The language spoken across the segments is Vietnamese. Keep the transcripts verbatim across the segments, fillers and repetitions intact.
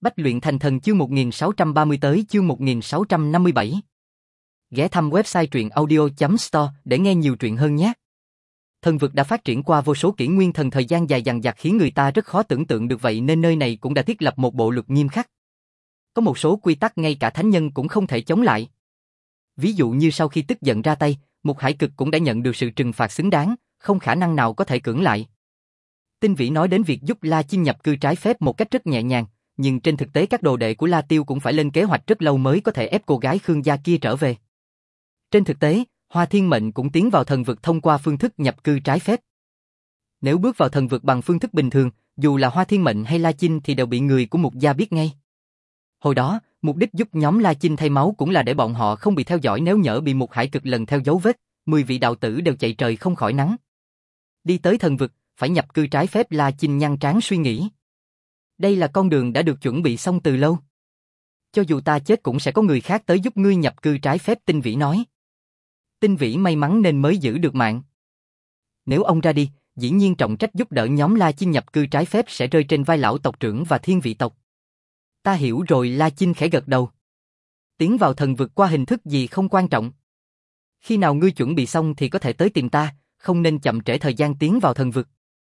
Bách luyện thành thần chương một nghìn sáu trăm ba mươi tới chương một nghìn sáu trăm năm mươi bảy. Ghé thăm website truyện audio chấm store để nghe nhiều truyện hơn nhé. Thần vực đã phát triển qua vô số kỷ nguyên thần, thời gian dài dằng dặc khiến người ta rất khó tưởng tượng được, vậy nên nơi này cũng đã thiết lập một bộ luật nghiêm khắc. Có một số quy tắc ngay cả thánh nhân cũng không thể chống lại. Ví dụ như sau khi tức giận ra tay, Mục Hải Cực cũng đã nhận được sự trừng phạt xứng đáng, không khả năng nào có thể cưỡng lại. Tinh Vĩ nói đến việc giúp La Chinh nhập cư trái phép một cách rất nhẹ nhàng, nhưng trên thực tế các đồ đệ của La Tiêu cũng phải lên kế hoạch rất lâu mới có thể ép cô gái Khương gia kia trở về. Trên thực tế, Hoa Thiên Mệnh cũng tiến vào thần vực thông qua phương thức nhập cư trái phép. Nếu bước vào thần vực bằng phương thức bình thường, dù là Hoa Thiên Mệnh hay La Chinh thì đều bị người của Mục gia biết ngay. Hồi đó, mục đích giúp nhóm La Chinh thay máu cũng là để bọn họ không bị theo dõi, nếu nhỡ bị Mục Hải Cực lần theo dấu vết, mười vị đạo tử đều chạy trời không khỏi nắng. Đi tới thần vực, phải nhập cư trái phép. La Chinh nhăn trán suy nghĩ. Đây là con đường đã được chuẩn bị xong từ lâu. Cho dù ta chết cũng sẽ có người khác tới giúp ngươi nhập cư trái phép, Tinh Vĩ nói. Tinh Vĩ may mắn nên mới giữ được mạng. Nếu ông ra đi, dĩ nhiên trọng trách giúp đỡ nhóm La Chinh nhập cư trái phép sẽ rơi trên vai lão tộc trưởng và thiên vị tộc. Ta hiểu rồi. La Chinh khẽ gật đầu. Tiến vào thần vực qua hình thức gì không quan trọng. Khi nào ngươi chuẩn bị xong thì có thể tới tìm ta, không nên chậm trễ thời gian tiến vào thần vực.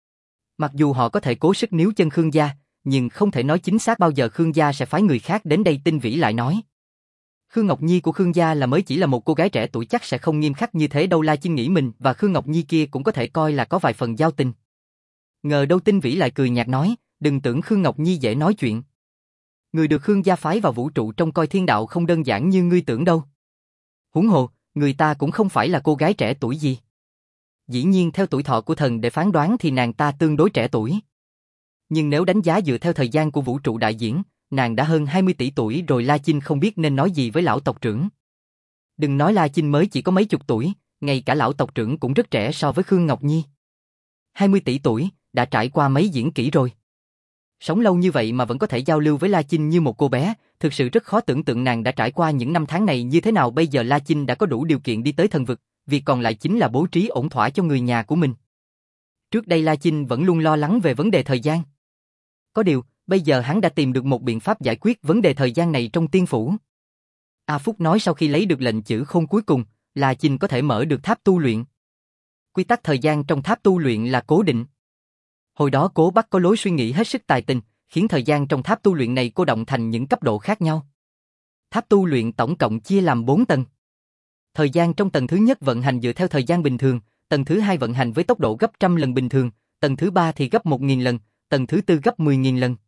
Mặc dù họ có thể cố sức níu chân Khương gia, nhưng không thể nói chính xác bao giờ Khương gia sẽ phái người khác đến đây. Tinh Vĩ lại nói. Khương Ngọc Nhi của Khương gia là mới chỉ là một cô gái trẻ tuổi, chắc sẽ không nghiêm khắc như thế đâu. La Chinh nghĩ mình và Khương Ngọc Nhi kia cũng có thể coi là có vài phần giao tình. Ngờ đâu Tinh Vĩ lại cười nhạt nói, đừng tưởng Khương Ngọc Nhi dễ nói chuyện. Người được Khương gia phái vào vũ trụ trông coi thiên đạo không đơn giản như ngươi tưởng đâu. Huống hồ, người ta cũng không phải là cô gái trẻ tuổi gì. Dĩ nhiên theo tuổi thọ của thần để phán đoán thì nàng ta tương đối trẻ tuổi. Nhưng nếu đánh giá dựa theo thời gian của vũ trụ đại diễn, nàng đã hơn hai mươi tỷ tuổi rồi. La Chinh không biết nên nói gì với lão tộc trưởng. Đừng nói La Chinh mới chỉ có mấy chục tuổi, ngay cả lão tộc trưởng cũng rất trẻ so với Khương Ngọc Nhi. hai mươi tỷ tuổi, đã trải qua mấy diễn kỹ rồi. Sống lâu như vậy mà vẫn có thể giao lưu với La Chinh như một cô bé, thực sự rất khó tưởng tượng nàng đã trải qua những năm tháng này như thế nào. Bây giờ La Chinh đã có đủ điều kiện đi tới thần vực, việc còn lại chính là bố trí ổn thỏa cho người nhà của mình. Trước đây La Chinh vẫn luôn lo lắng về vấn đề thời gian. Có điều, bây giờ hắn đã tìm được một biện pháp giải quyết vấn đề thời gian này trong tiên phủ. A Phúc nói sau khi lấy được lệnh chữ khôn cuối cùng, La Chinh có thể mở được tháp tu luyện. Quy tắc thời gian trong tháp tu luyện là cố định. Hồi đó Cố Bắc có lối suy nghĩ hết sức tài tình, khiến thời gian trong tháp tu luyện này cô động thành những cấp độ khác nhau. Tháp tu luyện tổng cộng chia làm bốn tầng. Thời gian trong tầng thứ nhất vận hành dựa theo thời gian bình thường, tầng thứ hai vận hành với tốc độ gấp trăm lần bình thường, tầng thứ ba thì gấp một nghìn lần, tầng thứ tư gấp mười nghìn lần.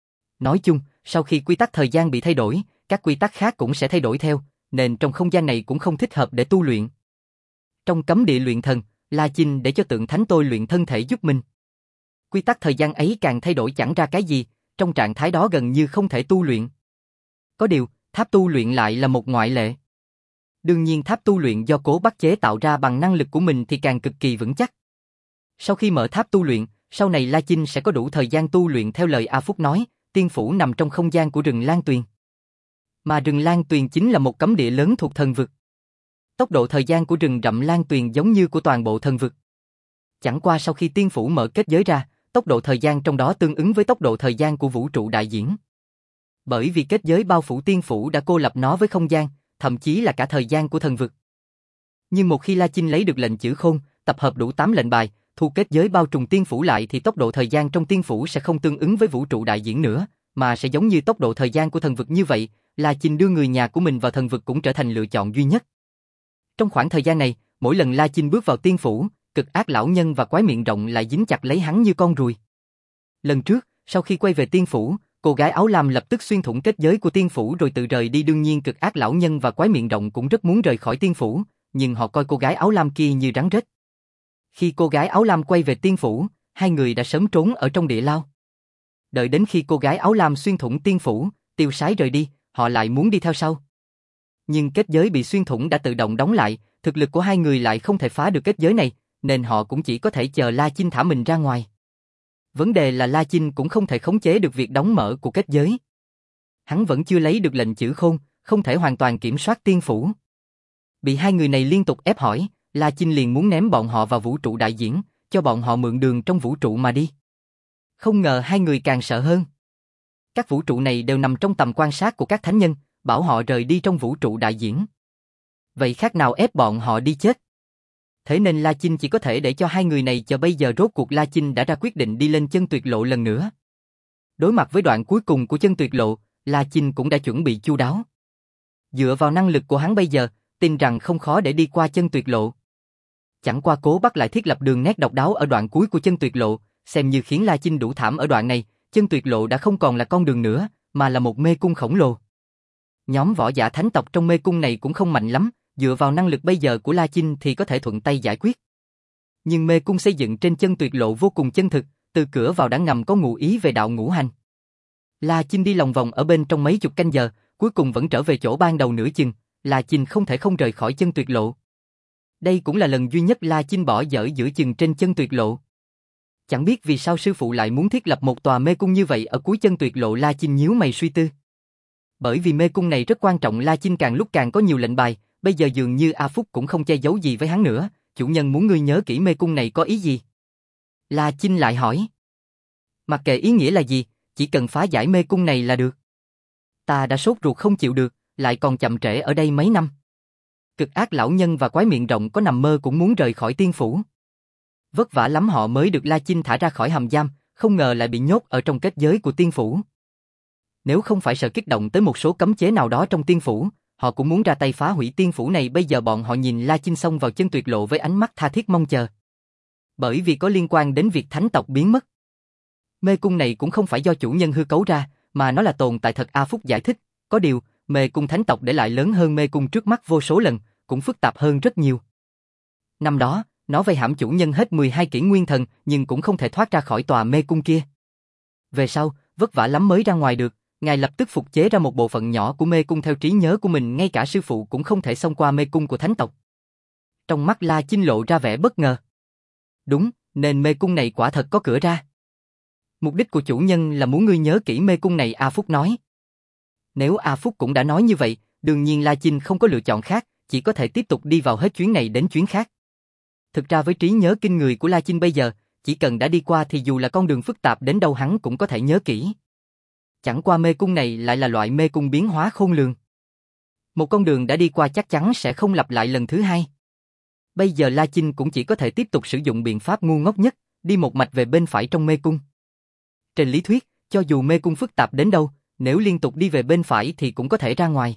Nói chung, sau khi quy tắc thời gian bị thay đổi, các quy tắc khác cũng sẽ thay đổi theo, nên trong không gian này cũng không thích hợp để tu luyện. Trong cấm địa luyện thần, La Chinh để cho tượng thánh tôi luyện thân thể giúp mình. Quy tắc thời gian ấy càng thay đổi chẳng ra cái gì, trong trạng thái đó gần như không thể tu luyện. Có điều, tháp tu luyện lại là một ngoại lệ. Đương nhiên tháp tu luyện do Cố Bắc chế tạo ra bằng năng lực của mình thì càng cực kỳ vững chắc. Sau khi mở tháp tu luyện, sau này La Chinh sẽ có đủ thời gian tu luyện. Theo lời A Phúc nói, tiên phủ nằm trong không gian của rừng Lan Tuyền. Mà rừng Lan Tuyền chính là một cấm địa lớn thuộc thần vực. Tốc độ thời gian của rừng rậm Lan Tuyền giống như của toàn bộ thần vực. Chẳng qua sau khi tiên phủ mở kết giới ra, tốc độ thời gian trong đó tương ứng với tốc độ thời gian của vũ trụ đại diễn. Bởi vì kết giới bao phủ tiên phủ đã cô lập nó với không gian, thậm chí là cả thời gian của thần vực. Nhưng một khi La Chinh lấy được lệnh chữ khôn, tập hợp đủ tám lệnh bài, thu kết giới bao trùm tiên phủ lại thì tốc độ thời gian trong tiên phủ sẽ không tương ứng với vũ trụ đại diễn nữa, mà sẽ giống như tốc độ thời gian của thần vực. Như vậy, La Chinh đưa người nhà của mình vào thần vực cũng trở thành lựa chọn duy nhất. Trong khoảng thời gian này, mỗi lần La Chinh bước vào tiên phủ, cực ác lão nhân và quái miệng rộng lại dính chặt lấy hắn như con ruồi. Lần trước, sau khi quay về tiên phủ, cô gái áo lam lập tức xuyên thủng kết giới của tiên phủ rồi tự rời đi. Đương nhiên cực ác lão nhân và quái miệng rộng cũng rất muốn rời khỏi tiên phủ, nhưng họ coi cô gái áo lam kia như rắn rết. Khi cô gái áo lam quay về tiên phủ, hai người đã sớm trốn ở trong địa lao. Đợi đến khi cô gái áo lam xuyên thủng tiên phủ, tiêu sái rời đi, họ lại muốn đi theo sau. Nhưng kết giới bị xuyên thủng đã tự động đóng lại, thực lực của hai người lại không thể phá được kết giới này, nên họ cũng chỉ có thể chờ La Chinh thả mình ra ngoài. Vấn đề là La Chinh cũng không thể khống chế được việc đóng mở của kết giới. Hắn vẫn chưa lấy được lệnh chữ khôn, không thể hoàn toàn kiểm soát tiên phủ. Bị hai người này liên tục ép hỏi, La Chinh liền muốn ném bọn họ vào vũ trụ đại diễn, cho bọn họ mượn đường trong vũ trụ mà đi. Không ngờ hai người càng sợ hơn. Các vũ trụ này đều nằm trong tầm quan sát của các thánh nhân, bảo họ rời đi trong vũ trụ đại diễn. Vậy khác nào ép bọn họ đi chết. Thế nên La Chinh chỉ có thể để cho hai người này chờ bây giờ rốt cuộc La Chinh đã ra quyết định đi lên chân tuyệt lộ lần nữa. Đối mặt với đoạn cuối cùng của chân tuyệt lộ, La Chinh cũng đã chuẩn bị chu đáo. Dựa vào năng lực của hắn bây giờ, tin rằng không khó để đi qua chân tuyệt lộ. Chẳng qua Cố Bắc lại thiết lập đường nét độc đáo ở đoạn cuối của chân tuyệt lộ, xem như khiến La Chinh đủ thảm ở đoạn này, chân tuyệt lộ đã không còn là con đường nữa, mà là một mê cung khổng lồ. Nhóm võ giả thánh tộc trong mê cung này cũng không mạnh lắm, dựa vào năng lực bây giờ của La Chinh thì có thể thuận tay giải quyết. Nhưng mê cung xây dựng trên chân tuyệt lộ vô cùng chân thực, từ cửa vào đã ngầm có ngụ ý về đạo ngũ hành. La Chinh đi lòng vòng ở bên trong mấy chục canh giờ, cuối cùng vẫn trở về chỗ ban đầu nửa chừng, La Chinh không thể không rời khỏi chân tuyệt lộ. Đây cũng là lần duy nhất La Chinh bỏ dở giữa chừng trên chân tuyệt lộ. Chẳng biết vì sao sư phụ lại muốn thiết lập một tòa mê cung như vậy ở cuối chân tuyệt lộ. La Chinh nhíu mày suy tư. Bởi vì mê cung này rất quan trọng, La Chinh càng lúc càng có nhiều lệnh bài, bây giờ dường như A Phúc cũng không che giấu gì với hắn nữa, chủ nhân muốn ngươi nhớ kỹ mê cung này có ý gì? La Chinh lại hỏi. Mặc kệ ý nghĩa là gì, chỉ cần phá giải mê cung này là được. Ta đã sốt ruột không chịu được, lại còn chậm trễ ở đây mấy năm. Cực ác lão nhân và quái miệng rộng có nằm mơ cũng muốn rời khỏi tiên phủ. Vất vả lắm họ mới được La Chinh thả ra khỏi hầm giam, không ngờ lại bị nhốt ở trong kết giới của tiên phủ. Nếu không phải sợ kích động tới một số cấm chế nào đó trong tiên phủ, họ cũng muốn ra tay phá hủy tiên phủ này. Bây giờ bọn họ nhìn La Chinh xông vào chân tuyệt lộ với ánh mắt tha thiết mong chờ. Bởi vì có liên quan đến việc thánh tộc biến mất. Mê cung này cũng không phải do chủ nhân hư cấu ra, mà nó là tồn tại thật. A Phúc giải thích, có điều, mê cung thánh tộc để lại lớn hơn mê cung trước mắt vô số lần, cũng phức tạp hơn rất nhiều. Năm đó, nó vây hãm chủ nhân hết mười hai kỷ nguyên thần, nhưng cũng không thể thoát ra khỏi tòa mê cung kia. Về sau, vất vả lắm mới ra ngoài được, ngài lập tức phục chế ra một bộ phận nhỏ của mê cung theo trí nhớ của mình, ngay cả sư phụ cũng không thể xông qua mê cung của thánh tộc. Trong mắt La Chinh lộ ra vẻ bất ngờ. Đúng, nên mê cung này quả thật có cửa ra. Mục đích của chủ nhân là muốn ngươi nhớ kỹ mê cung này, A Phúc nói. Nếu A Phúc cũng đã nói như vậy, đương nhiên La Chinh không có lựa chọn khác, chỉ có thể tiếp tục đi vào hết chuyến này đến chuyến khác. Thực ra với trí nhớ kinh người của La Chinh bây giờ, chỉ cần đã đi qua thì dù là con đường phức tạp đến đâu hắn cũng có thể nhớ kỹ. Chẳng qua mê cung này lại là loại mê cung biến hóa khôn lường. Một con đường đã đi qua chắc chắn sẽ không lặp lại lần thứ hai. Bây giờ La Chinh cũng chỉ có thể tiếp tục sử dụng biện pháp ngu ngốc nhất, đi một mạch về bên phải trong mê cung. Trên lý thuyết, cho dù mê cung phức tạp đến đâu, nếu liên tục đi về bên phải thì cũng có thể ra ngoài.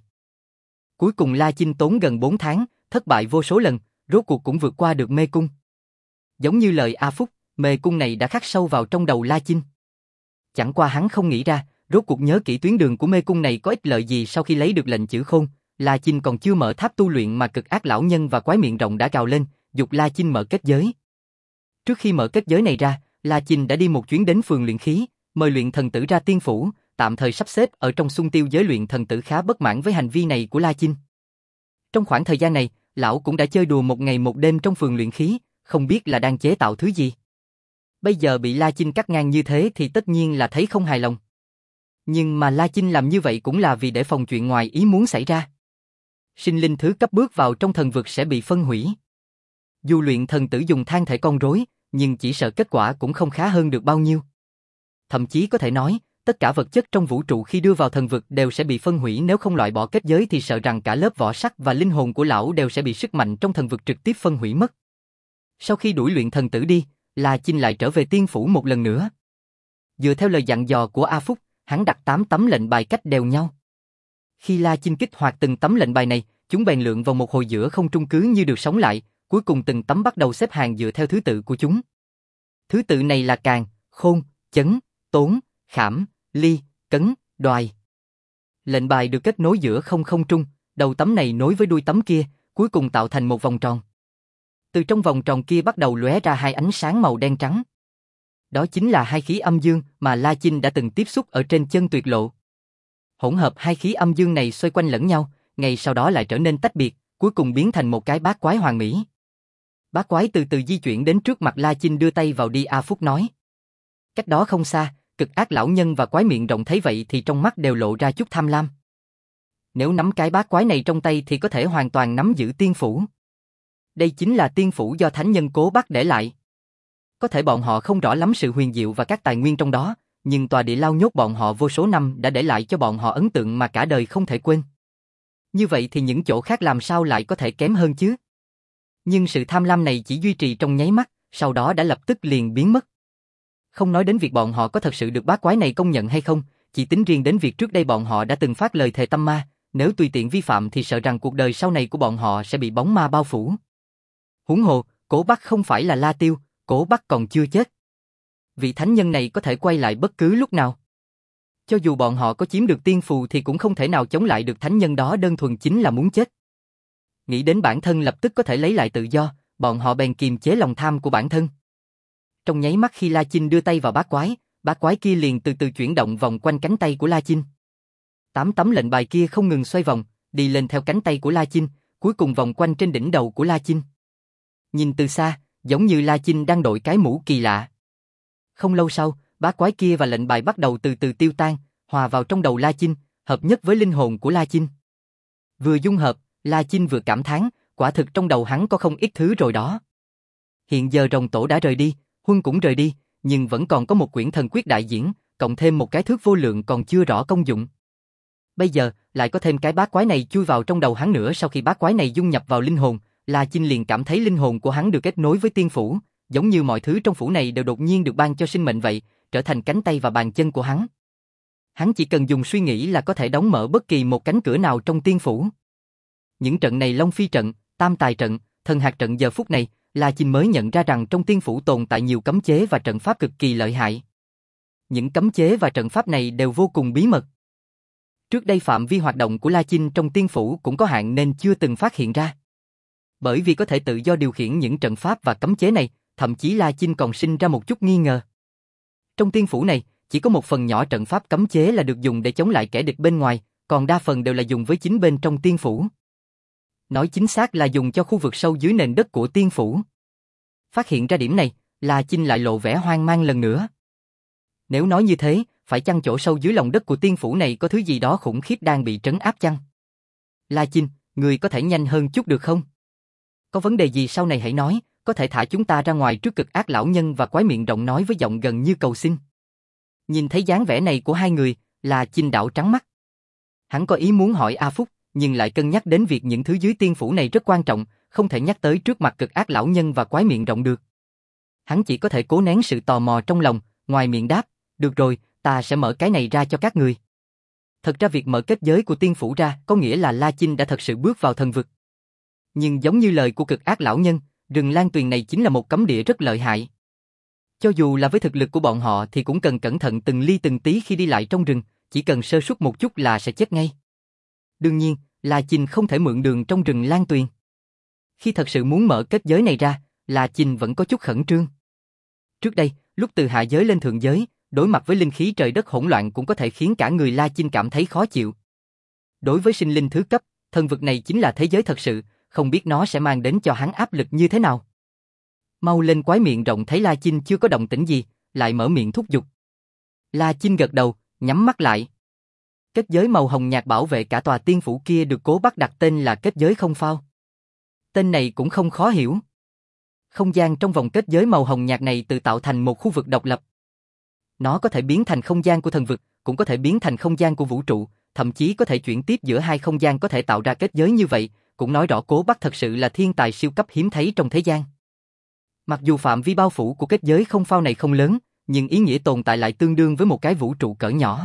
Cuối cùng La Chinh tốn gần bốn tháng, thất bại vô số lần, rốt cuộc cũng vượt qua được mê cung. Giống như lời A Phúc, mê cung này đã khắc sâu vào trong đầu La Chinh. Chẳng qua hắn không nghĩ ra, rốt cuộc nhớ kỹ tuyến đường của mê cung này có ích lợi gì. Sau khi lấy được lệnh chữ khôn, La Chinh còn chưa mở tháp tu luyện mà cực ác lão nhân và quái miệng rộng đã gào lên, giục La Chinh mở kết giới. Trước khi mở kết giới này ra, La Chinh đã đi một chuyến đến phường luyện khí, mời luyện thần tử ra tiên phủ, tạm thời sắp xếp ở trong xung tiêu giới. Luyện thần tử khá bất mãn với hành vi này của La Chinh. Trong khoảng thời gian này, lão cũng đã chơi đùa một ngày một đêm trong phường luyện khí, không biết là đang chế tạo thứ gì. Bây giờ bị La Chinh cắt ngang như thế thì tất nhiên là thấy không hài lòng. Nhưng mà La Chinh làm như vậy cũng là vì để phòng chuyện ngoài ý muốn xảy ra. Sinh linh thứ cấp bước vào trong thần vực sẽ bị phân hủy. Dù luyện thần tử dùng than thể con rối, nhưng chỉ sợ kết quả cũng không khá hơn được bao nhiêu. Thậm chí có thể nói, tất cả vật chất trong vũ trụ khi đưa vào thần vực đều sẽ bị phân hủy, nếu không loại bỏ kết giới thì sợ rằng cả lớp vỏ sắt và linh hồn của lão đều sẽ bị sức mạnh trong thần vực trực tiếp phân hủy mất. Sau khi đuổi luyện thần tử đi, La Chinh lại trở về tiên phủ một lần nữa. Dựa theo lời dặn dò của A Phúc, hắn đặt tám tấm lệnh bài cách đều nhau. Khi La Chinh kích hoạt từng tấm lệnh bài này, chúng bèn lượn vào một hồi giữa không trung cứ như được sống lại, cuối cùng từng tấm bắt đầu xếp hàng dựa theo thứ tự của chúng. Thứ tự này là Càn, Khôn, Chấn, Tốn, Khảm, Ly, Cấn, Đoài. Lệnh bài được kết nối giữa không không trung, đầu tấm này nối với đuôi tấm kia, cuối cùng tạo thành một vòng tròn. Từ trong vòng tròn kia bắt đầu lóe ra hai ánh sáng màu đen trắng. Đó chính là hai khí âm dương mà La Chinh đã từng tiếp xúc ở trên chân tuyệt lộ. Hỗn hợp hai khí âm dương này xoay quanh lẫn nhau, ngay sau đó lại trở nên tách biệt, cuối cùng biến thành một cái bát quái hoàn mỹ. Bát quái từ từ di chuyển đến trước mặt La Chinh, đưa tay vào đi. A Phúc nói. Cách đó không xa, cực ác lão nhân và quái miệng rộng thấy vậy thì trong mắt đều lộ ra chút tham lam. Nếu nắm cái bát quái này trong tay thì có thể hoàn toàn nắm giữ tiên phủ. Đây chính là tiên phủ do thánh nhân Cố Bắc để lại. Có thể bọn họ không rõ lắm sự huyền diệu và các tài nguyên trong đó, nhưng tòa địa lao nhốt bọn họ vô số năm đã để lại cho bọn họ ấn tượng mà cả đời không thể quên. Như vậy thì những chỗ khác làm sao lại có thể kém hơn chứ? Nhưng sự tham lam này chỉ duy trì trong nháy mắt, sau đó đã lập tức liền biến mất. Không nói đến việc bọn họ có thật sự được bát quái này công nhận hay không, chỉ tính riêng đến việc trước đây bọn họ đã từng phát lời thề tâm ma, nếu tùy tiện vi phạm thì sợ rằng cuộc đời sau này của bọn họ sẽ bị bóng ma bao phủ. Huống hồ, Cố Bắc không phải là La Tiêu, Cố Bắc còn chưa chết. Vị thánh nhân này có thể quay lại bất cứ lúc nào. Cho dù bọn họ có chiếm được tiên phù thì cũng không thể nào chống lại được thánh nhân đó, đơn thuần chính là muốn chết. Nghĩ đến bản thân lập tức có thể lấy lại tự do, bọn họ bèn kiềm chế lòng tham của bản thân. Trong nháy mắt khi La Chinh đưa tay vào bát quái, bát quái kia liền từ từ chuyển động vòng quanh cánh tay của La Chinh. Tám tấm lệnh bài kia không ngừng xoay vòng, đi lên theo cánh tay của La Chinh, cuối cùng vòng quanh trên đỉnh đầu của La Chinh. Nhìn từ xa, giống như La Chinh đang đội cái mũ kỳ lạ. Không lâu sau, bát quái kia và lệnh bài bắt đầu từ từ tiêu tan, hòa vào trong đầu La Chinh, hợp nhất với linh hồn của La Chinh. Vừa dung hợp, La Chinh vừa cảm thán, quả thực trong đầu hắn có không ít thứ rồi đó. Hiện giờ rồng tổ đã rời đi, Huân cũng rời đi, nhưng vẫn còn có một quyển thần quyết đại diễn, cộng thêm một cái thước vô lượng còn chưa rõ công dụng. Bây giờ, lại có thêm cái bát quái này chui vào trong đầu hắn nữa. Sau khi bát quái này dung nhập vào linh hồn, La Chinh liền cảm thấy linh hồn của hắn được kết nối với tiên phủ, giống như mọi thứ trong phủ này đều đột nhiên được ban cho sinh mệnh vậy, trở thành cánh tay và bàn chân của hắn. Hắn chỉ cần dùng suy nghĩ là có thể đóng mở bất kỳ một cánh cửa nào trong tiên phủ. Những trận này Long Phi trận, Tam Tài trận, Thần Hạt trận, giờ phút này, La Chinh mới nhận ra rằng trong tiên phủ tồn tại nhiều cấm chế và trận pháp cực kỳ lợi hại. Những cấm chế và trận pháp này đều vô cùng bí mật. Trước đây phạm vi hoạt động của La Chinh trong tiên phủ cũng có hạn nên chưa từng phát hiện ra. Bởi vì có thể tự do điều khiển những trận pháp và cấm chế này, thậm chí La Chinh còn sinh ra một chút nghi ngờ. Trong tiên phủ này, chỉ có một phần nhỏ trận pháp cấm chế là được dùng để chống lại kẻ địch bên ngoài, còn đa phần đều là dùng với chính bên trong tiên phủ. Nói chính xác là dùng cho khu vực sâu dưới nền đất của tiên phủ. Phát hiện ra điểm này, La Chinh lại lộ vẻ hoang mang lần nữa. Nếu nói như thế, phải chăng chỗ sâu dưới lòng đất của tiên phủ này có thứ gì đó khủng khiếp đang bị trấn áp chăng? La Chinh, người có thể nhanh hơn chút được không? Có vấn đề gì sau này hãy nói, có thể thả chúng ta ra ngoài trước. Cực ác lão nhân và quái miệng rộng nói với giọng gần như cầu xin. Nhìn thấy dáng vẻ này của hai người, La Chinh đảo trắng mắt. Hắn có ý muốn hỏi A Phúc, nhưng lại cân nhắc đến việc những thứ dưới tiên phủ này rất quan trọng, không thể nhắc tới trước mặt cực ác lão nhân và quái miệng rộng được. Hắn chỉ có thể cố nén sự tò mò trong lòng, ngoài miệng đáp, được rồi, ta sẽ mở cái này ra cho các người. Thật ra việc mở kết giới của tiên phủ ra có nghĩa là La Chinh đã thật sự bước vào thần vực. Nhưng giống như lời của cực ác lão nhân, rừng Lan Tuyền này chính là một cấm địa rất lợi hại. Cho dù là với thực lực của bọn họ thì cũng cần cẩn thận từng ly từng tí khi đi lại trong rừng, chỉ cần sơ suất một chút là sẽ chết ngay. Đương nhiên, La Chinh không thể mượn đường trong rừng Lan Tuyền. Khi thật sự muốn mở kết giới này ra, La Chinh vẫn có chút khẩn trương. Trước đây, lúc từ hạ giới lên thượng giới, đối mặt với linh khí trời đất hỗn loạn cũng có thể khiến cả người La Chinh cảm thấy khó chịu. Đối với sinh linh thứ cấp, thần vực này chính là thế giới thật sự, không biết nó sẽ mang đến cho hắn áp lực như thế nào. Mau lên, quái miệng rộng thấy La Chinh chưa có động tĩnh gì, lại mở miệng thúc giục. La Chinh gật đầu, nhắm mắt lại. Kết giới màu hồng nhạt bảo vệ cả tòa tiên phủ kia được Cố Bắc đặt tên là kết giới không phao. Tên này cũng không khó hiểu. Không gian trong vòng kết giới màu hồng nhạt này tự tạo thành một khu vực độc lập. Nó có thể biến thành không gian của thần vực, cũng có thể biến thành không gian của vũ trụ, thậm chí có thể chuyển tiếp giữa hai không gian có thể tạo ra kết giới như vậy, cũng nói rõ Cố Bắc thật sự là thiên tài siêu cấp hiếm thấy trong thế gian. Mặc dù phạm vi bao phủ của kết giới không phao này không lớn, nhưng ý nghĩa tồn tại lại tương đương với một cái vũ trụ cỡ nhỏ.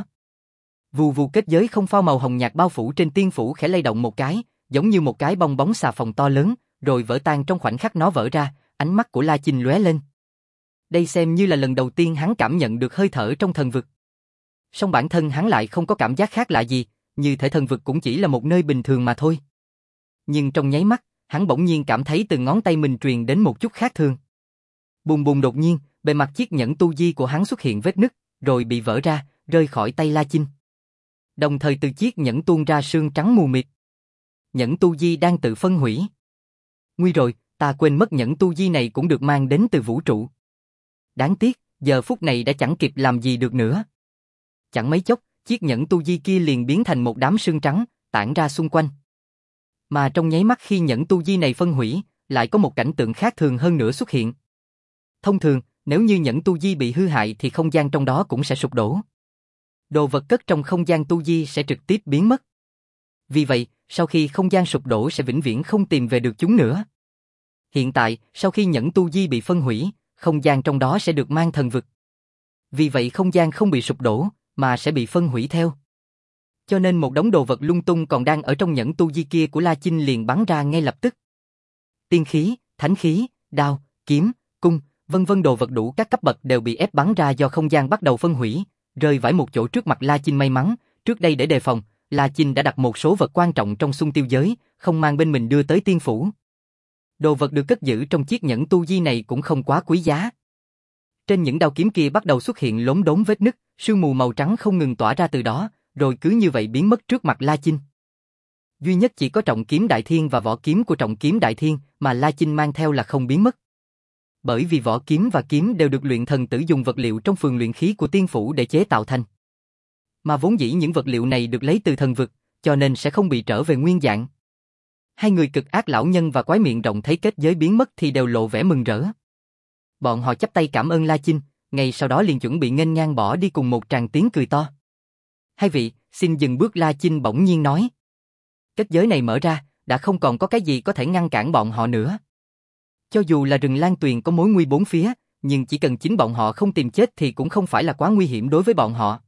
Vù vù, kết giới không phao màu hồng nhạt bao phủ trên tiên phủ khẽ lay động một cái, giống như một cái bong bóng xà phòng to lớn, rồi vỡ tan trong khoảnh khắc nó vỡ ra, ánh mắt của La Chinh lóe lên. Đây xem như là lần đầu tiên hắn cảm nhận được hơi thở trong thần vực. Song bản thân hắn lại không có cảm giác khác lạ gì, như thể thần vực cũng chỉ là một nơi bình thường mà thôi. Nhưng trong nháy mắt, hắn bỗng nhiên cảm thấy từ ngón tay mình truyền đến một chút khác thường. Bùm bùm, đột nhiên, bề mặt chiếc nhẫn tu di của hắn xuất hiện vết nứt, rồi bị vỡ ra, rơi khỏi tay La Chinh. Đồng thời từ chiếc nhẫn tuôn ra sương trắng mù mịt. Nhẫn tu di đang tự phân hủy. Nguy rồi, ta quên mất nhẫn tu di này cũng được mang đến từ vũ trụ. Đáng tiếc, giờ phút này đã chẳng kịp làm gì được nữa. Chẳng mấy chốc, chiếc nhẫn tu di kia liền biến thành một đám sương trắng, tản ra xung quanh. Mà trong nháy mắt khi nhẫn tu di này phân hủy, lại có một cảnh tượng khác thường hơn nữa xuất hiện. Thông thường, Nếu như nhẫn tu di bị hư hại thì không gian trong đó cũng sẽ sụp đổ. Đồ vật cất trong không gian tu di sẽ trực tiếp biến mất. Vì vậy, sau khi không gian sụp đổ sẽ vĩnh viễn không tìm về được chúng nữa. Hiện tại, sau khi nhẫn tu di bị phân hủy, không gian trong đó sẽ được mang thần vực. Vì vậy không gian không bị sụp đổ, mà sẽ bị phân hủy theo. Cho nên một đống đồ vật lung tung còn đang ở trong nhẫn tu di kia của La Chinh liền bắn ra ngay lập tức. Tiên khí, thánh khí, đao, kiếm, cung, vân vân đồ vật đủ các cấp bậc đều bị ép bắn ra do không gian bắt đầu phân hủy, rơi vãi một chỗ trước mặt La Chinh. May mắn, trước đây để đề phòng, La Chinh đã đặt một số vật quan trọng trong xung tiêu giới, không mang bên mình đưa tới tiên phủ. Đồ vật được cất giữ trong chiếc nhẫn tu di này cũng không quá quý giá. Trên những đao kiếm kia bắt đầu xuất hiện lốm đốm vết nứt, sương mù màu trắng không ngừng tỏa ra từ đó, rồi cứ như vậy biến mất trước mặt La Chinh. Duy nhất chỉ có trọng kiếm đại thiên và vỏ kiếm của trọng kiếm đại thiên mà La Chinh mang theo là không biến mất. Bởi vì vỏ kiếm và kiếm đều được luyện thần tử dùng vật liệu trong phường luyện khí của tiên phủ để chế tạo thành. Mà vốn dĩ những vật liệu này được lấy từ thần vực, cho nên sẽ không bị trở về nguyên dạng. Hai người cực ác lão nhân và quái miệng rộng thấy kết giới biến mất thì đều lộ vẻ mừng rỡ. Bọn họ chắp tay cảm ơn La Chinh, ngay sau đó liền chuẩn bị nghênh ngang bỏ đi cùng một tràng tiếng cười to. Hai vị, xin dừng bước. La Chinh bỗng nhiên nói. Kết giới này mở ra, đã không còn có cái gì có thể ngăn cản bọn họ nữa. Cho dù là rừng Lan Tuyền có mối nguy bốn phía, nhưng chỉ cần chính bọn họ không tìm chết thì cũng không phải là quá nguy hiểm đối với bọn họ.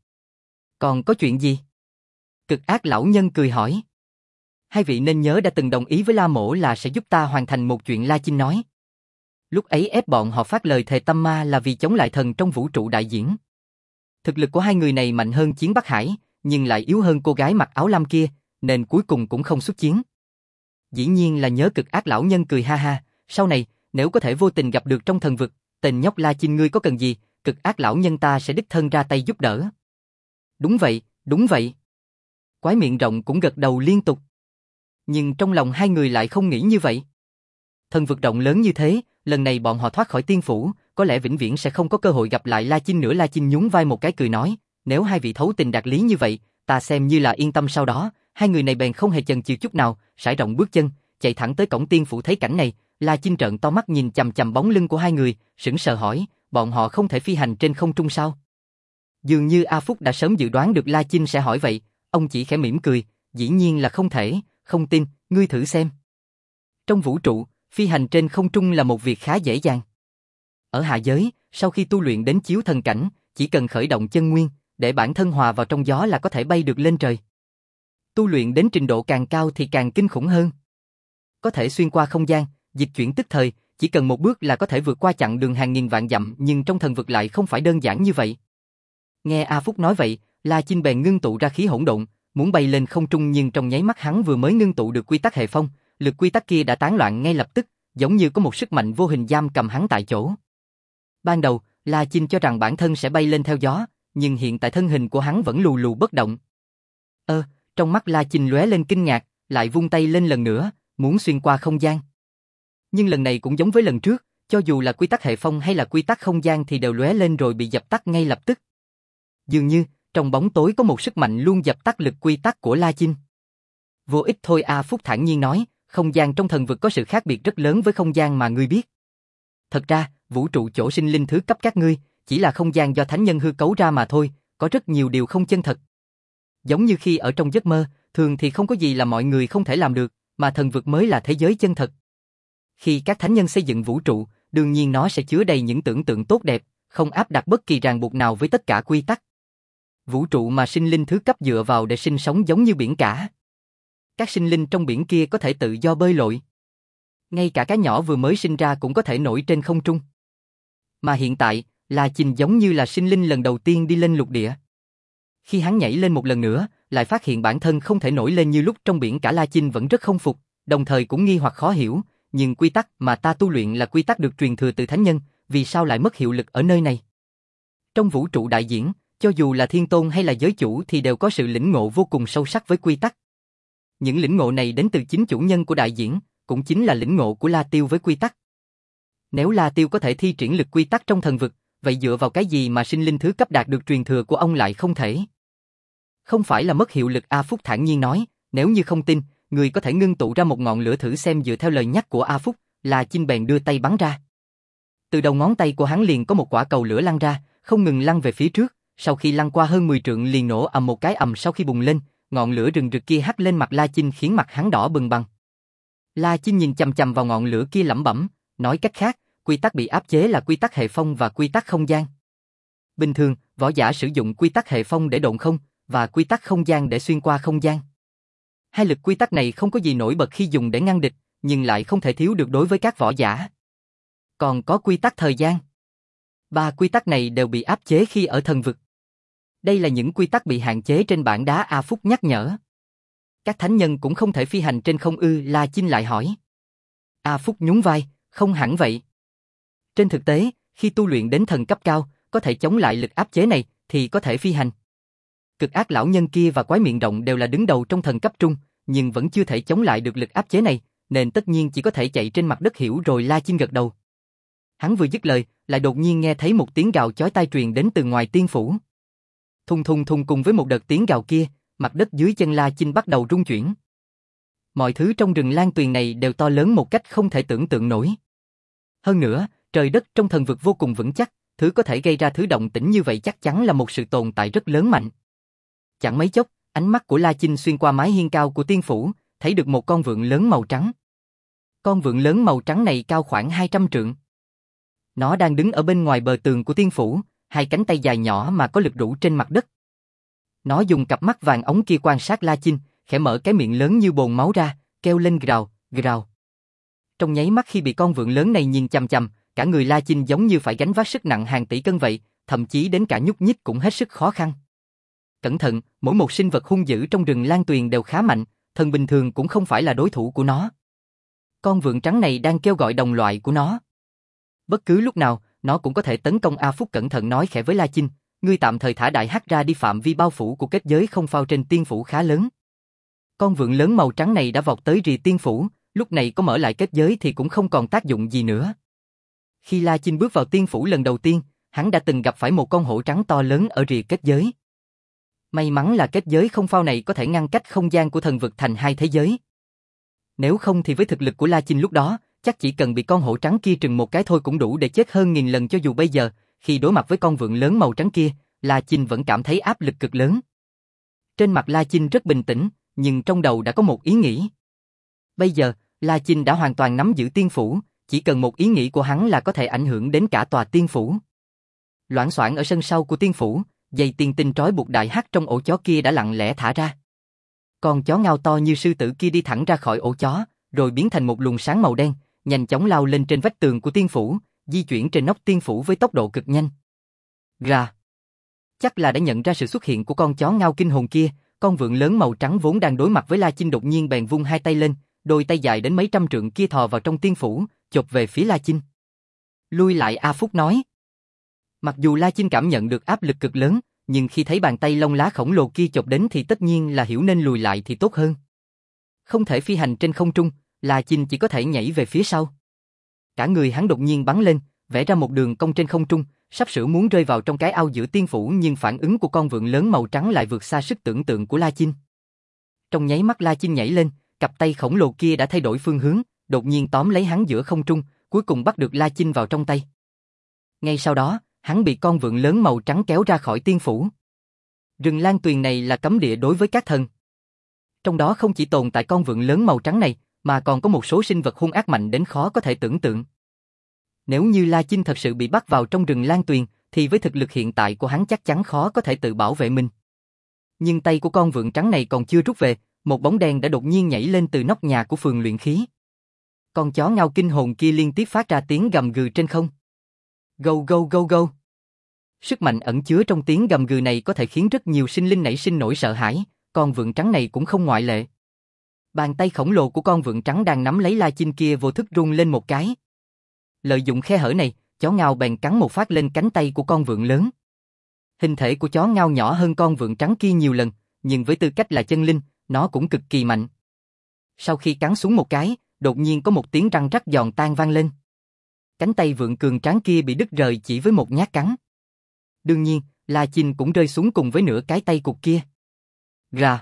Còn có chuyện gì? Cực ác lão nhân cười hỏi. Hai vị nên nhớ đã từng đồng ý với La Mỗ là sẽ giúp ta hoàn thành một chuyện. La Chinh nói. Lúc ấy ép bọn họ phát lời thề tâm ma là vì chống lại thần trong vũ trụ đại diễn. Thực lực của hai người này mạnh hơn Chiến Bắc Hải, nhưng lại yếu hơn cô gái mặc áo lam kia, nên cuối cùng cũng không xuất chiến. Dĩ nhiên là nhớ. Cực ác lão nhân cười ha ha, sau này, nếu có thể vô tình gặp được trong thần vực, tên nhóc La Chinh ngươi có cần gì, cực ác lão nhân ta sẽ đích thân ra tay giúp đỡ. Đúng vậy, đúng vậy. Quái miệng rộng cũng gật đầu liên tục. Nhưng trong lòng hai người lại không nghĩ như vậy. Thần vực rộng lớn như thế, lần này bọn họ thoát khỏi tiên phủ, có lẽ vĩnh viễn sẽ không có cơ hội gặp lại La Chinh nữa. La Chinh nhún vai một cái cười nói, nếu hai vị thấu tình đạt lý như vậy, ta xem như là yên tâm. Sau đó, hai người này bèn không hề chần chừ chút nào, sải rộng bước chân, chạy thẳng tới cổng tiên phủ. Thấy cảnh này, La Chinh trợn to mắt nhìn chằm chằm bóng lưng của hai người, sững sờ hỏi, bọn họ không thể phi hành trên không trung sao? Dường như A Phúc đã sớm dự đoán được La Chinh sẽ hỏi vậy, ông chỉ khẽ mỉm cười, dĩ nhiên là không thể, không tin, ngươi thử xem. Trong vũ trụ, phi hành trên không trung là một việc khá dễ dàng. Ở hạ giới, sau khi tu luyện đến chiếu thần cảnh, chỉ cần khởi động chân nguyên, để bản thân hòa vào trong gió là có thể bay được lên trời. Tu luyện đến trình độ càng cao thì càng kinh khủng hơn. Có thể xuyên qua không gian, dịch chuyển tức thời, chỉ cần một bước là có thể vượt qua chặng đường hàng nghìn vạn dặm, nhưng trong thần vực lại không phải đơn giản như vậy. Nghe A Phúc nói vậy, La Chinh bèn ngưng tụ ra khí hỗn độn, muốn bay lên không trung, nhưng trong nháy mắt hắn vừa mới ngưng tụ được quy tắc hệ phong, lực quy tắc kia đã tán loạn ngay lập tức, giống như có một sức mạnh vô hình giam cầm hắn tại chỗ. Ban đầu, La Chinh cho rằng bản thân sẽ bay lên theo gió, nhưng hiện tại thân hình của hắn vẫn lù lù bất động. Ơ, trong mắt La Chinh lóe lên kinh ngạc, lại vung tay lên lần nữa, muốn xuyên qua không gian. Nhưng lần này cũng giống với lần trước, cho dù là quy tắc hệ phong hay là quy tắc không gian thì đều lóe lên rồi bị dập tắt ngay lập tức. Dường như, trong bóng tối có một sức mạnh luôn dập tắt lực quy tắc của La Chinh. Vô ích thôi. A Phúc thản nhiên nói, không gian trong thần vực có sự khác biệt rất lớn với không gian mà ngươi biết. Thật ra, vũ trụ chỗ sinh linh thứ cấp các ngươi, chỉ là không gian do thánh nhân hư cấu ra mà thôi, có rất nhiều điều không chân thật. Giống như khi ở trong giấc mơ, thường thì không có gì là mọi người không thể làm được, mà thần vực mới là thế giới chân thật. Khi các thánh nhân xây dựng vũ trụ, đương nhiên nó sẽ chứa đầy những tưởng tượng tốt đẹp, không áp đặt bất kỳ ràng buộc nào với tất cả quy tắc. Vũ trụ mà sinh linh thứ cấp dựa vào để sinh sống giống như biển cả. Các sinh linh trong biển kia có thể tự do bơi lội. Ngay cả cá nhỏ vừa mới sinh ra cũng có thể nổi trên không trung. Mà hiện tại, La Chinh giống như là sinh linh lần đầu tiên đi lên lục địa. Khi hắn nhảy lên một lần nữa, lại phát hiện bản thân không thể nổi lên như lúc trong biển cả. La Chinh vẫn rất không phục, đồng thời cũng nghi hoặc khó hiểu, nhưng quy tắc mà ta tu luyện là quy tắc được truyền thừa từ thánh nhân, vì sao lại mất hiệu lực ở nơi này? Trong vũ trụ đại diễn, cho dù là thiên tôn hay là giới chủ thì đều có sự lĩnh ngộ vô cùng sâu sắc với quy tắc. Những lĩnh ngộ này đến từ chính chủ nhân của đại diễn, cũng chính là lĩnh ngộ của La Tiêu với quy tắc. Nếu La Tiêu có thể thi triển lực quy tắc trong thần vực, vậy dựa vào cái gì mà sinh linh thứ cấp đạt được truyền thừa của ông lại không thể? Không phải là mất hiệu lực. A Phúc thản nhiên nói, nếu như không tin, người có thể ngưng tụ ra một ngọn lửa thử xem. Dựa theo lời nhắc của A Phúc, La Chinh bèn đưa tay bắn ra. Từ đầu ngón tay của hắn liền có một quả cầu lửa lăn ra, không ngừng lăn về phía trước, sau khi lăn qua hơn mười trượng liền nổ ầm một cái ầm sau khi bùng lên, ngọn lửa rừng rực kia hắt lên mặt La Chinh khiến mặt hắn đỏ bừng bừng. La Chinh nhìn chằm chằm vào ngọn lửa kia lẩm bẩm, nói cách khác, quy tắc bị áp chế là quy tắc hệ phong và quy tắc không gian. Bình thường, võ giả sử dụng quy tắc hệ phong để độn không, và quy tắc không gian để xuyên qua không gian. Hai lực quy tắc này không có gì nổi bật khi dùng để ngăn địch, nhưng lại không thể thiếu được đối với các võ giả. Còn có quy tắc thời gian. Ba quy tắc này đều bị áp chế khi ở thần vực. Đây là những quy tắc bị hạn chế trên bảng đá A Phúc nhắc nhở. Các thánh nhân cũng không thể phi hành trên không ư? La Chinh lại hỏi. A Phúc nhún vai, không hẳn vậy. Trên thực tế, khi tu luyện đến thần cấp cao, có thể chống lại lực áp chế này, thì có thể phi hành. Cực ác lão nhân kia và quái miệng rộng đều là đứng đầu trong thần cấp trung, nhưng vẫn chưa thể chống lại được lực áp chế này, nên tất nhiên chỉ có thể chạy trên mặt đất. Hiểu rồi. La Chinh gật đầu. Hắn vừa dứt lời, lại đột nhiên nghe thấy một tiếng gào chói tai truyền đến từ ngoài tiên phủ. Thùng thùng thùng, cùng với một đợt tiếng gào kia, mặt đất dưới chân La Chinh bắt đầu rung chuyển. Mọi thứ trong rừng Lan Tuyền này đều to lớn một cách không thể tưởng tượng nổi. Hơn nữa, trời đất trong thần vực vô cùng vững chắc, thứ có thể gây ra thứ động tĩnh như vậy chắc chắn là một sự tồn tại rất lớn mạnh. Chẳng mấy chốc, ánh mắt của La Chinh xuyên qua mái hiên cao của tiên phủ, thấy được một con vượn lớn màu trắng. Con vượn lớn màu trắng này cao khoảng hai trăm trượng. Nó đang đứng ở bên ngoài bờ tường của tiên phủ, hai cánh tay dài nhỏ mà có lực rũ trên mặt đất. Nó dùng cặp mắt vàng ống kia quan sát La Chinh, khẽ mở cái miệng lớn như bồn máu ra, kêu lên gào, gào. Trong nháy mắt khi bị con vượn lớn này nhìn chằm chằm, cả người La Chinh giống như phải gánh vác sức nặng hàng tỷ cân vậy, thậm chí đến cả nhúc nhích cũng hết sức khó khăn. Cẩn thận, mỗi một sinh vật hung dữ trong rừng Lan Tuyền đều khá mạnh, thần bình thường cũng không phải là đối thủ của nó. Con vượn trắng này đang kêu gọi đồng loại của nó. Bất cứ lúc nào, nó cũng có thể tấn công. A Phúc cẩn thận nói khẽ với La Chinh, ngươi tạm thời thả đại hắc ra đi, phạm vi bao phủ của kết giới không phao trên tiên phủ khá lớn. Con vượn lớn màu trắng này đã vọt tới rìa tiên phủ, lúc này có mở lại kết giới thì cũng không còn tác dụng gì nữa. Khi La Chinh bước vào tiên phủ lần đầu tiên, hắn đã từng gặp phải một con hổ trắng to lớn ở rìa kết giới. May mắn là kết giới không phao này có thể ngăn cách không gian của thần vực thành hai thế giới. Nếu không thì với thực lực của La Chinh lúc đó, chắc chỉ cần bị con hổ trắng kia trừng một cái thôi cũng đủ để chết hơn nghìn lần. Cho dù bây giờ, khi đối mặt với con vượn lớn màu trắng kia, La Chinh vẫn cảm thấy áp lực cực lớn. Trên mặt La Chinh rất bình tĩnh, nhưng trong đầu đã có một ý nghĩ. Bây giờ, La Chinh đã hoàn toàn nắm giữ tiên phủ, chỉ cần một ý nghĩ của hắn là có thể ảnh hưởng đến cả tòa tiên phủ. Loảng xoảng ở sân sau của tiên phủ, dây tiên tinh trói buộc đại hắc trong ổ chó kia đã lặng lẽ thả ra. Con chó ngao to như sư tử kia đi thẳng ra khỏi ổ chó, rồi biến thành một luồng sáng màu đen, nhanh chóng lao lên trên vách tường của tiên phủ, di chuyển trên nóc tiên phủ với tốc độ cực nhanh. Ra. Chắc là đã nhận ra sự xuất hiện của con chó ngao kinh hồn kia, con vượn lớn màu trắng vốn đang đối mặt với La Chinh đột nhiên bèn vung hai tay lên, đôi tay dài đến mấy trăm trượng kia thò vào trong tiên phủ, chộp về phía La Chinh. Lui lại. A Phúc nói. Mặc dù La Chinh cảm nhận được áp lực cực lớn, nhưng khi thấy bàn tay lông lá khổng lồ kia chộp đến thì tất nhiên là hiểu nên lùi lại thì tốt hơn. Không thể phi hành trên không trung, La Chinh chỉ có thể nhảy về phía sau. Cả người hắn đột nhiên bắn lên, vẽ ra một đường cong trên không trung, sắp sửa muốn rơi vào trong cái ao giữa tiên phủ, nhưng phản ứng của con vượn lớn màu trắng lại vượt xa sức tưởng tượng của La Chinh. Trong nháy mắt La Chinh nhảy lên, cặp tay khổng lồ kia đã thay đổi phương hướng, đột nhiên tóm lấy hắn giữa không trung, cuối cùng bắt được La Chinh vào trong tay. Ngay sau đó, hắn bị con vượn lớn màu trắng kéo ra khỏi tiên phủ. Rừng Lan Tuyền này là cấm địa đối với các thần. Trong đó không chỉ tồn tại con vượn lớn màu trắng này, mà còn có một số sinh vật hung ác mạnh đến khó có thể tưởng tượng. Nếu như La Chinh thật sự bị bắt vào trong rừng Lan Tuyền, thì với thực lực hiện tại của hắn chắc chắn khó có thể tự bảo vệ mình. Nhưng tay của con vượn trắng này còn chưa rút về, một bóng đen đã đột nhiên nhảy lên từ nóc nhà của phường luyện khí. Con chó ngao kinh hồn kia liên tiếp phát ra tiếng gầm gừ trên không. Gâu gâu gâu gâu. Sức mạnh ẩn chứa trong tiếng gầm gừ này có thể khiến rất nhiều sinh linh nảy sinh nỗi sợ hãi, con vượn trắng này cũng không ngoại lệ. Bàn tay khổng lồ của con vượn trắng đang nắm lấy La Chinh kia vô thức rung lên một cái. Lợi dụng khe hở này, chó ngao bèn cắn một phát lên cánh tay của con vượn lớn. Hình thể của chó ngao nhỏ hơn con vượn trắng kia nhiều lần, nhưng với tư cách là chân linh, nó cũng cực kỳ mạnh. Sau khi cắn xuống một cái, đột nhiên có một tiếng răng rắc giòn tan vang lên. Cánh tay vượn cường tráng kia bị đứt rời chỉ với một nhát cắn. Đương nhiên, La Chinh cũng rơi xuống cùng với nửa cái tay cụt kia. Rà.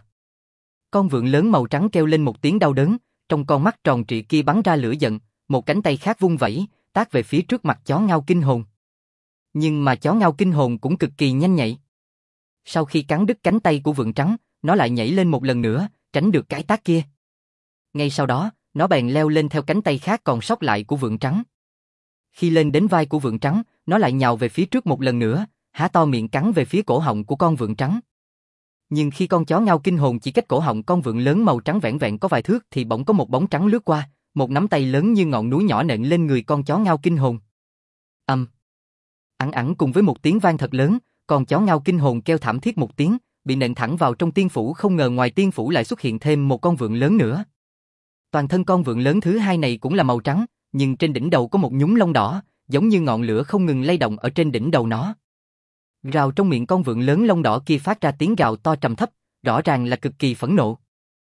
Con vượn lớn màu trắng kêu lên một tiếng đau đớn, trong con mắt tròn trịa kia bắn ra lửa giận, một cánh tay khác vung vẩy, tát về phía trước mặt chó ngao kinh hồn. Nhưng mà chó ngao kinh hồn cũng cực kỳ nhanh nhạy. Sau khi cắn đứt cánh tay của Vượn Trắng, nó lại nhảy lên một lần nữa, tránh được cái tát kia. Ngay sau đó, nó bèn leo lên theo cánh tay khác còn sót lại của Vượn Trắng. Khi lên đến vai của Vượn Trắng, nó lại nhào về phía trước một lần nữa, há to miệng cắn về phía cổ họng của con Vượn Trắng. Nhưng khi con chó ngao kinh hồn chỉ cách cổ họng con vượn lớn màu trắng vẻn vẹn có vài thước thì bỗng có một bóng trắng lướt qua, một nắm tay lớn như ngọn núi nhỏ nện lên người con chó ngao kinh hồn. Ầm. Um. Ẵng ẵng cùng với một tiếng vang thật lớn, con chó ngao kinh hồn kêu thảm thiết một tiếng, bị nện thẳng vào trong tiên phủ. Không ngờ ngoài tiên phủ lại xuất hiện thêm một con vượn lớn nữa. Toàn thân con vượn lớn thứ hai này cũng là màu trắng, nhưng trên đỉnh đầu có một nhúm lông đỏ, giống như ngọn lửa không ngừng lay động ở trên đỉnh đầu nó. Rào trong miệng con vượn lớn lông đỏ kia phát ra tiếng gào to trầm thấp, rõ ràng là cực kỳ phẫn nộ.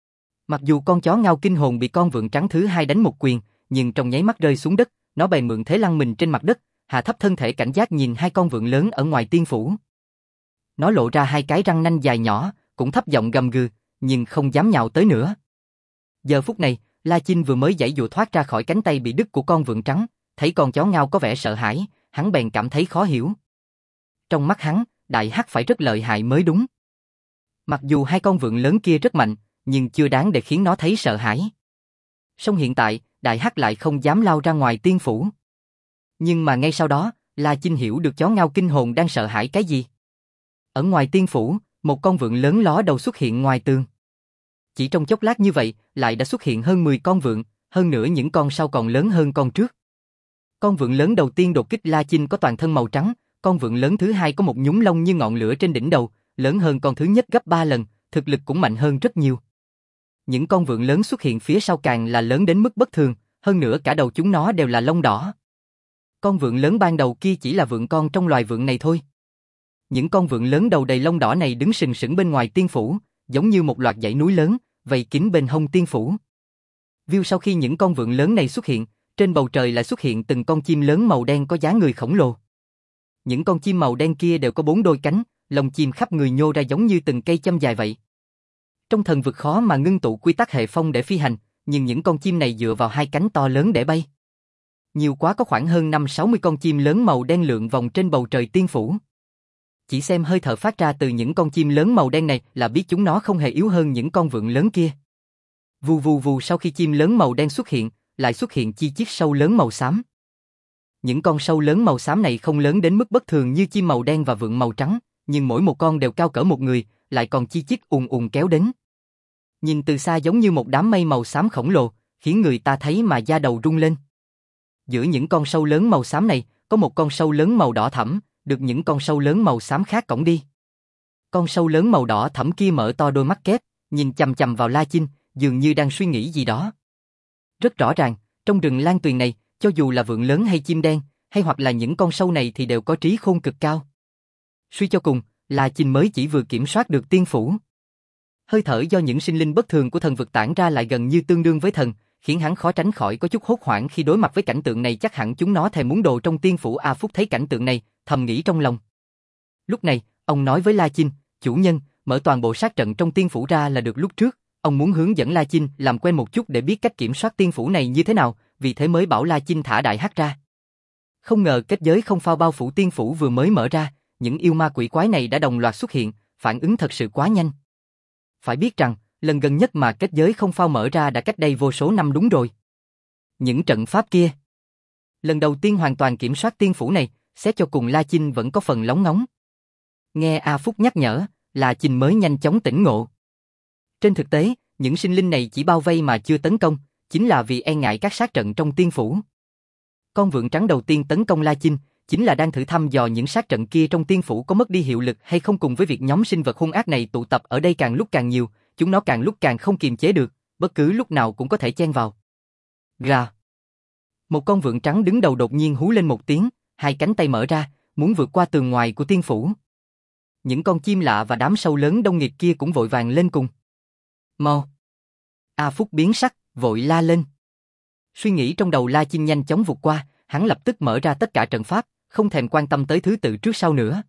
Mặc dù con chó ngao kinh hồn bị con vượn trắng thứ hai đánh một quyền, nhưng trong nháy mắt rơi xuống đất, nó bèn mượn thế lăn mình trên mặt đất, hạ thấp thân thể cảnh giác nhìn hai con vượn lớn ở ngoài tiên phủ. Nó lộ ra hai cái răng nanh dài nhỏ, cũng thấp giọng gầm gừ, nhưng không dám nhào tới nữa. Giờ phút này, La Chinh vừa mới giãy giụa thoát ra khỏi cánh tay bị đứt của con vượn trắng, thấy con chó ngao có vẻ sợ hãi, hắn bèn cảm thấy khó hiểu. Trong mắt hắn, Đại Hắc phải rất lợi hại mới đúng. Mặc dù hai con vượn lớn kia rất mạnh, nhưng chưa đáng để khiến nó thấy sợ hãi. Song hiện tại, Đại Hắc lại không dám lao ra ngoài tiên phủ. Nhưng mà ngay sau đó, La Chinh hiểu được chó ngao kinh hồn đang sợ hãi cái gì. Ở ngoài tiên phủ, một con vượn lớn ló đầu xuất hiện ngoài tường. Chỉ trong chốc lát như vậy, lại đã xuất hiện hơn mười con vượn, hơn nữa những con sau còn lớn hơn con trước. Con vượn lớn đầu tiên đột kích La Chinh có toàn thân màu trắng, con vượn lớn thứ hai có một nhúm lông như ngọn lửa trên đỉnh đầu, lớn hơn con thứ nhất gấp ba lần, thực lực cũng mạnh hơn rất nhiều. Những con vượn lớn xuất hiện phía sau càng là lớn đến mức bất thường, hơn nữa cả đầu chúng nó đều là lông đỏ. Con vượn lớn ban đầu kia chỉ là vượn con trong loài vượn này thôi. Những con vượn lớn đầu đầy lông đỏ này đứng sừng sững bên ngoài tiên phủ, giống như một loạt dãy núi lớn, vây kín bên hông tiên phủ. View sau khi những con vượn lớn này xuất hiện, trên bầu trời lại xuất hiện từng con chim lớn màu đen có dáng người khổng lồ. Những con chim màu đen kia đều có bốn đôi cánh, lông chim khắp người nhô ra giống như từng cây châm dài vậy. Trong thần vực khó mà ngưng tụ quy tắc hệ phong để phi hành, nhưng những con chim này dựa vào hai cánh to lớn để bay. Nhiều quá có khoảng hơn năm sáu mươi con chim lớn màu đen lượn vòng trên bầu trời tiên phủ. Chỉ xem hơi thở phát ra từ những con chim lớn màu đen này là biết chúng nó không hề yếu hơn những con vượn lớn kia. Vù vù vù sau khi chim lớn màu đen xuất hiện, lại xuất hiện chi chiếc sâu lớn màu xám. Những con sâu lớn màu xám này không lớn đến mức bất thường như chim màu đen và vượn màu trắng, nhưng mỗi một con đều cao cỡ một người, lại còn chi chít ùn ùn kéo đến. Nhìn từ xa giống như một đám mây màu xám khổng lồ, khiến người ta thấy mà da đầu rung lên. Giữa những con sâu lớn màu xám này, có một con sâu lớn màu đỏ thẫm, được những con sâu lớn màu xám khác cõng đi. Con sâu lớn màu đỏ thẫm kia mở to đôi mắt kép, nhìn chằm chằm vào La Chinh, dường như đang suy nghĩ gì đó. Rất rõ ràng, trong rừng lan tuyền này, cho dù là vượn lớn hay chim đen, hay hoặc là những con sâu này thì đều có trí khôn cực cao. Suy cho cùng, La Chinh mới chỉ vừa kiểm soát được tiên phủ. Hơi thở do những sinh linh bất thường của thần vực tản ra lại gần như tương đương với thần, khiến hắn khó tránh khỏi có chút hốt hoảng khi đối mặt với cảnh tượng này. Chắc hẳn chúng nó thèm muốn đồ trong tiên phủ. A Phúc thấy cảnh tượng này, thầm nghĩ trong lòng. Lúc này, ông nói với La Chinh, chủ nhân, mở toàn bộ sát trận trong tiên phủ ra là được. Lúc trước, ông muốn hướng dẫn La Chinh làm quen một chút để biết cách kiểm soát tiên phủ này như thế nào, vì thế mới bảo La Chinh thả Đại Hắc ra. Không ngờ kết giới không phao bao phủ tiên phủ vừa mới mở ra, những yêu ma quỷ quái này đã đồng loạt xuất hiện, phản ứng thật sự quá nhanh. Phải biết rằng, lần gần nhất mà kết giới không phao mở ra đã cách đây vô số năm đúng rồi. Những trận pháp kia. Lần đầu tiên hoàn toàn kiểm soát tiên phủ này, xét cho cùng La Chinh vẫn có phần lóng ngóng. Nghe A Phúc nhắc nhở, La Chinh mới nhanh chóng tỉnh ngộ. Trên thực tế, những sinh linh này chỉ bao vây mà chưa tấn công, chính là vì e ngại các sát trận trong tiên phủ. Con vượn trắng đầu tiên tấn công La Chinh, chính là đang thử thăm dò những sát trận kia trong tiên phủ có mất đi hiệu lực hay không. Cùng với việc nhóm sinh vật hung ác này tụ tập ở đây càng lúc càng nhiều, chúng nó càng lúc càng không kiềm chế được, bất cứ lúc nào cũng có thể chen vào. Gà. Một con vượn trắng đứng đầu đột nhiên hú lên một tiếng, hai cánh tay mở ra, muốn vượt qua tường ngoài của tiên phủ. Những con chim lạ và đám sâu lớn đông nghịt kia cũng vội vàng lên cùng. Mau! A Phúc biến sắc, vội la lên. Suy nghĩ trong đầu La Chinh nhanh chóng vụt qua, hắn lập tức mở ra tất cả trận pháp, không thèm quan tâm tới thứ tự trước sau nữa.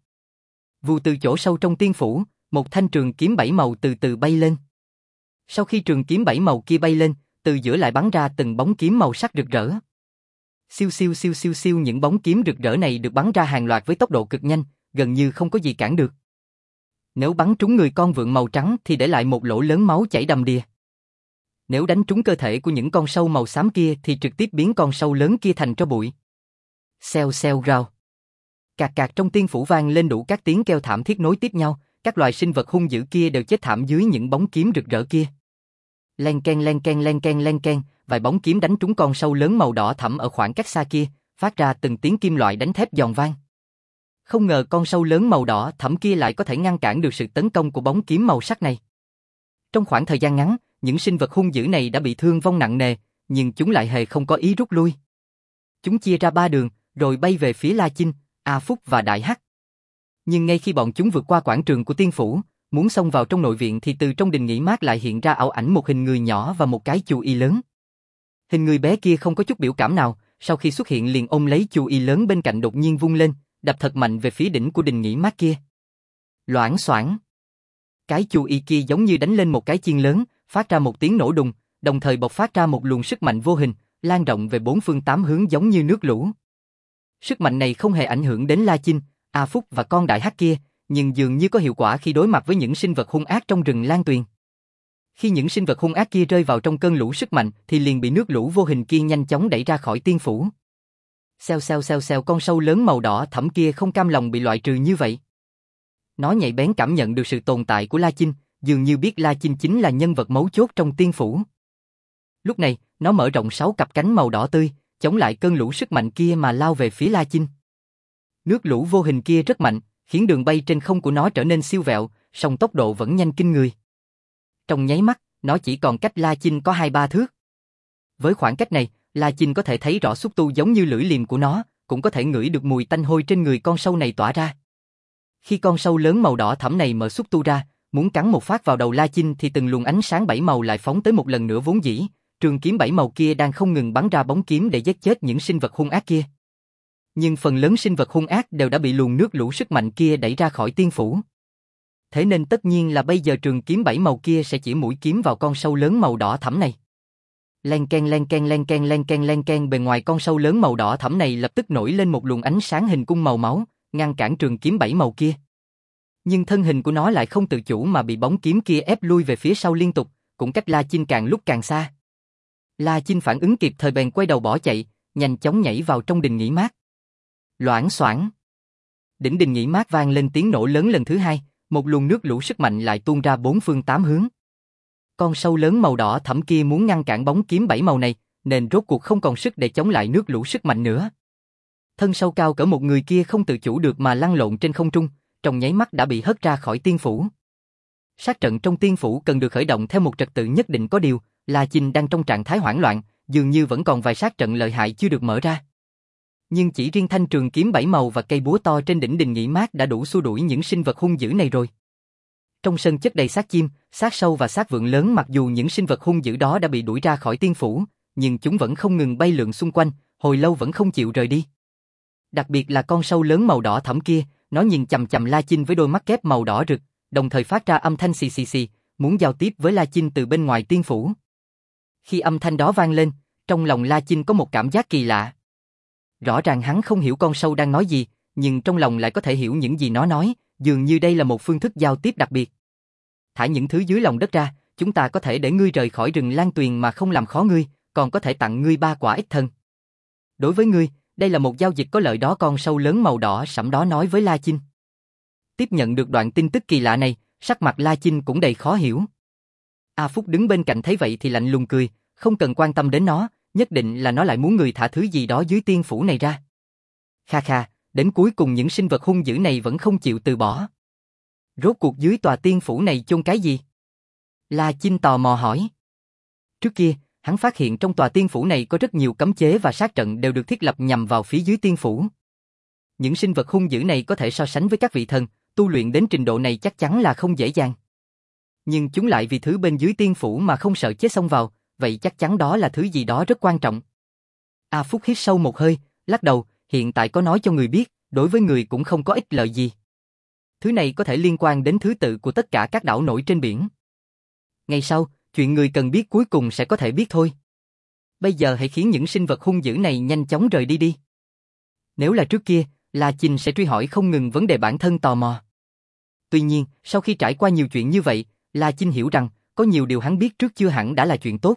Vù từ chỗ sâu trong tiên phủ, một thanh trường kiếm bảy màu từ từ bay lên. Sau khi trường kiếm bảy màu kia bay lên, từ giữa lại bắn ra từng bóng kiếm màu sắc rực rỡ. Siêu siêu siêu siêu siêu những bóng kiếm rực rỡ này được bắn ra hàng loạt với tốc độ cực nhanh, gần như không có gì cản được. Nếu bắn trúng người con vượn màu trắng thì để lại một lỗ lớn máu chảy đầm đìa. Nếu đánh trúng cơ thể của những con sâu màu xám kia thì trực tiếp biến con sâu lớn kia thành tro bụi. Xèo xèo rào. Cạc cạc trong tiên phủ vang lên đủ các tiếng kêu thảm thiết nối tiếp nhau, các loài sinh vật hung dữ kia đều chết thảm dưới những bóng kiếm rực rỡ kia. Len ken len ken len ken len ken, vài bóng kiếm đánh trúng con sâu lớn màu đỏ thẫm ở khoảng cách xa kia, phát ra từng tiếng kim loại đánh thép giòn vang. Không ngờ con sâu lớn màu đỏ thẫm kia lại có thể ngăn cản được sự tấn công của bóng kiếm màu sắc này. Trong khoảng thời gian ngắn, những sinh vật hung dữ này đã bị thương vong nặng nề, nhưng chúng lại hề không có ý rút lui. Chúng chia ra ba đường, rồi bay về phía La Chinh, A Phúc và Đại Hắc. Nhưng ngay khi bọn chúng vượt qua quảng trường của tiên phủ, muốn xông vào trong nội viện thì từ trong đình nghỉ mát lại hiện ra ảo ảnh một hình người nhỏ và một cái chu y lớn. Hình người bé kia không có chút biểu cảm nào, sau khi xuất hiện liền ôm lấy chu y lớn bên cạnh đột nhiên vung lên, đập thật mạnh về phía đỉnh của đình nghỉ mát kia. Loảng xoảng. Cái chu y kia giống như đánh lên một cái chiên lớn, phát ra một tiếng nổ đùng, đồng thời bộc phát ra một luồng sức mạnh vô hình, lan rộng về bốn phương tám hướng giống như nước lũ. Sức mạnh này không hề ảnh hưởng đến La Chinh, A Phúc và con Đại Hắc kia, nhưng dường như có hiệu quả khi đối mặt với những sinh vật hung ác trong rừng Lan Tuyền. Khi những sinh vật hung ác kia rơi vào trong cơn lũ sức mạnh thì liền bị nước lũ vô hình kia nhanh chóng đẩy ra khỏi tiên phủ. Xèo xèo xèo xèo, con sâu lớn màu đỏ thẫm kia không cam lòng bị loại trừ như vậy. Nó nhạy bén cảm nhận được sự tồn tại của La Chinh, dường như biết La Chinh chính là nhân vật mấu chốt trong tiên phủ. Lúc này, nó mở rộng sáu cặp cánh màu đỏ tươi, chống lại cơn lũ sức mạnh kia mà lao về phía La Chinh. Nước lũ vô hình kia rất mạnh, khiến đường bay trên không của nó trở nên siêu vẹo, song tốc độ vẫn nhanh kinh người. Trong nháy mắt, nó chỉ còn cách La Chinh có hai ba thước. Với khoảng cách này, La Chinh có thể thấy rõ xúc tu giống như lưỡi liềm của nó, cũng có thể ngửi được mùi tanh hôi trên người con sâu này tỏa ra. Khi con sâu lớn màu đỏ thẫm này mở xúc tu ra, muốn cắn một phát vào đầu La Chinh thì từng luồng ánh sáng bảy màu lại phóng tới một lần nữa vốn dĩ, trường kiếm bảy màu kia đang không ngừng bắn ra bóng kiếm để giết chết những sinh vật hung ác kia. Nhưng phần lớn sinh vật hung ác đều đã bị luồng nước lũ sức mạnh kia đẩy ra khỏi tiên phủ. Thế nên tất nhiên là bây giờ trường kiếm bảy màu kia sẽ chỉ mũi kiếm vào con sâu lớn màu đỏ thẫm này. Len ken len ken len ken len ken len ken, bề ngoài con sâu lớn màu đỏ thẫm này lập tức nổi lên một luồng ánh sáng hình cung màu máu, ngăn cản trường kiếm bảy màu kia. Nhưng thân hình của nó lại không tự chủ mà bị bóng kiếm kia ép lui về phía sau liên tục, cũng cách La Chinh càng lúc càng xa. La Chinh phản ứng kịp thời bèn quay đầu bỏ chạy, nhanh chóng nhảy vào trong đình nghỉ mát. Loảng xoảng. Đỉnh đình nghỉ mát vang lên tiếng nổ lớn lần thứ hai, một luồng nước lũ sức mạnh lại tuôn ra bốn phương tám hướng. Con sâu lớn màu đỏ thẫm kia muốn ngăn cản bóng kiếm bảy màu này, nên rốt cuộc không còn sức để chống lại nước lũ sức mạnh nữa. Thân sâu cao cỡ một người kia không tự chủ được mà lăn lộn trên không trung, trong nháy mắt đã bị hất ra khỏi tiên phủ. Sát trận trong tiên phủ cần được khởi động theo một trật tự nhất định, có điều, La Chinh đang trong trạng thái hoảng loạn, dường như vẫn còn vài sát trận lợi hại chưa được mở ra. Nhưng chỉ riêng thanh trường kiếm bảy màu và cây búa to trên đỉnh đình nghỉ mát đã đủ xua đuổi những sinh vật hung dữ này rồi. Trong sân chất đầy xác chim, xác sâu và xác vượn lớn, mặc dù những sinh vật hung dữ đó đã bị đuổi ra khỏi tiên phủ, nhưng chúng vẫn không ngừng bay lượn xung quanh, hồi lâu vẫn không chịu rời đi. Đặc biệt là con sâu lớn màu đỏ thẫm kia, nó nhìn chằm chằm La Chinh với đôi mắt kép màu đỏ rực, đồng thời phát ra âm thanh xì xì xì, muốn giao tiếp với La Chinh từ bên ngoài tiên phủ. Khi âm thanh đó vang lên, trong lòng La Chinh có một cảm giác kỳ lạ. Rõ ràng hắn không hiểu con sâu đang nói gì, nhưng trong lòng lại có thể hiểu những gì nó nói, dường như đây là một phương thức giao tiếp đặc biệt. Thả những thứ dưới lòng đất ra, chúng ta có thể để ngươi rời khỏi rừng Lan Tuyền mà không làm khó ngươi, còn có thể tặng ngươi ba quả ích thân. Đối với ngươi, đây là một giao dịch có lợi đó, con sâu lớn màu đỏ sẫm đó nói với La Chinh. Tiếp nhận được đoạn tin tức kỳ lạ này, sắc mặt La Chinh cũng đầy khó hiểu. A Phúc đứng bên cạnh thấy vậy thì lạnh lùng cười, không cần quan tâm đến nó, nhất định là nó lại muốn người thả thứ gì đó dưới tiên phủ này ra. Kha kha, đến cuối cùng những sinh vật hung dữ này vẫn không chịu từ bỏ. Rốt cuộc dưới tòa tiên phủ này chôn cái gì? La Chinh tò mò hỏi. Trước kia, hắn phát hiện trong tòa tiên phủ này có rất nhiều cấm chế và sát trận đều được thiết lập nhằm vào phía dưới tiên phủ. Những sinh vật hung dữ này có thể so sánh với các vị thần, tu luyện đến trình độ này chắc chắn là không dễ dàng. Nhưng chúng lại vì thứ bên dưới tiên phủ mà không sợ chết xông vào, vậy chắc chắn đó là thứ gì đó rất quan trọng. A Phúc hít sâu một hơi, lắc đầu, hiện tại có nói cho người biết, đối với người cũng không có ích lợi gì. Thứ này có thể liên quan đến thứ tự của tất cả các đảo nổi trên biển. Ngày sau, chuyện người cần biết cuối cùng sẽ có thể biết thôi. Bây giờ hãy khiến những sinh vật hung dữ này nhanh chóng rời đi đi. Nếu là trước kia, La Chinh sẽ truy hỏi không ngừng vấn đề bản thân tò mò. Tuy nhiên, sau khi trải qua nhiều chuyện như vậy, La Chinh hiểu rằng, có nhiều điều hắn biết trước chưa hẳn đã là chuyện tốt.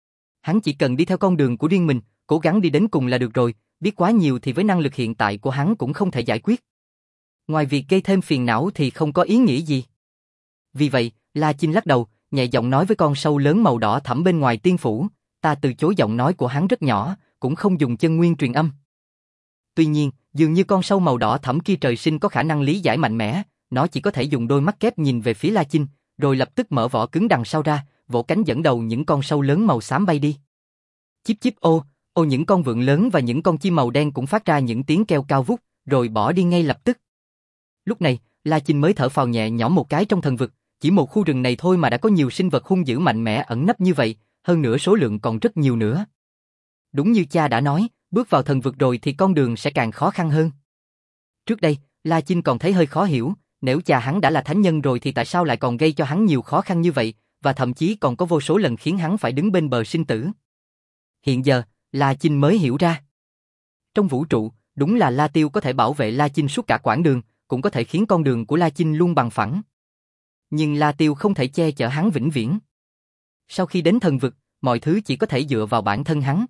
Hắn chỉ cần đi theo con đường của riêng mình, cố gắng đi đến cùng là được rồi, biết quá nhiều thì với năng lực hiện tại của hắn cũng không thể giải quyết. Ngoài việc gây thêm phiền não thì không có ý nghĩa gì. Vì vậy, La Chinh lắc đầu, nhẹ giọng nói với con sâu lớn màu đỏ thẫm bên ngoài tiên phủ, ta từ chối. Giọng nói của hắn rất nhỏ, cũng không dùng chân nguyên truyền âm. Tuy nhiên, dường như con sâu màu đỏ thẫm kia trời sinh có khả năng lý giải mạnh mẽ, nó chỉ có thể dùng đôi mắt kép nhìn về phía La Chinh, rồi lập tức mở vỏ cứng đằng sau ra, vỗ cánh dẫn đầu những con sâu lớn màu xám bay đi. Chíp chíp ô, ô những con vượn lớn và những con chim màu đen cũng phát ra những tiếng kêu cao vút, rồi bỏ đi ngay lập tức. Lúc này, La Chinh mới thở phào nhẹ nhõm một cái. Trong thần vực, chỉ một khu rừng này thôi mà đã có nhiều sinh vật hung dữ mạnh mẽ ẩn nấp như vậy, hơn nữa số lượng còn rất nhiều nữa. Đúng như cha đã nói, bước vào thần vực rồi thì con đường sẽ càng khó khăn hơn. Trước đây, La Chinh còn thấy hơi khó hiểu, nếu cha hắn đã là thánh nhân rồi thì tại sao lại còn gây cho hắn nhiều khó khăn như vậy, và thậm chí còn có vô số lần khiến hắn phải đứng bên bờ sinh tử. Hiện giờ, La Chinh mới hiểu ra. Trong vũ trụ, đúng là La Tiêu có thể bảo vệ La Chinh suốt cả quãng đường, cũng có thể khiến con đường của La Chinh luôn bằng phẳng. Nhưng La Tiêu không thể che chở hắn vĩnh viễn. Sau khi đến thần vực, mọi thứ chỉ có thể dựa vào bản thân hắn.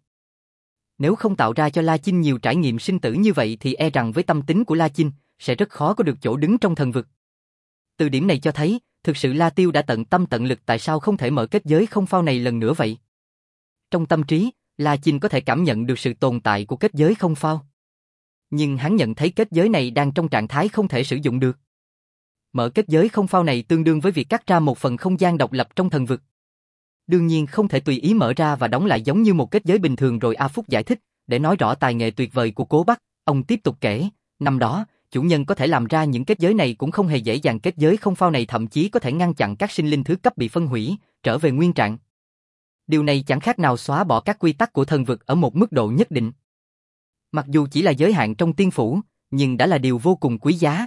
Nếu không tạo ra cho La Chinh nhiều trải nghiệm sinh tử như vậy thì e rằng với tâm tính của La Chinh, sẽ rất khó có được chỗ đứng trong thần vực. Từ điểm này cho thấy, thực sự La Tiêu đã tận tâm tận lực, tại sao không thể mở kết giới không phao này lần nữa vậy? Trong tâm trí, La Chinh có thể cảm nhận được sự tồn tại của kết giới không phao. Nhưng hắn nhận thấy kết giới này đang trong trạng thái không thể sử dụng được. Mở kết giới không phao này tương đương với việc cắt ra một phần không gian độc lập trong thần vực. Đương nhiên không thể tùy ý mở ra và đóng lại giống như một kết giới bình thường. Rồi A Phúc giải thích, để nói rõ tài nghệ tuyệt vời của Cố Bắc, ông tiếp tục kể, năm đó, chủ nhân có thể làm ra những kết giới này cũng không hề dễ dàng. Kết giới không phao này thậm chí có thể ngăn chặn các sinh linh thứ cấp bị phân hủy, trở về nguyên trạng. Điều này chẳng khác nào xóa bỏ các quy tắc của thần vực ở một mức độ nhất định. Mặc dù chỉ là giới hạn trong tiên phủ, nhưng đã là điều vô cùng quý giá.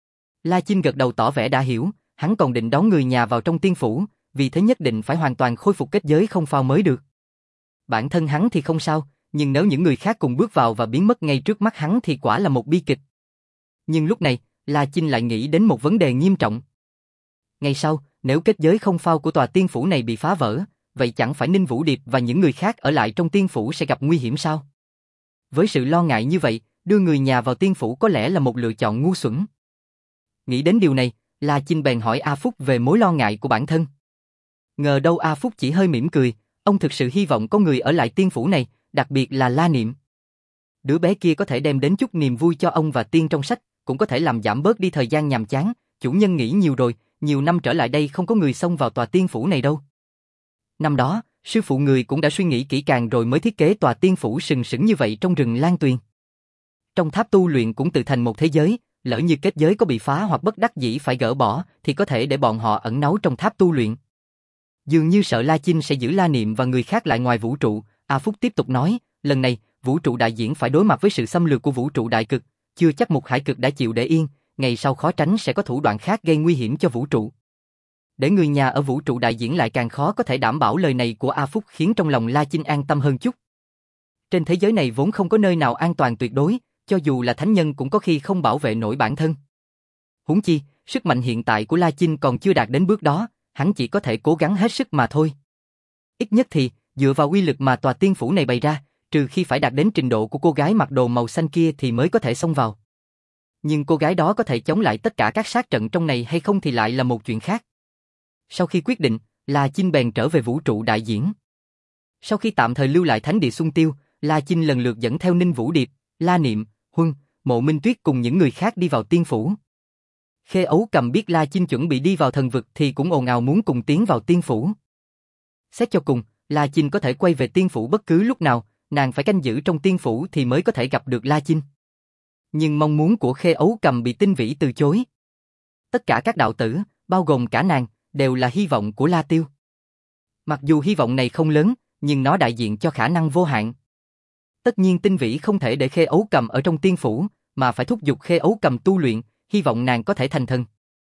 La Chinh gật đầu tỏ vẻ đã hiểu, hắn còn định đón người nhà vào trong tiên phủ, vì thế nhất định phải hoàn toàn khôi phục kết giới không phao mới được. Bản thân hắn thì không sao, nhưng nếu những người khác cùng bước vào và biến mất ngay trước mắt hắn thì quả là một bi kịch. Nhưng lúc này, La Chinh lại nghĩ đến một vấn đề nghiêm trọng. Ngày sau, nếu kết giới không phao của tòa tiên phủ này bị phá vỡ, vậy chẳng phải Ninh Vũ Điệp và những người khác ở lại trong tiên phủ sẽ gặp nguy hiểm sao? Với sự lo ngại như vậy, đưa người nhà vào tiên phủ có lẽ là một lựa chọn ngu xuẩn. Nghĩ đến điều này, La Chinh bèn hỏi A Phúc về mối lo ngại của bản thân. Ngờ đâu A Phúc chỉ hơi mỉm cười, ông thực sự hy vọng có người ở lại tiên phủ này, đặc biệt là La Niệm. Đứa bé kia có thể đem đến chút niềm vui cho ông và tiên trong sách, cũng có thể làm giảm bớt đi thời gian nhàm chán. Chủ nhân nghĩ nhiều rồi, nhiều năm trở lại đây không có người xông vào tòa tiên phủ này đâu. Năm đó, sư phụ người cũng đã suy nghĩ kỹ càng rồi mới thiết kế tòa tiên phủ sừng sững như vậy trong rừng Lan Tuyền. Trong tháp tu luyện cũng tự thành một thế giới, lỡ như kết giới có bị phá hoặc bất đắc dĩ phải gỡ bỏ thì có thể để bọn họ ẩn náu trong tháp tu luyện. Dường như sợ La Chinh sẽ giữ La Niệm và người khác lại ngoài vũ trụ, A Phúc tiếp tục nói, lần này, vũ trụ đại diễn phải đối mặt với sự xâm lược của vũ trụ đại cực, chưa chắc một hải cực đã chịu để yên, ngày sau khó tránh sẽ có thủ đoạn khác gây nguy hiểm cho vũ trụ. Để người nhà ở vũ trụ đại diễn lại càng khó có thể đảm bảo. Lời này của A Phúc khiến trong lòng La Chinh an tâm hơn chút. Trên thế giới này vốn không có nơi nào an toàn tuyệt đối, cho dù là thánh nhân cũng có khi không bảo vệ nổi bản thân. Huống chi, sức mạnh hiện tại của La Chinh còn chưa đạt đến bước đó, hắn chỉ có thể cố gắng hết sức mà thôi. Ít nhất thì, dựa vào uy lực mà tòa tiên phủ này bày ra, trừ khi phải đạt đến trình độ của cô gái mặc đồ màu xanh kia thì mới có thể xông vào. Nhưng cô gái đó có thể chống lại tất cả các sát trận trong này hay không thì lại là một chuyện khác. Sau khi quyết định, La Chinh bèn trở về vũ trụ đại diễn. Sau khi tạm thời lưu lại thánh địa Xuân Tiêu, La Chinh lần lượt dẫn theo Ninh Vũ Điệp, La Niệm, Huân, Mộ Minh Tuyết cùng những người khác đi vào tiên phủ. Khê Ấu Cầm biết La Chinh chuẩn bị đi vào thần vực thì cũng ồn ào muốn cùng tiến vào tiên phủ. Xét cho cùng, La Chinh có thể quay về tiên phủ bất cứ lúc nào, nàng phải canh giữ trong tiên phủ thì mới có thể gặp được La Chinh. Nhưng mong muốn của Khê Ấu Cầm bị Tinh Vĩ từ chối. Tất cả các đạo tử, bao gồm cả nàng, đều là hy vọng của La Tiêu. Mặc dù hy vọng này không lớn, nhưng nó đại diện cho khả năng vô hạn. Tất nhiên Tinh Vĩ không thể để Khê Ấu Cầm ở trong tiên phủ, mà phải thúc giục Khê Ấu Cầm tu luyện, hy vọng nàng có thể thành thần.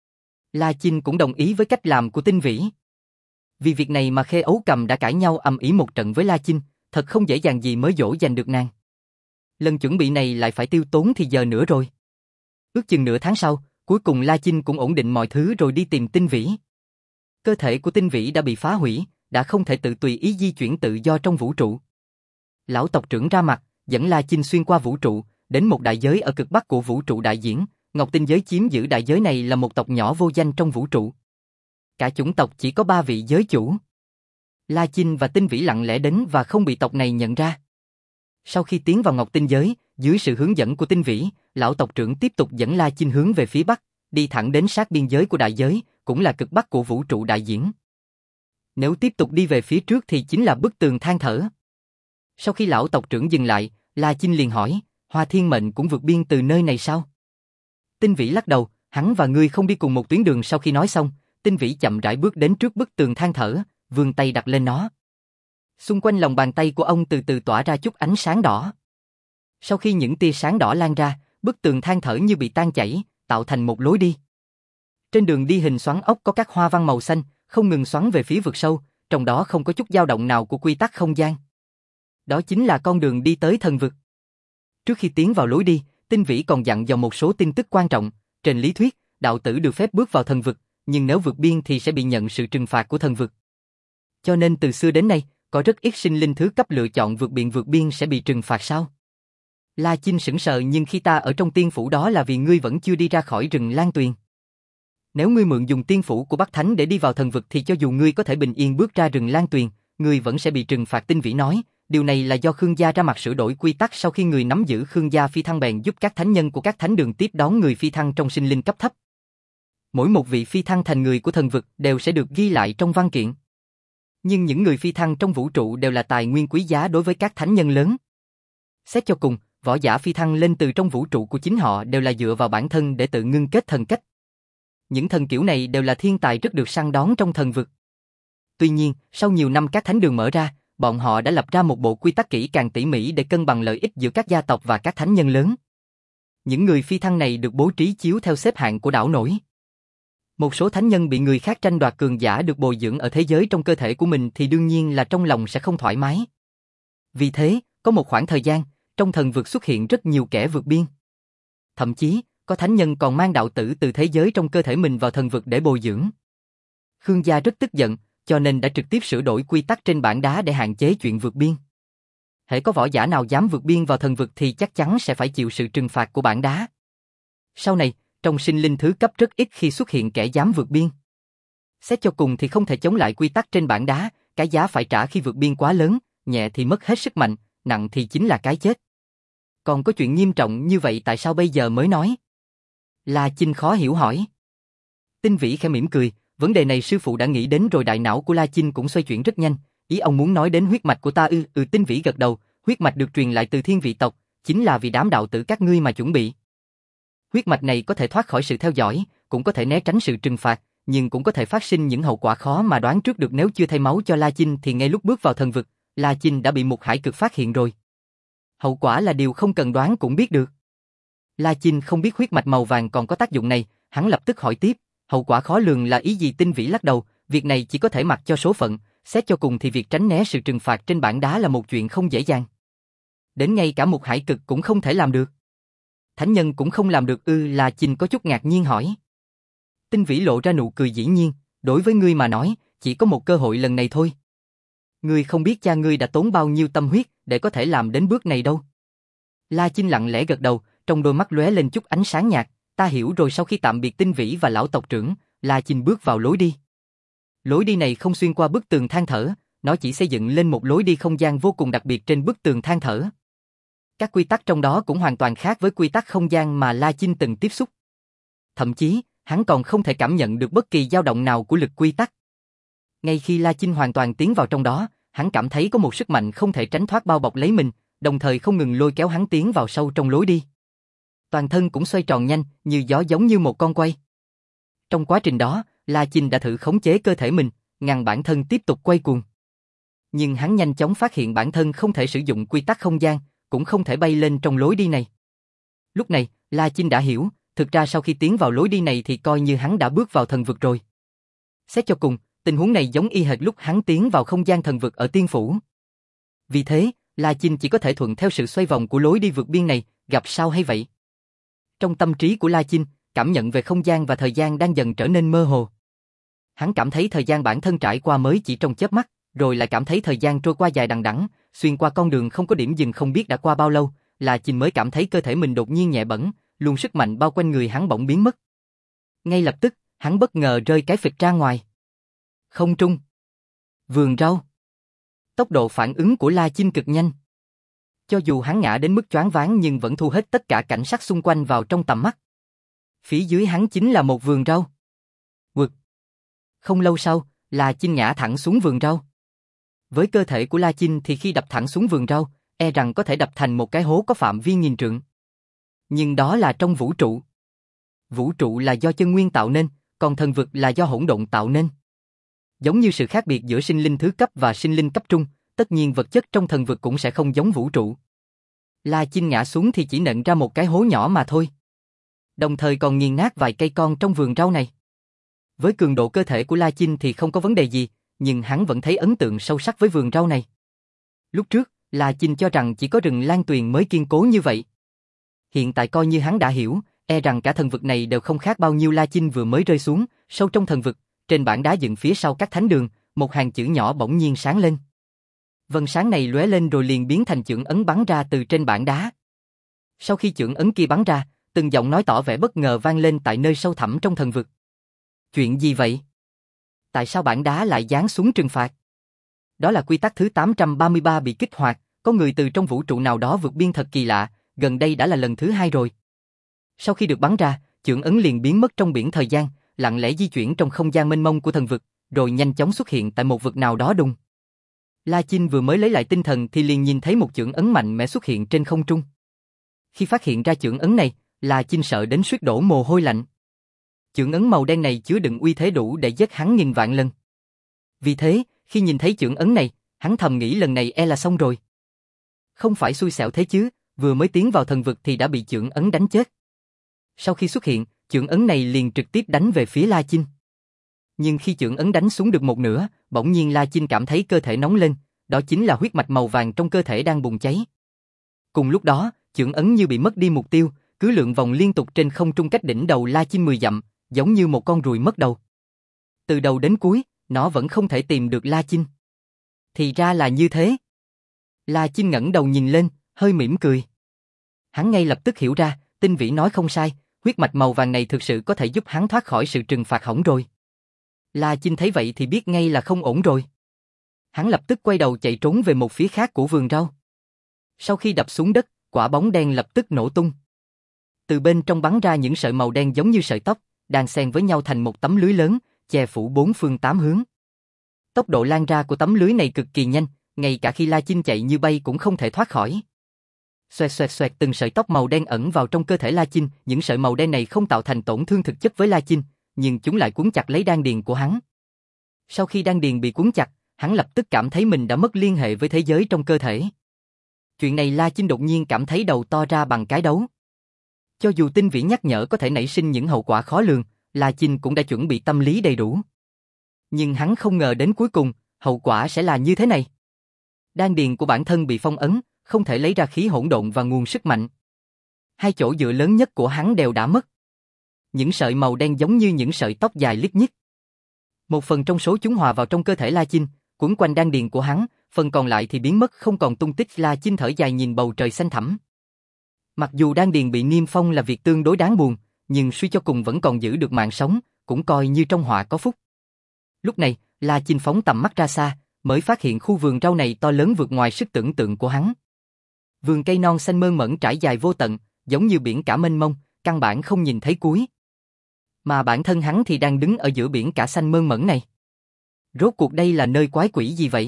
La Chinh cũng đồng ý với cách làm của Tinh Vĩ. Vì việc này mà Khê Ấu Cầm đã cãi nhau ầm ĩ một trận với La Chinh, thật không dễ dàng gì mới dỗ dành được nàng. Lần chuẩn bị này lại phải tiêu tốn thì giờ nữa rồi. Ước chừng nửa tháng sau, cuối cùng La Chinh cũng ổn định mọi thứ rồi đi tìm Tinh Vĩ. Cơ thể của Tinh Vĩ đã bị phá hủy, đã không thể tự tùy ý di chuyển tự do trong vũ trụ. Lão tộc trưởng ra mặt, dẫn La Chinh xuyên qua vũ trụ, đến một đại giới ở cực bắc của vũ trụ đại diễn. Ngọc Tinh giới chiếm giữ đại giới này là một tộc nhỏ vô danh trong vũ trụ. Cả chủng tộc chỉ có ba vị giới chủ. La Chinh và Tinh Vĩ lặng lẽ đến và không bị tộc này nhận ra. Sau khi tiến vào Ngọc Tinh giới, dưới sự hướng dẫn của Tinh Vĩ, lão tộc trưởng tiếp tục dẫn La Chinh hướng về phía bắc, đi thẳng đến sát biên giới của đại giới, cũng là cực bắc của vũ trụ đại diễn. Nếu tiếp tục đi về phía trước thì chính là bức tường than thở. Sau khi lão tộc trưởng dừng lại, La Chinh liền hỏi, Hoa Thiên Mệnh cũng vượt biên từ nơi này sao? Tinh Vĩ lắc đầu, hắn và ngươi không đi cùng một tuyến đường. Sau khi nói xong, Tinh Vĩ chậm rãi bước đến trước bức tường than thở, vươn tay đặt lên nó. Xung quanh lòng bàn tay của ông từ từ tỏa ra chút ánh sáng đỏ. Sau khi những tia sáng đỏ lan ra, bức tường than thở như bị tan chảy, tạo thành một lối đi. Trên đường đi hình xoắn ốc có các hoa văn màu xanh, không ngừng xoắn về phía vực sâu, trong đó không có chút dao động nào của quy tắc không gian. Đó chính là con đường đi tới thần vực. Trước khi tiến vào lối đi, Tinh Vĩ còn dặn dò một số tin tức quan trọng. Trên lý thuyết, đạo tử được phép bước vào thần vực, nhưng nếu vượt biên thì sẽ bị nhận sự trừng phạt của thần vực. Cho nên từ xưa đến nay, có rất ít sinh linh thứ cấp lựa chọn vượt biên vượt biên sẽ bị trừng phạt sao? La Chinh sững sờ, nhưng khi ta ở trong tiên phủ đó là vì ngươi vẫn chưa đi ra khỏi rừng Lan Tuyền. Nếu ngươi mượn dùng tiên phủ của Bắc Thánh để đi vào thần vực thì cho dù ngươi có thể bình yên bước ra rừng Lan Tuyền, ngươi vẫn sẽ bị trừng phạt. Tinh Vĩ nói, điều này là do Khương gia ra mặt sửa đổi quy tắc sau khi người nắm giữ Khương gia phi thăng bèn giúp các thánh nhân của các thánh đường tiếp đón người phi thăng trong sinh linh cấp thấp. Mỗi một vị phi thăng thành người của thần vực đều sẽ được ghi lại trong văn kiện. Nhưng những người phi thăng trong vũ trụ đều là tài nguyên quý giá đối với các thánh nhân lớn. Xét cho cùng, võ giả phi thăng lên từ trong vũ trụ của chính họ đều là dựa vào bản thân để tự ngưng kết thần cách. Những thần kiểu này đều là thiên tài rất được săn đón trong thần vực. Tuy nhiên, sau nhiều năm các thánh đường mở ra, bọn họ đã lập ra một bộ quy tắc kỹ càng tỉ mỉ để cân bằng lợi ích giữa các gia tộc và các thánh nhân lớn. Những người phi thăng này được bố trí chiếu theo xếp hạng của đảo nổi. Một số thánh nhân bị người khác tranh đoạt cường giả được bồi dưỡng ở thế giới trong cơ thể của mình thì đương nhiên là trong lòng sẽ không thoải mái. Vì thế, có một khoảng thời gian, trong thần vực xuất hiện rất nhiều kẻ vượt biên. Thậm chí, có thánh nhân còn mang đạo tử từ thế giới trong cơ thể mình vào thần vực để bồi dưỡng. Khương gia rất tức giận, cho nên đã trực tiếp sửa đổi quy tắc trên bảng đá để hạn chế chuyện vượt biên. Hễ có võ giả nào dám vượt biên vào thần vực thì chắc chắn sẽ phải chịu sự trừng phạt của bảng đá. Sau này, trong sinh linh thứ cấp rất ít khi xuất hiện kẻ dám vượt biên. Xét cho cùng thì không thể chống lại quy tắc trên bảng đá, cái giá phải trả khi vượt biên quá lớn, nhẹ thì mất hết sức mạnh, nặng thì chính là cái chết. Còn có chuyện nghiêm trọng như vậy tại sao bây giờ mới nói? La Chinh khó hiểu hỏi. Tinh Vĩ khẽ mỉm cười, vấn đề này sư phụ đã nghĩ đến rồi. Đại não của La Chinh cũng xoay chuyển rất nhanh, ý ông muốn nói đến huyết mạch của ta ư? Ừ, ừ Tinh Vĩ gật đầu, huyết mạch được truyền lại từ thiên vị tộc, chính là vì đám đạo tử các ngươi mà chuẩn bị. Huyết mạch này có thể thoát khỏi sự theo dõi, cũng có thể né tránh sự trừng phạt, nhưng cũng có thể phát sinh những hậu quả khó mà đoán trước được. Nếu chưa thay máu cho La Chinh thì ngay lúc bước vào thần vực, La Chinh đã bị một hải cực phát hiện rồi. Hậu quả là điều không cần đoán cũng biết được. La Chinh không biết huyết mạch màu vàng còn có tác dụng này, hắn lập tức hỏi tiếp, hậu quả khó lường là ý gì? Tinh Vĩ lắc đầu, việc này chỉ có thể mặc cho số phận, xét cho cùng thì việc tránh né sự trừng phạt trên bảng đá là một chuyện không dễ dàng. Đến ngay cả một hải cực cũng không thể làm được. Thánh nhân cũng không làm được ư? La Chinh có chút ngạc nhiên hỏi. Tinh Vĩ lộ ra nụ cười dĩ nhiên, đối với ngươi mà nói, chỉ có một cơ hội lần này thôi. Ngươi không biết cha ngươi đã tốn bao nhiêu tâm huyết để có thể làm đến bước này đâu. La Chinh lặng lẽ gật đầu, trong đôi mắt lóe lên chút ánh sáng nhạt, ta hiểu rồi. Sau khi tạm biệt Tinh Vĩ và lão tộc trưởng, La Chinh bước vào lối đi. Lối đi này không xuyên qua bức tường than thở, nó chỉ xây dựng lên một lối đi không gian vô cùng đặc biệt trên bức tường than thở. Các quy tắc trong đó cũng hoàn toàn khác với quy tắc không gian mà La Chinh từng tiếp xúc. Thậm chí, hắn còn không thể cảm nhận được bất kỳ dao động nào của lực quy tắc. Ngay khi La Chinh hoàn toàn tiến vào trong đó, hắn cảm thấy có một sức mạnh không thể tránh thoát bao bọc lấy mình, đồng thời không ngừng lôi kéo hắn tiến vào sâu trong lối đi. Toàn thân cũng xoay tròn nhanh, như gió, giống như một con quay. Trong quá trình đó, La Chinh đã thử khống chế cơ thể mình, ngăn bản thân tiếp tục quay cuồng. Nhưng hắn nhanh chóng phát hiện bản thân không thể sử dụng quy tắc không gian, cũng không thể bay lên trong lối đi này. Lúc này, La Chinh đã hiểu, thực ra sau khi tiến vào lối đi này thì coi như hắn đã bước vào thần vực rồi. Xét cho cùng, tình huống này giống y hệt lúc hắn tiến vào không gian thần vực ở tiên phủ. Vì thế, La Chinh chỉ có thể thuận theo sự xoay vòng của lối đi vượt biên này, gặp sao hay vậy. Trong tâm trí của La Chinh, cảm nhận về không gian và thời gian đang dần trở nên mơ hồ. Hắn cảm thấy thời gian bản thân trải qua mới chỉ trong chớp mắt, rồi lại cảm thấy thời gian trôi qua dài đằng đẵng, xuyên qua con đường không có điểm dừng không biết đã qua bao lâu, La Chinh mới cảm thấy cơ thể mình đột nhiên nhẹ bẫng, luồng sức mạnh bao quanh người hắn bỗng biến mất. Ngay lập tức, hắn bất ngờ rơi cái phịch ra ngoài. Không trung. Vườn rau. Tốc độ phản ứng của La Chinh cực nhanh. Cho dù hắn ngã đến mức choáng váng nhưng vẫn thu hết tất cả cảnh sắc xung quanh vào trong tầm mắt. Phía dưới hắn chính là một vườn rau. Quật. Không lâu sau, La Chinh ngã thẳng xuống vườn rau. Với cơ thể của La Chinh thì khi đập thẳng xuống vườn rau, e rằng có thể đập thành một cái hố có phạm vi nghìn trượng. Nhưng đó là trong vũ trụ. Vũ trụ là do chân nguyên tạo nên, còn thần vực là do hỗn độn tạo nên. Giống như sự khác biệt giữa sinh linh thứ cấp và sinh linh cấp trung, tất nhiên vật chất trong thần vực cũng sẽ không giống vũ trụ. La Chinh ngã xuống thì chỉ nện ra một cái hố nhỏ mà thôi. Đồng thời còn nghiền nát vài cây con trong vườn rau này. Với cường độ cơ thể của La Chinh thì không có vấn đề gì, nhưng hắn vẫn thấy ấn tượng sâu sắc với vườn rau này. Lúc trước, La Chinh cho rằng chỉ có rừng Lan Tuyền mới kiên cố như vậy. Hiện tại coi như hắn đã hiểu, e rằng cả thần vực này đều không khác bao nhiêu. La Chinh vừa mới rơi xuống, sâu trong thần vực, trên bảng đá dựng phía sau các thánh đường, một hàng chữ nhỏ bỗng nhiên sáng lên. Vầng sáng này lóe lên rồi liền biến thành chưởng ấn bắn ra từ trên bảng đá. Sau khi chưởng ấn kia bắn ra, từng giọng nói tỏ vẻ bất ngờ vang lên tại nơi sâu thẳm trong thần vực. Chuyện gì vậy? Tại sao bảng đá lại giáng xuống trừng phạt? Đó là quy tắc thứ tám trăm ba mươi ba bị kích hoạt, có người từ trong vũ trụ nào đó vượt biên thật kỳ lạ, gần đây đã là lần thứ hai rồi. Sau khi được bắn ra, chưởng ấn liền biến mất trong biển thời gian, lặng lẽ di chuyển trong không gian mênh mông của thần vực, rồi nhanh chóng xuất hiện tại một vực nào đó đùng. La Chinh vừa mới lấy lại tinh thần thì liền nhìn thấy một chưởng ấn mạnh mẽ xuất hiện trên không trung. Khi phát hiện ra chưởng ấn này, La Chinh sợ đến suýt đổ mồ hôi lạnh. Chưởng ấn màu đen này chứa đựng uy thế đủ để giết hắn nghìn vạn lần. Vì thế, khi nhìn thấy chưởng ấn này, hắn thầm nghĩ lần này e là xong rồi. Không phải xui xẻo thế chứ, vừa mới tiến vào thần vực thì đã bị chưởng ấn đánh chết. Sau khi xuất hiện, chưởng ấn này liền trực tiếp đánh về phía La Chinh. Nhưng khi chưởng ấn đánh xuống được một nửa, bỗng nhiên La Chinh cảm thấy cơ thể nóng lên, đó chính là huyết mạch màu vàng trong cơ thể đang bùng cháy. Cùng lúc đó, chưởng ấn như bị mất đi mục tiêu, cứ lượn vòng liên tục trên không trung cách đỉnh đầu La Chinh mười dặm, giống như một con ruồi mất đầu. Từ đầu đến cuối, nó vẫn không thể tìm được La Chinh. Thì ra là như thế. La Chinh ngẩng đầu nhìn lên, hơi mỉm cười. Hắn ngay lập tức hiểu ra, Tinh Vĩ nói không sai, huyết mạch màu vàng này thực sự có thể giúp hắn thoát khỏi sự trừng phạt hỏng rồi. La Chinh thấy vậy thì biết ngay là không ổn rồi. Hắn lập tức quay đầu chạy trốn về một phía khác của vườn rau. Sau khi đập xuống đất, quả bóng đen lập tức nổ tung. Từ bên trong bắn ra những sợi màu đen giống như sợi tóc, đan xen với nhau thành một tấm lưới lớn, che phủ bốn phương tám hướng. Tốc độ lan ra của tấm lưới này cực kỳ nhanh, ngay cả khi La Chinh chạy như bay cũng không thể thoát khỏi. Xoẹt xoẹt xoẹt từng sợi tóc màu đen ẩn vào trong cơ thể La Chinh, những sợi màu đen này không tạo thành tổn thương thực chất với La Chinh, nhưng chúng lại cuốn chặt lấy đan điền của hắn. Sau khi đan điền bị cuốn chặt, hắn lập tức cảm thấy mình đã mất liên hệ với thế giới trong cơ thể. Chuyện này La Chinh đột nhiên cảm thấy đầu to ra bằng cái đấu. Cho dù Tinh Vĩ nhắc nhở có thể nảy sinh những hậu quả khó lường, La Chinh cũng đã chuẩn bị tâm lý đầy đủ. Nhưng hắn không ngờ đến cuối cùng, hậu quả sẽ là như thế này. Đan điền của bản thân bị phong ấn, không thể lấy ra khí hỗn độn và nguồn sức mạnh. Hai chỗ dựa lớn nhất của hắn đều đã mất. Những sợi màu đen giống như những sợi tóc dài liếc nhích. Một phần trong số chúng hòa vào trong cơ thể La Chinh, quấn quanh đan điền của hắn, phần còn lại thì biến mất không còn tung tích. La Chinh thở dài nhìn bầu trời xanh thẳm. Mặc dù đan điền bị niêm phong là việc tương đối đáng buồn, nhưng suy cho cùng vẫn còn giữ được mạng sống, cũng coi như trong họa có phúc. Lúc này, La Chinh phóng tầm mắt ra xa, mới phát hiện khu vườn rau này to lớn vượt ngoài sức tưởng tượng của hắn. Vườn cây non xanh mơn mởn trải dài vô tận, giống như biển cả mênh mông, căn bản không nhìn thấy cuối. Mà bản thân hắn thì đang đứng ở giữa biển cả xanh mơn mởn này. Rốt cuộc đây là nơi quái quỷ gì vậy?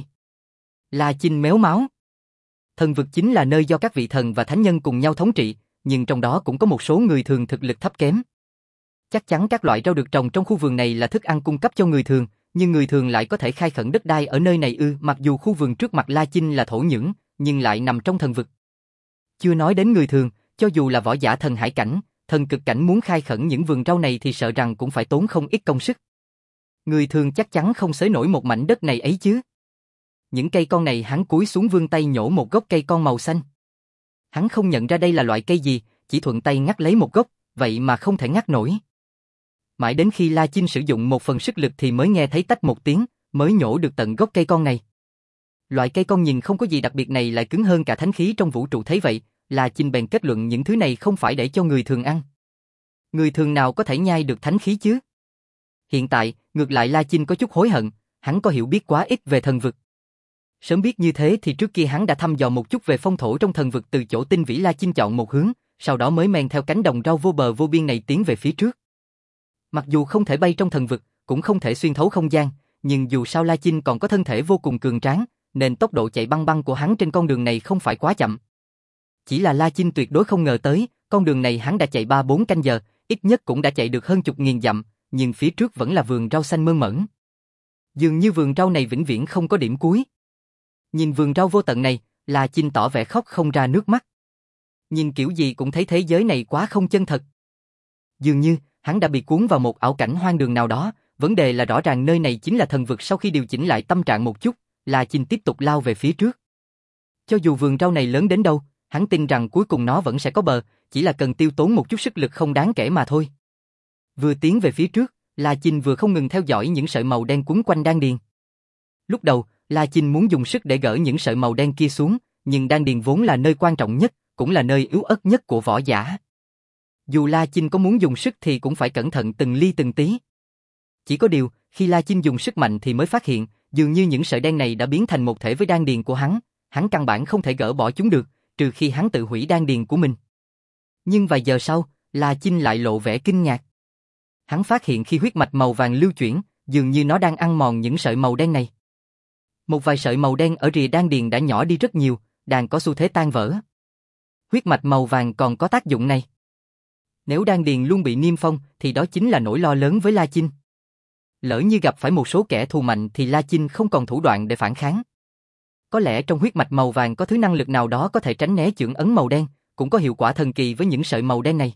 La Chinh méo máu. Thần vực chính là nơi do các vị thần và thánh nhân cùng nhau thống trị, nhưng trong đó cũng có một số người thường thực lực thấp kém. Chắc chắn các loại rau được trồng trong khu vườn này là thức ăn cung cấp cho người thường, nhưng người thường lại có thể khai khẩn đất đai ở nơi này ư? Mặc dù khu vườn trước mặt La Chinh là thổ nhưỡng, nhưng lại nằm trong thần vực. Chưa nói đến người thường, cho dù là võ giả thần hải cảnh, thần cực cảnh muốn khai khẩn những vườn rau này thì sợ rằng cũng phải tốn không ít công sức. Người thường chắc chắn không xới nổi một mảnh đất này ấy chứ. Những cây con này hắn cúi xuống vươn tay nhổ một gốc cây con màu xanh. Hắn không nhận ra đây là loại cây gì, chỉ thuận tay ngắt lấy một gốc, vậy mà không thể ngắt nổi. Mãi đến khi La Chinh sử dụng một phần sức lực thì mới nghe thấy tách một tiếng, mới nhổ được tận gốc cây con này. Loại cây con nhìn không có gì đặc biệt này lại cứng hơn cả thánh khí trong vũ trụ thấy vậy, La Chinh bèn kết luận những thứ này không phải để cho người thường ăn. Người thường nào có thể nhai được thánh khí chứ? Hiện tại, ngược lại La Chinh có chút hối hận, hắn có hiểu biết quá ít về thần vực. Sớm biết như thế thì trước kia hắn đã thăm dò một chút về phong thổ trong thần vực từ chỗ tinh vĩ La Chinh chọn một hướng, sau đó mới men theo cánh đồng rau vô bờ vô biên này tiến về phía trước. Mặc dù không thể bay trong thần vực, cũng không thể xuyên thấu không gian, nhưng dù sao La Chinh còn có thân thể vô cùng cường tráng, nên tốc độ chạy băng băng của hắn trên con đường này không phải quá chậm. Chỉ là La Chinh tuyệt đối không ngờ tới, con đường này hắn đã chạy ba bốn canh giờ, ít nhất cũng đã chạy được hơn chục nghìn dặm, nhưng phía trước vẫn là vườn rau xanh mơn mởn. Dường như vườn rau này vĩnh viễn không có điểm cuối. Nhìn vườn rau vô tận này, La Chinh tỏ vẻ khóc không ra nước mắt. Nhìn kiểu gì cũng thấy thế giới này quá không chân thật. Dường như, hắn đã bị cuốn vào một ảo cảnh hoang đường nào đó, vấn đề là rõ ràng nơi này chính là thần vực. Sau khi điều chỉnh lại tâm trạng một chút, La Chinh tiếp tục lao về phía trước. Cho dù vườn rau này lớn đến đâu, hắn tin rằng cuối cùng nó vẫn sẽ có bờ, chỉ là cần tiêu tốn một chút sức lực không đáng kể mà thôi. Vừa tiến về phía trước, La Chinh vừa không ngừng theo dõi những sợi màu đen quấn quanh đan điền. Lúc đầu, La Chinh muốn dùng sức để gỡ những sợi màu đen kia xuống, nhưng đan điền vốn là nơi quan trọng nhất, cũng là nơi yếu ớt nhất của võ giả. Dù La Chinh có muốn dùng sức thì cũng phải cẩn thận từng ly từng tí. Chỉ có điều, khi La Chinh dùng sức mạnh thì mới phát hiện, dường như những sợi đen này đã biến thành một thể với đan điền của hắn, hắn căn bản không thể gỡ bỏ chúng được, trừ khi hắn tự hủy đan điền của mình. Nhưng vài giờ sau, La Chinh lại lộ vẻ kinh ngạc. Hắn phát hiện khi huyết mạch màu vàng lưu chuyển, dường như nó đang ăn mòn những sợi màu đen này. Một vài sợi màu đen ở rìa đan điền đã nhỏ đi rất nhiều, đang có xu thế tan vỡ. Huyết mạch màu vàng còn có tác dụng này. Nếu đan điền luôn bị niêm phong thì đó chính là nỗi lo lớn với La Chinh. Lỡ như gặp phải một số kẻ thù mạnh thì La Chinh không còn thủ đoạn để phản kháng. Có lẽ trong huyết mạch màu vàng có thứ năng lực nào đó có thể tránh né chưởng ấn màu đen, cũng có hiệu quả thần kỳ với những sợi màu đen này.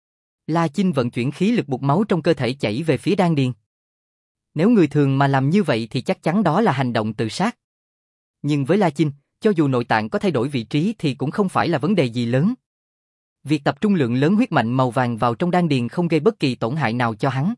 La Chinh vận chuyển khí lực buộc máu trong cơ thể chảy về phía đan điền. Nếu người thường mà làm như vậy thì chắc chắn đó là hành động tự sát. Nhưng với La Chinh, cho dù nội tạng có thay đổi vị trí thì cũng không phải là vấn đề gì lớn. Việc tập trung lượng lớn huyết mạnh màu vàng vào trong đan điền không gây bất kỳ tổn hại nào cho hắn.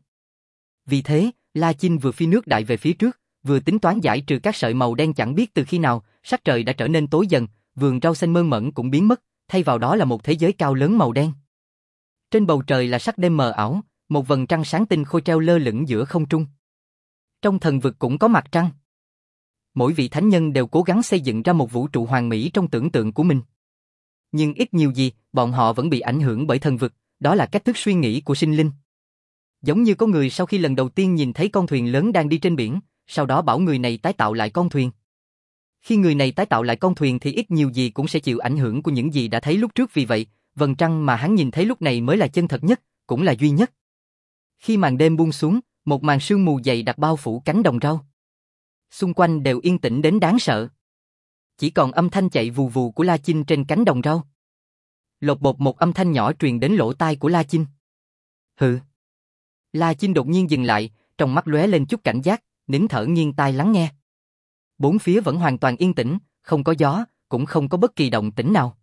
Vì thế, La Chinh vừa phi nước đại về phía trước, vừa tính toán giải trừ các sợi màu đen chẳng biết từ khi nào, sắc trời đã trở nên tối dần, vườn rau xanh mơn mởn cũng biến mất, thay vào đó là một thế giới cao lớn màu đen. Trên bầu trời là sắc đêm mờ ảo, một vầng trăng sáng tinh khôi treo lơ lửng giữa không trung. Trong thần vực cũng có mặt trăng. Mỗi vị thánh nhân đều cố gắng xây dựng ra một vũ trụ hoàn mỹ trong tưởng tượng của mình. Nhưng ít nhiều gì, bọn họ vẫn bị ảnh hưởng bởi thần vực, đó là cách thức suy nghĩ của sinh linh. Giống như có người sau khi lần đầu tiên nhìn thấy con thuyền lớn đang đi trên biển, sau đó bảo người này tái tạo lại con thuyền. Khi người này tái tạo lại con thuyền thì ít nhiều gì cũng sẽ chịu ảnh hưởng của những gì đã thấy lúc trước, vì vậy, vầng trăng mà hắn nhìn thấy lúc này mới là chân thật nhất, cũng là duy nhất. Khi màn đêm buông xuống, một màn sương mù dày đặc bao phủ cánh đồng rau. Xung quanh đều yên tĩnh đến đáng sợ. Chỉ còn âm thanh chạy vù vù của La Chinh trên cánh đồng rau. Lột bột một âm thanh nhỏ truyền đến lỗ tai của La Chinh. Hừ. La Chinh đột nhiên dừng lại, trong mắt lóe lên chút cảnh giác, nín thở nghiêng tai lắng nghe. Bốn phía vẫn hoàn toàn yên tĩnh, không có gió, cũng không có bất kỳ động tĩnh nào.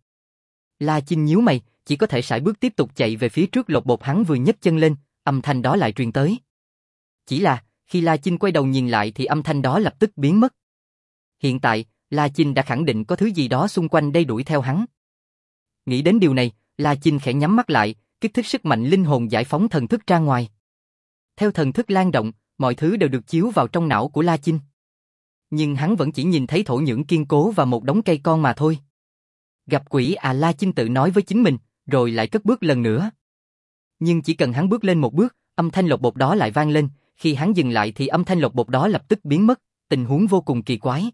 La Chinh nhíu mày, chỉ có thể sải bước tiếp tục chạy về phía trước. Lột bột hắn vừa nhấc chân lên, âm thanh đó lại truyền tới. Chỉ là, khi La Chinh quay đầu nhìn lại thì âm thanh đó lập tức biến mất. Hiện tại, La Chinh đã khẳng định có thứ gì đó xung quanh đây đuổi theo hắn. Nghĩ đến điều này, La Chinh khẽ nhắm mắt lại, kích thích sức mạnh linh hồn giải phóng thần thức ra ngoài. Theo thần thức lan rộng, mọi thứ đều được chiếu vào trong não của La Chinh. Nhưng hắn vẫn chỉ nhìn thấy thổ nhưỡng kiên cố và một đống cây con mà thôi. Gặp quỷ à, La Chinh tự nói với chính mình, rồi lại cất bước lần nữa. Nhưng chỉ cần hắn bước lên một bước, âm thanh lột bột đó lại vang lên, khi hắn dừng lại thì âm thanh lột bột đó lập tức biến mất, tình huống vô cùng kỳ quái.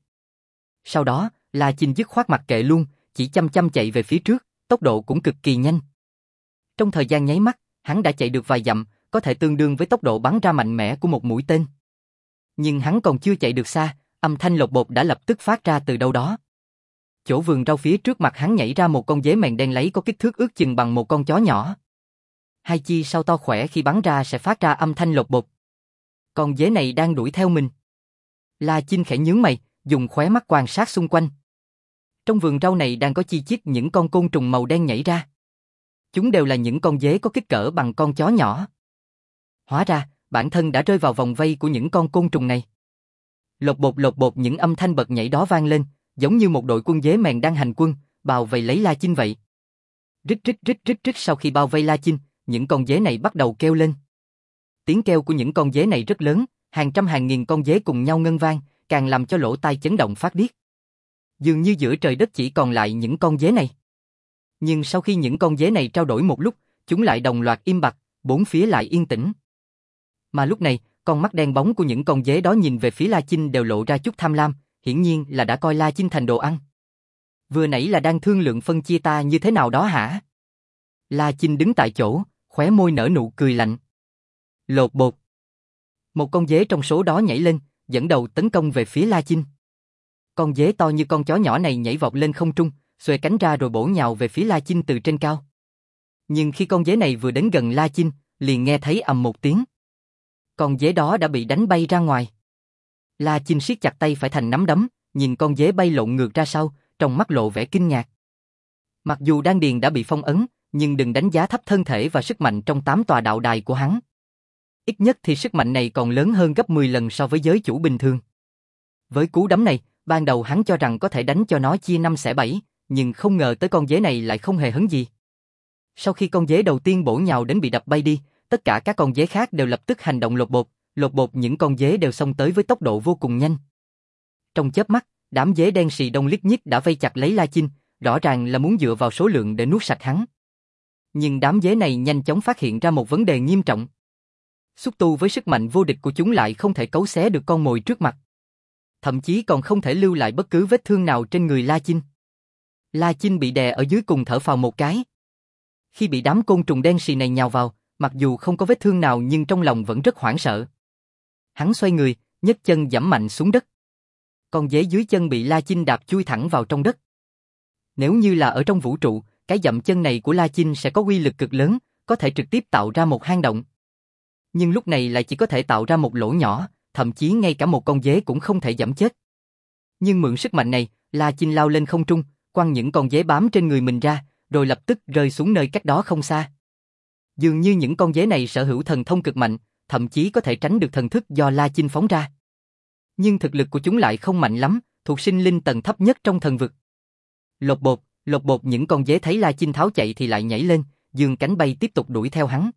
Sau đó, La Chinh dứt khoát mặc kệ luôn, chỉ chăm chăm chạy về phía trước, tốc độ cũng cực kỳ nhanh. Trong thời gian nháy mắt, hắn đã chạy được vài dặm, có thể tương đương với tốc độ bắn ra mạnh mẽ của một mũi tên. Nhưng hắn còn chưa chạy được xa, âm thanh lột bột đã lập tức phát ra từ đâu đó. Chỗ vườn rau phía trước mặt hắn nhảy ra một con dế mèn đen lấy có kích thước ước chừng bằng một con chó nhỏ. Hai chi sau to khỏe khi bắn ra sẽ phát ra âm thanh lột bột. Con dế này đang đuổi theo mình. La Chinh khẽ nhướng mày, dùng khóe mắt quan sát xung quanh. Trong vườn rau này đang có chi chít những con côn trùng màu đen nhảy ra. Chúng đều là những con dế có kích cỡ bằng con chó nhỏ. Hóa ra, bản thân đã rơi vào vòng vây của những con côn trùng này. Lột bột lột bột những âm thanh bật nhảy đó vang lên, giống như một đội quân dế mèn đang hành quân, bao vây lấy La Chinh vậy. Rít rít rít rít rít sau khi bao vây La Chinh, những con dế này bắt đầu kêu lên. Tiếng kêu của những con dế này rất lớn, hàng trăm hàng nghìn con dế cùng nhau ngân vang, càng làm cho lỗ tai chấn động phát điếc. Dường như giữa trời đất chỉ còn lại những con dế này. Nhưng sau khi những con dế này trao đổi một lúc, chúng lại đồng loạt im bặt, bốn phía lại yên tĩnh. Mà lúc này, con mắt đen bóng của những con dế đó nhìn về phía La Chinh đều lộ ra chút tham lam, hiển nhiên là đã coi La Chinh thành đồ ăn. Vừa nãy là đang thương lượng phân chia ta như thế nào đó hả? La Chinh đứng tại chỗ, khóe môi nở nụ cười lạnh. Lột bột. Một con dế trong số đó nhảy lên, dẫn đầu tấn công về phía La Chinh. Con dế to như con chó nhỏ này nhảy vọt lên không trung, xuề cánh ra rồi bổ nhào về phía La Chinh từ trên cao. Nhưng khi con dế này vừa đến gần La Chinh, liền nghe thấy ầm một tiếng. Con dế đó đã bị đánh bay ra ngoài. La Chinh siết chặt tay phải thành nắm đấm, nhìn con dế bay lộn ngược ra sau, trong mắt lộ vẻ kinh ngạc. Mặc dù đan điền đã bị phong ấn, nhưng đừng đánh giá thấp thân thể và sức mạnh trong tám tòa đạo đài của hắn. Ít nhất thì sức mạnh này còn lớn hơn gấp mười lần so với giới chủ bình thường. Với cú đấm này, ban đầu hắn cho rằng có thể đánh cho nó chia năm xẻ bảy, nhưng không ngờ tới con dế này lại không hề hấn gì. Sau khi con dế đầu tiên bổ nhào đến bị đập bay đi, tất cả các con dế khác đều lập tức hành động lột bột, lột bột những con dế đều xông tới với tốc độ vô cùng nhanh. Trong chớp mắt, đám dế đen xì đông lít nhít đã vây chặt lấy La Chinh, rõ ràng là muốn dựa vào số lượng để nuốt sạch hắn. Nhưng đám dế này nhanh chóng phát hiện ra một vấn đề nghiêm trọng. Xúc tu với sức mạnh vô địch của chúng lại không thể cấu xé được con mồi trước mặt. Thậm chí còn không thể lưu lại bất cứ vết thương nào trên người La Chinh. La Chinh bị đè ở dưới cùng thở phào một cái. Khi bị đám côn trùng đen xì này nhào vào, mặc dù không có vết thương nào nhưng trong lòng vẫn rất hoảng sợ. Hắn xoay người, nhấc chân giẫm mạnh xuống đất. Con dế dưới chân bị La Chinh đạp chui thẳng vào trong đất. Nếu như là ở trong vũ trụ, cái dậm chân này của La Chinh sẽ có uy lực cực lớn, có thể trực tiếp tạo ra một hang động. Nhưng lúc này lại chỉ có thể tạo ra một lỗ nhỏ, thậm chí ngay cả một con dế cũng không thể giẫm chết. Nhưng mượn sức mạnh này, La Chinh lao lên không trung, quăng những con dế bám trên người mình ra, rồi lập tức rơi xuống nơi cách đó không xa. Dường như những con dế này sở hữu thần thông cực mạnh, thậm chí có thể tránh được thần thức do La Chinh phóng ra. Nhưng thực lực của chúng lại không mạnh lắm, thuộc sinh linh tầng thấp nhất trong thần vực. Lột bột, lột bột những con dế thấy La Chinh tháo chạy thì lại nhảy lên, giương cánh bay tiếp tục đuổi theo hắn.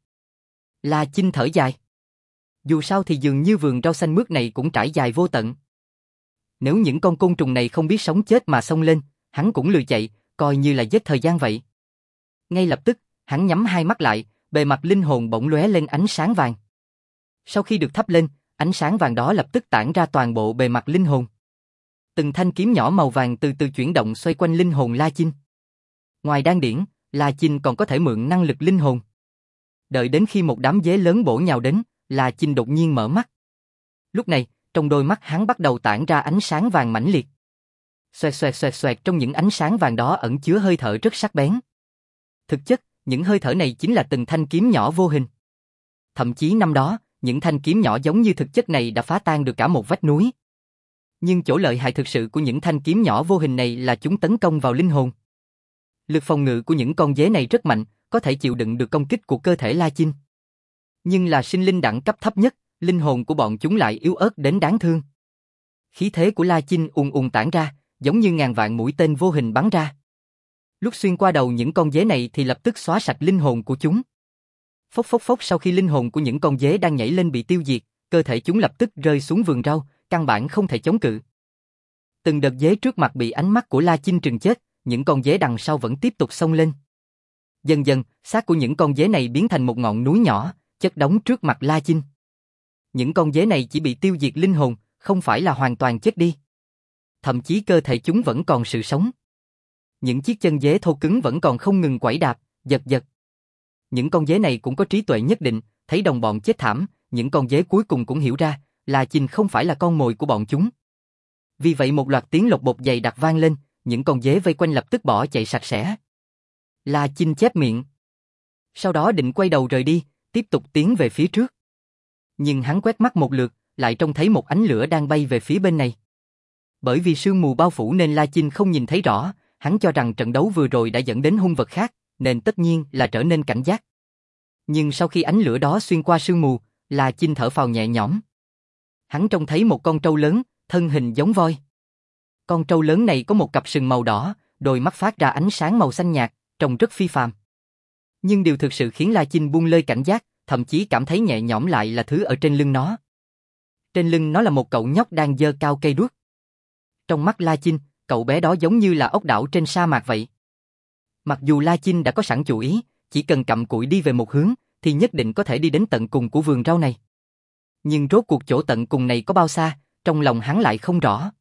La Chinh thở dài. Dù sao thì dường như vườn rau xanh mướt này cũng trải dài vô tận. Nếu những con côn trùng này không biết sống chết mà xông lên, hắn cũng lười chạy, coi như là giết thời gian vậy. Ngay lập tức, hắn nhắm hai mắt lại, bề mặt linh hồn bỗng lóe lên ánh sáng vàng. Sau khi được thắp lên, ánh sáng vàng đó lập tức tản ra toàn bộ bề mặt linh hồn. Từng thanh kiếm nhỏ màu vàng từ từ chuyển động xoay quanh linh hồn La Chinh. Ngoài đan điển, La Chinh còn có thể mượn năng lực linh hồn. Đợi đến khi một đám dế lớn bổ nhào đến, La Chinh đột nhiên mở mắt. Lúc này, trong đôi mắt hắn bắt đầu tản ra ánh sáng vàng mãnh liệt. Xoẹt xoẹt xoẹt xoẹt trong những ánh sáng vàng đó ẩn chứa hơi thở rất sắc bén. Thực chất, những hơi thở này chính là từng thanh kiếm nhỏ vô hình. Thậm chí năm đó, những thanh kiếm nhỏ giống như thực chất này đã phá tan được cả một vách núi. Nhưng chỗ lợi hại thực sự của những thanh kiếm nhỏ vô hình này là chúng tấn công vào linh hồn. Lực phòng ngự của những con dế này rất mạnh, có thể chịu đựng được công kích của cơ thể La Chinh. Nhưng là sinh linh đẳng cấp thấp nhất, linh hồn của bọn chúng lại yếu ớt đến đáng thương. Khí thế của La Chinh ùn ùn tản ra, giống như ngàn vạn mũi tên vô hình bắn ra. Lúc xuyên qua đầu những con dế này thì lập tức xóa sạch linh hồn của chúng. Phốc phốc phốc sau khi linh hồn của những con dế đang nhảy lên bị tiêu diệt, cơ thể chúng lập tức rơi xuống vườn rau, căn bản không thể chống cự. Từng đợt dế trước mặt bị ánh mắt của La Chinh trừng chết, những con dế đằng sau vẫn tiếp tục xông lên. Dần dần, xác của những con dế này biến thành một ngọn núi nhỏ, chất đống trước mặt La Chinh. Những con dế này chỉ bị tiêu diệt linh hồn, không phải là hoàn toàn chết đi. Thậm chí cơ thể chúng vẫn còn sự sống. Những chiếc chân dế thô cứng vẫn còn không ngừng quẩy đạp, giật giật. Những con dế này cũng có trí tuệ nhất định, thấy đồng bọn chết thảm, những con dế cuối cùng cũng hiểu ra, La Chinh không phải là con mồi của bọn chúng. Vì vậy một loạt tiếng lột bột dày đặc vang lên, những con dế vây quanh lập tức bỏ chạy sạch sẽ. La Chinh chép miệng. Sau đó định quay đầu rời đi, tiếp tục tiến về phía trước. Nhưng hắn quét mắt một lượt, lại trông thấy một ánh lửa đang bay về phía bên này. Bởi vì sương mù bao phủ nên La Chinh không nhìn thấy rõ, hắn cho rằng trận đấu vừa rồi đã dẫn đến hung vật khác, nên tất nhiên là trở nên cảnh giác. Nhưng sau khi ánh lửa đó xuyên qua sương mù, La Chinh thở phào nhẹ nhõm. Hắn trông thấy một con trâu lớn, thân hình giống voi. Con trâu lớn này có một cặp sừng màu đỏ, đôi mắt phát ra ánh sáng màu xanh nhạt, trông rất phi phàm. Nhưng điều thực sự khiến La Chinh buông lơi cảnh giác, thậm chí cảm thấy nhẹ nhõm lại là thứ ở trên lưng nó. Trên lưng nó là một cậu nhóc đang giơ cao cây đuốc. Trong mắt La Chinh, cậu bé đó giống như là ốc đảo trên sa mạc vậy. Mặc dù La Chinh đã có sẵn chủ ý, chỉ cần cặm cụi đi về một hướng, thì nhất định có thể đi đến tận cùng của vườn rau này. Nhưng rốt cuộc chỗ tận cùng này có bao xa, trong lòng hắn lại không rõ.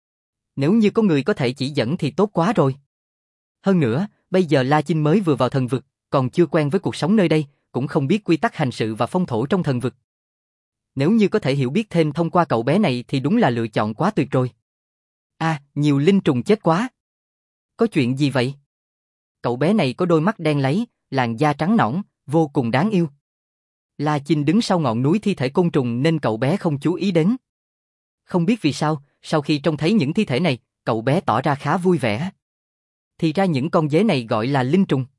Nếu như có người có thể chỉ dẫn thì tốt quá rồi. Hơn nữa, bây giờ La Chinh mới vừa vào thần vực, còn chưa quen với cuộc sống nơi đây, cũng không biết quy tắc hành sự và phong thổ trong thần vực. Nếu như có thể hiểu biết thêm thông qua cậu bé này thì đúng là lựa chọn quá tuyệt rồi. À, nhiều linh trùng chết quá. Có chuyện gì vậy? Cậu bé này có đôi mắt đen láy, làn da trắng nõn, vô cùng đáng yêu. La Chinh đứng sau ngọn núi thi thể côn trùng nên cậu bé không chú ý đến. Không biết vì sao, sau khi trông thấy những thi thể này, cậu bé tỏ ra khá vui vẻ. Thì ra những con dế này gọi là linh trùng.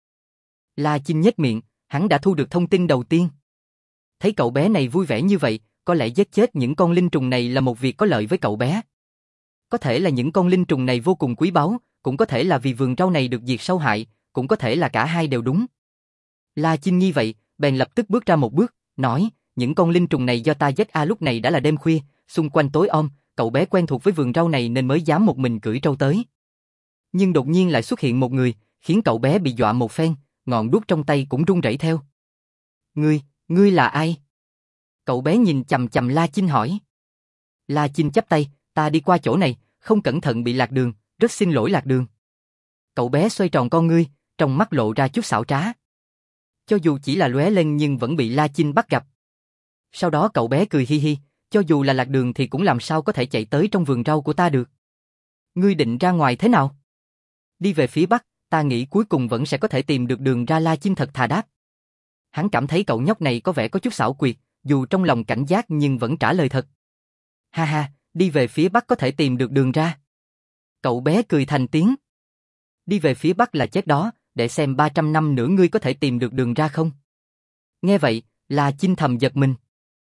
La Chinh nhếch miệng, hắn đã thu được thông tin đầu tiên. Thấy cậu bé này vui vẻ như vậy, có lẽ giết chết những con linh trùng này là một việc có lợi với cậu bé. Có thể là những con linh trùng này vô cùng quý báu, cũng có thể là vì vườn rau này được diệt sâu hại, cũng có thể là cả hai đều đúng. La Chinh nghi vậy, bèn lập tức bước ra một bước, nói, những con linh trùng này do ta giết. À lúc này đã là đêm khuya, xung quanh tối om, cậu bé quen thuộc với vườn rau này nên mới dám một mình cưỡi trâu tới. Nhưng đột nhiên lại xuất hiện một người, khiến cậu bé bị dọa một phen, ngọn đuốc trong tay cũng run rẩy theo. Ngươi, ngươi là ai? Cậu bé nhìn chằm chằm La Chinh hỏi. La Chinh chắp tay, ta đi qua chỗ này, không cẩn thận bị lạc đường, rất xin lỗi lạc đường. Cậu bé xoay tròn con ngươi, trong mắt lộ ra chút xảo trá. Cho dù chỉ là lóe lên nhưng vẫn bị La Chinh bắt gặp. Sau đó cậu bé cười hi hi, cho dù là lạc đường thì cũng làm sao có thể chạy tới trong vườn rau của ta được. Ngươi định ra ngoài thế nào? Đi về phía bắc, ta nghĩ cuối cùng vẫn sẽ có thể tìm được đường ra. La Chinh thật thà đáp. Hắn cảm thấy cậu nhóc này có vẻ có chút xảo quyệt, dù trong lòng cảnh giác nhưng vẫn trả lời thật. Ha ha, đi về phía bắc có thể tìm được đường ra. Cậu bé cười thành tiếng. Đi về phía bắc là chết đó, để xem ba trăm năm nữa ngươi có thể tìm được đường ra không? Nghe vậy, La Chinh thầm giật mình.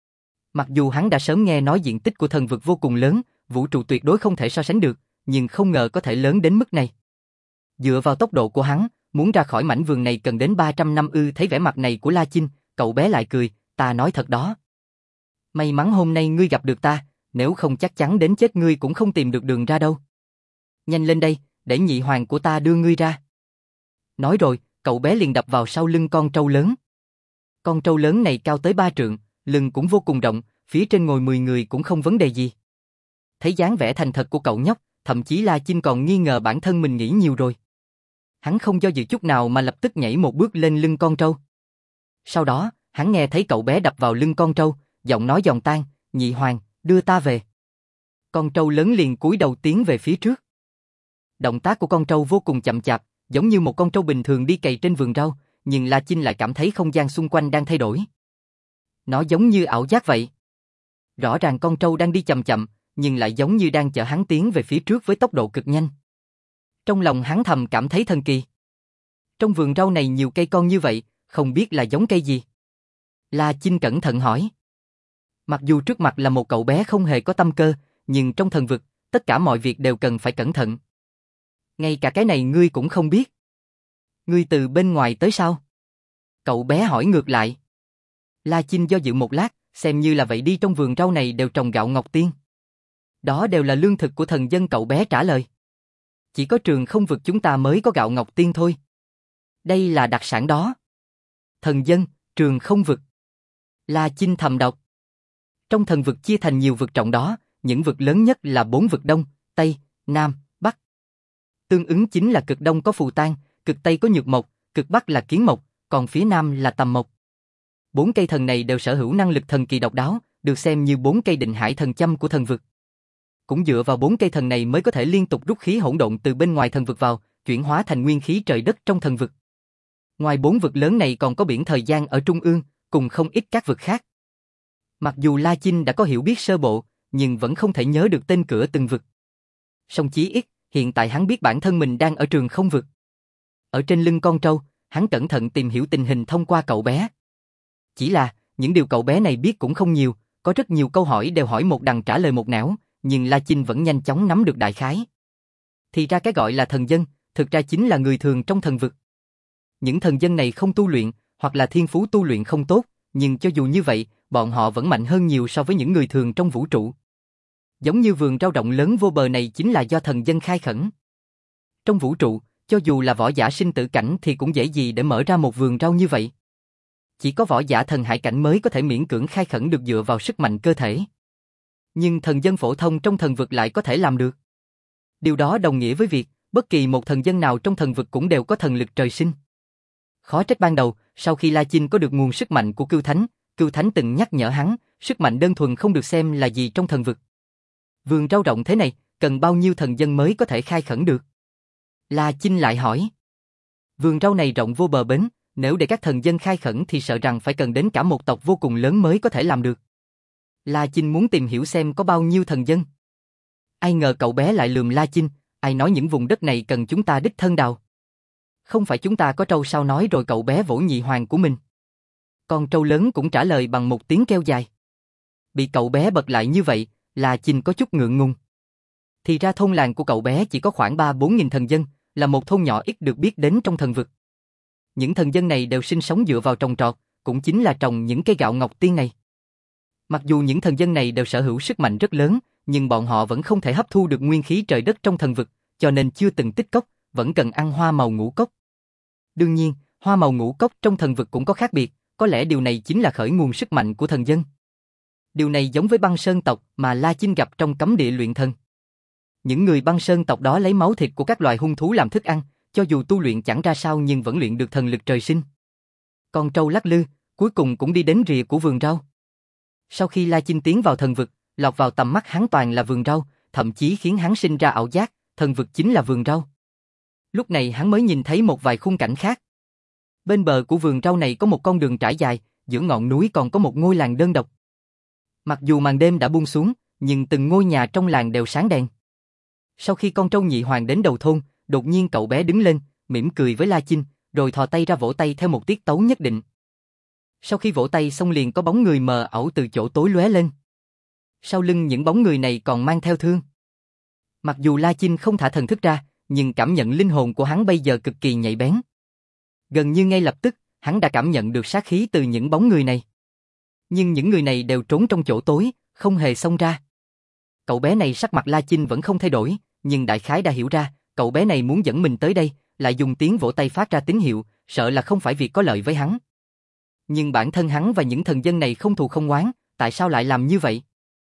Mặc dù hắn đã sớm nghe nói diện tích của thần vực vô cùng lớn, vũ trụ tuyệt đối không thể so sánh được, nhưng không ngờ có thể lớn đến mức này. Dựa vào tốc độ của hắn, muốn ra khỏi mảnh vườn này cần đến ba trăm năm ư. Thấy vẻ mặt này của La Chinh, cậu bé lại cười, ta nói thật đó. May mắn hôm nay ngươi gặp được ta, nếu không chắc chắn đến chết ngươi cũng không tìm được đường ra đâu. Nhanh lên đây, để nhị hoàng của ta đưa ngươi ra. Nói rồi, cậu bé liền đập vào sau lưng con trâu lớn. Con trâu lớn này cao tới ba trượng, lưng cũng vô cùng rộng, phía trên ngồi mười người cũng không vấn đề gì. Thấy dáng vẻ thành thật của cậu nhóc, thậm chí La Chinh còn nghi ngờ bản thân mình nghĩ nhiều rồi. Hắn không do dự chút nào mà lập tức nhảy một bước lên lưng con trâu. Sau đó, hắn nghe thấy cậu bé đập vào lưng con trâu, giọng nói giòn tan, nhị hoàng, đưa ta về. Con trâu lớn liền cúi đầu tiến về phía trước. Động tác của con trâu vô cùng chậm chạp, giống như một con trâu bình thường đi cày trên vườn rau, nhưng La Chinh lại cảm thấy không gian xung quanh đang thay đổi. Nó giống như ảo giác vậy. Rõ ràng con trâu đang đi chậm chậm, nhưng lại giống như đang chở hắn tiến về phía trước với tốc độ cực nhanh. Trong lòng hắn thầm cảm thấy thần kỳ. Trong vườn rau này nhiều cây con như vậy, không biết là giống cây gì. La Chinh cẩn thận hỏi. Mặc dù trước mặt là một cậu bé không hề có tâm cơ, nhưng trong thần vực, tất cả mọi việc đều cần phải cẩn thận. Ngay cả cái này ngươi cũng không biết. Ngươi từ bên ngoài tới sao? Cậu bé hỏi ngược lại. La Chinh do dự một lát, xem như là vậy đi, trong vườn rau này đều trồng gạo ngọc tiên. Đó đều là lương thực của thần dân, cậu bé trả lời. Chỉ có trường không vực chúng ta mới có gạo ngọc tiên thôi. Đây là đặc sản đó. Thần dân, trường không vực. La Chinh thầm đọc. Trong thần vực chia thành nhiều vực trọng đó, những vực lớn nhất là bốn vực Đông, Tây, Nam, Bắc. Tương ứng chính là cực Đông có phù tang, cực Tây có nhược mộc, cực Bắc là kiến mộc, còn phía Nam là tầm mộc. Bốn cây thần này đều sở hữu năng lực thần kỳ độc đáo, được xem như bốn cây định hải thần châm của thần vực. Cũng dựa vào bốn cây thần này mới có thể liên tục rút khí hỗn độn từ bên ngoài thần vực vào, chuyển hóa thành nguyên khí trời đất trong thần vực. Ngoài bốn vực lớn này còn có biển thời gian ở trung ương, cùng không ít các vực khác. Mặc dù La Chinh đã có hiểu biết sơ bộ, nhưng vẫn không thể nhớ được tên cửa từng vực. Song chí ít, hiện tại hắn biết bản thân mình đang ở trường không vực. Ở trên lưng con trâu, hắn cẩn thận tìm hiểu tình hình thông qua cậu bé. Chỉ là, những điều cậu bé này biết cũng không nhiều, có rất nhiều câu hỏi đều hỏi một đằng trả lời một nẻo, nhưng La Chinh vẫn nhanh chóng nắm được đại khái. Thì ra cái gọi là thần dân, thực ra chính là người thường trong thần vực. Những thần dân này không tu luyện, hoặc là thiên phú tu luyện không tốt, nhưng cho dù như vậy, bọn họ vẫn mạnh hơn nhiều so với những người thường trong vũ trụ. Giống như vườn rau rộng lớn vô bờ này chính là do thần dân khai khẩn. Trong vũ trụ, cho dù là võ giả sinh tử cảnh thì cũng dễ gì để mở ra một vườn rau như vậy. Chỉ có võ giả thần hải cảnh mới có thể miễn cưỡng khai khẩn được dựa vào sức mạnh cơ thể. Nhưng thần dân phổ thông trong thần vực lại có thể làm được. Điều đó đồng nghĩa với việc, bất kỳ một thần dân nào trong thần vực cũng đều có thần lực trời sinh. Khó trách ban đầu, sau khi La Chinh có được nguồn sức mạnh của Cưu Thánh, Cưu Thánh từng nhắc nhở hắn, sức mạnh đơn thuần không được xem là gì trong thần vực. Vườn rau rộng thế này, cần bao nhiêu thần dân mới có thể khai khẩn được? La Chinh lại hỏi. Vườn rau này rộng vô bờ bến, nếu để các thần dân khai khẩn thì sợ rằng phải cần đến cả một tộc vô cùng lớn mới có thể làm được. La Chinh muốn tìm hiểu xem có bao nhiêu thần dân. Ai ngờ cậu bé lại lườm La Chinh, ai nói những vùng đất này cần chúng ta đích thân đào. Không phải chúng ta có trâu sao, nói rồi cậu bé vỗ nhị hoàng của mình. Con trâu lớn cũng trả lời bằng một tiếng kêu dài. Bị cậu bé bật lại như vậy, La Chinh có chút ngượng ngùng. Thì ra thôn làng của cậu bé chỉ có khoảng ba bốn nghìn thần dân, là một thôn nhỏ ít được biết đến trong thần vực. Những thần dân này đều sinh sống dựa vào trồng trọt, cũng chính là trồng những cây gạo ngọc tiên này. Mặc dù những thần dân này đều sở hữu sức mạnh rất lớn, nhưng bọn họ vẫn không thể hấp thu được nguyên khí trời đất trong thần vực, cho nên chưa từng tích cốc, vẫn cần ăn hoa màu ngũ cốc. Đương nhiên, hoa màu ngũ cốc trong thần vực cũng có khác biệt, có lẽ điều này chính là khởi nguồn sức mạnh của thần dân. Điều này giống với băng sơn tộc mà La Chinh gặp trong cấm địa luyện thần. Những người băng sơn tộc đó lấy máu thịt của các loài hung thú làm thức ăn, cho dù tu luyện chẳng ra sao nhưng vẫn luyện được thần lực trời sinh. Con trâu lắc lư, cuối cùng cũng đi đến rìa của vườn rau. Sau khi La Chinh tiến vào thần vực, lọt vào tầm mắt hắn toàn là vườn rau, thậm chí khiến hắn sinh ra ảo giác, thần vực chính là vườn rau. Lúc này hắn mới nhìn thấy một vài khung cảnh khác. Bên bờ của vườn rau này có một con đường trải dài, giữa ngọn núi còn có một ngôi làng đơn độc. Mặc dù màn đêm đã buông xuống, nhưng từng ngôi nhà trong làng đều sáng đèn. Sau khi con trâu nhị hoàng đến đầu thôn, đột nhiên cậu bé đứng lên, mỉm cười với La Chinh, rồi thò tay ra vỗ tay theo một tiết tấu nhất định. Sau khi vỗ tay xong liền có bóng người mờ ảo từ chỗ tối lóe lên. Sau lưng những bóng người này còn mang theo thương. Mặc dù La Chinh không thả thần thức ra, nhưng cảm nhận linh hồn của hắn bây giờ cực kỳ nhạy bén. Gần như ngay lập tức, hắn đã cảm nhận được sát khí từ những bóng người này. Nhưng những người này đều trốn trong chỗ tối, không hề xông ra. Cậu bé này sắc mặt La Chinh vẫn không thay đổi, nhưng đại khái đã hiểu ra, cậu bé này muốn dẫn mình tới đây, lại dùng tiếng vỗ tay phát ra tín hiệu, sợ là không phải việc có lợi với hắn. Nhưng bản thân hắn và những thần dân này không thù không oán, tại sao lại làm như vậy?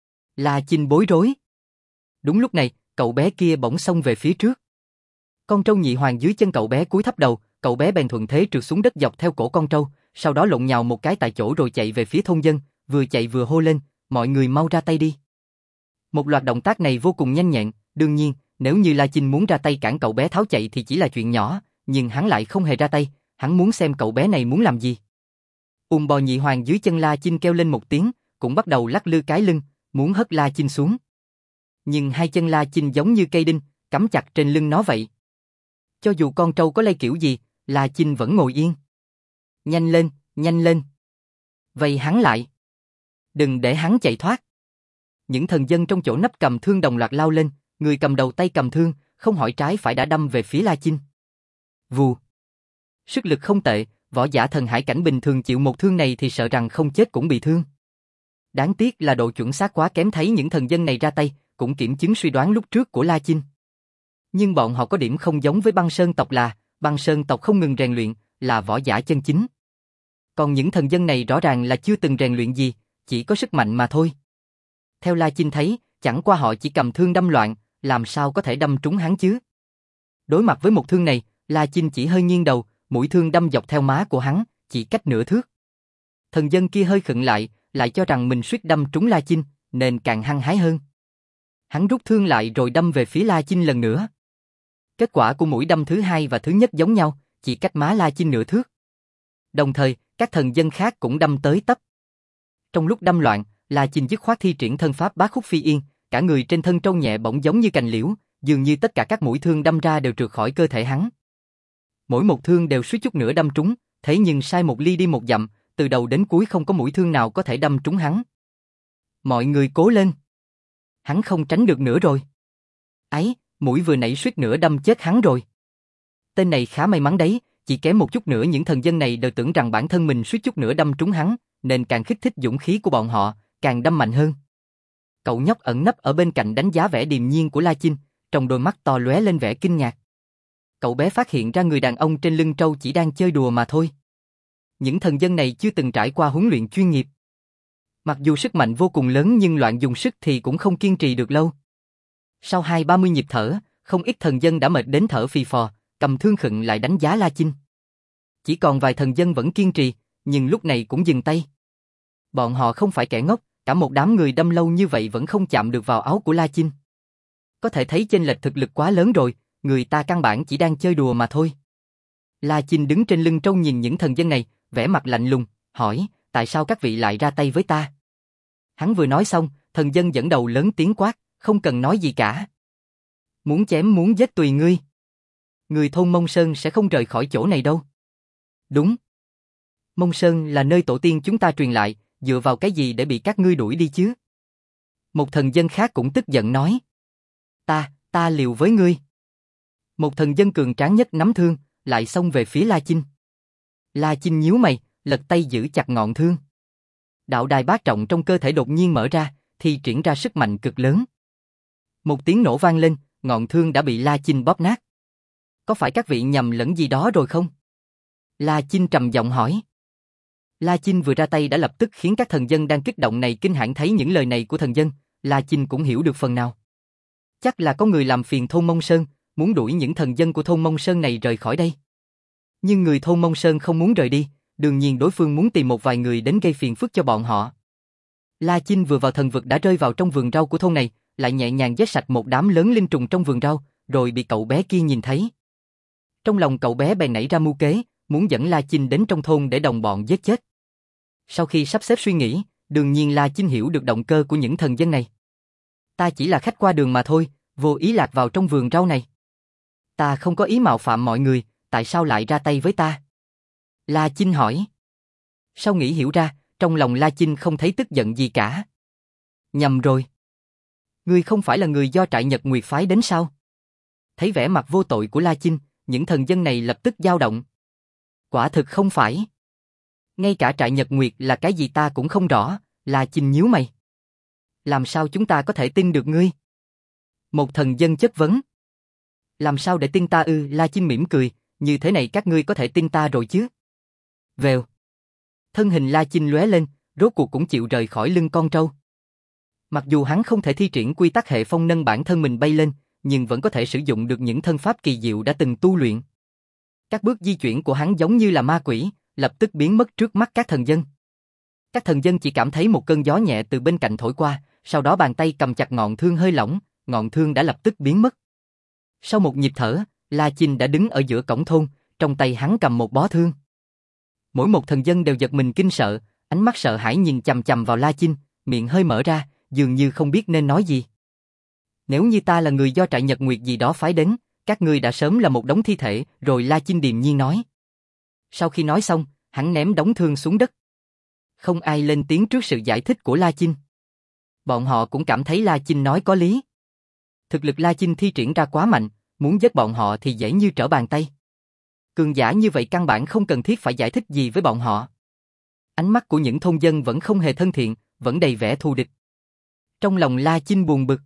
La Chinh bối rối. Đúng lúc này, cậu bé kia bỗng xông về phía trước. Con trâu nhị hoàng dưới chân cậu bé cúi thấp đầu, cậu bé bèn thuận thế trượt xuống đất dọc theo cổ con trâu, sau đó lộn nhào một cái tại chỗ rồi chạy về phía thôn dân, vừa chạy vừa hô lên, mọi người mau ra tay đi. Một loạt động tác này vô cùng nhanh nhẹn, đương nhiên, nếu như La Chinh muốn ra tay cản cậu bé tháo chạy thì chỉ là chuyện nhỏ, nhưng hắn lại không hề ra tay, hắn muốn xem cậu bé này muốn làm gì. Ùm bò nhị hoàng dưới chân La Chinh kêu lên một tiếng, cũng bắt đầu lắc lư cái lưng, muốn hất La Chinh xuống. Nhưng hai chân La Chinh giống như cây đinh, cắm chặt trên lưng nó vậy. Cho dù con trâu có lay kiểu gì, La Chinh vẫn ngồi yên. Nhanh lên, nhanh lên. Vây hắn lại. Đừng để hắn chạy thoát. Những thần dân trong chỗ nấp cầm thương đồng loạt lao lên, người cầm đầu tay cầm thương, không hỏi trái phải đã đâm về phía La Chinh. Vù. Sức lực không tệ, võ giả thần hải cảnh bình thường chịu một thương này thì sợ rằng không chết cũng bị thương. Đáng tiếc là độ chuẩn xác quá kém, thấy những thần dân này ra tay, cũng kiểm chứng suy đoán lúc trước của La Chinh. Nhưng bọn họ có điểm không giống với băng sơn tộc là, băng sơn tộc không ngừng rèn luyện, là võ giả chân chính. Còn những thần dân này rõ ràng là chưa từng rèn luyện gì, chỉ có sức mạnh mà thôi. Theo La Chinh thấy, chẳng qua họ chỉ cầm thương đâm loạn, làm sao có thể đâm trúng hắn chứ? Đối mặt với một thương này, La Chinh chỉ hơi nghiêng đầu, mũi thương đâm dọc theo má của hắn, chỉ cách nửa thước. Thần dân kia hơi khựng lại, lại cho rằng mình suýt đâm trúng La Chinh, nên càng hăng hái hơn. Hắn rút thương lại rồi đâm về phía La Chinh lần nữa. Kết quả của mũi đâm thứ hai và thứ nhất giống nhau, chỉ cách má La Chinh nửa thước. Đồng thời, các thần dân khác cũng đâm tới tấp. Trong lúc đâm loạn, La Chinh dứt khoát thi triển thân pháp Bá Khúc Phi Yên, cả người trên thân trâu nhẹ bỗng giống như cành liễu, dường như tất cả các mũi thương đâm ra đều trượt khỏi cơ thể hắn. Mỗi một thương đều suýt chút nữa đâm trúng, thế nhưng sai một ly đi một dặm, từ đầu đến cuối không có mũi thương nào có thể đâm trúng hắn. Mọi người cố lên. Hắn không tránh được nữa rồi. Ấy, mũi vừa nãy suýt nữa đâm chết hắn rồi. Tên này khá may mắn đấy, chỉ kém một chút nữa những thần dân này đều tưởng rằng bản thân mình suýt chút nữa đâm trúng hắn, nên càng kích thích dũng khí của bọn họ, càng đâm mạnh hơn. Cậu nhóc ẩn nấp ở bên cạnh đánh giá vẻ điềm nhiên của La Chinh, trong đôi mắt to lóe lên vẻ kinh ngạc. Cậu bé phát hiện ra người đàn ông trên lưng trâu chỉ đang chơi đùa mà thôi. Những thần dân này chưa từng trải qua huấn luyện chuyên nghiệp. Mặc dù sức mạnh vô cùng lớn nhưng loạn dùng sức thì cũng không kiên trì được lâu. Sau hai ba mươi nhịp thở, không ít thần dân đã mệt đến thở phì phò, cầm thương khựng lại đánh giá La Chinh. Chỉ còn vài thần dân vẫn kiên trì, nhưng lúc này cũng dừng tay. Bọn họ không phải kẻ ngốc, cả một đám người đâm lâu như vậy vẫn không chạm được vào áo của La Chinh. Có thể thấy chênh lệch thực lực quá lớn rồi, người ta căn bản chỉ đang chơi đùa mà thôi. La Chinh đứng trên lưng trâu nhìn những thần dân này, vẻ mặt lạnh lùng, hỏi, tại sao các vị lại ra tay với ta? Hắn vừa nói xong, thần dân dẫn đầu lớn tiếng quát, không cần nói gì cả. Muốn chém muốn giết tùy ngươi. Người thôn Mông Sơn sẽ không rời khỏi chỗ này đâu. Đúng. Mông Sơn là nơi tổ tiên chúng ta truyền lại, dựa vào cái gì để bị các ngươi đuổi đi chứ? Một thần dân khác cũng tức giận nói. Ta, ta liều với ngươi. Một thần dân cường tráng nhất nắm thương, lại xông về phía La Chinh. La Chinh nhíu mày, lật tay giữ chặt ngọn thương. Đạo đài bát trọng trong cơ thể đột nhiên mở ra, thì triển ra sức mạnh cực lớn. Một tiếng nổ vang lên, ngọn thương đã bị La Chinh bóp nát. Có phải các vị nhầm lẫn gì đó rồi không? La Chinh trầm giọng hỏi. La Chinh vừa ra tay đã lập tức khiến các thần dân đang kích động này kinh hãi. Thấy những lời này của thần dân, La Chinh cũng hiểu được phần nào. Chắc là có người làm phiền thôn Mông Sơn, muốn đuổi những thần dân của thôn Mông Sơn này rời khỏi đây. Nhưng người thôn Mông Sơn không muốn rời đi, đương nhiên đối phương muốn tìm một vài người đến gây phiền phức cho bọn họ. La Chinh vừa vào thần vực đã rơi vào trong vườn rau của thôn này, lại nhẹ nhàng giết sạch một đám lớn linh trùng trong vườn rau, rồi bị cậu bé kia nhìn thấy. Trong lòng cậu bé bèn nảy ra mưu kế, muốn dẫn La Chinh đến trong thôn để đồng bọn giết chết. Sau khi sắp xếp suy nghĩ, đương nhiên La Chinh hiểu được động cơ của những thần dân này. Ta chỉ là khách qua đường mà thôi, vô ý lạc vào trong vườn rau này. Ta không có ý mạo phạm mọi người, tại sao lại ra tay với ta? La Chinh hỏi. Sau nghĩ hiểu ra, trong lòng La Chinh không thấy tức giận gì cả. Nhầm rồi. Ngươi không phải là người do trại Nhật Nguyệt phái đến sao? Thấy vẻ mặt vô tội của La Chinh, những thần dân này lập tức dao động. Quả thực không phải. Ngay cả trại Nhật Nguyệt là cái gì ta cũng không rõ, La Chinh nhíu mày. Làm sao chúng ta có thể tin được ngươi? Một thần dân chất vấn. Làm sao để tin ta ư? La Chinh mỉm cười, như thế này các ngươi có thể tin ta rồi chứ? Vèo. Thân hình La Chinh lóe lên, rốt cuộc cũng chịu rời khỏi lưng con trâu. Mặc dù hắn không thể thi triển quy tắc hệ phong nâng bản thân mình bay lên, nhưng vẫn có thể sử dụng được những thân pháp kỳ diệu đã từng tu luyện. Các bước di chuyển của hắn giống như là ma quỷ, lập tức biến mất trước mắt các thần dân. Các thần dân chỉ cảm thấy một cơn gió nhẹ từ bên cạnh thổi qua, sau đó bàn tay cầm chặt ngọn thương hơi lỏng, ngọn thương đã lập tức biến mất. Sau một nhịp thở, La Chinh đã đứng ở giữa cổng thôn, trong tay hắn cầm một bó thương. Mỗi một thần dân đều giật mình kinh sợ, ánh mắt sợ hãi nhìn chằm chằm vào La Chinh, miệng hơi mở ra, dường như không biết nên nói gì. Nếu như ta là người do trại Nhật Nguyệt gì đó phái đến, các ngươi đã sớm là một đống thi thể, rồi La Chinh điềm nhiên nói. Sau khi nói xong, hắn ném đống thương xuống đất. Không ai lên tiếng trước sự giải thích của La Chinh. Bọn họ cũng cảm thấy La Chinh nói có lý. Thực lực La Chinh thi triển ra quá mạnh, muốn giết bọn họ thì dễ như trở bàn tay. Cường giả như vậy căn bản không cần thiết phải giải thích gì với bọn họ. Ánh mắt của những thôn dân vẫn không hề thân thiện, vẫn đầy vẻ thù địch. Trong lòng La Chinh buồn bực.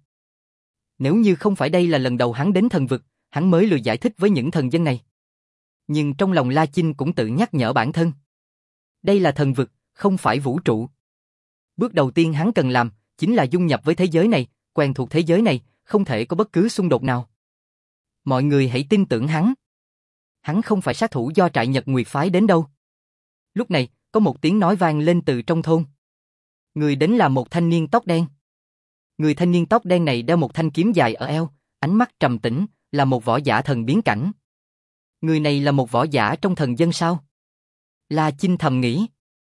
Nếu như không phải đây là lần đầu hắn đến thần vực, hắn mới lười giải thích với những thần dân này. Nhưng trong lòng La Chinh cũng tự nhắc nhở bản thân. Đây là thần vực, không phải vũ trụ. Bước đầu tiên hắn cần làm, chính là dung nhập với thế giới này, quen thuộc thế giới này, không thể có bất cứ xung đột nào. Mọi người hãy tin tưởng hắn. Hắn không phải sát thủ do trại Nhật Nguyệt phái đến đâu. Lúc này, có một tiếng nói vang lên từ trong thôn. Người đến là một thanh niên tóc đen. Người thanh niên tóc đen này đeo một thanh kiếm dài ở eo, ánh mắt trầm tĩnh, là một võ giả thần biến cảnh. Người này là một võ giả trong thần dân sao? La Chinh thầm nghĩ.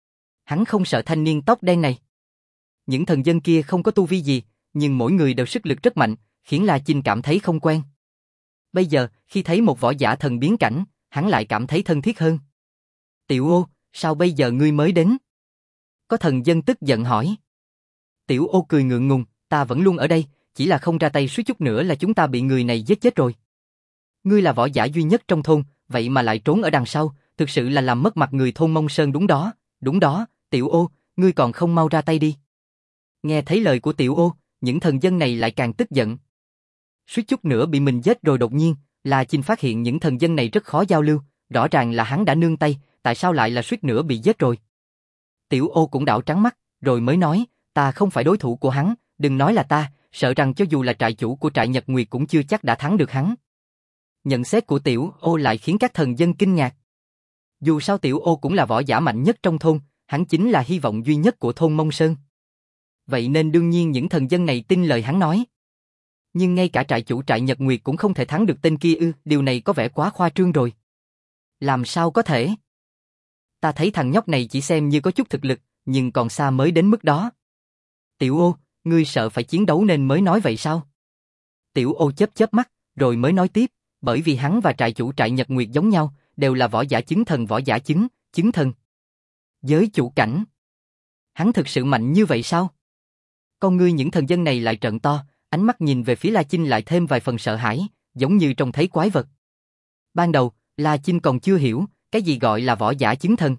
Hắn không sợ thanh niên tóc đen này. Những thần dân kia không có tu vi gì, nhưng mỗi người đều sức lực rất mạnh, khiến La Chinh cảm thấy không quen. Bây giờ, khi thấy một võ giả thần biến cảnh, hắn lại cảm thấy thân thiết hơn. Tiểu Ô, sao bây giờ ngươi mới đến? Có thần dân tức giận hỏi. Tiểu Ô cười ngượng ngùng, ta vẫn luôn ở đây, chỉ là không ra tay suýt chút nữa là chúng ta bị người này giết chết rồi. Ngươi là võ giả duy nhất trong thôn, vậy mà lại trốn ở đằng sau, thực sự là làm mất mặt người thôn Mông Sơn đúng đó, đúng đó, Tiểu Ô, ngươi còn không mau ra tay đi. Nghe thấy lời của Tiểu Ô, những thần dân này lại càng tức giận. Suýt chút nữa bị mình giết rồi đột nhiên, La Chinh phát hiện những thần dân này rất khó giao lưu, rõ ràng là hắn đã nương tay, tại sao lại là suýt nữa bị giết rồi. Tiểu Ô cũng đảo trắng mắt, rồi mới nói, ta không phải đối thủ của hắn, đừng nói là ta, sợ rằng cho dù là trại chủ của trại Nhật Nguyệt cũng chưa chắc đã thắng được hắn. Nhận xét của Tiểu Ô lại khiến các thần dân kinh ngạc. Dù sao Tiểu Ô cũng là võ giả mạnh nhất trong thôn, hắn chính là hy vọng duy nhất của thôn Mông Sơn. Vậy nên đương nhiên những thần dân này tin lời hắn nói. Nhưng ngay cả trại chủ trại Nhật Nguyệt cũng không thể thắng được tên kia ư, điều này có vẻ quá khoa trương rồi. Làm sao có thể? Ta thấy thằng nhóc này chỉ xem như có chút thực lực, nhưng còn xa mới đến mức đó. Tiểu Ô, ngươi sợ phải chiến đấu nên mới nói vậy sao? Tiểu Ô chớp chớp mắt, rồi mới nói tiếp, bởi vì hắn và trại chủ trại Nhật Nguyệt giống nhau, đều là võ giả chứng thần võ giả chứng, chứng thần. Giới chủ cảnh. Hắn thực sự mạnh như vậy sao? Con ngươi những thần dân này lại trợn to, ánh mắt nhìn về phía La Chinh lại thêm vài phần sợ hãi, giống như trông thấy quái vật. Ban đầu, La Chinh còn chưa hiểu, cái gì gọi là võ giả chứng thần.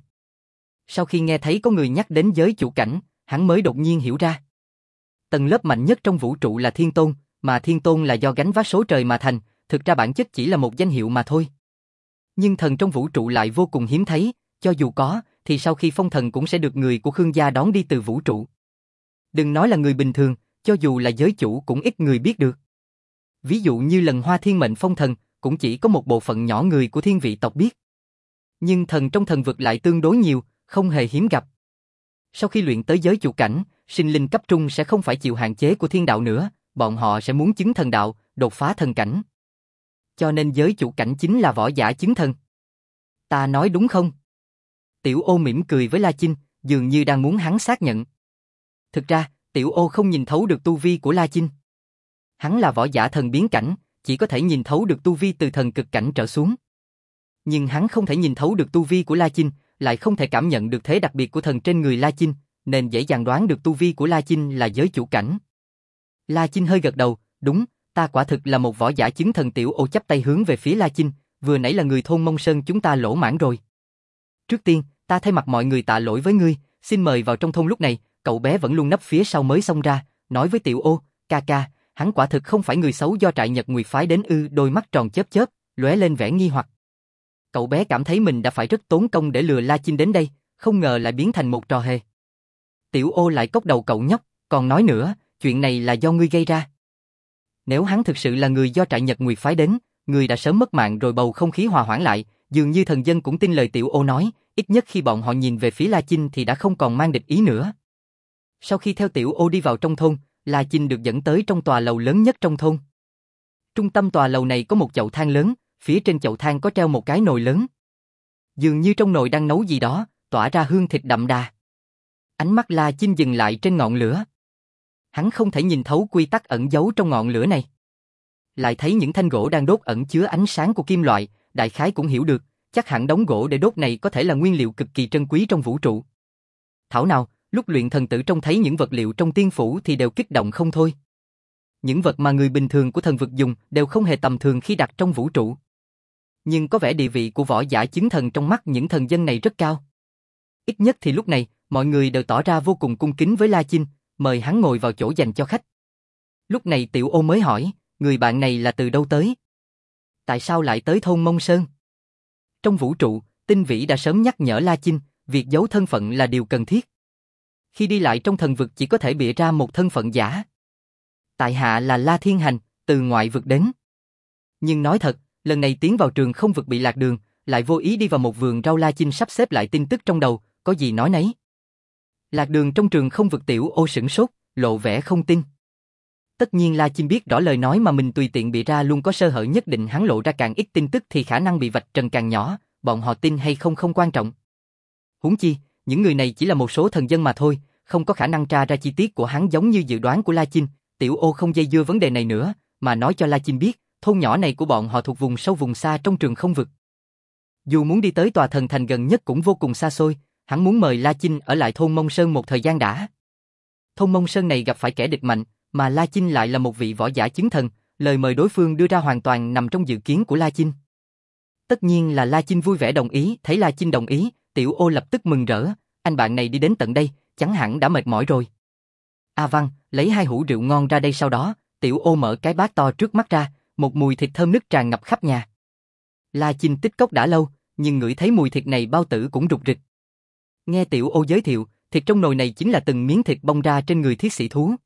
Sau khi nghe thấy có người nhắc đến giới chủ cảnh, hắn mới đột nhiên hiểu ra. Tầng lớp mạnh nhất trong vũ trụ là Thiên Tôn, mà Thiên Tôn là do gánh vác số trời mà thành, thực ra bản chất chỉ là một danh hiệu mà thôi. Nhưng thần trong vũ trụ lại vô cùng hiếm thấy, cho dù có, thì sau khi phong thần cũng sẽ được người của Khương gia đón đi từ vũ trụ. Đừng nói là người bình thường, cho dù là giới chủ cũng ít người biết được. Ví dụ như lần Hoa Thiên mệnh phong thần, cũng chỉ có một bộ phận nhỏ người của thiên vị tộc biết. Nhưng thần trong thần vực lại tương đối nhiều, không hề hiếm gặp. Sau khi luyện tới giới chủ cảnh, sinh linh cấp trung sẽ không phải chịu hạn chế của thiên đạo nữa, bọn họ sẽ muốn chứng thần đạo, đột phá thần cảnh. Cho nên giới chủ cảnh chính là võ giả chứng thần. Ta nói đúng không? Tiểu Ô mỉm cười với La Chinh, dường như đang muốn hắn xác nhận. Thực ra, Tiểu Ô không nhìn thấu được tu vi của La Chinh. Hắn là võ giả thần biến cảnh, chỉ có thể nhìn thấu được tu vi từ thần cực cảnh trở xuống. Nhưng hắn không thể nhìn thấu được tu vi của La Chinh, lại không thể cảm nhận được thế đặc biệt của thần trên người La Chinh, nên dễ dàng đoán được tu vi của La Chinh là giới chủ cảnh. La Chinh hơi gật đầu, đúng, ta quả thực là một võ giả chứng thần. Tiểu Ô chắp tay hướng về phía La Chinh, vừa nãy là người thôn Mông Sơn chúng ta lỗ mãn rồi. Trước tiên, ta thay mặt mọi người tạ lỗi với ngươi, xin mời vào trong thôn. Lúc này, cậu bé vẫn luôn nấp phía sau mới xông ra, nói với Tiểu Ô, ca ca, hắn quả thực không phải người xấu do trại Nhật Nguyệt phái đến ư. Đôi mắt tròn chớp chớp, lóe lên vẻ nghi hoặc. Cậu bé cảm thấy mình đã phải rất tốn công để lừa La Chinh đến đây, không ngờ lại biến thành một trò hề. Tiểu Ô lại cốc đầu cậu nhóc, còn nói nữa, chuyện này là do ngươi gây ra. Nếu hắn thực sự là người do trại Nhật Nguyệt phái đến, người đã sớm mất mạng rồi. Bầu không khí hòa hoãn lại, dường như thần dân cũng tin lời Tiểu Ô nói, ít nhất khi bọn họ nhìn về phía La Chinh thì đã không còn mang địch ý nữa. Sau khi theo Tiểu Ô đi vào trong thôn, La Chinh được dẫn tới trong tòa lầu lớn nhất trong thôn. Trung tâm tòa lầu này có một chậu than lớn, phía trên chậu than có treo một cái nồi lớn. Dường như trong nồi đang nấu gì đó, tỏa ra hương thịt đậm đà. Ánh mắt La Chinh dừng lại trên ngọn lửa. Hắn không thể nhìn thấu quy tắc ẩn giấu trong ngọn lửa này. Lại thấy những thanh gỗ đang đốt ẩn chứa ánh sáng của kim loại, đại khái cũng hiểu được, chắc hẳn đống gỗ để đốt này có thể là nguyên liệu cực kỳ trân quý trong vũ trụ. Thảo nào, lúc luyện thần tử trông thấy những vật liệu trong tiên phủ thì đều kích động không thôi. Những vật mà người bình thường của thần vực dùng đều không hề tầm thường khi đặt trong vũ trụ. Nhưng có vẻ địa vị của võ giả chứng thần trong mắt những thần dân này rất cao. Ít nhất thì lúc này, mọi người đều tỏ ra vô cùng cung kính với La Chinh, mời hắn ngồi vào chỗ dành cho khách. Lúc này Tiểu Ô mới hỏi, người bạn này là từ đâu tới? Tại sao lại tới thôn Mông Sơn? Trong vũ trụ, Tinh Vĩ đã sớm nhắc nhở La Chinh, việc giấu thân phận là điều cần thiết. Khi đi lại trong thần vực chỉ có thể bịa ra một thân phận giả. Tại hạ là La Thiên Hành, từ ngoại vực đến. Nhưng nói thật, lần này tiến vào trường không vực bị lạc đường, lại vô ý đi vào một vườn rau. La Chinh sắp xếp lại tin tức trong đầu, có gì nói nấy. Lạc đường trong trường không vực. Tiểu Ô sửng sốt, lộ vẻ không tin. Tất nhiên La Chinh biết rõ lời nói mà mình tùy tiện bịa ra luôn có sơ hở nhất định, hắn lộ ra càng ít tin tức thì khả năng bị vạch trần càng nhỏ, bọn họ tin hay không không quan trọng. Huống chi, những người này chỉ là một số thần dân mà thôi, không có khả năng tra ra chi tiết của hắn giống như dự đoán của La Chinh. Tiểu Ô không dây dưa vấn đề này nữa, mà nói cho La Chinh biết, thôn nhỏ này của bọn họ thuộc vùng sâu vùng xa trong trường không vực. Dù muốn đi tới tòa thần thành gần nhất cũng vô cùng xa xôi, hắn muốn mời La Chinh ở lại thôn Mông Sơn một thời gian đã. Thôn Mông Sơn này gặp phải kẻ địch mạnh, mà La Chinh lại là một vị võ giả chứng thần, lời mời đối phương đưa ra hoàn toàn nằm trong dự kiến của La Chinh. Tất nhiên là La Chinh vui vẻ đồng ý, thấy La Chinh đồng ý, Tiểu Ô lập tức mừng rỡ, anh bạn này đi đến tận đây, chẳng hẳn đã mệt mỏi rồi. A Văn, lấy hai hũ rượu ngon ra đây, sau đó, Tiểu Ô mở cái bát to trước mắt ra, một mùi thịt thơm nức tràn ngập khắp nhà. La Chinh tích cốc đã lâu, nhưng ngửi thấy mùi thịt này bao tử cũng rục rịch. Nghe Tiểu Ô giới thiệu, thịt trong nồi này chính là từng miếng thịt bong ra trên người thiết sĩ thú.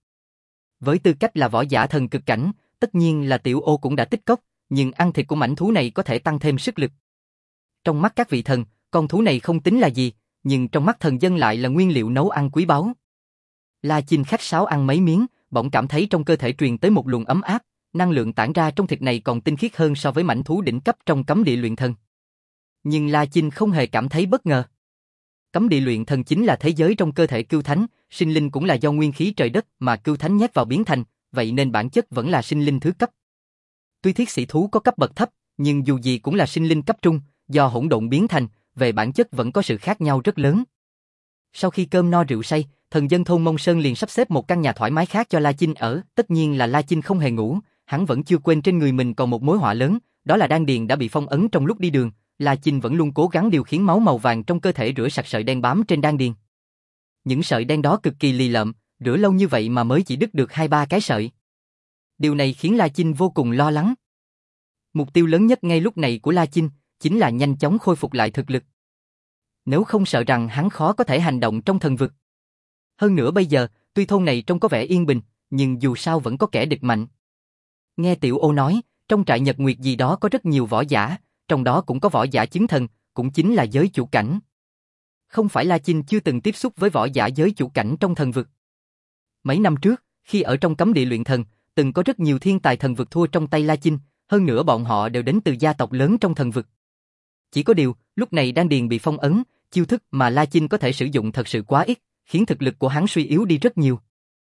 Với tư cách là võ giả thần cực cảnh, tất nhiên là Tiểu Ô cũng đã tích cốc, nhưng ăn thịt của mãnh thú này có thể tăng thêm sức lực. Trong mắt các vị thần, con thú này không tính là gì, nhưng trong mắt thần dân lại là nguyên liệu nấu ăn quý báu. La Chinh khách sáo ăn mấy miếng, bỗng cảm thấy trong cơ thể truyền tới một luồng ấm áp, năng lượng tản ra trong thịt này còn tinh khiết hơn so với mãnh thú đỉnh cấp trong cấm địa luyện thần. Nhưng La Chinh không hề cảm thấy bất ngờ. Cấm địa luyện thần chính là thế giới trong cơ thể cưu thánh, sinh linh cũng là do nguyên khí trời đất mà cưu thánh nhét vào biến thành, vậy nên bản chất vẫn là sinh linh thứ cấp. Tuy thiết sĩ thú có cấp bậc thấp, nhưng dù gì cũng là sinh linh cấp trung, do hỗn độn biến thành, về bản chất vẫn có sự khác nhau rất lớn. Sau khi cơm no rượu say, thần dân thôn Mông Sơn liền sắp xếp một căn nhà thoải mái khác cho La Chinh ở, tất nhiên là La Chinh không hề ngủ, hắn vẫn chưa quên trên người mình còn một mối họa lớn, đó là đan điền đã bị phong ấn trong lúc đi đường, La Chinh vẫn luôn cố gắng điều khiển máu màu vàng trong cơ thể rửa sạch sợi đen bám trên đan điền. Những sợi đen đó cực kỳ lì lợm, rửa lâu như vậy mà mới chỉ đứt được hai ba cái sợi. Điều này khiến La Chinh vô cùng lo lắng. Mục tiêu lớn nhất ngay lúc này của La Chinh chính là nhanh chóng khôi phục lại thực lực. Nếu không sợ rằng hắn khó có thể hành động trong thần vực. Hơn nữa bây giờ, tuy thôn này trông có vẻ yên bình, nhưng dù sao vẫn có kẻ địch mạnh. Nghe Tiểu Ô nói, trong trại Nhật Nguyệt gì đó có rất nhiều võ giả, trong đó cũng có võ giả chứng thần, cũng chính là giới chủ cảnh. Không phải La Chinh chưa từng tiếp xúc với võ giả giới chủ cảnh trong thần vực. Mấy năm trước, khi ở trong cấm địa luyện thần, từng có rất nhiều thiên tài thần vực thua trong tay La Chinh, hơn nữa bọn họ đều đến từ gia tộc lớn trong thần vực. Chỉ có điều, lúc này đan điền bị phong ấn, chiêu thức mà La Chinh có thể sử dụng thật sự quá ít, khiến thực lực của hắn suy yếu đi rất nhiều.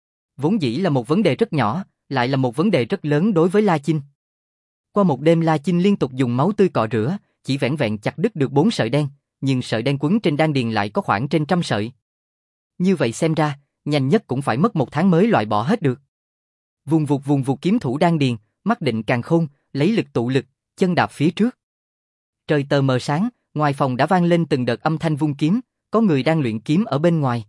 Vốn dĩ là một vấn đề rất nhỏ, lại là một vấn đề rất lớn đối với La Chinh. Qua một đêm La Chinh liên tục dùng máu tươi cọ rửa, chỉ vẻn vẹn chặt đứt được bốn sợi đen, nhưng sợi đen quấn trên đan điền lại có khoảng trên trăm sợi. Như vậy xem ra, nhanh nhất cũng phải mất một tháng mới loại bỏ hết được. Vùng vụt vùng vụt kiếm thủ đan điền, mắt định càn khôn, lấy lực tụ lực, chân đạp phía trước. Trời tờ mờ sáng, ngoài phòng đã vang lên từng đợt âm thanh vung kiếm, có người đang luyện kiếm ở bên ngoài.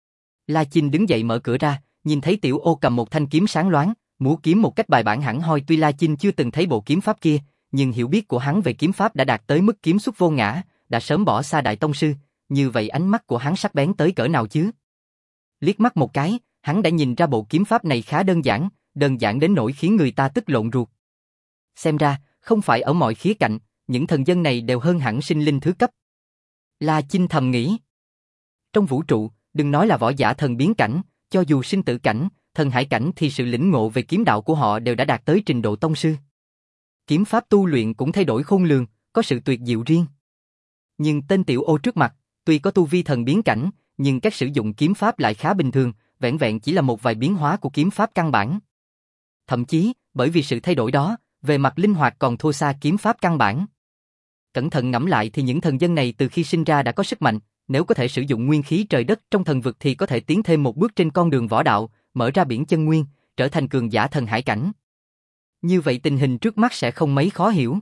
La Chinh đứng dậy mở cửa ra, nhìn thấy Tiểu Ô cầm một thanh kiếm sáng loáng, múa kiếm một cách bài bản hẳn hoi. Tuy La Chinh chưa từng thấy bộ kiếm pháp kia, nhưng hiểu biết của hắn về kiếm pháp đã đạt tới mức kiếm xuất vô ngã, đã sớm bỏ xa đại tông sư, như vậy ánh mắt của hắn sắc bén tới cỡ nào chứ? Liếc mắt một cái, hắn đã nhìn ra bộ kiếm pháp này khá đơn giản, đơn giản đến nỗi khiến người ta tức lộn ruột. Xem ra, không phải ở mọi khía cạnh, những thần dân này đều hơn hẳn sinh linh thứ cấp. La Chinh thầm nghĩ. Trong vũ trụ, đừng nói là võ giả thần biến cảnh, cho dù sinh tử cảnh, thần hải cảnh thì sự lĩnh ngộ về kiếm đạo của họ đều đã đạt tới trình độ tông sư. Kiếm pháp tu luyện cũng thay đổi khôn lường, có sự tuyệt diệu riêng. Nhưng tên Tiểu Ô trước mặt, tuy có tu vi thần biến cảnh, nhưng cách sử dụng kiếm pháp lại khá bình thường, vẻn vẹn chỉ là một vài biến hóa của kiếm pháp căn bản. Thậm chí, bởi vì sự thay đổi đó, về mặt linh hoạt còn thua xa kiếm pháp căn bản. Cẩn thận ngẫm lại thì những thần dân này từ khi sinh ra đã có sức mạnh, nếu có thể sử dụng nguyên khí trời đất trong thần vực thì có thể tiến thêm một bước trên con đường võ đạo, mở ra biển chân nguyên, trở thành cường giả thần hải cảnh. Như vậy tình hình trước mắt sẽ không mấy khó hiểu.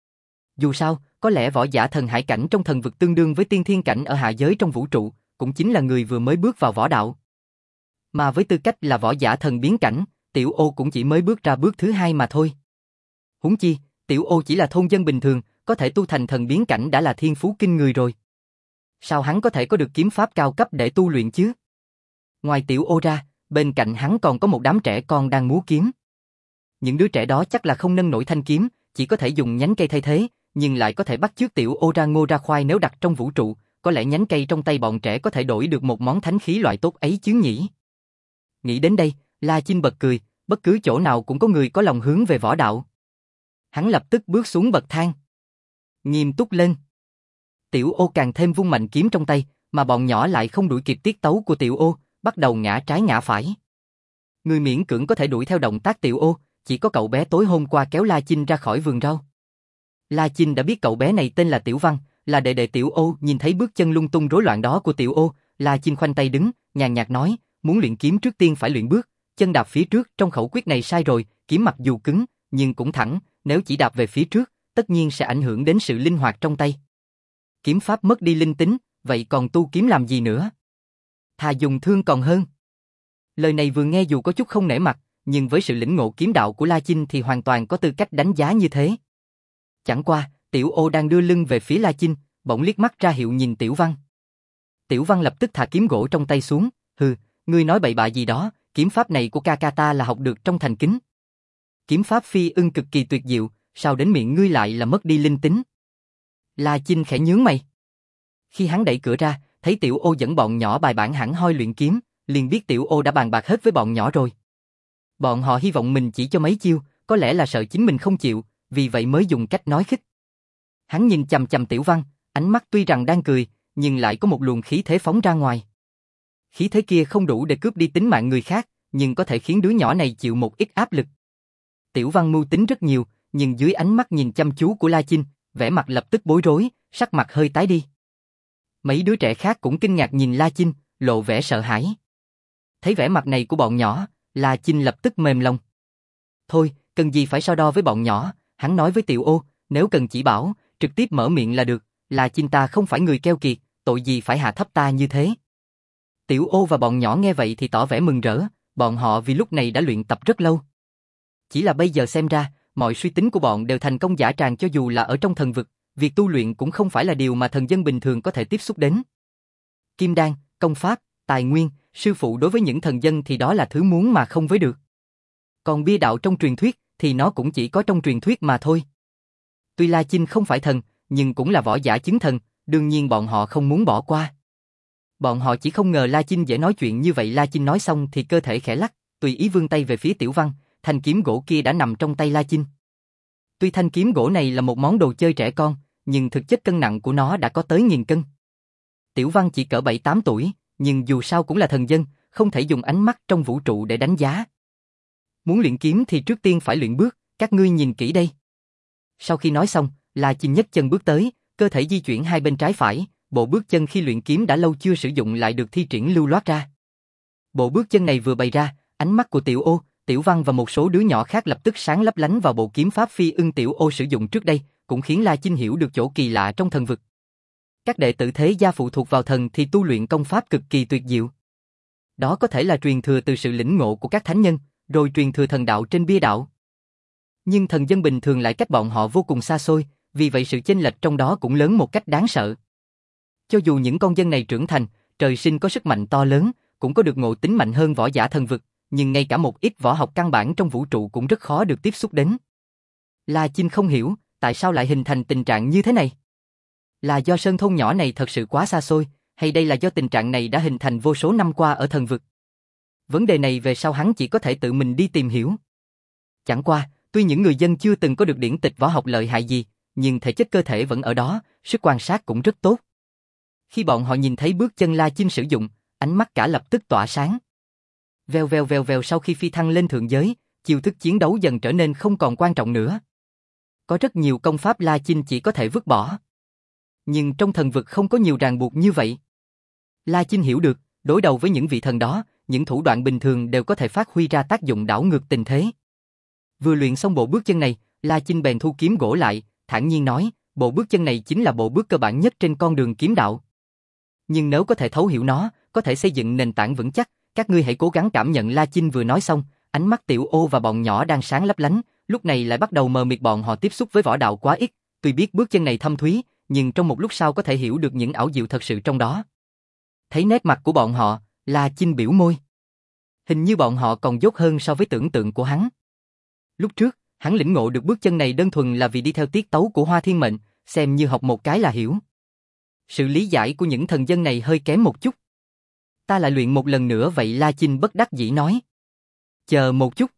Dù sao, có lẽ võ giả thần hải cảnh trong thần vực tương đương với tiên thiên cảnh ở hạ giới trong vũ trụ, cũng chính là người vừa mới bước vào võ đạo. Mà với tư cách là võ giả thần biến cảnh, Tiểu Ô cũng chỉ mới bước ra bước thứ hai mà thôi. Huống chi, Tiểu Ô chỉ là thôn dân bình thường, có thể tu thành thần biến cảnh đã là thiên phú kinh người rồi. Sao hắn có thể có được kiếm pháp cao cấp để tu luyện chứ? Ngoài Tiểu Ô ra, bên cạnh hắn còn có một đám trẻ con đang múa kiếm. Những đứa trẻ đó chắc là không nâng nổi thanh kiếm, chỉ có thể dùng nhánh cây thay thế, nhưng lại có thể bắt chước Tiểu Ô ra ngô ra khoai. Nếu đặt trong vũ trụ, có lẽ nhánh cây trong tay bọn trẻ có thể đổi được một món thánh khí loại tốt ấy chứ nhỉ? Nghĩ đến đây, La Chinh bật cười, bất cứ chỗ nào cũng có người có lòng hướng về võ đạo. Hắn lập tức bước xuống bậc thang. Nghiêm túc lên. Tiểu Ô càng thêm vung mạnh kiếm trong tay, mà bọn nhỏ lại không đuổi kịp tiết tấu của Tiểu Ô, bắt đầu ngã trái ngã phải. Người miễn cưỡng có thể đuổi theo động tác Tiểu Ô, chỉ có cậu bé tối hôm qua kéo La Chinh ra khỏi vườn rau. La Chinh đã biết cậu bé này tên là Tiểu Văn, là đệ đệ Tiểu Ô. Nhìn thấy bước chân lung tung rối loạn đó của Tiểu Ô, La Chinh khoanh tay đứng, nhàn nhạt nói, muốn luyện kiếm trước tiên phải luyện bước, chân đạp phía trước. Trong khẩu quyết này sai rồi, kiếm mặc dù cứng, nhưng cũng thẳng, nếu chỉ đạp về phía trước, tất nhiên sẽ ảnh hưởng đến sự linh hoạt trong tay. Kiếm pháp mất đi linh tính, vậy còn tu kiếm làm gì nữa? Thà dùng thương còn hơn. Lời này vừa nghe dù có chút không nể mặt, nhưng với sự lĩnh ngộ kiếm đạo của La Chinh thì hoàn toàn có tư cách đánh giá như thế. Chẳng qua, Tiểu Ô đang đưa lưng về phía La Chinh, bỗng liếc mắt ra hiệu nhìn Tiểu Văn. Tiểu Văn lập tức thả kiếm gỗ trong tay xuống, hừ, ngươi nói bậy bạ gì đó, kiếm pháp này của ca ca ta là học được trong thành kính. Kiếm pháp phi ưng cực kỳ tuyệt diệu, sao đến miệng ngươi lại là mất đi linh tính? La Chinh khẽ nhướng mày. Khi hắn đẩy cửa ra, thấy Tiểu Ô dẫn bọn nhỏ bài bản hẳn hoi luyện kiếm, liền biết Tiểu Ô đã bàn bạc hết với bọn nhỏ rồi. Bọn họ hy vọng mình chỉ cho mấy chiêu, có lẽ là sợ chính mình không chịu, vì vậy mới dùng cách nói khích. Hắn nhìn chằm chằm Tiểu Văn, ánh mắt tuy rằng đang cười, nhưng lại có một luồng khí thế phóng ra ngoài. Khí thế kia không đủ để cướp đi tính mạng người khác, nhưng có thể khiến đứa nhỏ này chịu một ít áp lực. Tiểu Văn mưu tính rất nhiều, nhưng dưới ánh mắt nhìn chăm chú của La Chinh, vẻ mặt lập tức bối rối, sắc mặt hơi tái đi. Mấy đứa trẻ khác cũng kinh ngạc nhìn La Chinh, lộ vẻ sợ hãi. Thấy vẻ mặt này của bọn nhỏ, La Chinh lập tức mềm lòng. Thôi, cần gì phải so đo với bọn nhỏ, hắn nói với Tiểu Ô, nếu cần chỉ bảo, trực tiếp mở miệng là được, La Chinh ta không phải người keo kiệt, tội gì phải hạ thấp ta như thế. Tiểu Ô và bọn nhỏ nghe vậy thì tỏ vẻ mừng rỡ, bọn họ vì lúc này đã luyện tập rất lâu. Chỉ là bây giờ xem ra, mọi suy tính của bọn đều thành công dã tràng cho dù là ở trong thần vực, việc tu luyện cũng không phải là điều mà thần dân bình thường có thể tiếp xúc đến. Kim đan, công pháp, tài nguyên, sư phụ đối với những thần dân thì đó là thứ muốn mà không với được. Còn bia đạo trong truyền thuyết thì nó cũng chỉ có trong truyền thuyết mà thôi. Tuy La Chinh không phải thần, nhưng cũng là võ giả chứng thần, đương nhiên bọn họ không muốn bỏ qua. Bọn họ chỉ không ngờ La Chinh dễ nói chuyện như vậy. La Chinh nói xong thì cơ thể khẽ lắc, tùy ý vươn tay về phía Tiểu Văn, thanh kiếm gỗ kia đã nằm trong tay La Chinh. Tuy thanh kiếm gỗ này là một món đồ chơi trẻ con, nhưng thực chất cân nặng của nó đã có tới nghìn cân. Tiểu Văn chỉ cỡ bảy tám tuổi, nhưng dù sao cũng là thần dân, không thể dùng ánh mắt trong vũ trụ để đánh giá. Muốn luyện kiếm thì trước tiên phải luyện bước, các ngươi nhìn kỹ đây. Sau khi nói xong, La Chinh nhấc chân bước tới, cơ thể di chuyển hai bên trái phải, bộ bước chân khi luyện kiếm đã lâu chưa sử dụng lại được thi triển lưu loát ra. Bộ bước chân này vừa bày ra, ánh mắt của Tiểu Ô, Tiểu Văn và một số đứa nhỏ khác lập tức sáng lấp lánh vào bộ kiếm pháp phi ưng Tiểu Ô sử dụng trước đây, cũng khiến La Chinh hiểu được chỗ kỳ lạ trong thần vực. Các đệ tử thế gia phụ thuộc vào thần thì tu luyện công pháp cực kỳ tuyệt diệu. Đó có thể là truyền thừa từ sự lĩnh ngộ của các thánh nhân, rồi truyền thừa thần đạo trên bia đạo. Nhưng thần dân bình thường lại cách bọn họ vô cùng xa xôi, vì vậy sự chênh lệch trong đó cũng lớn một cách đáng sợ. Cho dù những con dân này trưởng thành, trời sinh có sức mạnh to lớn, cũng có được ngộ tính mạnh hơn võ giả thần vực, nhưng ngay cả một ít võ học căn bản trong vũ trụ cũng rất khó được tiếp xúc đến. La Chinh không hiểu, tại sao lại hình thành tình trạng như thế này? Là do sơn thôn nhỏ này thật sự quá xa xôi, hay đây là do tình trạng này đã hình thành vô số năm qua ở thần vực? Vấn đề này về sau hắn chỉ có thể tự mình đi tìm hiểu. Chẳng qua, tuy những người dân chưa từng có được điển tịch võ học lợi hại gì, nhưng thể chất cơ thể vẫn ở đó, sức quan sát cũng rất tốt. Khi bọn họ nhìn thấy bước chân La Chinh sử dụng, ánh mắt cả lập tức tỏa sáng. Vèo vèo vèo vèo sau khi phi thăng lên thượng giới, chiêu thức chiến đấu dần trở nên không còn quan trọng nữa. Có rất nhiều công pháp La Chinh chỉ có thể vứt bỏ. Nhưng trong thần vực không có nhiều ràng buộc như vậy. La Chinh hiểu được, đối đầu với những vị thần đó, những thủ đoạn bình thường đều có thể phát huy ra tác dụng đảo ngược tình thế. Vừa luyện xong bộ bước chân này, La Chinh bèn thu kiếm gỗ lại, thản nhiên nói, bộ bước chân này chính là bộ bước cơ bản nhất trên con đường kiếm đạo. Nhưng nếu có thể thấu hiểu nó, có thể xây dựng nền tảng vững chắc, các ngươi hãy cố gắng cảm nhận. La Chinh vừa nói xong, ánh mắt Tiểu Ô và bọn nhỏ đang sáng lấp lánh, lúc này lại bắt đầu mờ mịt. Bọn họ tiếp xúc với võ đạo quá ít, tuy biết bước chân này thâm thúy, nhưng trong một lúc sau có thể hiểu được những ảo diệu thật sự trong đó. Thấy nét mặt của bọn họ, La Chinh biểu môi. Hình như bọn họ còn dốt hơn so với tưởng tượng của hắn. Lúc trước, hắn lĩnh ngộ được bước chân này đơn thuần là vì đi theo tiết tấu của Hoa Thiên Mệnh, xem như học một cái là hiểu. Sự lý giải của những thần dân này hơi kém một chút. Ta lại luyện một lần nữa vậy. La Chinh bất đắc dĩ nói. Chờ một chút.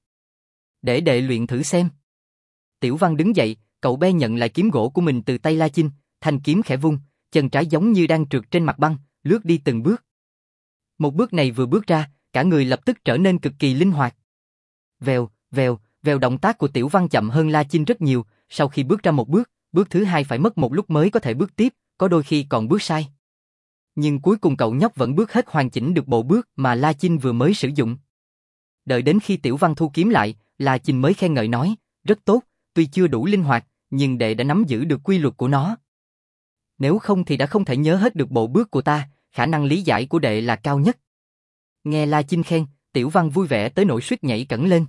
Để đệ luyện thử xem. Tiểu Văn đứng dậy, cậu bé nhận lại kiếm gỗ của mình từ tay La Chinh, thanh kiếm khẽ vung, chân trái giống như đang trượt trên mặt băng, lướt đi từng bước. Một bước này vừa bước ra, cả người lập tức trở nên cực kỳ linh hoạt. Vèo, vèo, Vèo động tác của Tiểu Văn chậm hơn La Chinh rất nhiều, sau khi bước ra một bước, bước thứ hai phải mất một lúc mới có thể bước tiếp, có đôi khi còn bước sai. Nhưng cuối cùng cậu nhóc vẫn bước hết hoàn chỉnh được bộ bước mà La Chinh vừa mới sử dụng. Đợi đến khi Tiểu Văn thu kiếm lại, La Chinh mới khen ngợi nói, rất tốt, tuy chưa đủ linh hoạt, nhưng đệ đã nắm giữ được quy luật của nó. Nếu không thì đã không thể nhớ hết được bộ bước của ta, khả năng lý giải của đệ là cao nhất. Nghe La Chinh khen, Tiểu Văn vui vẻ tới nỗi suýt nhảy cẫng lên.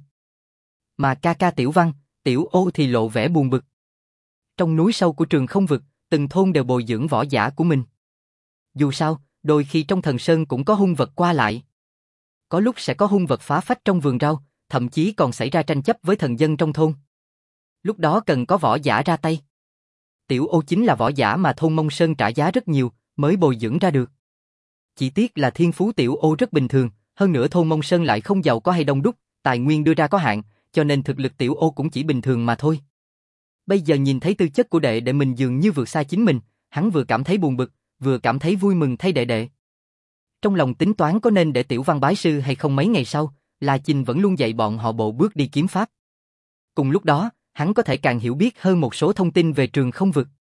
Mà ca ca Tiểu Văn, Tiểu Ô thì lộ vẻ buồn bực. Trong núi sâu của Trường Không Vực, từng thôn đều bồi dưỡng võ giả của mình. Dù sao, đôi khi trong thần sơn cũng có hung vật qua lại. Có lúc sẽ có hung vật phá phách trong vườn rau, thậm chí còn xảy ra tranh chấp với thần dân trong thôn. Lúc đó cần có võ giả ra tay. Tiểu Ô chính là võ giả mà thôn Mông Sơn trả giá rất nhiều, mới bồi dưỡng ra được. Chỉ tiếc là thiên phú Tiểu Ô rất bình thường, hơn nữa thôn Mông Sơn lại không giàu có hay đông đúc, tài nguyên đưa ra có hạn, cho nên thực lực Tiểu Ô cũng chỉ bình thường mà thôi. Bây giờ nhìn thấy tư chất của đệ đệ mình dường như vượt xa chính mình, hắn vừa cảm thấy buồn bực, vừa cảm thấy vui mừng thay đệ đệ. Trong lòng tính toán có nên để Tiểu Văn bái sư hay không. Mấy ngày sau, La Chinh vẫn luôn dạy bọn họ bộ bước đi kiếm pháp. Cùng lúc đó, hắn có thể càng hiểu biết hơn một số thông tin về Trường Không Vực.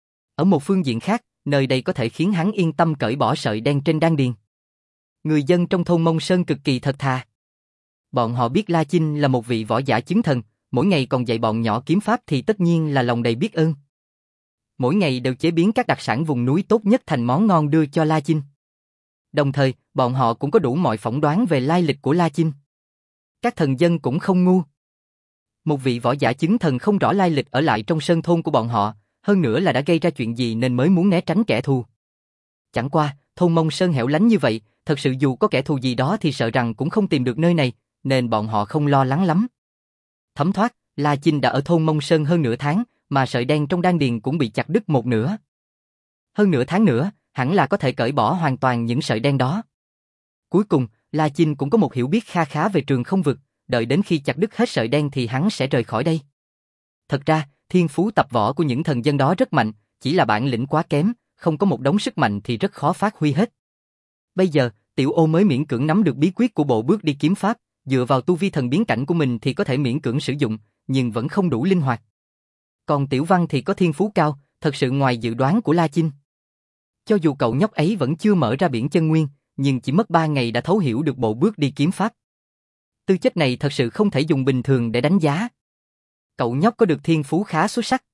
Ở một phương diện khác, nơi đây có thể khiến hắn yên tâm cởi bỏ sợi đen trên đan điền. Người dân trong thôn Mông Sơn cực kỳ thật thà. Bọn họ biết La Chinh là một vị võ giả chứng thần, mỗi ngày còn dạy bọn nhỏ kiếm pháp thì tất nhiên là lòng đầy biết ơn. Mỗi ngày đều chế biến các đặc sản vùng núi tốt nhất thành món ngon đưa cho La Chinh. Đồng thời, bọn họ cũng có đủ mọi phỏng đoán về lai lịch của La Chinh. Các thần dân cũng không ngu. Một vị võ giả chứng thần không rõ lai lịch ở lại trong sơn thôn của bọn họ, hơn nữa là đã gây ra chuyện gì nên mới muốn né tránh kẻ thù. Chẳng qua, thôn Mông Sơn hẻo lánh như vậy, thật sự dù có kẻ thù gì đó thì sợ rằng cũng không tìm được nơi này, nên bọn họ không lo lắng lắm. Thấm thoát, La Chinh đã ở thôn Mông Sơn hơn nửa tháng, mà sợi đen trong đan điền cũng bị chặt đứt một nửa. Hơn nửa tháng nữa, hẳn là có thể cởi bỏ hoàn toàn những sợi đen đó. Cuối cùng, La Chinh cũng có một hiểu biết kha khá về Trường Không Vực, đợi đến khi chặt đứt hết sợi đen thì hắn sẽ rời khỏi đây. Thật ra, thiên phú tập võ của những thần dân đó rất mạnh, chỉ là bản lĩnh quá kém, không có một đống sức mạnh thì rất khó phát huy hết. Bây giờ, Tiểu Ô mới miễn cưỡng nắm được bí quyết của bộ bước đi kiếm pháp, dựa vào tu vi thần biến cảnh của mình thì có thể miễn cưỡng sử dụng, nhưng vẫn không đủ linh hoạt. Còn Tiểu Văn thì có thiên phú cao, thật sự ngoài dự đoán của La Chinh. Cho dù cậu nhóc ấy vẫn chưa mở ra biển chân nguyên, nhưng chỉ mất ba ngày đã thấu hiểu được bộ bước đi kiếm pháp. Tư chất này thật sự không thể dùng bình thường để đánh giá. Cậu nhóc có được thiên phú khá xuất sắc.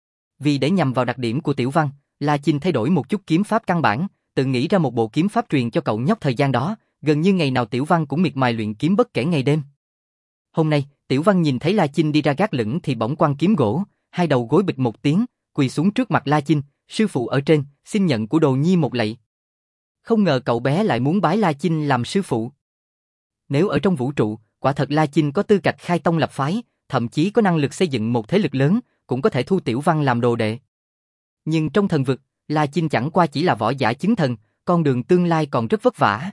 Vì để nhằm vào đặc điểm của Tiểu Văn, La Chinh thay đổi một chút kiếm pháp căn bản, tự nghĩ ra một bộ kiếm pháp truyền cho cậu nhóc thời gian đó, gần như ngày nào Tiểu Văn cũng miệt mài luyện kiếm bất kể ngày đêm. Hôm nay, Tiểu Văn nhìn thấy La Chinh đi ra gác lửng thì bỗng quăng kiếm gỗ, hai đầu gối bịch một tiếng, quỳ xuống trước mặt La Chinh, sư phụ ở trên, xin nhận của đồ nhi một lạy. Không ngờ cậu bé lại muốn bái La Chinh làm sư phụ. Nếu ở trong vũ trụ, quả thật La Chinh có tư cách khai tông lập phái, thậm chí có năng lực xây dựng một thế lực lớn, cũng có thể thu Tiểu Văn làm đồ đệ. Nhưng trong thần vực, La Chinh chẳng qua chỉ là võ giả chứng thần, con đường tương lai còn rất vất vả.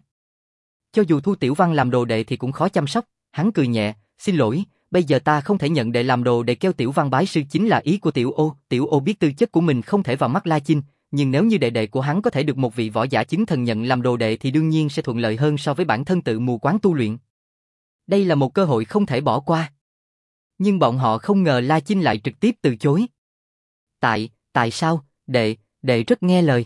Cho dù thu Tiểu Văn làm đồ đệ thì cũng khó chăm sóc, hắn cười nhẹ, xin lỗi, bây giờ ta không thể nhận đệ làm đồ để kêu Tiểu Văn bái sư chính là ý của Tiểu Ô. Tiểu Ô biết tư chất của mình không thể vào mắt La Chinh, nhưng nếu như đệ đệ của hắn có thể được một vị võ giả chứng thần nhận làm đồ đệ thì đương nhiên sẽ thuận lợi hơn so với bản thân tự mù quáng tu luyện. Đây là một cơ hội không thể bỏ qua. Nhưng bọn họ không ngờ La Chinh lại trực tiếp từ chối. Tại, tại sao, đệ, đệ rất nghe lời.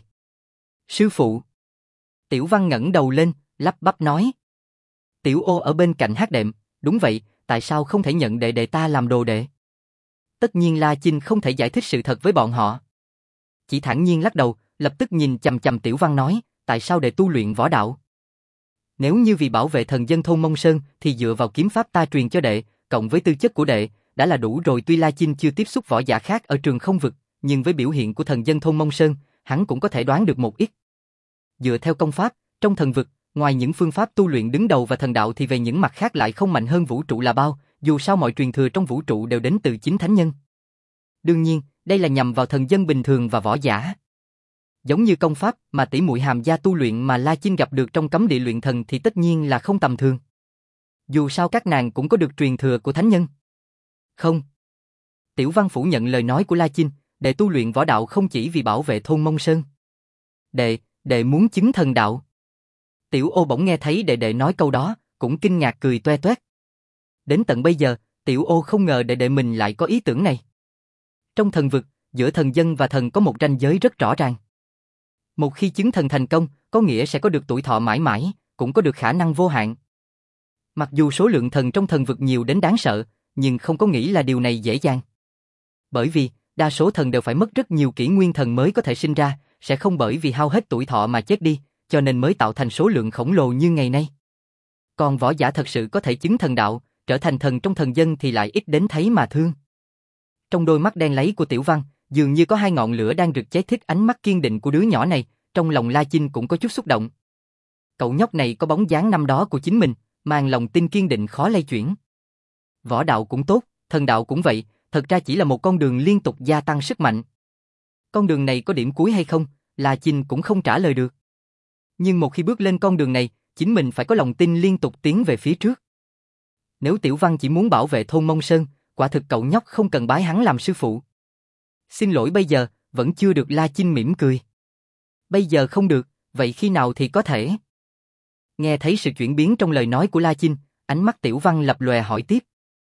Sư phụ. Tiểu Văn ngẩng đầu lên, lắp bắp nói. Tiểu Ô ở bên cạnh hát đệm, đúng vậy, tại sao không thể nhận đệ đệ ta làm đồ đệ? Tất nhiên La Chinh không thể giải thích sự thật với bọn họ. Chỉ thản nhiên lắc đầu, lập tức nhìn chằm chằm Tiểu Văn nói, tại sao đệ tu luyện võ đạo? Nếu như vì bảo vệ thần dân thôn Mông Sơn thì dựa vào kiếm pháp ta truyền cho đệ, cộng với tư chất của đệ, đã là đủ rồi. Tuy La Chinh chưa tiếp xúc võ giả khác ở Trường Không Vực, nhưng với biểu hiện của thần dân thôn Mông Sơn, hắn cũng có thể đoán được một ít. Dựa theo công pháp, trong thần vực, ngoài những phương pháp tu luyện đứng đầu và thần đạo thì về những mặt khác lại không mạnh hơn vũ trụ là bao, dù sao mọi truyền thừa trong vũ trụ đều đến từ chính thánh nhân. Đương nhiên, đây là nhằm vào thần dân bình thường và võ giả. Giống như công pháp mà tỷ muội Hàm Gia tu luyện mà La Chinh gặp được trong cấm địa luyện thần thì tất nhiên là không tầm thường. Dù sao các nàng cũng có được truyền thừa của thánh nhân. Không. Tiểu Văn phủ nhận lời nói của La Chinh, đệ tu luyện võ đạo không chỉ vì bảo vệ thôn Mông Sơn. Đệ, đệ muốn chứng thần đạo. Tiểu Ô bỗng nghe thấy đệ đệ nói câu đó, cũng kinh ngạc cười toe toét. Đến tận bây giờ, Tiểu Ô không ngờ đệ đệ mình lại có ý tưởng này. Trong thần vực, giữa thần dân và thần có một ranh giới rất rõ ràng. Một khi chứng thần thành công, có nghĩa sẽ có được tuổi thọ mãi mãi, cũng có được khả năng vô hạn. Mặc dù số lượng thần trong thần vực nhiều đến đáng sợ, nhưng không có nghĩ là điều này dễ dàng. Bởi vì, đa số thần đều phải mất rất nhiều kỷ nguyên thần mới có thể sinh ra, sẽ không bởi vì hao hết tuổi thọ mà chết đi, cho nên mới tạo thành số lượng khổng lồ như ngày nay. Còn võ giả thật sự có thể chứng thần đạo, trở thành thần trong thần dân thì lại ít đến thấy mà thương. Trong đôi mắt đen láy của Tiểu Văn, dường như có hai ngọn lửa đang rực cháy thích ánh mắt kiên định của đứa nhỏ này, trong lòng La Chinh cũng có chút xúc động. Cậu nhóc này có bóng dáng năm đó của chính mình, mang lòng tin kiên định khó lay chuyển. Võ đạo cũng tốt, thần đạo cũng vậy, thật ra chỉ là một con đường liên tục gia tăng sức mạnh. Con đường này có điểm cuối hay không, La Chinh cũng không trả lời được. Nhưng một khi bước lên con đường này, chính mình phải có lòng tin liên tục tiến về phía trước. Nếu Tiểu Văn chỉ muốn bảo vệ thôn Mông Sơn, quả thực cậu nhóc không cần bái hắn làm sư phụ. Xin lỗi bây giờ, vẫn chưa được. La Chinh mỉm cười. Bây giờ không được, vậy khi nào thì có thể? Nghe thấy sự chuyển biến trong lời nói của La Chinh, ánh mắt Tiểu Văn lập lòe hỏi tiếp.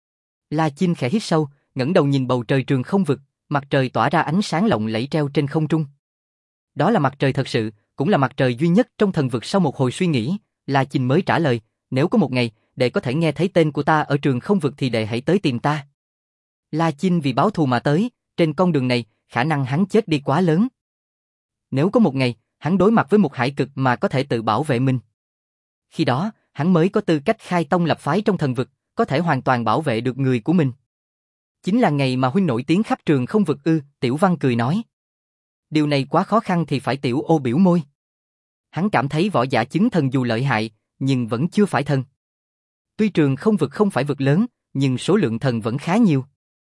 La Chinh khẽ hít sâu, ngẩng đầu nhìn bầu trời trường không vực, mặt trời tỏa ra ánh sáng lộng lẫy treo trên không trung. Đó là mặt trời thật sự, cũng là mặt trời duy nhất trong thần vực. Sau một hồi suy nghĩ, La Chinh mới trả lời, nếu có một ngày, đệ có thể nghe thấy tên của ta ở trường không vực thì đệ hãy tới tìm ta. La Chinh vì báo thù mà tới, trên con đường này, khả năng hắn chết đi quá lớn. Nếu có một ngày, hắn đối mặt với một hải cực mà có thể tự bảo vệ mình. Khi đó, hắn mới có tư cách khai tông lập phái trong thần vực, có thể hoàn toàn bảo vệ được người của mình. Chính là ngày mà huynh nổi tiếng khắp trường không vực ư? Tiểu Văn cười nói. Điều này quá khó khăn thì phải. Tiểu Ô biểu môi. Hắn cảm thấy võ giả chứng thần dù lợi hại, nhưng vẫn chưa phải thần. Tuy trường không vực không phải vực lớn, nhưng số lượng thần vẫn khá nhiều.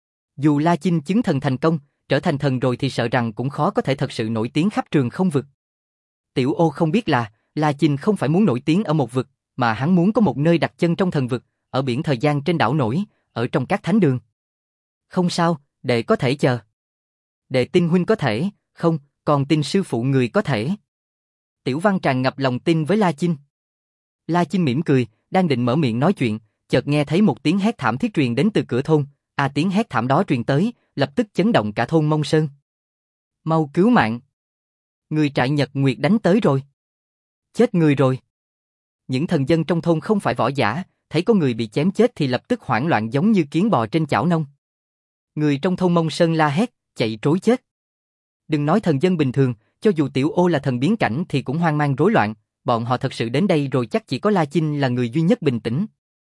Dù La Chinh chứng thần thành công, trở thành thần rồi thì sợ rằng cũng khó có thể thật sự nổi tiếng khắp trường không vực. Tiểu Ô không biết là, La Chinh không phải muốn nổi tiếng ở một vực, mà hắn muốn có một nơi đặt chân trong thần vực, ở biển thời gian trên đảo nổi, ở trong các thánh đường. Không sao, đệ có thể chờ. Đệ tin huynh có thể, không, còn tin sư phụ người có thể. Tiểu Văn tràn ngập lòng tin với La Chinh. La Chinh mỉm cười, đang định mở miệng nói chuyện, chợt nghe thấy một tiếng hét thảm thiết truyền đến từ cửa thôn. À, tiếng hét thảm đó truyền tới, lập tức chấn động cả thôn Mông Sơn. Mau cứu mạng! Người trại Nhật Nguyệt đánh tới rồi. Chết người rồi. Những thần dân trong thôn không phải võ giả, thấy có người bị chém chết thì lập tức hoảng loạn giống như kiến bò trên chảo nông. Người trong thôn Mông Sơn la hét, chạy trối chết. Đừng nói thần dân bình thường, cho dù Tiểu Ô là thần biến cảnh thì cũng hoang mang rối loạn, bọn họ thật sự đến đây rồi chắc chỉ có La Chinh là người duy nhất bình tĩnh.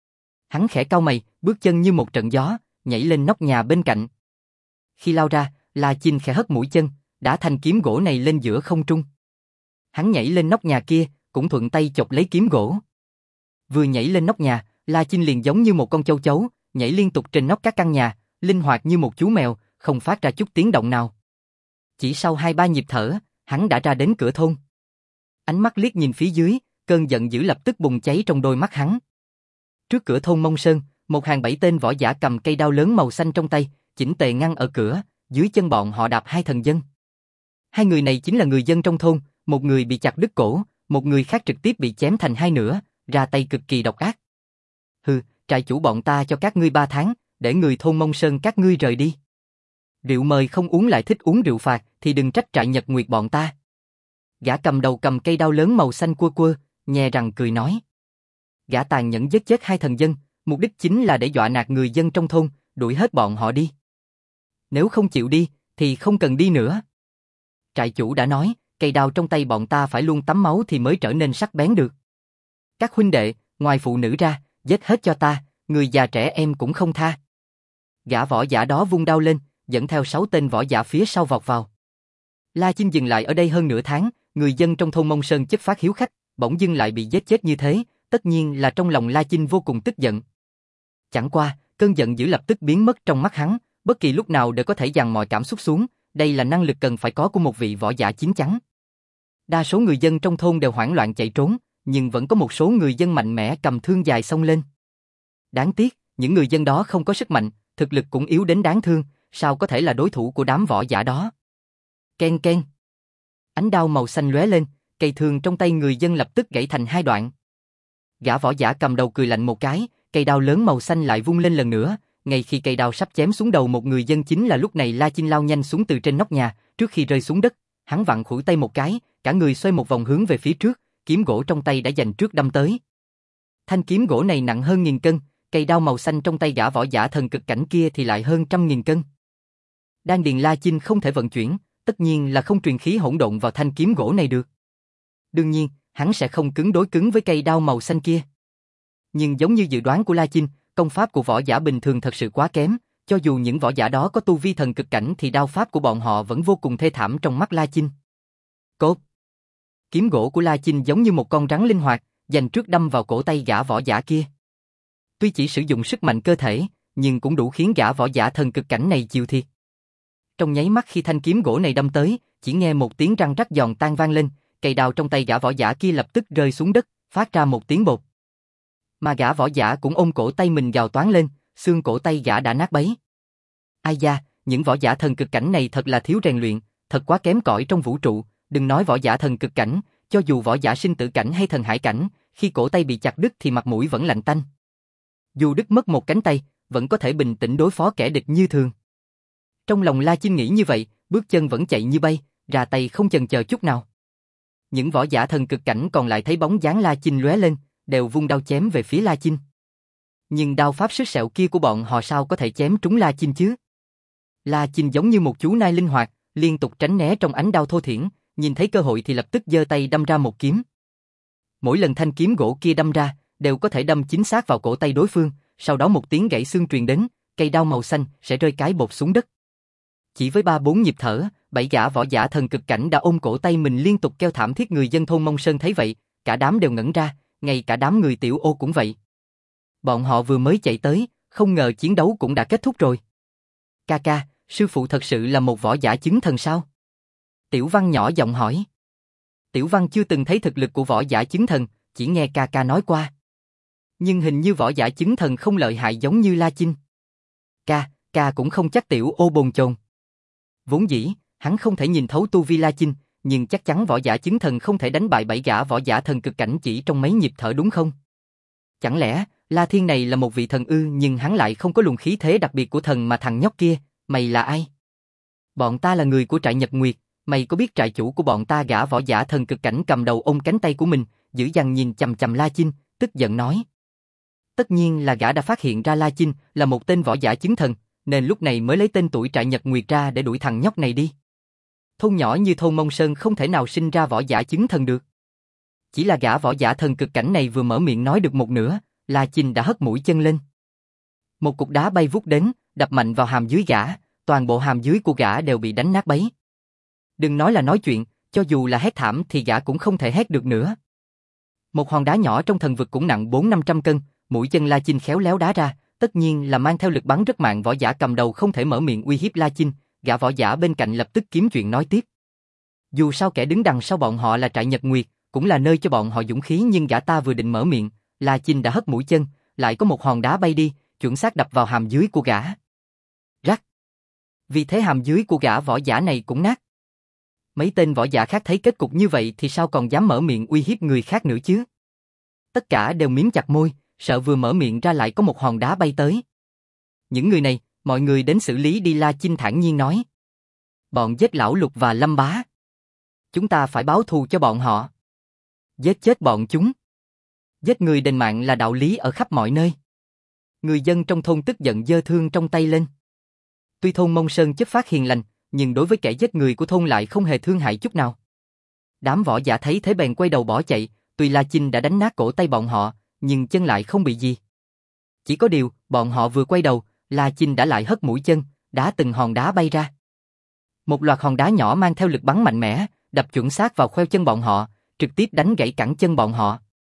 Hắn khẽ cau mày, bước chân như một trận gió, nhảy lên nóc nhà bên cạnh. Khi lao ra, La Chinh khẽ hất mũi chân, đã thành kiếm gỗ này lên giữa không trung. Hắn nhảy lên nóc nhà kia, cũng thuận tay chộp lấy kiếm gỗ. Vừa nhảy lên nóc nhà, La Chinh liền giống như một con châu chấu, nhảy liên tục trên nóc các căn nhà, linh hoạt như một chú mèo, không phát ra chút tiếng động nào. Chỉ sau hai ba nhịp thở, hắn đã ra đến cửa thôn. Ánh mắt liếc nhìn phía dưới, cơn giận dữ lập tức bùng cháy trong đôi mắt hắn. Trước cửa thôn Mông Sơn, một hàng bảy tên võ giả cầm cây đao lớn màu xanh trong tay, chỉnh tề ngăn ở cửa, dưới chân bọn họ đạp hai thần dân. Hai người này chính là người dân trong thôn, một người bị chặt đứt cổ, một người khác trực tiếp bị chém thành hai nửa, ra tay cực kỳ độc ác. Hừ, trại chủ bọn ta cho các ngươi ba tháng, để người thôn Mông Sơn các ngươi rời đi. Rượu mời không uống lại thích uống rượu phạt, thì đừng trách trại Nhật Nguyệt bọn ta. Gã cầm đầu cầm cây đao lớn màu xanh quơ quơ, nhè răng cười nói. Gã tàn nhẫn giết chết hai thần dân, mục đích chính là để dọa nạt người dân trong thôn, đuổi hết bọn họ đi. Nếu không chịu đi, thì không cần đi nữa. Trại chủ đã nói, cây đao trong tay bọn ta phải luôn tắm máu thì mới trở nên sắc bén được. Các huynh đệ, ngoài phụ nữ ra, giết hết cho ta, người già trẻ em cũng không tha. Gã võ giả đó vung đao lên, dẫn theo sáu tên võ giả phía sau vọt vào. La Chinh dừng lại ở đây hơn nửa tháng, người dân trong thôn Mông Sơn chất phát hiếu khách, bỗng dưng lại bị giết chết như thế, tất nhiên là trong lòng La Chinh vô cùng tức giận. Chẳng qua, cơn giận dữ lập tức biến mất trong mắt hắn, bất kỳ lúc nào đều có thể dằn mọi cảm xúc xuống, đây là năng lực cần phải có của một vị võ giả chín chắn. Đa số người dân trong thôn đều hoảng loạn chạy trốn, nhưng vẫn có một số người dân mạnh mẽ cầm thương dài xông lên. Đáng tiếc, những người dân đó không có sức mạnh, thực lực cũng yếu đến đáng thương, sao có thể là đối thủ của đám võ giả đó. Ken ken. Ánh đao màu xanh lóe lên, cây thương trong tay người dân lập tức gãy thành hai đoạn. Gã võ giả cầm đầu cười lạnh một cái, cây đao lớn màu xanh lại vung lên lần nữa, ngay khi cây đao sắp chém xuống đầu một người dân chính là lúc này La Chinh lao nhanh xuống từ trên nóc nhà, trước khi rơi xuống đất, hắn vặn khuỷu tay một cái, cả người xoay một vòng hướng về phía trước, kiếm gỗ trong tay đã dành trước đâm tới. Thanh kiếm gỗ này nặng hơn nghìn cân, cây đao màu xanh trong tay gã võ giả thần cực cảnh kia thì lại hơn trăm nghìn cân. Đan điền La Chinh không thể vận chuyển, tất nhiên là không truyền khí hỗn độn vào thanh kiếm gỗ này được. Đương nhiên, hắn sẽ không cứng đối cứng với cây đao màu xanh kia. Nhưng giống như dự đoán của La Chinh, công pháp của võ giả bình thường thật sự quá kém, cho dù những võ giả đó có tu vi thần cực cảnh thì đao pháp của bọn họ vẫn vô cùng thê thảm trong mắt La Chinh. Cốt. Kiếm gỗ của La Chinh giống như một con rắn linh hoạt, dành trước đâm vào cổ tay gã võ giả kia. Tuy chỉ sử dụng sức mạnh cơ thể, nhưng cũng đủ khiến gã võ giả thần cực cảnh này chịu thiệt. Trong nháy mắt khi thanh kiếm gỗ này đâm tới, chỉ nghe một tiếng răng rắc giòn tan vang lên, cây đao trong tay gã võ giả kia lập tức rơi xuống đất, phát ra một tiếng bột. Mà gã võ giả cũng ôm cổ tay mình gào toáng lên, xương cổ tay gã đã nát bấy. Ai da, những võ giả thần cực cảnh này thật là thiếu rèn luyện, thật quá kém cỏi trong vũ trụ, đừng nói võ giả thần cực cảnh, cho dù võ giả sinh tử cảnh hay thần hải cảnh, khi cổ tay bị chặt đứt thì mặt mũi vẫn lạnh tanh. Dù đứt mất một cánh tay, vẫn có thể bình tĩnh đối phó kẻ địch như thường. Trong lòng La Chinh nghĩ như vậy, bước chân vẫn chạy như bay, ra tay không chần chờ chút nào. Những võ giả thần cực cảnh còn lại thấy bóng dáng La Chinh lóe lên, đều vung đao chém về phía La Chinh. Nhưng đao pháp sứt sẹo kia của bọn họ sao có thể chém trúng La Chinh chứ? La Chinh giống như một chú nai linh hoạt, liên tục tránh né trong ánh đao thô thiển, nhìn thấy cơ hội thì lập tức giơ tay đâm ra một kiếm. Mỗi lần thanh kiếm gỗ kia đâm ra, đều có thể đâm chính xác vào cổ tay đối phương, sau đó một tiếng gãy xương truyền đến, cây đao màu xanh sẽ rơi cái bột xuống đất. Chỉ với ba bốn nhịp thở, bảy gã võ giả thần cực cảnh đã ôm cổ tay mình liên tục kêu thảm thiết. Người dân thôn Mông Sơn thấy vậy, cả đám đều ngẩn ra, ngay cả đám người Tiểu Ô cũng vậy. Bọn họ vừa mới chạy tới, không ngờ chiến đấu cũng đã kết thúc rồi. Ca ca, sư phụ thật sự là một võ giả chứng thần sao? Tiểu Văn nhỏ giọng hỏi. Tiểu Văn chưa từng thấy thực lực của võ giả chứng thần, chỉ nghe ca ca nói qua. Nhưng hình như võ giả chứng thần không lợi hại giống như La Chinh. Ca, ca cũng không chắc. Tiểu Ô bồn chồn. Vốn dĩ, hắn không thể nhìn thấu tu vi La Chinh, nhưng chắc chắn võ giả chứng thần không thể đánh bại bảy gã võ giả thần cực cảnh chỉ trong mấy nhịp thở đúng không? Chẳng lẽ, La Thiên này là một vị thần ư? Nhưng hắn lại không có luồng khí thế đặc biệt của thần mà thằng nhóc kia, mày là ai? Bọn ta là người của trại Nhật Nguyệt, mày có biết trại chủ của bọn ta gã võ giả thần cực cảnh cầm đầu ôm cánh tay của mình, dữ dằn nhìn chằm chằm La Chinh, tức giận nói. Tất nhiên là gã đã phát hiện ra La Chinh là một tên võ giả chứng thần, nên lúc này mới lấy tên tuổi trại Nhật Nguyệt ra để đuổi thằng nhóc này đi. Thôn nhỏ như thôn Mông Sơn không thể nào sinh ra võ giả chứng thần được. Chỉ là gã võ giả thần cực cảnh này vừa mở miệng nói được một nửa, La Chinh đã hất mũi chân lên. Một cục đá bay vút đến, đập mạnh vào hàm dưới gã, toàn bộ hàm dưới của gã đều bị đánh nát bấy. Đừng nói là nói chuyện, cho dù là hét thảm thì gã cũng không thể hét được nữa. Một hòn đá nhỏ trong thần vực cũng nặng bốn năm trăm cân, mũi chân La Chinh khéo léo đá ra, tất nhiên là mang theo lực bắn rất mạnh. Võ giả cầm đầu không thể mở miệng uy hiếp La Chinh, gã võ giả bên cạnh lập tức kiếm chuyện nói tiếp. Dù sao kẻ đứng đằng sau bọn họ là trại Nhật Nguyệt, cũng là nơi cho bọn họ dũng khí, nhưng gã ta vừa định mở miệng, La Chinh đã hất mũi chân, lại có một hòn đá bay đi, chuẩn xác đập vào hàm dưới của gã. Rắc. Vì thế hàm dưới của gã võ giả này cũng nát. Mấy tên võ giả khác thấy kết cục như vậy thì sao còn dám mở miệng uy hiếp người khác nữa chứ? Tất cả đều miếm chặt môi, sợ vừa mở miệng ra lại có một hòn đá bay tới. Những người này, mọi người đến xử lý đi. La Chinh thản nhiên nói. Bọn giết lão Lục và Lâm Bá. Chúng ta phải báo thù cho bọn họ. Giết chết bọn chúng. Giết người đền mạng là đạo lý ở khắp mọi nơi. Người dân trong thôn tức giận giơ thương trong tay lên. Tuy thôn Mông Sơn chất phác hiền lành, nhưng đối với kẻ giết người của thôn lại không hề thương hại chút nào. Đám võ giả thấy thế bèn quay đầu bỏ chạy, tuy La Chinh đã đánh nát cổ tay bọn họ, nhưng chân lại không bị gì. Chỉ có điều, bọn họ vừa quay đầu, La Chinh đã lại hất mũi chân, đá từng hòn đá bay ra. Một loạt hòn đá nhỏ mang theo lực bắn mạnh mẽ, đập chuẩn xác vào khoeo chân bọn họ, trực tiếp đánh gãy cẳng chân bọn họ.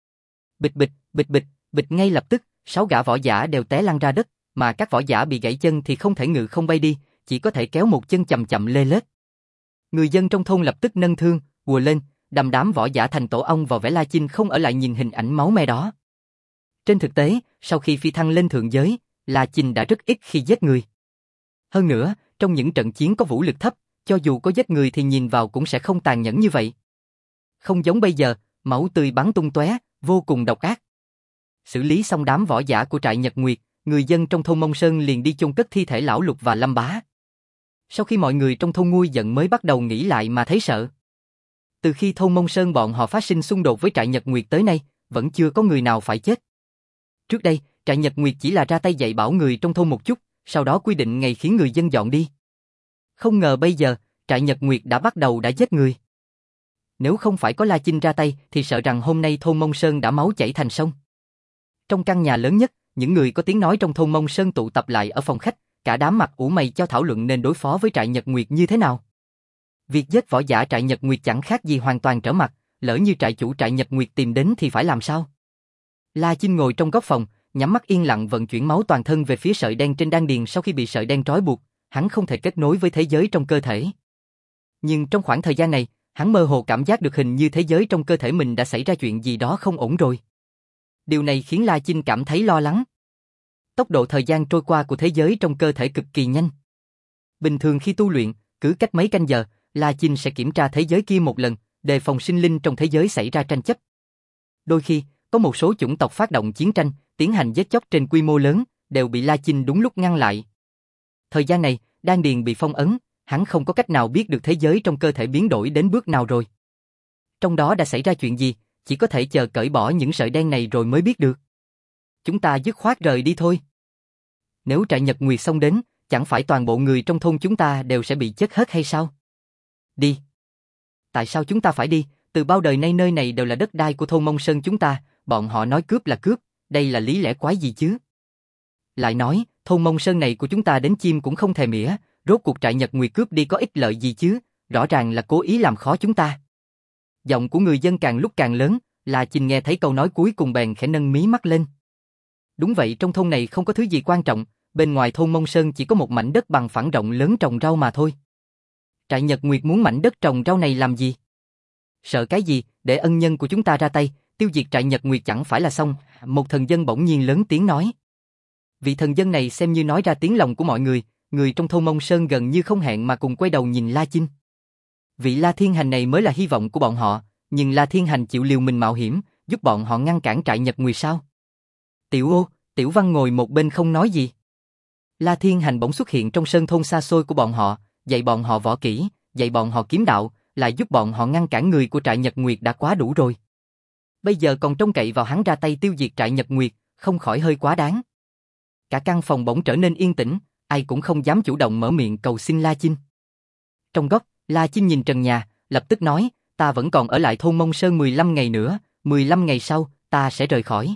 Bịch bịch, bịch bịch, bịch, ngay lập tức, sáu gã võ giả đều té lăn ra đất, mà các võ giả bị gãy chân thì không thể ngự không bay đi, chỉ có thể kéo một chân chậm chậm lê lết. Người dân trong thôn lập tức nâng thương, hùa lên, đầm đám võ giả thành tổ ong vào vẻ La Chinh không ở lại nhìn hình ảnh máu me đó. Trên thực tế, sau khi phi thăng lên thượng giới, La Chinh đã rất ít khi giết người. Hơn nữa, trong những trận chiến có vũ lực thấp, cho dù có giết người thì nhìn vào cũng sẽ không tàn nhẫn như vậy. Không giống bây giờ, máu tươi bắn tung tóe, vô cùng độc ác. Xử lý xong đám võ giả của trại Nhật Nguyệt, người dân trong thôn Mông Sơn liền đi chôn cất thi thể lão Lục và Lâm Bá. Sau khi mọi người trong thôn nguôi giận mới bắt đầu nghĩ lại mà thấy sợ. Từ khi thôn Mông Sơn bọn họ phát sinh xung đột với trại Nhật Nguyệt tới nay, vẫn chưa có người nào phải chết. Trước đây, trại Nhật Nguyệt chỉ là ra tay dạy bảo người trong thôn một chút, sau đó quy định ngày khiến người dân dọn đi. Không ngờ bây giờ, trại Nhật Nguyệt đã bắt đầu đã giết người. Nếu không phải có La Chinh ra tay thì sợ rằng hôm nay thôn Mông Sơn đã máu chảy thành sông. Trong căn nhà lớn nhất, những người có tiếng nói trong thôn Mông Sơn tụ tập lại ở phòng khách, cả đám mặt ủ mày cho thảo luận nên đối phó với trại Nhật Nguyệt như thế nào. Việc giết võ giả trại Nhật Nguyệt chẳng khác gì hoàn toàn trở mặt, lỡ như trại chủ trại Nhật Nguyệt tìm đến thì phải làm sao? La Chinh ngồi trong góc phòng, nhắm mắt yên lặng vận chuyển máu toàn thân về phía sợi đen trên đan điền. Sau khi bị sợi đen trói buộc, hắn không thể kết nối với thế giới trong cơ thể. Nhưng trong khoảng thời gian này, hắn mơ hồ cảm giác được hình như thế giới trong cơ thể mình đã xảy ra chuyện gì đó không ổn rồi. Điều này khiến La Chinh cảm thấy lo lắng. Tốc độ thời gian trôi qua của thế giới trong cơ thể cực kỳ nhanh. Bình thường khi tu luyện, cứ cách mấy canh giờ, La Chinh sẽ kiểm tra thế giới kia một lần, đề phòng sinh linh trong thế giới xảy ra tranh chấp. Đôi khi, có một số chủng tộc phát động chiến tranh, tiến hành giết chóc trên quy mô lớn, đều bị La Chinh đúng lúc ngăn lại. Thời gian này, đan điền bị phong ấn, hắn không có cách nào biết được thế giới trong cơ thể biến đổi đến bước nào rồi. Trong đó đã xảy ra chuyện gì, chỉ có thể chờ cởi bỏ những sợi đen này rồi mới biết được. Chúng ta dứt khoát rời đi thôi. Nếu trại Nhật Nguyệt xông đến, chẳng phải toàn bộ người trong thôn chúng ta đều sẽ bị chết hết hay sao? Đi. Tại sao chúng ta phải đi? Từ bao đời nay nơi này đều là đất đai của thôn Mông Sơn chúng ta, bọn họ nói cướp là cướp, đây là lý lẽ quái gì chứ? Lại nói, thôn Mông Sơn này của chúng ta đến chim cũng không thèm mỉa, rốt cuộc trại Nhật Nguyệt cướp đi có ích lợi gì chứ, rõ ràng là cố ý làm khó chúng ta. Giọng của người dân càng lúc càng lớn, La Chinh nghe thấy câu nói cuối cùng bèn khẽ nâng mí mắt lên. Đúng vậy, trong thôn này không có thứ gì quan trọng, bên ngoài thôn Mông Sơn chỉ có một mảnh đất bằng phẳng rộng lớn trồng rau mà thôi. Trại Nhật Nguyệt muốn mảnh đất trồng rau này làm gì? Sợ cái gì, để ân nhân của chúng ta ra tay, tiêu diệt trại Nhật Nguyệt chẳng phải là xong, một thần dân bỗng nhiên lớn tiếng nói. Vị thần dân này xem như nói ra tiếng lòng của mọi người, người trong thôn Mông Sơn gần như không hẹn mà cùng quay đầu nhìn La Chinh. Vị La Thiên Hành này mới là hy vọng của bọn họ, nhưng La Thiên Hành chịu liều mình mạo hiểm, giúp bọn họ ngăn cản trại Nhật Nguyệt sao? Tiểu Ô, Tiểu Văn ngồi một bên không nói gì. La Thiên Hành bỗng xuất hiện trong sơn thôn xa xôi của bọn họ, dạy bọn họ võ kỹ, dạy bọn họ kiếm đạo, lại giúp bọn họ ngăn cản người của trại Nhật Nguyệt đã quá đủ rồi. Bây giờ còn trông cậy vào hắn ra tay tiêu diệt trại Nhật Nguyệt, không khỏi hơi quá đáng. Cả căn phòng bỗng trở nên yên tĩnh, ai cũng không dám chủ động mở miệng cầu xin La Chinh. Trong góc, La Chinh nhìn trần nhà, lập tức nói, ta vẫn còn ở lại thôn Mông Sơn mười lăm ngày nữa, mười lăm ngày sau, ta sẽ rời khỏi.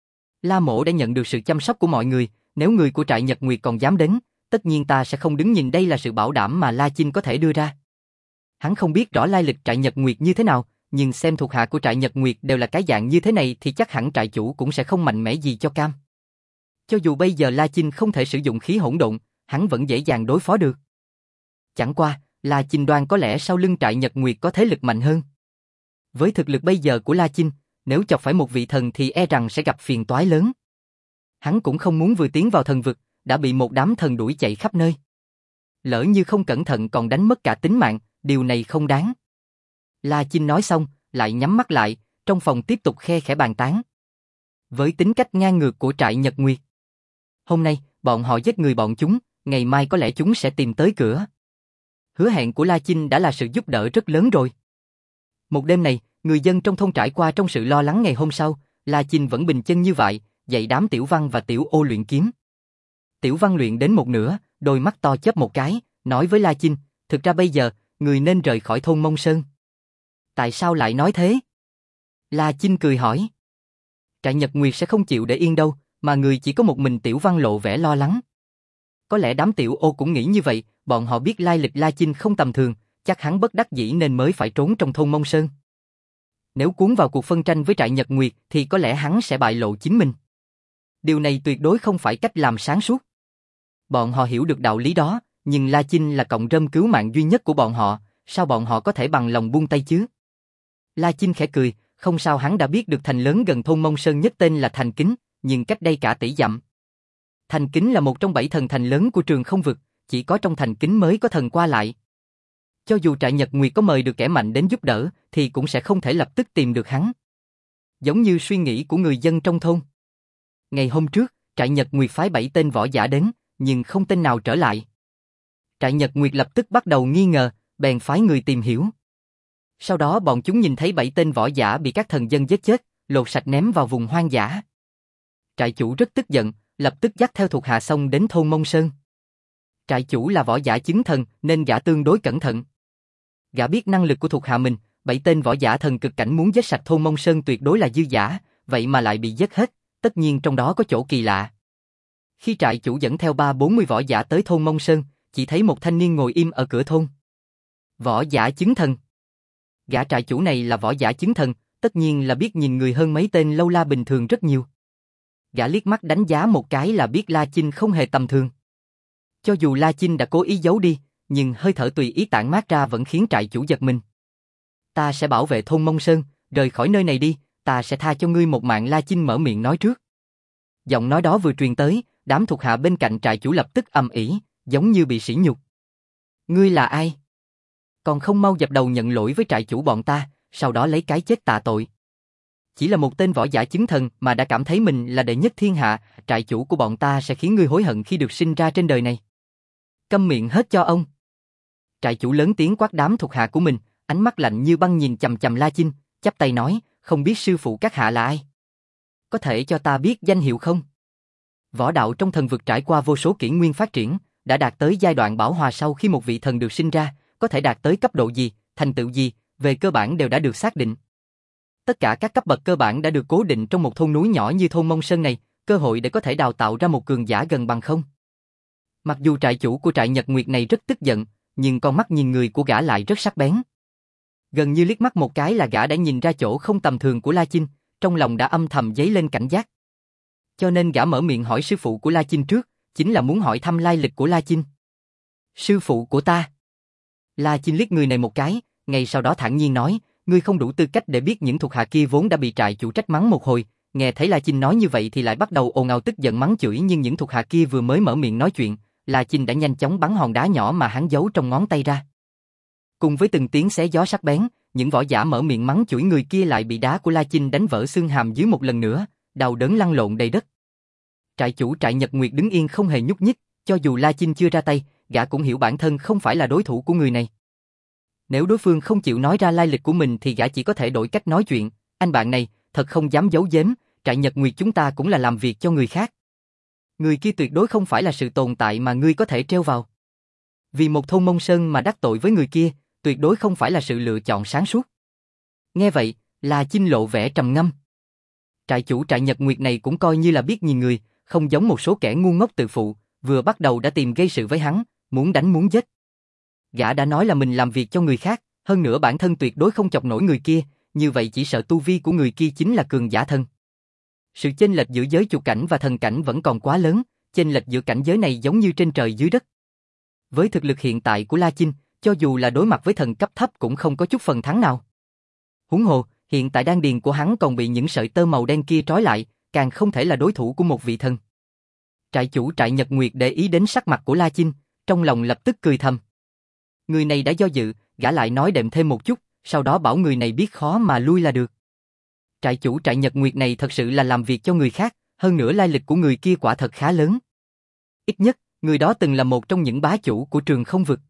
La Mỗ đã nhận được sự chăm sóc của mọi người, nếu người của trại Nhật Nguyệt còn dám đến, tất nhiên ta sẽ không đứng nhìn. Đây là sự bảo đảm mà La Chinh có thể đưa ra. Hắn không biết rõ lai lịch trại Nhật Nguyệt như thế nào, nhưng xem thuộc hạ của trại Nhật Nguyệt đều là cái dạng như thế này thì chắc hẳn trại chủ cũng sẽ không mạnh mẽ gì cho cam. Cho dù bây giờ La Chinh không thể sử dụng khí hỗn độn, hắn vẫn dễ dàng đối phó được. Chẳng qua, La Chinh đoan có lẽ sau lưng trại Nhật Nguyệt có thế lực mạnh hơn. Với thực lực bây giờ của La Chinh, nếu chọc phải một vị thần thì e rằng sẽ gặp phiền toái lớn. Hắn cũng không muốn vừa tiến vào thần vực, đã bị một đám thần đuổi chạy khắp nơi. Lỡ như không cẩn thận còn đánh mất cả tính mạng, điều này không đáng. La Chinh nói xong, lại nhắm mắt lại, trong phòng tiếp tục khe khẽ bàn tán. Với tính cách ngang ngược của trại Nhật Nguyệt, hôm nay, bọn họ giết người bọn chúng, ngày mai có lẽ chúng sẽ tìm tới cửa. Hứa hẹn của La Chinh đã là sự giúp đỡ rất lớn rồi. Một đêm này, người dân trong thôn trải qua trong sự lo lắng. Ngày hôm sau, La Chinh vẫn bình chân như vậy, dạy đám Tiểu Văn và Tiểu Ô luyện kiếm. Tiểu Văn luyện đến một nửa, đôi mắt to chớp một cái, nói với La Chinh, thực ra bây giờ, người nên rời khỏi thôn Mông Sơn. Tại sao lại nói thế? La Chinh cười hỏi. Trại Nhật Nguyệt sẽ không chịu để yên đâu, mà người chỉ có một mình. Tiểu Văn lộ vẻ lo lắng. Có lẽ đám Tiểu Ô cũng nghĩ như vậy, bọn họ biết lai lịch La Chinh không tầm thường, chắc hắn bất đắc dĩ nên mới phải trốn trong thôn Mông Sơn. Nếu cuốn vào cuộc phân tranh với trại Nhật Nguyệt thì có lẽ hắn sẽ bại lộ chính mình. Điều này tuyệt đối không phải cách làm sáng suốt. Bọn họ hiểu được đạo lý đó, nhưng La Chinh là cọng rơm cứu mạng duy nhất của bọn họ, sao bọn họ có thể bằng lòng buông tay chứ? La Chinh khẽ cười, không sao, hắn đã biết được thành lớn gần thôn Mông Sơn nhất tên là Thành Kính, nhưng cách đây cả tỷ dặm. Thành Kính là một trong bảy thần thành lớn của Trường Không Vực, chỉ có trong Thành Kính mới có thần qua lại. Cho dù trại Nhật Nguyệt có mời được kẻ mạnh đến giúp đỡ, thì cũng sẽ không thể lập tức tìm được hắn. Giống như suy nghĩ của người dân trong thôn. Ngày hôm trước, trại Trại Nhật Nguyệt phái bảy tên võ giả đến, nhưng không tên nào trở lại. Trại Nhật Nguyệt lập tức bắt đầu nghi ngờ, bèn phái người tìm hiểu. Sau đó bọn chúng nhìn thấy bảy tên võ giả bị các thần dân giết chết, lột sạch ném vào vùng hoang dã. Trại chủ rất tức giận, lập tức dắt theo thuộc hạ xông đến thôn Mông Sơn. Trại chủ là võ giả chứng thần nên gã tương đối cẩn thận. Gã biết năng lực của thuộc hạ mình, bảy tên võ giả thần cực cảnh muốn giết sạch thôn Mông Sơn tuyệt đối là dư giả, vậy mà lại bị giết hết, tất nhiên trong đó có chỗ kỳ lạ. Khi trại chủ dẫn theo ba bốn mươi võ giả tới thôn Mông Sơn, chỉ thấy một thanh niên ngồi im ở cửa thôn. Võ giả chứng thần. Gã trại chủ này là võ giả chứng thần, tất nhiên là biết nhìn người hơn mấy tên lâu la bình thường rất nhiều. Gã liếc mắt đánh giá một cái là biết La Chinh không hề tầm thường. Cho dù La Chinh đã cố ý giấu đi, nhưng hơi thở tùy ý tản mát ra vẫn khiến trại chủ giật mình. Ta sẽ bảo vệ thôn Mông Sơn, rời khỏi nơi này đi, ta sẽ tha cho ngươi một mạng, La Chinh mở miệng nói trước. Giọng nói đó vừa truyền tới, đám thuộc hạ bên cạnh trại chủ lập tức ầm ĩ, giống như bị sỉ nhục. Ngươi là ai? Còn không mau dập đầu nhận lỗi với trại chủ bọn ta, sau đó lấy cái chết tạ tội. Chỉ là một tên võ giả chứng thần mà đã cảm thấy mình là đệ nhất thiên hạ, trại chủ của bọn ta sẽ khiến ngươi hối hận khi được sinh ra trên đời này. Câm miệng hết cho ông. Trại chủ lớn tiếng quát đám thuộc hạ của mình, ánh mắt lạnh như băng nhìn chằm chằm La Chinh, chắp tay nói, không biết sư phụ các hạ là ai? Có thể cho ta biết danh hiệu không? Võ đạo trong thần vực trải qua vô số kỷ nguyên phát triển, đã đạt tới giai đoạn bảo hòa sau khi một vị thần được sinh ra, có thể đạt tới cấp độ gì, thành tựu gì, về cơ bản đều đã được xác định. Tất cả các cấp bậc cơ bản đã được cố định trong một thôn núi nhỏ như thôn Mông Sơn này, cơ hội để có thể đào tạo ra một cường giả gần bằng không. Mặc dù trại chủ của trại Nhật Nguyệt này rất tức giận, nhưng con mắt nhìn người của gã lại rất sắc bén. Gần như liếc mắt một cái là gã đã nhìn ra chỗ không tầm thường của La Chinh, trong lòng đã âm thầm dấy lên cảnh giác. Cho nên gã mở miệng hỏi sư phụ của La Chinh trước, chính là muốn hỏi thăm lai lịch của La Chinh. Sư phụ của ta. La Chinh liếc người này một cái, ngay sau đó thản nhiên nói, ngươi không đủ tư cách để biết những thuộc hạ kia vốn đã bị trại chủ trách mắng một hồi. Nghe thấy La Chinh nói như vậy thì lại bắt đầu ồn ào tức giận mắng chửi, nhưng những thuộc hạ kia vừa mới mở miệng nói chuyện, La Chinh đã nhanh chóng bắn hòn đá nhỏ mà hắn giấu trong ngón tay ra. Cùng với từng tiếng xé gió sắc bén, những võ giả mở miệng mắng chửi người kia lại bị đá của La Chinh đánh vỡ xương hàm dưới một lần nữa, đau đớn lăn lộn đầy đất. Trại chủ trại Nhật Nguyệt đứng yên không hề nhúc nhích, cho dù La Chinh chưa ra tay, gã cũng hiểu bản thân không phải là đối thủ của người này. Nếu đối phương không chịu nói ra lai lịch của mình thì gã chỉ có thể đổi cách nói chuyện, anh bạn này, thật không dám giấu giếm, trại Nhật Nguyệt chúng ta cũng là làm việc cho người khác. Người kia tuyệt đối không phải là sự tồn tại mà ngươi có thể treo vào. Vì một thôn Mông Sơn mà đắc tội với người kia, tuyệt đối không phải là sự lựa chọn sáng suốt. Nghe vậy, La Chinh lộ vẻ trầm ngâm. Trại chủ trại Nhật Nguyệt này cũng coi như là biết nhìn người, không giống một số kẻ ngu ngốc tự phụ, vừa bắt đầu đã tìm gây sự với hắn, muốn đánh muốn giết. Gã đã nói là mình làm việc cho người khác, hơn nữa bản thân tuyệt đối không chọc nổi người kia, như vậy chỉ sợ tu vi của người kia chính là cường giả thân. Sự chênh lệch giữa giới chủ cảnh và thần cảnh vẫn còn quá lớn, chênh lệch giữa cảnh giới này giống như trên trời dưới đất. Với thực lực hiện tại của La Chinh, cho dù là đối mặt với thần cấp thấp cũng không có chút phần thắng nào. Huống hồ, hiện tại đan điền của hắn còn bị những sợi tơ màu đen kia trói lại, càng không thể là đối thủ của một vị thần. Trại chủ trại Nhật Nguyệt để ý đến sắc mặt của La Chinh, trong lòng lập tức cười thầm. Người này đã do dự, gã lại nói đệm thêm một chút, sau đó bảo người này biết khó mà lui là được. Trại chủ trại Nhật Nguyệt này thật sự là làm việc cho người khác, hơn nữa lai lịch của người kia quả thật khá lớn. Ít nhất, người đó từng là một trong những bá chủ của trường không vực.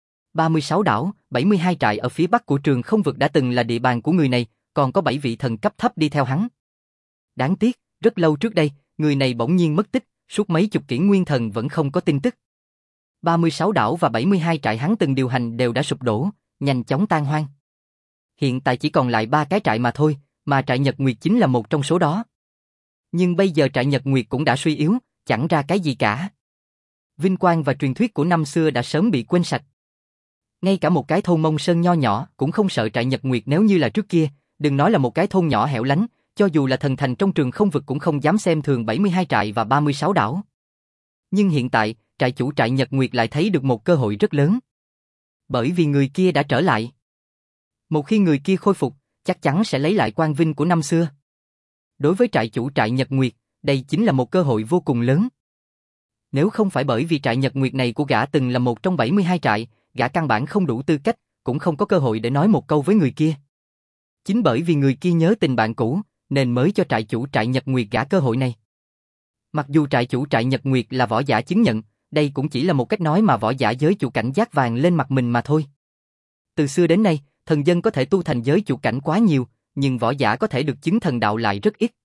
ba mươi sáu đảo, bảy mươi hai trại ở phía bắc của trường không vực đã từng là địa bàn của người này, còn có bảy vị thần cấp thấp đi theo hắn. Đáng tiếc, rất lâu trước đây, người này bỗng nhiên mất tích, suốt mấy chục kỷ nguyên thần vẫn không có tin tức. ba mươi sáu đảo và bảy mươi hai trại hắn từng điều hành đều đã sụp đổ, nhanh chóng tan hoang. Hiện tại chỉ còn lại ba cái trại mà thôi, mà trại Nhật Nguyệt chính là một trong số đó. Nhưng bây giờ trại Nhật Nguyệt cũng đã suy yếu, chẳng ra cái gì cả. Vinh quang và truyền thuyết của năm xưa đã sớm bị quên sạch. Ngay cả một cái thôn Mông Sơn nho nhỏ cũng không sợ trại Nhật Nguyệt nếu như là trước kia, đừng nói là một cái thôn nhỏ hẻo lánh, cho dù là thần thành trong trường không vực cũng không dám xem thường bảy mươi hai trại và ba mươi sáu đảo. Nhưng hiện tại, trại chủ trại Nhật Nguyệt lại thấy được một cơ hội rất lớn. Bởi vì người kia đã trở lại. Một khi người kia khôi phục, chắc chắn sẽ lấy lại quang vinh của năm xưa. Đối với trại chủ trại Nhật Nguyệt, đây chính là một cơ hội vô cùng lớn. Nếu không phải bởi vì trại Nhật Nguyệt này của gã từng là một trong bảy mươi hai trại, gã căn bản không đủ tư cách, cũng không có cơ hội để nói một câu với người kia. Chính bởi vì người kia nhớ tình bạn cũ, nên mới cho trại chủ trại Nhật Nguyệt gã cơ hội này. Mặc dù trại chủ trại Nhật Nguyệt là võ giả chứng nhận, đây cũng chỉ là một cách nói mà võ giả giới chủ cảnh dát vàng lên mặt mình mà thôi. Từ xưa đến nay, thần dân có thể tu thành giới chủ cảnh quá nhiều, nhưng võ giả có thể được chứng thần đạo lại rất ít.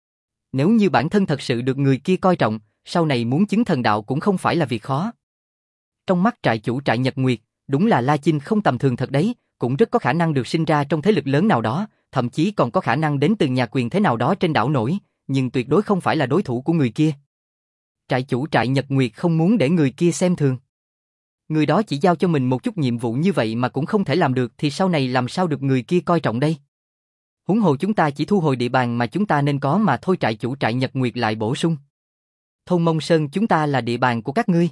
Nếu như bản thân thật sự được người kia coi trọng, sau này muốn chứng thần đạo cũng không phải là việc khó. Trong mắt trại chủ trại Nhật Nguyệt, đúng là La Chinh không tầm thường thật đấy, cũng rất có khả năng được sinh ra trong thế lực lớn nào đó, thậm chí còn có khả năng đến từ nhà quyền thế nào đó trên đảo nổi, nhưng tuyệt đối không phải là đối thủ của người kia. Trại chủ trại Nhật Nguyệt không muốn để người kia xem thường. Người đó chỉ giao cho mình một chút nhiệm vụ như vậy mà cũng không thể làm được thì sau này làm sao được người kia coi trọng đây? Huống hồ chúng ta chỉ thu hồi địa bàn mà chúng ta nên có mà thôi. Trại chủ trại Nhật Nguyệt lại bổ sung. Thôn Mông Sơn chúng ta là địa bàn của các ngươi.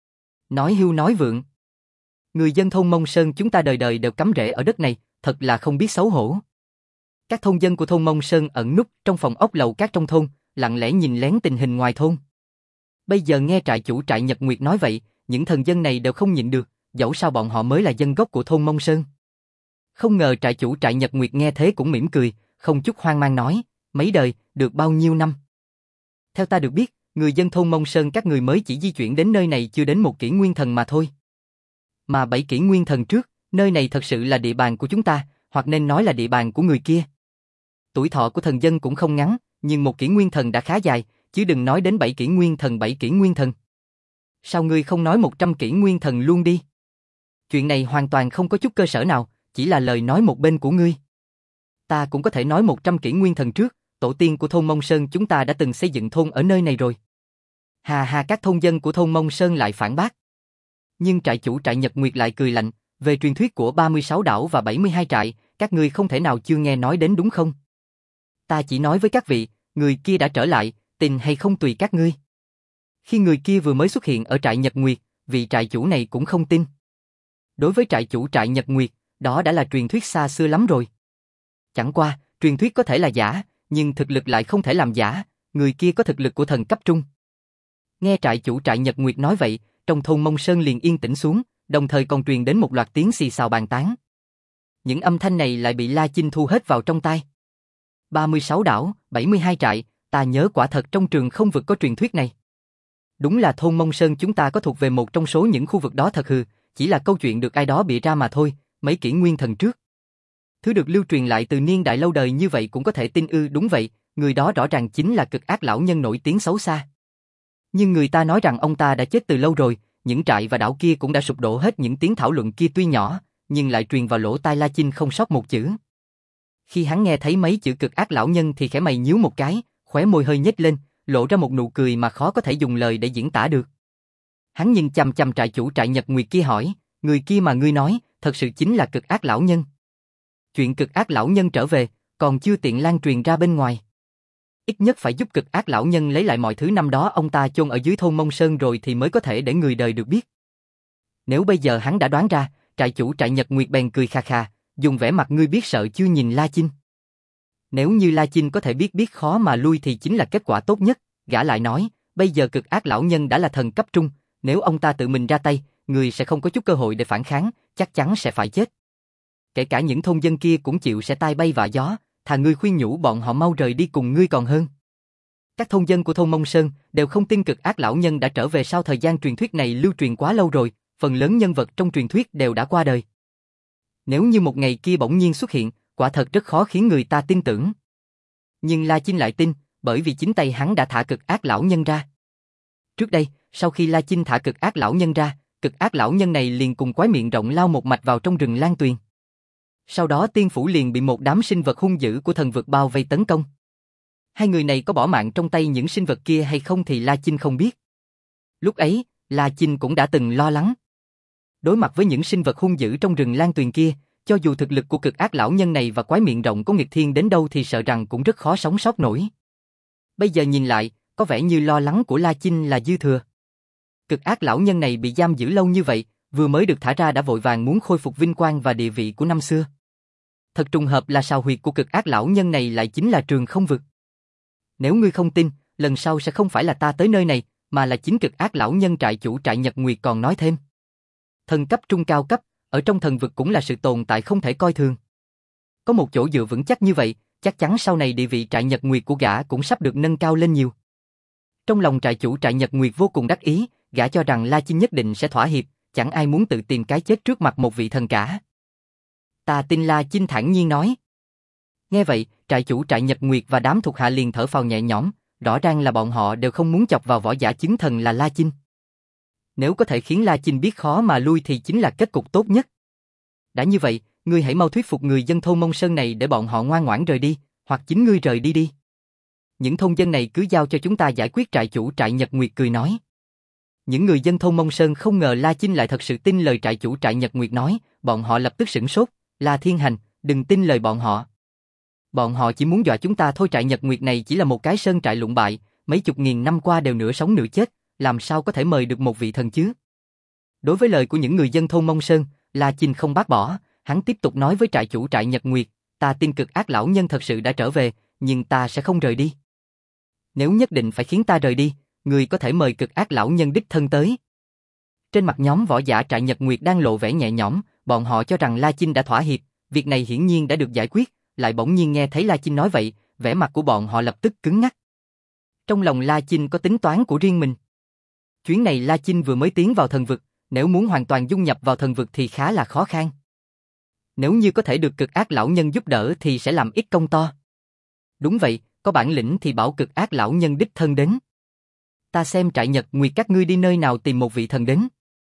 Nói hưu nói vượng. Người dân thôn Mông Sơn chúng ta đời đời đều cắm rễ ở đất này, thật là không biết xấu hổ. Các thôn dân của thôn Mông Sơn ẩn núp trong phòng ốc lầu các trong thôn, lặng lẽ nhìn lén tình hình ngoài thôn. Bây giờ nghe trại chủ trại Nhật Nguyệt nói vậy, những thần dân này đều không nhịn được, dẫu sao bọn họ mới là dân gốc của thôn Mông Sơn. Không ngờ trại chủ trại Nhật Nguyệt nghe thế cũng mỉm cười, không chút hoang mang nói, mấy đời, được bao nhiêu năm? Theo ta được biết, người dân thôn Mông Sơn các người mới chỉ di chuyển đến nơi này chưa đến một kỷ nguyên thần mà thôi. Mà bảy kỷ nguyên thần trước, nơi này thật sự là địa bàn của chúng ta, hoặc nên nói là địa bàn của người kia. Tuổi thọ của thần dân cũng không ngắn, nhưng một kỷ nguyên thần đã khá dài, chứ đừng nói đến bảy kỷ nguyên thần. Bảy kỷ nguyên thần. Sao ngươi không nói một trăm kỷ nguyên thần luôn đi? Chuyện này hoàn toàn không có chút cơ sở nào, chỉ là lời nói một bên của ngươi. Ta cũng có thể nói một trăm kỷ nguyên thần trước, tổ tiên của thôn Mông Sơn chúng ta đã từng xây dựng thôn ở nơi này rồi. Hà hà, các thôn dân của thôn Mông Sơn lại phản bác. Nhưng trại chủ trại Nhật Nguyệt lại cười lạnh, về truyền thuyết của ba mươi sáu đảo và bảy mươi hai trại, các ngươi không thể nào chưa nghe nói đến đúng không? Ta chỉ nói với các vị, người kia đã trở lại, tin hay không tùy các ngươi. Khi người kia vừa mới xuất hiện ở trại Nhật Nguyệt, vị trại chủ này cũng không tin. Đối với trại chủ trại Nhật Nguyệt, đó đã là truyền thuyết xa xưa lắm rồi. Chẳng qua, truyền thuyết có thể là giả, nhưng thực lực lại không thể làm giả, người kia có thực lực của thần cấp trung. Nghe trại chủ trại Nhật Nguyệt nói vậy, trong thôn Mông Sơn liền yên tĩnh xuống, đồng thời còn truyền đến một loạt tiếng xì xào bàn tán. Những âm thanh này lại bị La Chinh thu hết vào trong tai. ba mươi sáu đảo, bảy mươi hai trại, ta nhớ quả thật trong trường không vực có truyền thuyết này. Đúng là thôn Mông Sơn chúng ta có thuộc về một trong số những khu vực đó thật hư, chỉ là câu chuyện được ai đó bịa ra mà thôi, mấy kỷ nguyên thần trước. Thứ được lưu truyền lại từ niên đại lâu đời như vậy cũng có thể tin ư? Đúng vậy, người đó rõ ràng chính là cực ác lão nhân nổi tiếng xấu xa. Nhưng người ta nói rằng ông ta đã chết từ lâu rồi, những trại và đảo kia cũng đã sụp đổ hết. Những tiếng thảo luận kia tuy nhỏ, nhưng lại truyền vào lỗ tai La Chinh không sót một chữ. Khi hắn nghe thấy mấy chữ cực ác lão nhân thì khẽ mày nhíu một cái, khóe môi hơi nhếch lên, lộ ra một nụ cười mà khó có thể dùng lời để diễn tả được. Hắn nhìn chằm chằm trại chủ trại Nhật Nguyệt kia hỏi, người kia mà ngươi nói, thật sự chính là cực ác lão nhân? Chuyện cực ác lão nhân trở về, còn chưa tiện lan truyền ra bên ngoài. Ít nhất phải giúp cực ác lão nhân lấy lại mọi thứ năm đó ông ta chôn ở dưới thôn Mông Sơn rồi thì mới có thể để người đời được biết. Nếu bây giờ hắn đã đoán ra, trại chủ trại Nhật Nguyệt bèn cười khà khà, dùng vẻ mặt ngươi biết sợ chưa nhìn La Chinh. Nếu như La Chinh có thể biết biết khó mà lui thì chính là kết quả tốt nhất. Gã lại nói, bây giờ cực ác lão nhân đã là thần cấp trung, nếu ông ta tự mình ra tay, người sẽ không có chút cơ hội để phản kháng, chắc chắn sẽ phải chết. Kể cả những thôn dân kia cũng chịu sẽ tai bay vạ gió, thà ngươi khuyên nhủ bọn họ mau rời đi cùng ngươi còn hơn. Các thôn dân của thôn Mông Sơn đều không tin cực ác lão nhân đã trở về sau thời gian truyền thuyết này lưu truyền quá lâu rồi, phần lớn nhân vật trong truyền thuyết đều đã qua đời. Nếu như một ngày kia bỗng nhiên xuất hiện, quả thật rất khó khiến người ta tin tưởng. Nhưng La Chinh lại tin, bởi vì chính tay hắn đã thả cực ác lão nhân ra. Trước đây, sau khi La Chinh thả cực ác lão nhân ra, cực ác lão nhân này liền cùng quái miệng rộng lao một mạch vào trong rừng Lan Tuyền. Sau đó tiên phủ liền bị một đám sinh vật hung dữ của thần vực bao vây tấn công. Hai người này có bỏ mạng trong tay những sinh vật kia hay không thì La Chinh không biết. Lúc ấy, La Chinh cũng đã từng lo lắng. Đối mặt với những sinh vật hung dữ trong rừng Lan Tuyền kia, cho dù thực lực của cực ác lão nhân này và quái miệng rộng có nghịch thiên đến đâu thì sợ rằng cũng rất khó sống sót nổi. Bây giờ nhìn lại, có vẻ như lo lắng của La Chinh là dư thừa. Cực ác lão nhân này bị giam giữ lâu như vậy, vừa mới được thả ra đã vội vàng muốn khôi phục vinh quang và địa vị của năm xưa. Thật trùng hợp là sào huyệt của cực ác lão nhân này lại chính là trường không vực. Nếu ngươi không tin, lần sau sẽ không phải là ta tới nơi này, mà là chính cực ác lão nhân trại chủ trại Nhật Nguyệt còn nói thêm. Thần cấp trung cao cấp, ở trong thần vực cũng là sự tồn tại không thể coi thường. Có một chỗ dựa vững chắc như vậy, chắc chắn sau này địa vị trại Nhật Nguyệt của gã cũng sắp được nâng cao lên nhiều. Trong lòng trại chủ trại Nhật Nguyệt vô cùng đắc ý, gã cho rằng La Chinh nhất định sẽ thỏa hiệp, chẳng ai muốn tự tìm cái chết trước mặt một vị thần cả. Ta tin La Chinh thản nhiên nói. Nghe vậy, trại chủ trại Nhật Nguyệt và đám thuộc hạ liền thở phào nhẹ nhõm, rõ ràng là bọn họ đều không muốn chọc vào võ giả chứng thần là La Chinh. Nếu có thể khiến La Chinh biết khó mà lui thì chính là kết cục tốt nhất. Đã như vậy, ngươi hãy mau thuyết phục người dân thôn Mông Sơn này để bọn họ ngoan ngoãn rời đi, hoặc chính ngươi rời đi đi. Những thôn dân này cứ giao cho chúng ta giải quyết, trại chủ trại Nhật Nguyệt cười nói. Những người dân thôn Mông Sơn không ngờ La Chinh lại thật sự tin lời trại chủ trại Nhật Nguyệt nói, bọn họ lập tức sửng sốt. La Thiên Hành, đừng tin lời bọn họ. Bọn họ chỉ muốn dọa chúng ta thôi, trại Nhật Nguyệt này chỉ là một cái sơn trại lụng bại, mấy chục nghìn năm qua đều nửa sống nửa chết, làm sao có thể mời được một vị thần chứ? Đối với lời của những người dân thôn Mông Sơn, La Chinh không bác bỏ, hắn tiếp tục nói với trại chủ trại Nhật Nguyệt, ta tin cực ác lão nhân thật sự đã trở về, nhưng ta sẽ không rời đi. Nếu nhất định phải khiến ta rời đi, người có thể mời cực ác lão nhân đích thân tới. Trên mặt nhóm võ giả trại Nhật Nguyệt đang lộ vẻ nhẹ nhõm, bọn họ cho rằng La Chinh đã thỏa hiệp, việc này hiển nhiên đã được giải quyết, lại bỗng nhiên nghe thấy La Chinh nói vậy, vẻ mặt của bọn họ lập tức cứng ngắc. Trong lòng La Chinh có tính toán của riêng mình. Chuyến này La Chinh vừa mới tiến vào thần vực, nếu muốn hoàn toàn dung nhập vào thần vực thì khá là khó khăn. Nếu như có thể được cực ác lão nhân giúp đỡ thì sẽ làm ít công to. Đúng vậy, có bản lĩnh thì bảo cực ác lão nhân đích thân đến. Ta xem trại Nhật Nguyệt các ngươi đi nơi nào tìm một vị thần đến.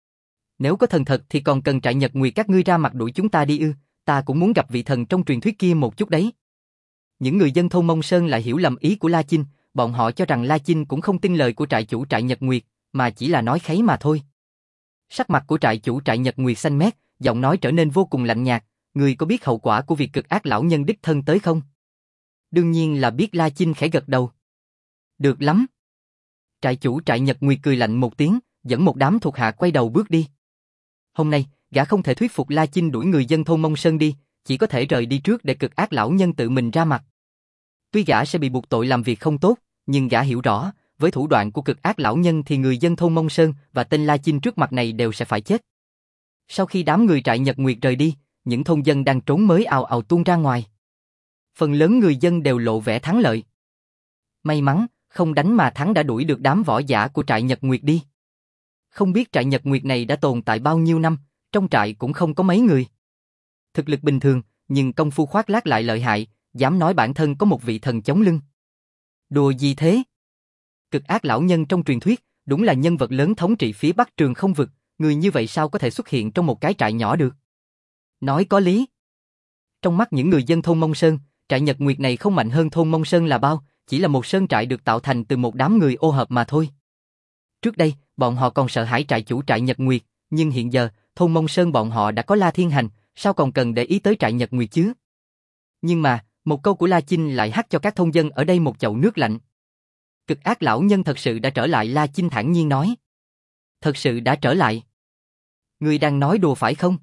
Nếu có thần thật thì còn cần trại Nhật Nguyệt các ngươi ra mặt đuổi chúng ta đi ư, ta cũng muốn gặp vị thần trong truyền thuyết kia một chút đấy. Những người dân thôn Mông Sơn lại hiểu lầm ý của La Chinh, bọn họ cho rằng La Chinh cũng không tin lời của trại chủ trại Nhật Nguyệt, mà chỉ là nói kháy mà thôi. Sắc mặt của trại chủ trại Nhật Nguyệt xanh mét, giọng nói trở nên vô cùng lạnh nhạt, người có biết hậu quả của việc cực ác lão nhân đích thân tới không? Đương nhiên là biết, La Chinh khẽ gật đầu. Được lắm. Trại chủ trại Nhật Nguyệt cười lạnh một tiếng, dẫn một đám thuộc hạ quay đầu bước đi. Hôm nay, gã không thể thuyết phục La Chinh đuổi người dân thôn Mông Sơn đi, chỉ có thể rời đi trước để cực ác lão nhân tự mình ra mặt. Tuy gã sẽ bị buộc tội làm việc không tốt, nhưng gã hiểu rõ, với thủ đoạn của cực ác lão nhân thì người dân thôn Mông Sơn và tên La Chinh trước mặt này đều sẽ phải chết. Sau khi đám người trại Nhật Nguyệt rời đi, những thôn dân đang trốn mới ào ào tuôn ra ngoài. Phần lớn người dân đều lộ vẻ thắng lợi. May mắn, không đánh mà thắng đã đuổi được đám võ giả của trại Nhật Nguyệt đi. Không biết trại Nhật Nguyệt này đã tồn tại bao nhiêu năm, trong trại cũng không có mấy người. Thực lực bình thường, nhưng công phu khoác lác lại lợi hại, dám nói bản thân có một vị thần chống lưng. Đùa gì thế? Cực ác lão nhân trong truyền thuyết, đúng là nhân vật lớn thống trị phía Bắc Trường Không vực, người như vậy sao có thể xuất hiện trong một cái trại nhỏ được? Nói có lý. Trong mắt những người dân thôn Mông Sơn, trại Nhật Nguyệt này không mạnh hơn thôn Mông Sơn là bao, chỉ là một sơn trại được tạo thành từ một đám người ô hợp mà thôi. Trước đây, bọn họ còn sợ hãi trại chủ trại Nhật Nguyệt, nhưng hiện giờ, thôn Mông Sơn bọn họ đã có La Thiên Hành, sao còn cần để ý tới trại Nhật Nguyệt chứ? Nhưng mà, một câu của La Chinh lại hắt cho các thôn dân ở đây một chậu nước lạnh. Cực ác lão nhân thật sự đã trở lại, La Chinh thản nhiên nói. Thật sự đã trở lại. Ngươi đang nói đùa phải không?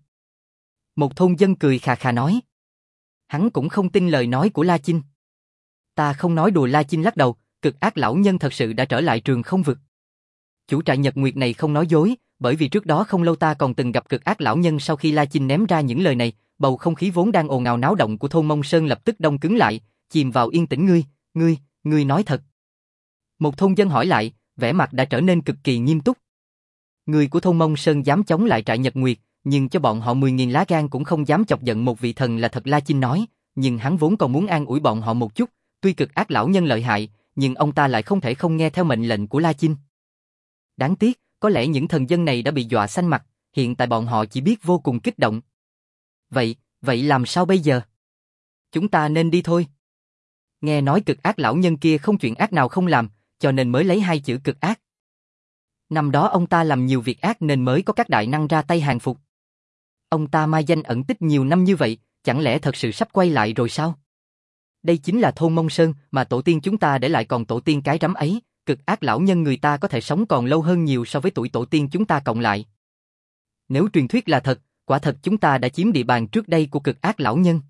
Một thôn dân cười khà khà nói. Hắn cũng không tin lời nói của La Chinh. Ta không nói đùa, La Chinh lắc đầu, cực ác lão nhân thật sự đã trở lại Trường Không vực. Chủ trại Nhật Nguyệt này không nói dối, bởi vì trước đó không lâu ta còn từng gặp cực ác lão nhân. Sau khi La Chinh ném ra những lời này, bầu không khí vốn đang ồn ào náo động của thôn Mông Sơn lập tức đông cứng lại, chìm vào yên tĩnh. Ngươi, ngươi, ngươi nói thật? Một thôn dân hỏi lại, vẻ mặt đã trở nên cực kỳ nghiêm túc. Người của thôn Mông Sơn dám chống lại trại Nhật Nguyệt, nhưng cho bọn họ mười nghìn lá gan cũng không dám chọc giận một vị thần là thật, La Chinh nói, nhưng hắn vốn còn muốn an ủi bọn họ một chút, tuy cực ác lão nhân lợi hại, nhưng ông ta lại không thể không nghe theo mệnh lệnh của La Chinh. Đáng tiếc, có lẽ những thần dân này đã bị dọa xanh mặt, hiện tại bọn họ chỉ biết vô cùng kích động. Vậy, vậy làm sao bây giờ? Chúng ta nên đi thôi. Nghe nói cực ác lão nhân kia không chuyện ác nào không làm, cho nên mới lấy hai chữ cực ác. Năm đó ông ta làm nhiều việc ác nên mới có các đại năng ra tay hàng phục. Ông ta mai danh ẩn tích nhiều năm như vậy, chẳng lẽ thật sự sắp quay lại rồi sao? Đây chính là thôn Mông Sơn mà tổ tiên chúng ta để lại, còn tổ tiên cái rắm ấy, cực ác lão nhân người ta có thể sống còn lâu hơn nhiều so với tuổi tổ tiên chúng ta cộng lại. Nếu truyền thuyết là thật, quả thật chúng ta đã chiếm địa bàn trước đây của cực ác lão nhân.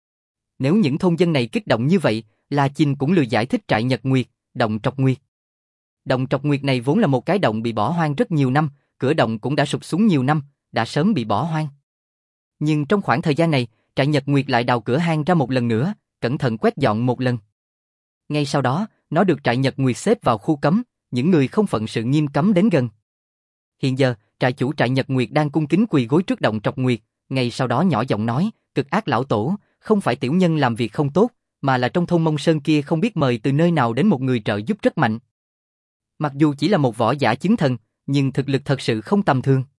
Nếu những thôn dân này kích động như vậy, La Chinh cũng lười giải thích trại Nhật Nguyệt, động Trọc Nguyệt. Động Trọc Nguyệt này vốn là một cái động bị bỏ hoang rất nhiều năm, cửa động cũng đã sụp xuống nhiều năm, đã sớm bị bỏ hoang. Nhưng trong khoảng thời gian này, trại Nhật Nguyệt lại đào cửa hang ra một lần nữa, cẩn thận quét dọn một lần. Ngay sau đó, nó được trại Nhật Nguyệt xếp vào khu cấm, những người không phận sự nghiêm cấm đến gần. Hiện giờ, trại chủ trại Nhật Nguyệt đang cung kính quỳ gối trước động Trọc Nguyệt, ngay sau đó nhỏ giọng nói, cực ác lão tổ, không phải tiểu nhân làm việc không tốt, mà là trong thôn Mông Sơn kia không biết mời từ nơi nào đến một người trợ giúp rất mạnh. Mặc dù chỉ là một võ giả chứng thần, nhưng thực lực thật sự không tầm thường.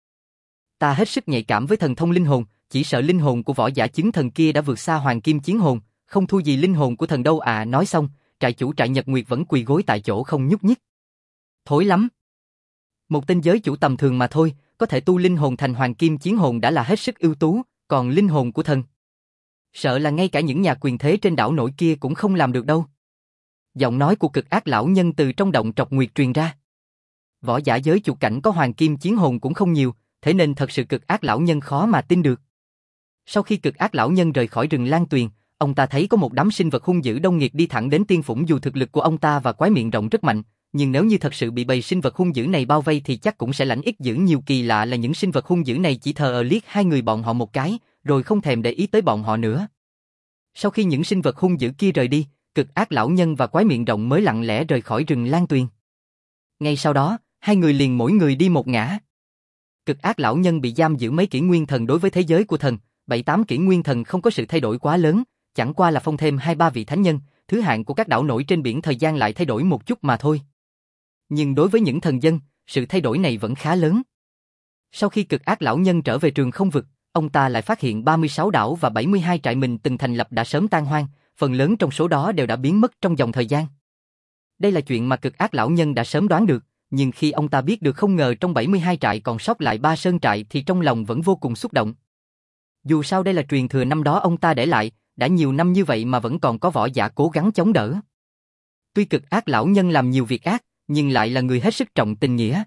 Ta hết sức nhạy cảm với thần thông linh hồn, chỉ sợ linh hồn của võ giả chứng thần kia đã vượt xa hoàng kim chiến hồn, không thua gì linh hồn của thần đâu à. Nói xong, trại chủ trại Nhật Nguyệt vẫn quỳ gối tại chỗ không nhúc nhích. Thối lắm. Một tên giới chủ tầm thường mà thôi, có thể tu linh hồn thành hoàng kim chiến hồn đã là hết sức ưu tú, còn linh hồn của thần, sợ là ngay cả những nhà quyền thế trên đảo nổi kia cũng không làm được đâu. Giọng nói của cực ác lão nhân từ trong động Trọc Nguyệt truyền ra. Võ giả giới chủ cảnh có hoàng kim chiến hồn cũng không nhiều, thế nên thật sự cực ác lão nhân khó mà tin được. Sau khi cực ác lão nhân rời khỏi rừng Lan Tuyền, ông ta thấy có một đám sinh vật hung dữ đông nghịt đi thẳng đến tiên phủng. Dù thực lực của ông ta và quái miệng rộng rất mạnh, nhưng nếu như thật sự bị bầy sinh vật hung dữ này bao vây thì chắc cũng sẽ lãnh ít dữ nhiều. Kỳ lạ là những sinh vật hung dữ này chỉ thờ ơ liếc hai người bọn họ một cái, rồi không thèm để ý tới bọn họ nữa. Sau khi những sinh vật hung dữ kia rời đi, cực ác lão nhân và quái miệng rộng mới lặng lẽ rời khỏi rừng Lan Tuyền. Ngay sau đó, hai người liền mỗi người đi một ngả. Cực ác lão nhân bị giam giữ mấy kỷ nguyên thần. Đối với thế giới của thần, bảy tám kỷ nguyên thần không có sự thay đổi quá lớn, chẳng qua là phong thêm hai ba vị thánh nhân, thứ hạng của các đảo nổi trên biển thời gian lại thay đổi một chút mà thôi. Nhưng đối với những thần dân, sự thay đổi này vẫn khá lớn. Sau khi cực ác lão nhân trở về trường không vực, ông ta lại phát hiện ba mươi sáu đảo và bảy mươi hai trại mình từng thành lập đã sớm tan hoang, phần lớn trong số đó đều đã biến mất trong dòng thời gian. Đây là chuyện mà cực ác lão nhân đã sớm đoán được, nhưng khi ông ta biết được không ngờ trong bảy mươi hai trại còn sót lại ba sơn trại thì trong lòng vẫn vô cùng xúc động. Dù sao đây là truyền thừa năm đó ông ta để lại, đã nhiều năm như vậy mà vẫn còn có võ giả cố gắng chống đỡ. Tuy cực ác lão nhân làm nhiều việc ác, nhưng lại là người hết sức trọng tình nghĩa.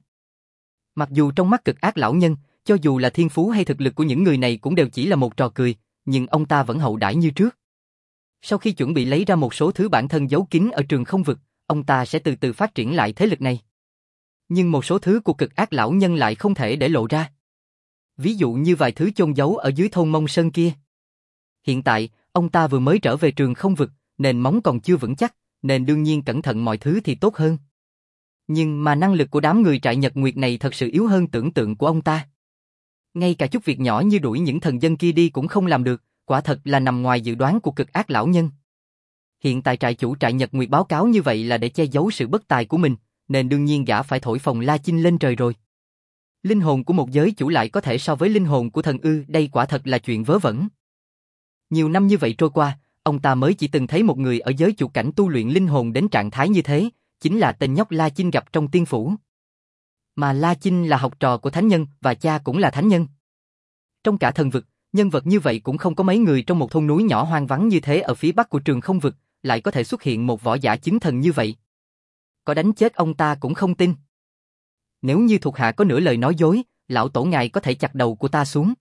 Mặc dù trong mắt cực ác lão nhân, cho dù là thiên phú hay thực lực của những người này cũng đều chỉ là một trò cười, nhưng ông ta vẫn hậu đãi như trước. Sau khi chuẩn bị lấy ra một số thứ bản thân giấu kín ở trường không vực, ông ta sẽ từ từ phát triển lại thế lực này. Nhưng một số thứ của cực ác lão nhân lại không thể để lộ ra. Ví dụ như vài thứ chôn giấu ở dưới thôn Mông Sơn kia. Hiện tại, ông ta vừa mới trở về trường không vực, nền móng còn chưa vững chắc, nên đương nhiên cẩn thận mọi thứ thì tốt hơn. Nhưng mà năng lực của đám người trại Nhật Nguyệt này thật sự yếu hơn tưởng tượng của ông ta. Ngay cả chút việc nhỏ như đuổi những thần dân kia đi cũng không làm được, quả thật là nằm ngoài dự đoán của cực ác lão nhân. Hiện tại trại chủ trại Nhật Nguyệt báo cáo như vậy là để che giấu sự bất tài của mình, nên đương nhiên gã phải thổi phồng La Chinh lên trời rồi. Linh hồn của một giới chủ lại có thể so với linh hồn của thần ư, đây quả thật là chuyện vớ vẩn. Nhiều năm như vậy trôi qua, ông ta mới chỉ từng thấy một người ở giới chủ cảnh tu luyện linh hồn đến trạng thái như thế, chính là tên nhóc La Chinh gặp trong tiên phủ. Mà La Chinh là học trò của thánh nhân và cha cũng là thánh nhân. Trong cả thần vực, nhân vật như vậy cũng không có mấy người. Trong một thôn núi nhỏ hoang vắng như thế ở phía bắc của trường không vực, lại có thể xuất hiện một võ giả chứng thần như vậy. Có đánh chết ông ta cũng không tin. Nếu như thuộc hạ có nửa lời nói dối, lão tổ ngài có thể chặt đầu của ta xuống.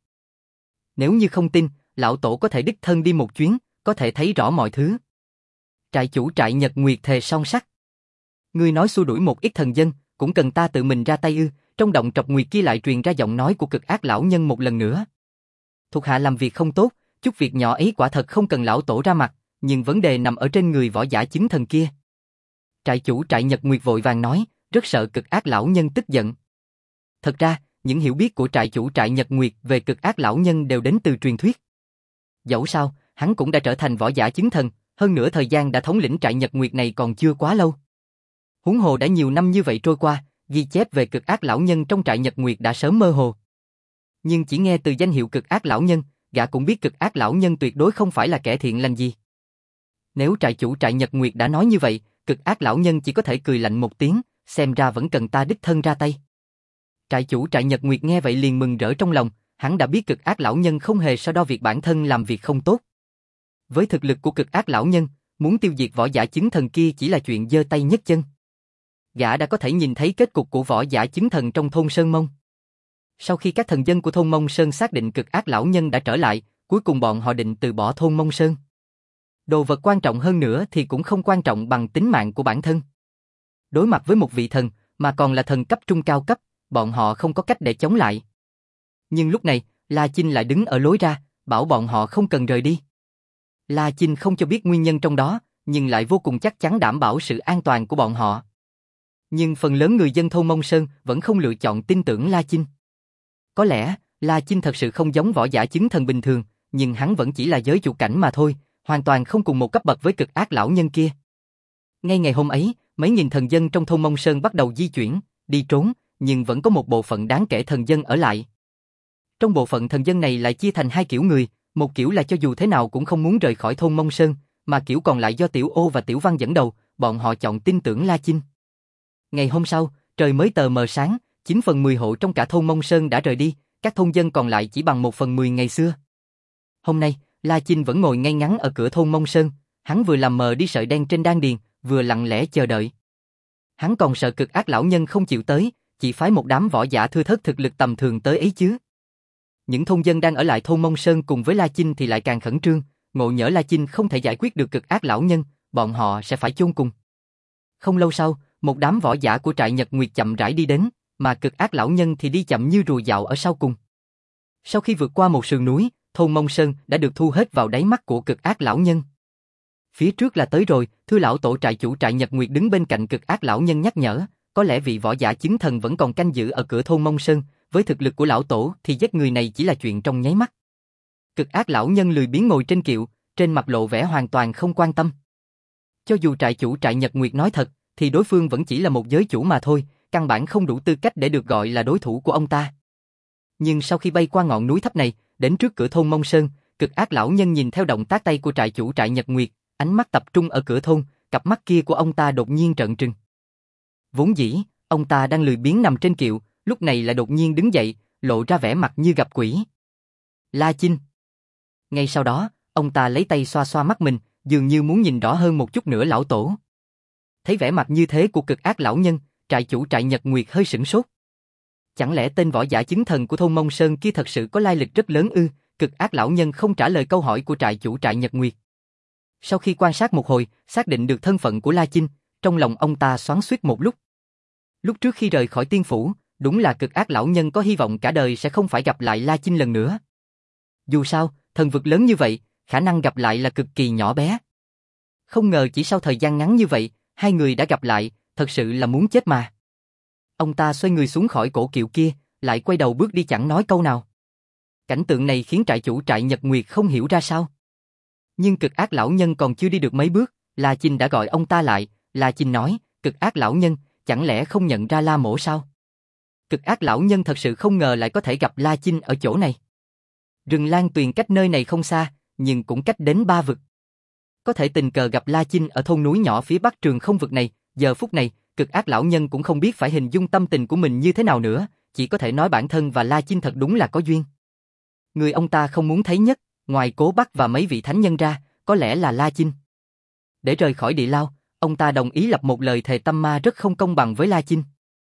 Nếu như không tin, lão tổ có thể đích thân đi một chuyến, có thể thấy rõ mọi thứ. Trại chủ trại Nhật Nguyệt thề son sắt. Ngươi nói xua đuổi một ít thần dân, cũng cần ta tự mình ra tay ư? Trong động Trọc Nguyệt kia lại truyền ra giọng nói của cực ác lão nhân một lần nữa. Thuộc hạ làm việc không tốt, chút việc nhỏ ấy quả thật không cần lão tổ ra mặt, nhưng vấn đề nằm ở trên người võ giả chứng thần kia. Trại chủ trại Nhật Nguyệt vội vàng nói, rất sợ cực ác lão nhân tức giận. Thật ra, những hiểu biết của trại chủ trại Nhật Nguyệt về cực ác lão nhân đều đến từ truyền thuyết. Dẫu sao, hắn cũng đã trở thành võ giả chứng thần, hơn nữa thời gian đã thống lĩnh trại Nhật Nguyệt này còn chưa quá lâu. Huống hồ đã nhiều năm như vậy trôi qua, ghi chép về cực ác lão nhân trong trại Nhật Nguyệt đã sớm mơ hồ. Nhưng chỉ nghe từ danh hiệu cực ác lão nhân, gã cũng biết cực ác lão nhân tuyệt đối không phải là kẻ thiện lành gì. Nếu trại chủ trại Nhật Nguyệt đã nói như vậy, cực ác lão nhân chỉ có thể cười lạnh một tiếng, xem ra vẫn cần ta đích thân ra tay. Trại chủ trại Nhật Nguyệt nghe vậy liền mừng rỡ trong lòng, hắn đã biết cực ác lão nhân không hề so đo việc bản thân làm việc không tốt. Với thực lực của cực ác lão nhân, muốn tiêu diệt võ giả chứng thần kia chỉ là chuyện giơ tay nhấc chân. Gã đã có thể nhìn thấy kết cục của võ giả chứng thần trong thôn Sơn Mông. Sau khi các thần dân của thôn Mông Sơn xác định cực ác lão nhân đã trở lại, cuối cùng bọn họ định từ bỏ thôn Mông Sơn. Đồ vật quan trọng hơn nữa thì cũng không quan trọng bằng tính mạng của bản thân. Đối mặt với một vị thần, mà còn là thần cấp trung cao cấp, bọn họ không có cách để chống lại. Nhưng lúc này, La Chinh lại đứng ở lối ra, bảo bọn họ không cần rời đi. La Chinh không cho biết nguyên nhân trong đó, nhưng lại vô cùng chắc chắn đảm bảo sự an toàn của bọn họ. Nhưng phần lớn người dân thôn Mông Sơn vẫn không lựa chọn tin tưởng La Chinh. Có lẽ, La Chinh thật sự không giống võ giả chứng thần bình thường, nhưng hắn vẫn chỉ là giới chủ cảnh mà thôi, hoàn toàn không cùng một cấp bậc với cực ác lão nhân kia. Ngay ngày hôm ấy, mấy nghìn thần dân trong thôn Mông Sơn bắt đầu di chuyển, đi trốn, nhưng vẫn có một bộ phận đáng kể thần dân ở lại. Trong bộ phận thần dân này lại chia thành hai kiểu người, một kiểu là cho dù thế nào cũng không muốn rời khỏi thôn Mông Sơn, mà kiểu còn lại do Tiểu Ô và Tiểu Văn dẫn đầu, bọn họ chọn tin tưởng La Chinh. Ngày hôm sau, trời mới tờ mờ sáng, chín phần mười hộ trong cả thôn Mông Sơn đã rời đi, các thôn dân còn lại chỉ bằng một phần mười ngày xưa. Hôm nay, La Chinh vẫn ngồi ngay ngắn ở cửa thôn Mông Sơn, hắn vừa làm mờ đi sợi đen trên đan điền, vừa lặng lẽ chờ đợi. Hắn còn sợ cực ác lão nhân không chịu tới, chỉ phái một đám võ giả thưa thớt thực lực tầm thường tới ấy chứ. Những thôn dân đang ở lại thôn Mông Sơn cùng với La Chinh thì lại càng khẩn trương, ngộ nhỡ La Chinh không thể giải quyết được cực ác lão nhân, bọn họ sẽ phải chôn cùng. Không lâu sau, một đám võ giả của trại Nhật Nguyệt chậm rãi đi đến, mà cực ác lão nhân thì đi chậm như rùa dạo ở sau cùng. Sau khi vượt qua một sườn núi, thôn Mông Sơn đã được thu hết vào đáy mắt của cực ác lão nhân. Phía trước là tới rồi, thưa lão tổ trại chủ trại Nhật Nguyệt đứng bên cạnh cực ác lão nhân nhắc nhở, có lẽ vị võ giả chứng thần vẫn còn canh giữ ở cửa thôn Mông Sơn, với thực lực của lão tổ thì giết người này chỉ là chuyện trong nháy mắt. Cực ác lão nhân lười biếng ngồi trên kiệu, trên mặt lộ vẻ hoàn toàn không quan tâm. Cho dù trại chủ trại Nhật Nguyệt nói thật, thì đối phương vẫn chỉ là một giới chủ mà thôi, căn bản không đủ tư cách để được gọi là đối thủ của ông ta. Nhưng sau khi bay qua ngọn núi thấp này, đến trước cửa thôn Mông Sơn, cực ác lão nhân nhìn theo động tác tay của trại chủ trại Nhật Nguyệt, ánh mắt tập trung ở cửa thôn, cặp mắt kia của ông ta đột nhiên trợn trừng. Vốn dĩ, ông ta đang lười biếng nằm trên kiệu, lúc này lại đột nhiên đứng dậy, lộ ra vẻ mặt như gặp quỷ. La Chinh. Ngay sau đó, ông ta lấy tay xoa xoa mắt mình, dường như muốn nhìn rõ hơn một chút nữa lão tổ. Thấy vẻ mặt như thế của cực ác lão nhân, trại chủ trại Nhật Nguyệt hơi sửng sốt. Chẳng lẽ tên võ giả chứng thần của thôn Mông Sơn kia thật sự có lai lịch rất lớn ư? Cực ác lão nhân không trả lời câu hỏi của trại chủ trại Nhật Nguyệt. Sau khi quan sát một hồi, xác định được thân phận của La Chinh, trong lòng ông ta xoắn xuýt một lúc. Lúc trước khi rời khỏi tiên phủ, đúng là cực ác lão nhân có hy vọng cả đời sẽ không phải gặp lại La Chinh lần nữa. Dù sao, thần vực lớn như vậy, khả năng gặp lại là cực kỳ nhỏ bé. Không ngờ chỉ sau thời gian ngắn như vậy, hai người đã gặp lại, thật sự là muốn chết mà. Ông ta xoay người xuống khỏi cổ kiệu kia, lại quay đầu bước đi chẳng nói câu nào. Cảnh tượng này khiến trại chủ trại Nhật Nguyệt không hiểu ra sao. Nhưng cực ác lão nhân còn chưa đi được mấy bước, La Chinh đã gọi ông ta lại. La Chinh nói, cực ác lão nhân, chẳng lẽ không nhận ra La Mỗ sao? Cực ác lão nhân thật sự không ngờ lại có thể gặp La Chinh ở chỗ này. Rừng Lan Tuyền cách nơi này không xa, nhưng cũng cách đến ba vực. Có thể tình cờ gặp La Chinh ở thôn núi nhỏ phía bắc trường không vực này, giờ phút này, cực ác lão nhân cũng không biết phải hình dung tâm tình của mình như thế nào nữa, chỉ có thể nói bản thân và La Chinh thật đúng là có duyên. Người ông ta không muốn thấy nhất, ngoài Cố Bắc và mấy vị thánh nhân ra, có lẽ là La Chinh. Để rời khỏi địa lao, ông ta đồng ý lập một lời thề tâm ma rất không công bằng với La Chinh.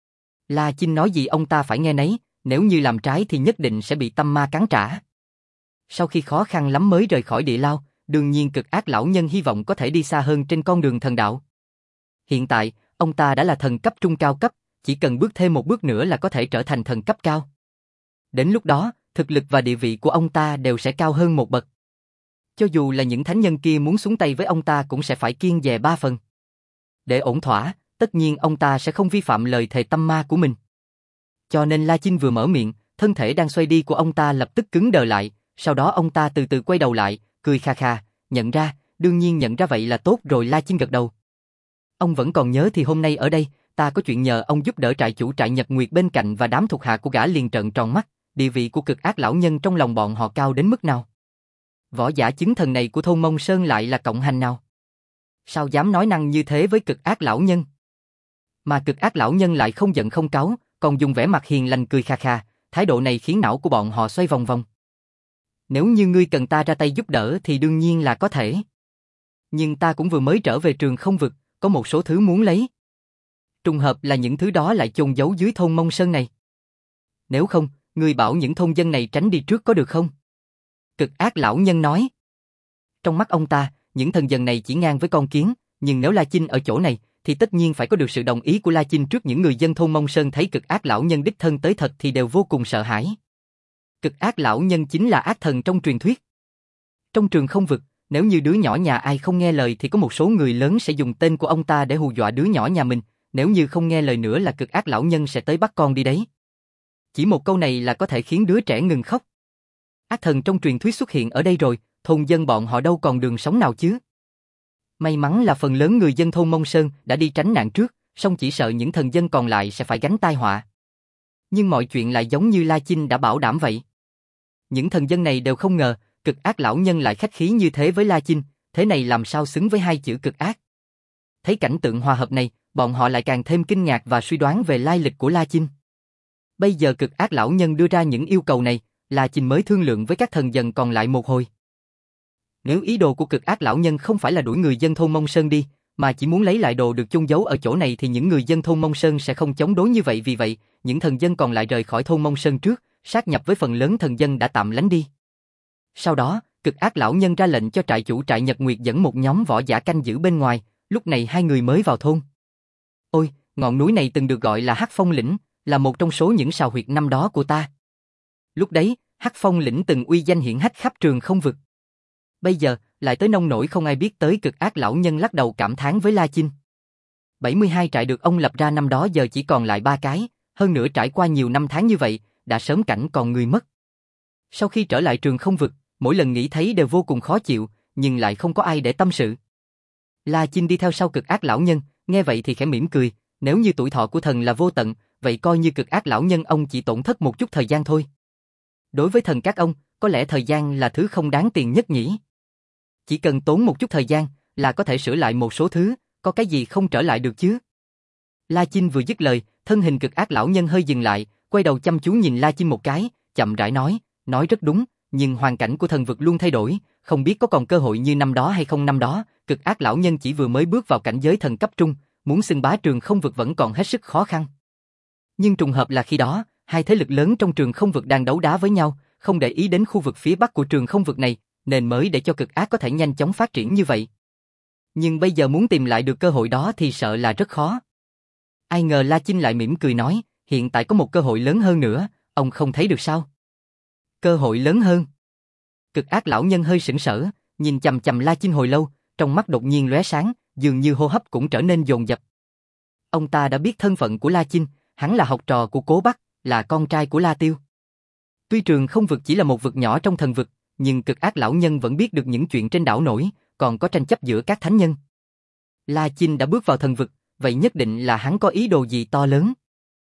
La Chinh nói gì ông ta phải nghe nấy, nếu như làm trái thì nhất định sẽ bị tâm ma cắn trả. Sau khi khó khăn lắm mới rời khỏi địa lao, đương nhiên cực ác lão nhân hy vọng có thể đi xa hơn trên con đường thần đạo. Hiện tại, ông ta đã là thần cấp trung cao cấp, chỉ cần bước thêm một bước nữa là có thể trở thành thần cấp cao. Đến lúc đó, thực lực và địa vị của ông ta đều sẽ cao hơn một bậc. Cho dù là những thánh nhân kia muốn xuống tay với ông ta cũng sẽ phải kiêng dè ba phần. Để ổn thỏa, tất nhiên ông ta sẽ không vi phạm lời thề tâm ma của mình. Cho nên La Chinh vừa mở miệng, thân thể đang xoay đi của ông ta lập tức cứng đờ lại, sau đó ông ta từ từ quay đầu lại, cười kha kha, nhận ra, đương nhiên nhận ra vậy là tốt rồi. La Chinh gật đầu. Ông vẫn còn nhớ thì hôm nay ở đây, ta có chuyện nhờ ông giúp đỡ trại chủ trại Nhật Nguyệt bên cạnh và đám thuộc hạ của gã liền trợn tròn mắt, địa vị của cực ác lão nhân trong lòng bọn họ cao đến mức nào. Võ giả chứng thần này của thôn Mông Sơn lại là cộng hành nào? Sao dám nói năng như thế với cực ác lão nhân? Mà cực ác lão nhân lại không giận không cáu, còn dùng vẻ mặt hiền lành cười kha kha, thái độ này khiến não của bọn họ xoay vòng vòng. Nếu như ngươi cần ta ra tay giúp đỡ thì đương nhiên là có thể. Nhưng ta cũng vừa mới trở về trường không vực, có một số thứ muốn lấy. Trùng hợp là những thứ đó lại chôn giấu dưới thôn Mông Sơn này. Nếu không, ngươi bảo những thôn dân này tránh đi trước có được không? Cực ác lão nhân nói. Trong mắt ông ta, những thần dân này chỉ ngang với con kiến, nhưng nếu La Chinh ở chỗ này, thì tất nhiên phải có được sự đồng ý của La Chinh trước. Những người dân thôn Mông Sơn thấy cực ác lão nhân đích thân tới thật thì đều vô cùng sợ hãi. Cực ác lão nhân chính là ác thần trong truyền thuyết. Trong trường không vực, nếu như đứa nhỏ nhà ai không nghe lời thì có một số người lớn sẽ dùng tên của ông ta để hù dọa đứa nhỏ nhà mình, nếu như không nghe lời nữa là cực ác lão nhân sẽ tới bắt con đi đấy. Chỉ một câu này là có thể khiến đứa trẻ ngừng khóc. Ác thần trong truyền thuyết xuất hiện ở đây rồi, thôn dân bọn họ đâu còn đường sống nào chứ. May mắn là phần lớn người dân thôn Mông Sơn đã đi tránh nạn trước, song chỉ sợ những thần dân còn lại sẽ phải gánh tai họa. Nhưng mọi chuyện lại giống như La Chinh đã bảo đảm vậy. Những thần dân này đều không ngờ, cực ác lão nhân lại khách khí như thế với La Chinh, thế này làm sao xứng với hai chữ cực ác. Thấy cảnh tượng hòa hợp này, bọn họ lại càng thêm kinh ngạc và suy đoán về lai lịch của La Chinh. Bây giờ cực ác lão nhân đưa ra những yêu cầu này, La Chinh mới thương lượng với các thần dân còn lại một hồi. Nếu ý đồ của cực ác lão nhân không phải là đuổi người dân thôn Mông Sơn đi, mà chỉ muốn lấy lại đồ được chôn giấu ở chỗ này thì những người dân thôn Mông Sơn sẽ không chống đối như vậy. Vì vậy, những thần dân còn lại rời khỏi thôn Mông Sơn trước, sát nhập với phần lớn thần dân đã tạm lánh đi. Sau đó, cực ác lão nhân ra lệnh cho trại chủ trại Nhật Nguyệt dẫn một nhóm võ giả canh giữ bên ngoài, lúc này hai người mới vào thôn. Ôi, ngọn núi này từng được gọi là Hắc Phong Lĩnh, là một trong số những sào huyệt năm đó của ta. Lúc đấy, Hắc Phong Lĩnh từng uy danh hiển hách khắp trường không vực. Bây giờ, lại tới nông nổi không ai biết tới. Cực ác lão nhân lắc đầu cảm thán với La Chinh. bảy mươi hai trại được ông lập ra năm đó giờ chỉ còn lại ba cái, hơn nữa trải qua nhiều năm tháng như vậy, đã sớm cảnh còn người mất. Sau khi trở lại trường không vực, mỗi lần nghĩ thấy đều vô cùng khó chịu, nhưng lại không có ai để tâm sự. La Chinh đi theo sau cực ác lão nhân, nghe vậy thì khẽ mỉm cười, nếu như tuổi thọ của thần là vô tận, vậy coi như cực ác lão nhân ông chỉ tổn thất một chút thời gian thôi. Đối với thần các ông, có lẽ thời gian là thứ không đáng tiền nhất nhỉ. Chỉ cần tốn một chút thời gian là có thể sửa lại một số thứ, có cái gì không trở lại được chứ. La Chinh vừa dứt lời, thân hình cực ác lão nhân hơi dừng lại, quay đầu chăm chú nhìn La Chinh một cái, chậm rãi nói, nói rất đúng, nhưng hoàn cảnh của thần vực luôn thay đổi, không biết có còn cơ hội như năm đó hay không. Năm đó, cực ác lão nhân chỉ vừa mới bước vào cảnh giới thần cấp trung, muốn xưng bá trường không vực vẫn còn hết sức khó khăn. Nhưng trùng hợp là khi đó, hai thế lực lớn trong trường không vực đang đấu đá với nhau, không để ý đến khu vực phía bắc của trường không vực này, nên mới để cho cực ác có thể nhanh chóng phát triển như vậy. Nhưng bây giờ muốn tìm lại được cơ hội đó thì sợ là rất khó. Ai ngờ La Chinh lại mỉm cười nói, hiện tại có một cơ hội lớn hơn nữa, ông không thấy được sao? Cơ hội lớn hơn? Cực ác lão nhân hơi sững sờ, nhìn chằm chằm La Chinh hồi lâu, trong mắt đột nhiên lóe sáng, dường như hô hấp cũng trở nên dồn dập. Ông ta đã biết thân phận của La Chinh, hắn là học trò của Cố Bắc, là con trai của La Tiêu. Tuy trường không vực chỉ là một vực nhỏ trong thần vực, nhưng cực ác lão nhân vẫn biết được những chuyện trên đảo nổi, còn có tranh chấp giữa các thánh nhân. La Chinh đã bước vào thần vực, vậy nhất định là hắn có ý đồ gì to lớn.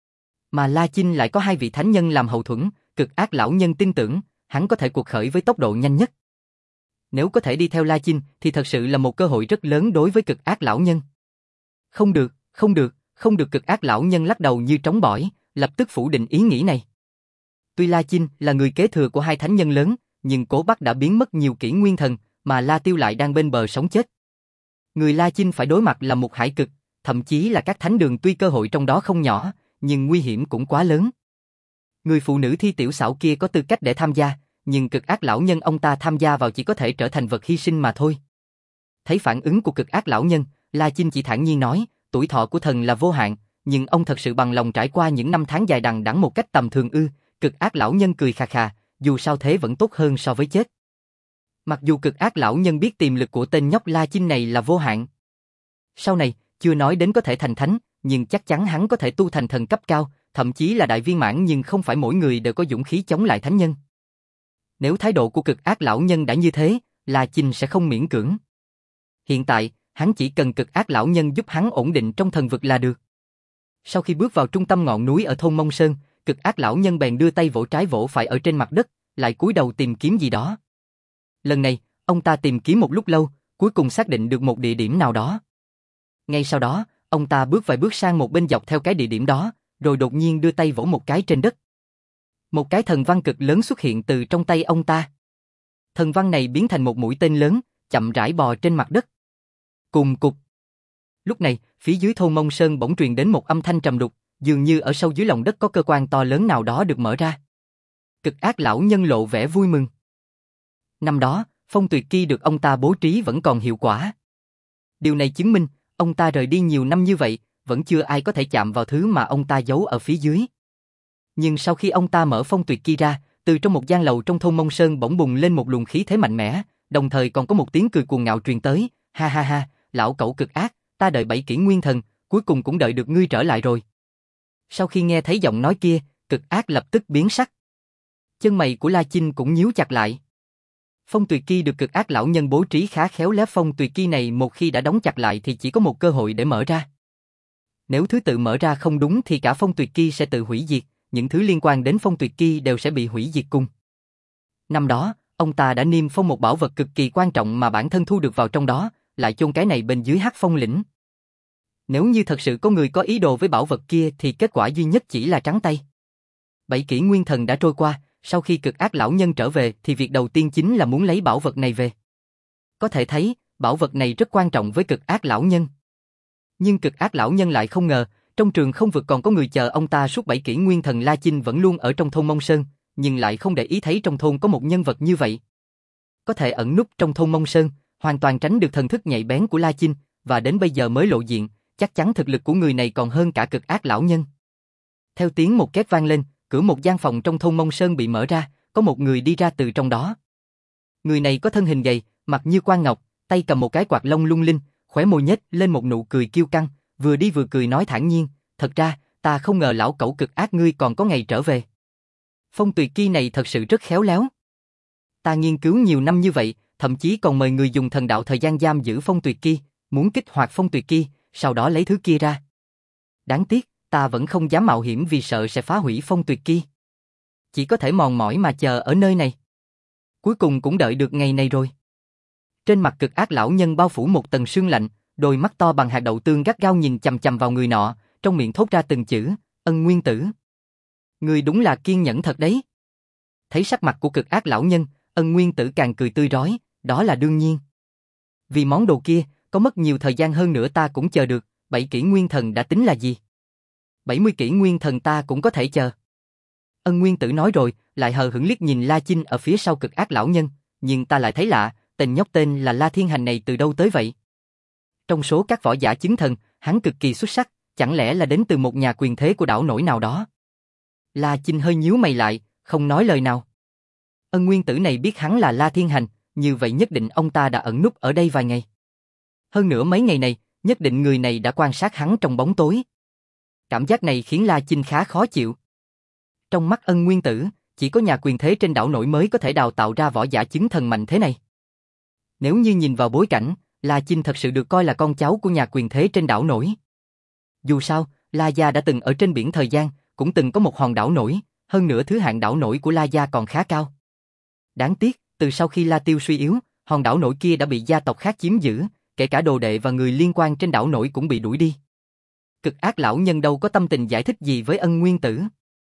Mà La Chinh lại có hai vị thánh nhân làm hậu thuẫn, cực ác lão nhân tin tưởng, hắn có thể cuộc khởi với tốc độ nhanh nhất. Nếu có thể đi theo La Chinh thì thật sự là một cơ hội rất lớn đối với cực ác lão nhân. Không được, không được, không được. Cực ác lão nhân lắc đầu như trống bỏi, lập tức phủ định ý nghĩ này. Tuy La Chinh là người kế thừa của hai thánh nhân lớn, nhưng Cố Bắc đã biến mất nhiều kỷ nguyên thần, mà La Tiêu lại đang bên bờ sống chết. Người La Chinh phải đối mặt là một hải cực, thậm chí là các thánh đường. Tuy cơ hội trong đó không nhỏ, nhưng nguy hiểm cũng quá lớn. Người phụ nữ thi tiểu xảo kia có tư cách để tham gia, nhưng cực ác lão nhân ông ta tham gia vào chỉ có thể trở thành vật hy sinh mà thôi. Thấy phản ứng của cực ác lão nhân, La Chinh chỉ thản nhiên nói, tuổi thọ của thần là vô hạn, nhưng ông thật sự bằng lòng trải qua những năm tháng dài đằng đẵng một cách tầm thường ư? Cực ác lão nhân cười khà khà, dù sao thế vẫn tốt hơn so với chết. Mặc dù cực ác lão nhân biết tiềm lực của tên nhóc La Chinh này là vô hạn. Sau này, chưa nói đến có thể thành thánh, nhưng chắc chắn hắn có thể tu thành thần cấp cao, thậm chí là đại viên mãn, nhưng không phải mỗi người đều có dũng khí chống lại thánh nhân. Nếu thái độ của cực ác lão nhân đã như thế, La Chinh sẽ không miễn cưỡng. Hiện tại, hắn chỉ cần cực ác lão nhân giúp hắn ổn định trong thần vực là được. Sau khi bước vào trung tâm ngọn núi ở thôn Mông Sơn, cực ác lão nhân bèn đưa tay vỗ trái vỗ phải ở trên mặt đất, lại cúi đầu tìm kiếm gì đó. Lần này, ông ta tìm kiếm một lúc lâu, cuối cùng xác định được một địa điểm nào đó. Ngay sau đó, ông ta bước vài bước sang một bên dọc theo cái địa điểm đó, rồi đột nhiên đưa tay vỗ một cái trên đất. Một cái thần văn cực lớn xuất hiện từ trong tay ông ta. Thần văn này biến thành một mũi tên lớn, chậm rãi bò trên mặt đất. Cùng cục. Lúc này, phía dưới thôn Mông Sơn bỗng truyền đến một âm thanh trầm đục, dường như ở sâu dưới lòng đất có cơ quan to lớn nào đó được mở ra. Cực ác lão nhân lộ vẻ vui mừng. Năm đó, phong tuyệt kỳ được ông ta bố trí vẫn còn hiệu quả. Điều này chứng minh, ông ta rời đi nhiều năm như vậy, vẫn chưa ai có thể chạm vào thứ mà ông ta giấu ở phía dưới. Nhưng sau khi ông ta mở phong tuyệt kỳ ra, từ trong một gian lầu trong thôn Mông Sơn bỗng bùng lên một luồng khí thế mạnh mẽ, đồng thời còn có một tiếng cười cuồng ngạo truyền tới, ha ha ha, lão cẩu cực ác, ta đợi bảy kỷ nguyên thần, cuối cùng cũng đợi được ngươi trở lại rồi. Sau khi nghe thấy giọng nói kia, Cực Ác lập tức biến sắc. Chân mày của La Chinh cũng nhíu chặt lại. Phong tuyệt ki được Cực Ác lão nhân bố trí khá khéo léo, phong tuyệt ki này một khi đã đóng chặt lại thì chỉ có một cơ hội để mở ra. Nếu thứ tự mở ra không đúng thì cả phong tuyệt ki sẽ tự hủy diệt, những thứ liên quan đến phong tuyệt ki đều sẽ bị hủy diệt cùng. Năm đó, ông ta đã niêm phong một bảo vật cực kỳ quan trọng mà bản thân thu được vào trong đó, lại chôn cái này bên dưới Hắc Phong lĩnh. Nếu như thật sự có người có ý đồ với bảo vật kia thì kết quả duy nhất chỉ là trắng tay. Bảy kỷ nguyên thần đã trôi qua, sau khi Cực Ác lão nhân trở về thì việc đầu tiên chính là muốn lấy bảo vật này về. Có thể thấy, bảo vật này rất quan trọng với Cực Ác lão nhân. Nhưng Cực Ác lão nhân lại không ngờ, trong trường không vực còn có người chờ ông ta suốt bảy kỷ nguyên thần. La Chinh vẫn luôn ở trong thôn Mông Sơn, nhưng lại không để ý thấy trong thôn có một nhân vật như vậy. Có thể ẩn núp trong thôn Mông Sơn, hoàn toàn tránh được thần thức nhạy bén của La Chinh, và đến bây giờ mới lộ diện, chắc chắn thực lực của người này còn hơn cả Cực Ác lão nhân. Theo tiếng một két vang lên, cửa một gian phòng trong thôn Mông Sơn bị mở ra, có một người đi ra từ trong đó. Người này có thân hình gầy, mặt như quan ngọc, tay cầm một cái quạt lông lung linh, khóe môi nhếch lên một nụ cười kiêu căng, vừa đi vừa cười nói thản nhiên, thật ra, ta không ngờ lão cẩu Cực Ác ngươi còn có ngày trở về. Phong tuyệt ki này thật sự rất khéo léo. Ta nghiên cứu nhiều năm như vậy, thậm chí còn mời người dùng thần đạo thời gian giam giữ phong tuyệt ki, muốn kích hoạt phong tuyệt ki, sau đó lấy thứ kia ra. Đáng tiếc, ta vẫn không dám mạo hiểm vì sợ sẽ phá hủy phong tuyệt ki. Chỉ có thể mòn mỏi mà chờ ở nơi này. Cuối cùng cũng đợi được ngày này rồi. Trên mặt Cực Ác lão nhân bao phủ một tầng sương lạnh, đôi mắt to bằng hạt đậu tương gắt gao nhìn chằm chằm vào người nọ, trong miệng thốt ra từng chữ, Ân Nguyên Tử. Người đúng là kiên nhẫn thật đấy. Thấy sắc mặt của Cực Ác lão nhân, Ân Nguyên Tử càng cười tươi rói, đó là đương nhiên. Vì món đồ kia, có mất nhiều thời gian hơn nữa ta cũng chờ được, bảy kỷ nguyên thần đã tính là gì? bảy mươi kỷ nguyên thần ta cũng có thể chờ. Ân Nguyên Tử nói rồi, lại hờ hững liếc nhìn La Chinh ở phía sau Cực Ác lão nhân, nhưng ta lại thấy lạ, tên nhóc tên là La Thiên Hành này từ đâu tới vậy? Trong số các võ giả chứng thần, hắn cực kỳ xuất sắc, chẳng lẽ là đến từ một nhà quyền thế của đảo nổi nào đó? La Chinh hơi nhíu mày lại, không nói lời nào. Ân Nguyên Tử này biết hắn là La Thiên Hành, như vậy nhất định ông ta đã ẩn núp ở đây vài ngày. Hơn nữa mấy ngày này, nhất định người này đã quan sát hắn trong bóng tối. Cảm giác này khiến La Chinh khá khó chịu. Trong mắt Ân Nguyên Tử, chỉ có nhà quyền thế trên đảo nổi mới có thể đào tạo ra võ giả chứng thần mạnh thế này. Nếu như nhìn vào bối cảnh, La Chinh thật sự được coi là con cháu của nhà quyền thế trên đảo nổi. Dù sao, La Gia đã từng ở trên biển thời gian, cũng từng có một hòn đảo nổi, hơn nữa thứ hạng đảo nổi của La Gia còn khá cao. Đáng tiếc, từ sau khi La Tiêu suy yếu, hòn đảo nổi kia đã bị gia tộc khác chiếm giữ, kể cả đồ đệ và người liên quan trên đảo nổi cũng bị đuổi đi. Cực Ác lão nhân đâu có tâm tình giải thích gì với Ân Nguyên Tử.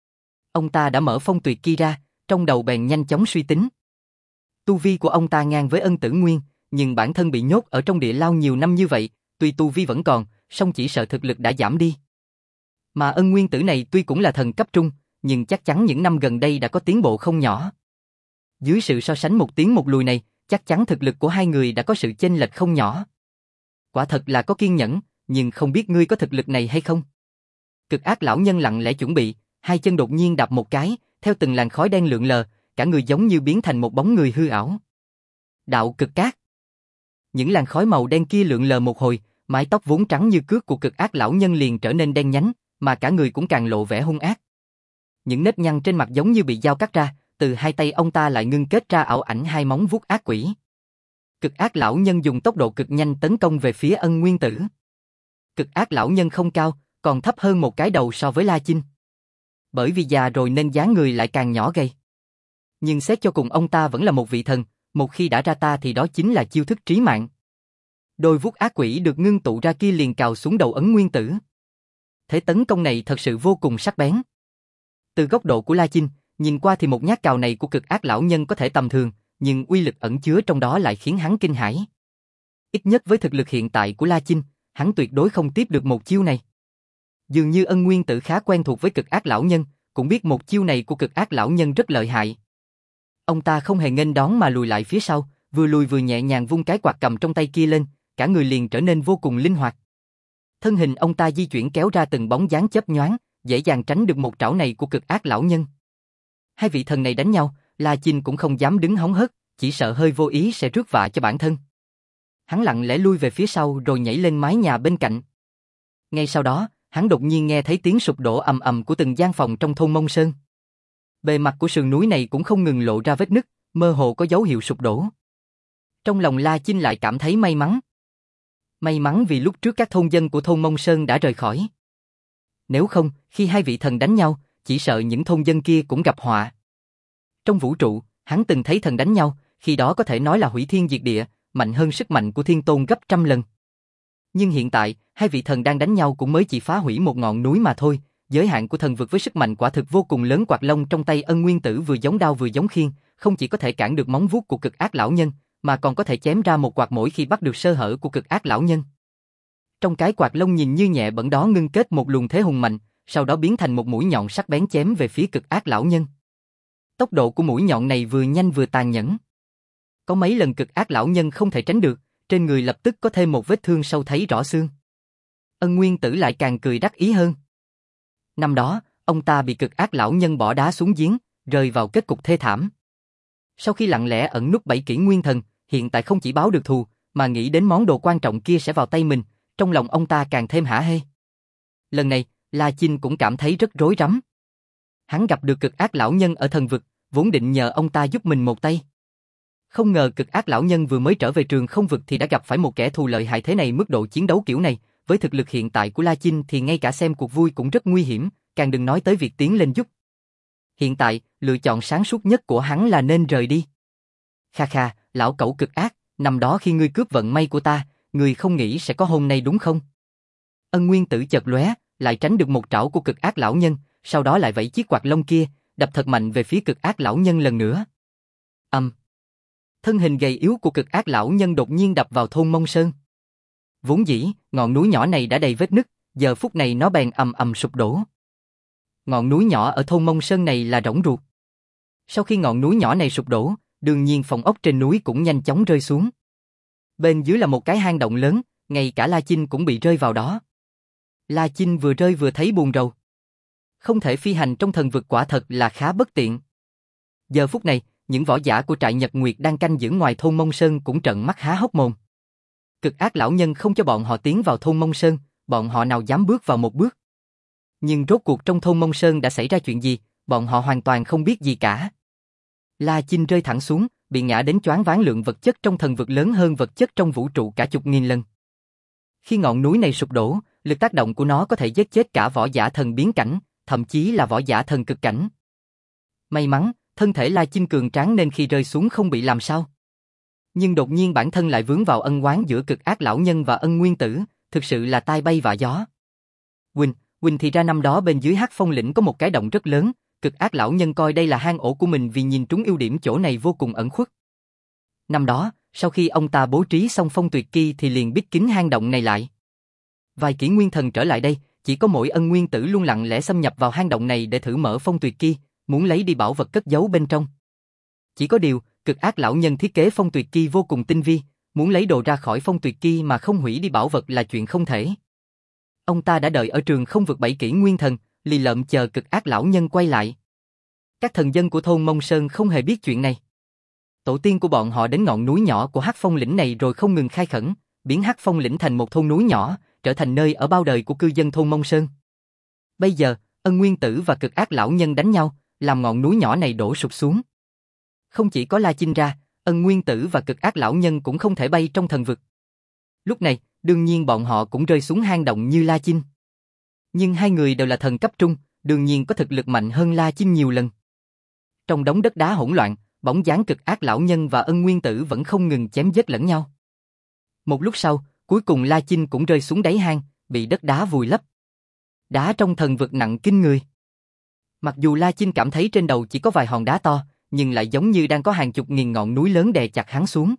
Ông ta đã mở phong tuyệt ki ra, trong đầu bèn nhanh chóng suy tính. Tu vi của ông ta ngang với Ân Tử Nguyên, nhưng bản thân bị nhốt ở trong địa lao nhiều năm như vậy, tuy tu vi vẫn còn, song chỉ sợ thực lực đã giảm đi. Mà Ân Nguyên Tử này tuy cũng là thần cấp trung, nhưng chắc chắn những năm gần đây đã có tiến bộ không nhỏ. Dưới sự so sánh một tiến một lùi này, chắc chắn thực lực của hai người đã có sự chênh lệch không nhỏ. Quả thật là có kiên nhẫn, nhưng không biết ngươi có thực lực này hay không? Cực Ác lão nhân lặng lẽ chuẩn bị, hai chân đột nhiên đạp một cái, theo từng làn khói đen lượn lờ, cả người giống như biến thành một bóng người hư ảo. Đạo Cực Cát. Những làn khói màu đen kia lượn lờ một hồi, mái tóc vốn trắng như cước của Cực Ác lão nhân liền trở nên đen nhánh, mà cả người cũng càng lộ vẻ hung ác. Những nếp nhăn trên mặt giống như bị dao cắt ra, từ hai tay ông ta lại ngưng kết ra ảo ảnh hai móng vuốt ác quỷ. Cực Ác lão nhân dùng tốc độ cực nhanh tấn công về phía Ân Nguyên Tử. Cực Ác lão nhân không cao, còn thấp hơn một cái đầu so với La Chinh. Bởi vì già rồi nên dáng người lại càng nhỏ gầy. Nhưng xét cho cùng ông ta vẫn là một vị thần, một khi đã ra ta thì đó chính là chiêu thức trí mạng. Đôi vuốt ác quỷ được ngưng tụ ra kia liền cào xuống đầu Ân Nguyên Tử. Thế tấn công này thật sự vô cùng sắc bén. Từ góc độ của La Chinh, nhìn qua thì một nhát cào này của Cực Ác lão nhân có thể tầm thường, nhưng uy lực ẩn chứa trong đó lại khiến hắn kinh hãi. Ít nhất với thực lực hiện tại của La Chinh, hắn tuyệt đối không tiếp được một chiêu này. Dường như Ân Nguyên Tử khá quen thuộc với Cực Ác lão nhân, cũng biết một chiêu này của Cực Ác lão nhân rất lợi hại. Ông ta không hề nghênh đón mà lùi lại phía sau, vừa lùi vừa nhẹ nhàng vung cái quạt cầm trong tay kia lên, cả người liền trở nên vô cùng linh hoạt. Thân hình ông ta di chuyển kéo ra từng bóng dáng chớp nhoáng, dễ dàng tránh được một trảo này của Cực Ác lão nhân. Hai vị thần này đánh nhau, La Chinh cũng không dám đứng hóng hớt, chỉ sợ hơi vô ý sẽ rước vạ cho bản thân. Hắn lặng lẽ lui về phía sau rồi nhảy lên mái nhà bên cạnh. Ngay sau đó, hắn đột nhiên nghe thấy tiếng sụp đổ ầm ầm của từng gian phòng trong thôn Mông Sơn. Bề mặt của sườn núi này cũng không ngừng lộ ra vết nứt, mơ hồ có dấu hiệu sụp đổ. Trong lòng La Chinh lại cảm thấy may mắn. May mắn vì lúc trước các thôn dân của thôn Mông Sơn đã rời khỏi. Nếu không, khi hai vị thần đánh nhau, chỉ sợ những thôn dân kia cũng gặp họa. Trong vũ trụ, hắn từng thấy thần đánh nhau, khi đó có thể nói là hủy thiên diệt địa, mạnh hơn sức mạnh của thiên tôn gấp trăm lần. Nhưng hiện tại, hai vị thần đang đánh nhau cũng mới chỉ phá hủy một ngọn núi mà thôi, giới hạn của thần vực với sức mạnh quả thực vô cùng lớn. Quạt lông trong tay Ân Nguyên Tử vừa giống đao vừa giống khiên, không chỉ có thể cản được móng vuốt của cực ác lão nhân, mà còn có thể chém ra một quạt mỗi khi bắt được sơ hở của cực ác lão nhân. Trong cái quạt lông nhìn như nhẹ bẩn đó ngưng kết một luồng thế hùng mạnh, sau đó biến thành một mũi nhọn sắc bén chém về phía cực ác lão nhân. Tốc độ của mũi nhọn này vừa nhanh vừa tàn nhẫn. Có mấy lần cực ác lão nhân không thể tránh được, trên người lập tức có thêm một vết thương sâu thấy rõ xương. Ân Nguyên Tử lại càng cười đắc ý hơn. Năm đó, ông ta bị cực ác lão nhân bỏ đá xuống giếng, rơi vào kết cục thê thảm. Sau khi lặng lẽ ẩn núp bảy kỷ nguyên thần, hiện tại không chỉ báo được thù, mà nghĩ đến món đồ quan trọng kia sẽ vào tay mình, trong lòng ông ta càng thêm hả hê. Lần này, La Chinh cũng cảm thấy rất rối rắm. Hắn gặp được cực ác lão nhân ở thần vực, vốn định nhờ ông ta giúp mình một tay. Không ngờ cực ác lão nhân vừa mới trở về trường không vực thì đã gặp phải một kẻ thù lợi hại thế này. Mức độ chiến đấu kiểu này, với thực lực hiện tại của La Chinh thì ngay cả xem cuộc vui cũng rất nguy hiểm, càng đừng nói tới việc tiến lên giúp. Hiện tại, lựa chọn sáng suốt nhất của hắn là nên rời đi. Kha kha, lão cẩu cực ác, năm đó khi ngươi cướp vận may của ta, ngươi không nghĩ sẽ có hôm nay đúng không? Ân Nguyên Tử chợt lóe, lại tránh được một trảo của cực ác lão nhân, sau đó lại vẫy chiếc quạt lông kia, đập thật mạnh về phía cực ác lão nhân lần nữa. Ầm. Um. Thân hình gầy yếu của cực ác lão nhân đột nhiên đập vào thôn Mông Sơn. Vốn dĩ, ngọn núi nhỏ này đã đầy vết nứt, giờ phút này nó bèn ầm ầm sụp đổ. Ngọn núi nhỏ ở thôn Mông Sơn này là rỗng ruột. Sau khi ngọn núi nhỏ này sụp đổ, đương nhiên phòng ốc trên núi cũng nhanh chóng rơi xuống. Bên dưới là một cái hang động lớn, ngay cả La Chinh cũng bị rơi vào đó. La Chinh vừa rơi vừa thấy buồn rầu. Không thể phi hành trong thần vực quả thật là khá bất tiện. Giờ phút này, những võ giả của trại Nhật Nguyệt đang canh giữ ngoài thôn Mông Sơn cũng trợn mắt há hốc mồm. Cực ác lão nhân không cho bọn họ tiến vào thôn Mông Sơn, bọn họ nào dám bước vào một bước. Nhưng rốt cuộc trong thôn Mông Sơn đã xảy ra chuyện gì, bọn họ hoàn toàn không biết gì cả. La Chinh rơi thẳng xuống, bị ngã đến choáng váng. Lượng vật chất trong thần vực lớn hơn vật chất trong vũ trụ cả chục nghìn lần. Khi ngọn núi này sụp đổ, lực tác động của nó có thể giết chết cả võ giả thần biến cảnh, thậm chí là võ giả thần cực cảnh. May mắn, thân thể La Chinh cường tráng nên khi rơi xuống không bị làm sao. Nhưng đột nhiên bản thân lại vướng vào ân oán giữa cực ác lão nhân và Ân Nguyên Tử, thực sự là tai bay vạ gió. Quỳnh, Quỳnh thì ra năm đó bên dưới Hắc Phong lĩnh có một cái động rất lớn, cực ác lão nhân coi đây là hang ổ của mình vì nhìn trúng ưu điểm chỗ này vô cùng ẩn khuất. Năm đó, sau khi ông ta bố trí xong phong tuyệt kỳ thì liền bít kín hang động này lại. Vài kỷ nguyên thần trở lại đây, chỉ có mỗi Ân Nguyên Tử luôn lặng lẽ xâm nhập vào hang động này để thử mở phong tuyệt kỳ, muốn lấy đi bảo vật cất giấu bên trong. Chỉ có điều, cực ác lão nhân thiết kế phong tuyệt kỳ vô cùng tinh vi, muốn lấy đồ ra khỏi phong tuyệt kỳ mà không hủy đi bảo vật là chuyện không thể. Ông ta đã đợi ở trường không vực bảy kỷ nguyên thần, lì lợm chờ cực ác lão nhân quay lại. Các thần dân của thôn Mông Sơn không hề biết chuyện này. Tổ tiên của bọn họ đến ngọn núi nhỏ của Hắc Phong lĩnh này rồi không ngừng khai khẩn, biến Hắc Phong lĩnh thành một thôn núi nhỏ, trở thành nơi ở bao đời của cư dân thôn Mông Sơn. Bây giờ, Ân Nguyên Tử và cực ác lão nhân đánh nhau, làm ngọn núi nhỏ này đổ sụp xuống. Không chỉ có La Chinh ra, Ân Nguyên Tử và cực ác lão nhân cũng không thể bay trong thần vực. Lúc này, đương nhiên bọn họ cũng rơi xuống hang động như La Chinh. Nhưng hai người đều là thần cấp trung, đương nhiên có thực lực mạnh hơn La Chinh nhiều lần. Trong đống đất đá hỗn loạn, bóng dáng cực ác lão nhân và Ân Nguyên Tử vẫn không ngừng chém giết lẫn nhau. Một lúc sau, cuối cùng La Chinh cũng rơi xuống đáy hang, bị đất đá vùi lấp. Đá trong thần vực nặng kinh người. Mặc dù La Chinh cảm thấy trên đầu chỉ có vài hòn đá to, nhưng lại giống như đang có hàng chục nghìn ngọn núi lớn đè chặt hắn xuống.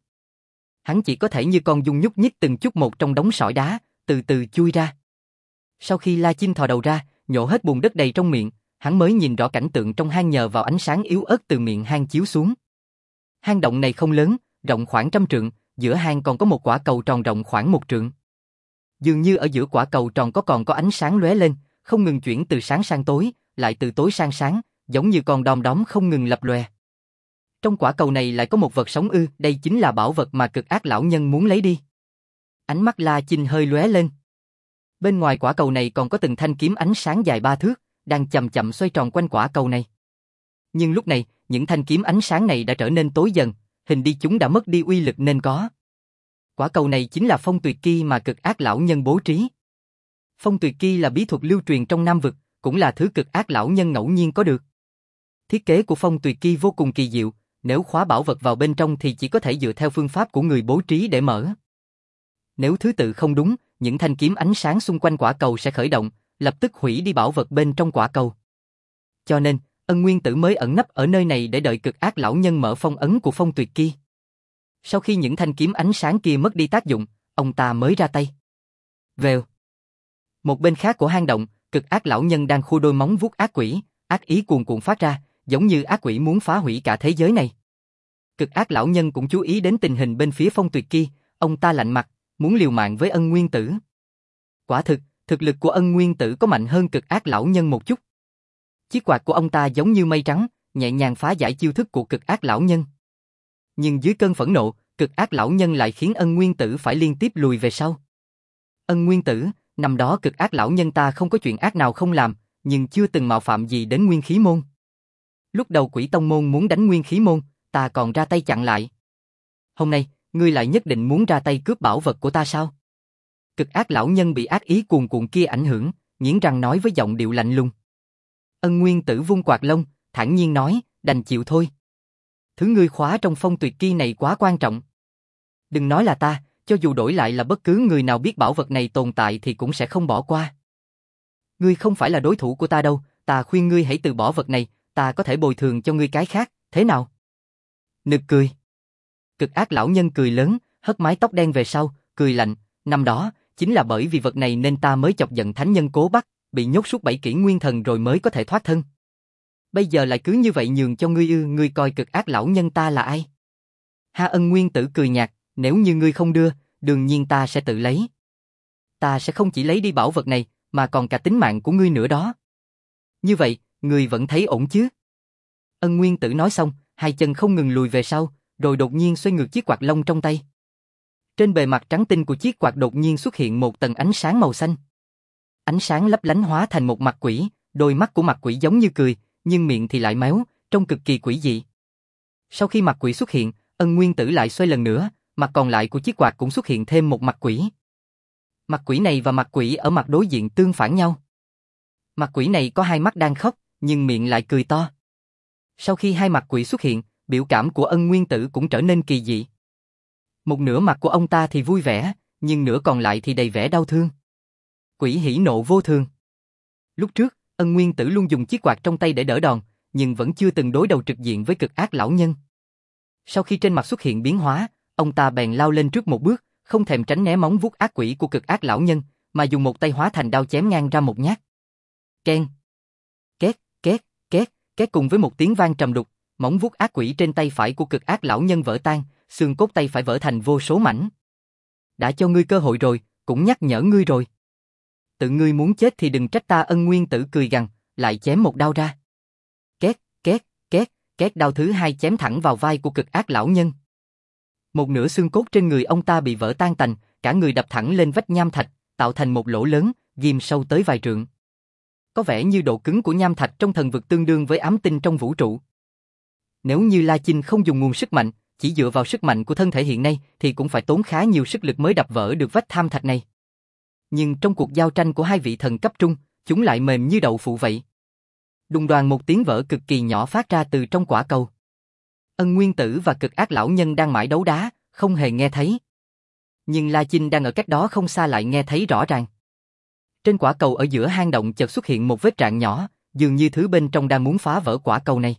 Hắn chỉ có thể như con giun nhúc nhích từng chút một trong đống sỏi đá, từ từ chui ra. Sau khi La Chinh thò đầu ra, nhổ hết bùn đất đầy trong miệng, hắn mới nhìn rõ cảnh tượng trong hang nhờ vào ánh sáng yếu ớt từ miệng hang chiếu xuống. Hang động này không lớn, rộng khoảng trăm trượng, giữa hang còn có một quả cầu tròn rộng khoảng một trượng. Dường như ở giữa quả cầu tròn có còn có ánh sáng lóe lên, không ngừng chuyển từ sáng sang tối, lại từ tối sang sáng, giống như con đom đóm không ngừng lập lòe. Trong quả cầu này lại có một vật sống ư, đây chính là bảo vật mà cực ác lão nhân muốn lấy đi. Ánh mắt La Chinh hơi lóe lên. Bên ngoài quả cầu này còn có từng thanh kiếm ánh sáng dài ba thước, đang chậm chậm xoay tròn quanh quả cầu này. Nhưng lúc này, những thanh kiếm ánh sáng này đã trở nên tối dần, hình đi chúng đã mất đi uy lực nên có. Quả cầu này chính là phong tuyệt ki mà cực ác lão nhân bố trí. Phong tuyệt ki là bí thuật lưu truyền trong Nam vực, cũng là thứ cực ác lão nhân ngẫu nhiên có được. Thiết kế của phong tuyệt ki vô cùng kỳ diệu, nếu khóa bảo vật vào bên trong thì chỉ có thể dựa theo phương pháp của người bố trí để mở. Nếu thứ tự không đúng, những thanh kiếm ánh sáng xung quanh quả cầu sẽ khởi động, lập tức hủy đi bảo vật bên trong quả cầu. Cho nên, Ân Nguyên Tử mới ẩn nấp ở nơi này để đợi cực ác lão nhân mở phong ấn của phong tuyệt ki. Sau khi những thanh kiếm ánh sáng kia mất đi tác dụng, ông ta mới ra tay. Vèo. Một bên khác của hang động, cực ác lão nhân đang khu đôi móng vuốt ác quỷ, ác ý cuồn cuộn phát ra, giống như ác quỷ muốn phá hủy cả thế giới này. Cực ác lão nhân cũng chú ý đến tình hình bên phía phong tuyệt ki, ông ta lạnh mặt, muốn liều mạng với Ân Nguyên Tử. Quả thực, thực lực của Ân Nguyên Tử có mạnh hơn cực ác lão nhân một chút. Chiếc quạt của ông ta giống như mây trắng, nhẹ nhàng phá giải chiêu thức của cực ác lão nhân. Nhưng dưới cơn phẫn nộ, cực ác lão nhân lại khiến Ân Nguyên Tử phải liên tiếp lùi về sau. Ân Nguyên Tử, năm đó cực ác lão nhân ta không có chuyện ác nào không làm, nhưng chưa từng mạo phạm gì đến Nguyên Khí Môn. Lúc đầu Quỷ Tông Môn muốn đánh Nguyên Khí Môn, ta còn ra tay chặn lại. Hôm nay, ngươi lại nhất định muốn ra tay cướp bảo vật của ta sao? Cực ác lão nhân bị ác ý cuồn cuộn kia ảnh hưởng, nghiến răng nói với giọng điệu lạnh lùng. Ân Nguyên Tử vung quạt lông, thản nhiên nói, đành chịu thôi. Thứ ngươi khóa trong phong tuyệt ki này quá quan trọng. Đừng nói là ta, cho dù đổi lại là bất cứ người nào biết bảo vật này tồn tại thì cũng sẽ không bỏ qua. Ngươi không phải là đối thủ của ta đâu, ta khuyên ngươi hãy từ bỏ vật này, ta có thể bồi thường cho ngươi cái khác, thế nào? Nực cười. Cực ác lão nhân cười lớn, hất mái tóc đen về sau, cười lạnh, năm đó, chính là bởi vì vật này nên ta mới chọc giận thánh nhân Cố Bắc, bị nhốt suốt bảy kỷ nguyên thần rồi mới có thể thoát thân. Bây giờ lại cứ như vậy nhường cho ngươi ư, ngươi coi cực ác lão nhân ta là ai? Ha. Ân Nguyên Tử cười nhạt, nếu như ngươi không đưa, đương nhiên ta sẽ tự lấy. Ta sẽ không chỉ lấy đi bảo vật này, mà còn cả tính mạng của ngươi nữa đó. Như vậy, ngươi vẫn thấy ổn chứ? Ân Nguyên Tử nói xong, hai chân không ngừng lùi về sau, rồi đột nhiên xoay ngược chiếc quạt lông trong tay. Trên bề mặt trắng tinh của chiếc quạt đột nhiên xuất hiện một tầng ánh sáng màu xanh. Ánh sáng lấp lánh hóa thành một mặt quỷ, đôi mắt của mặt quỷ giống như cười, nhưng miệng thì lại méo, trông cực kỳ quỷ dị. Sau khi mặt quỷ xuất hiện, Ân Nguyên Tử lại xoay lần nữa, mặt còn lại của chiếc quạt cũng xuất hiện thêm một mặt quỷ. Mặt quỷ này và mặt quỷ ở mặt đối diện tương phản nhau. Mặt quỷ này có hai mắt đang khóc, nhưng miệng lại cười to. Sau khi hai mặt quỷ xuất hiện, biểu cảm của Ân Nguyên Tử cũng trở nên kỳ dị. Một nửa mặt của ông ta thì vui vẻ, nhưng nửa còn lại thì đầy vẻ đau thương. Quỷ hỉ nộ vô thường. Lúc trước, Ân Nguyên Tử luôn dùng chiếc quạt trong tay để đỡ đòn, nhưng vẫn chưa từng đối đầu trực diện với cực ác lão nhân. Sau khi trên mặt xuất hiện biến hóa, ông ta bèn lao lên trước một bước, không thèm tránh né móng vuốt ác quỷ của cực ác lão nhân, mà dùng một tay hóa thành đao chém ngang ra một nhát. Keng. Két, két, két, két cùng với một tiếng vang trầm đục, móng vuốt ác quỷ trên tay phải của cực ác lão nhân vỡ tan, xương cốt tay phải vỡ thành vô số mảnh. Đã cho ngươi cơ hội rồi, cũng nhắc nhở ngươi rồi. Tự ngươi muốn chết thì đừng trách ta. Ân Nguyên Tử cười gằn, lại chém một đao ra. Két, két, két, két, đao thứ hai chém thẳng vào vai của cực ác lão nhân. Một nửa xương cốt trên người ông ta bị vỡ tan tành, cả người đập thẳng lên vách nham thạch, tạo thành một lỗ lớn, ghim sâu tới vài trượng. Có vẻ như độ cứng của nham thạch trong thần vực tương đương với ám tinh trong vũ trụ. Nếu như La Chinh không dùng nguồn sức mạnh, chỉ dựa vào sức mạnh của thân thể hiện nay thì cũng phải tốn khá nhiều sức lực mới đập vỡ được vách tham thạch này. Nhưng trong cuộc giao tranh của hai vị thần cấp trung, chúng lại mềm như đậu phụ vậy. Đùng đoàng một tiếng vỡ cực kỳ nhỏ phát ra từ trong quả cầu. Ân Nguyên Tử và cực ác lão nhân đang mãi đấu đá, không hề nghe thấy. Nhưng La Chinh đang ở cách đó không xa lại nghe thấy rõ ràng. Trên quả cầu ở giữa hang động chợt xuất hiện một vết rạn nhỏ, dường như thứ bên trong đang muốn phá vỡ quả cầu này.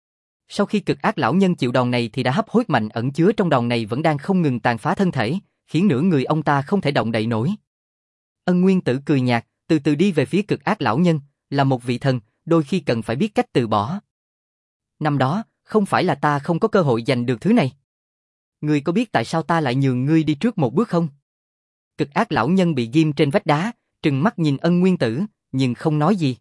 Sau khi cực ác lão nhân chịu đòn này thì đã hấp hối mạnh ẩn chứa trong đòn này vẫn đang không ngừng tàn phá thân thể, khiến nửa người ông ta không thể động đậy nổi. Ân Nguyên Tử cười nhạt, từ từ đi về phía cực ác lão nhân, là một vị thần, đôi khi cần phải biết cách từ bỏ. Năm đó, không phải là ta không có cơ hội giành được thứ này. Ngươi có biết tại sao ta lại nhường ngươi đi trước một bước không? Cực ác lão nhân bị ghim trên vách đá, trừng mắt nhìn Ân Nguyên Tử, nhưng không nói gì.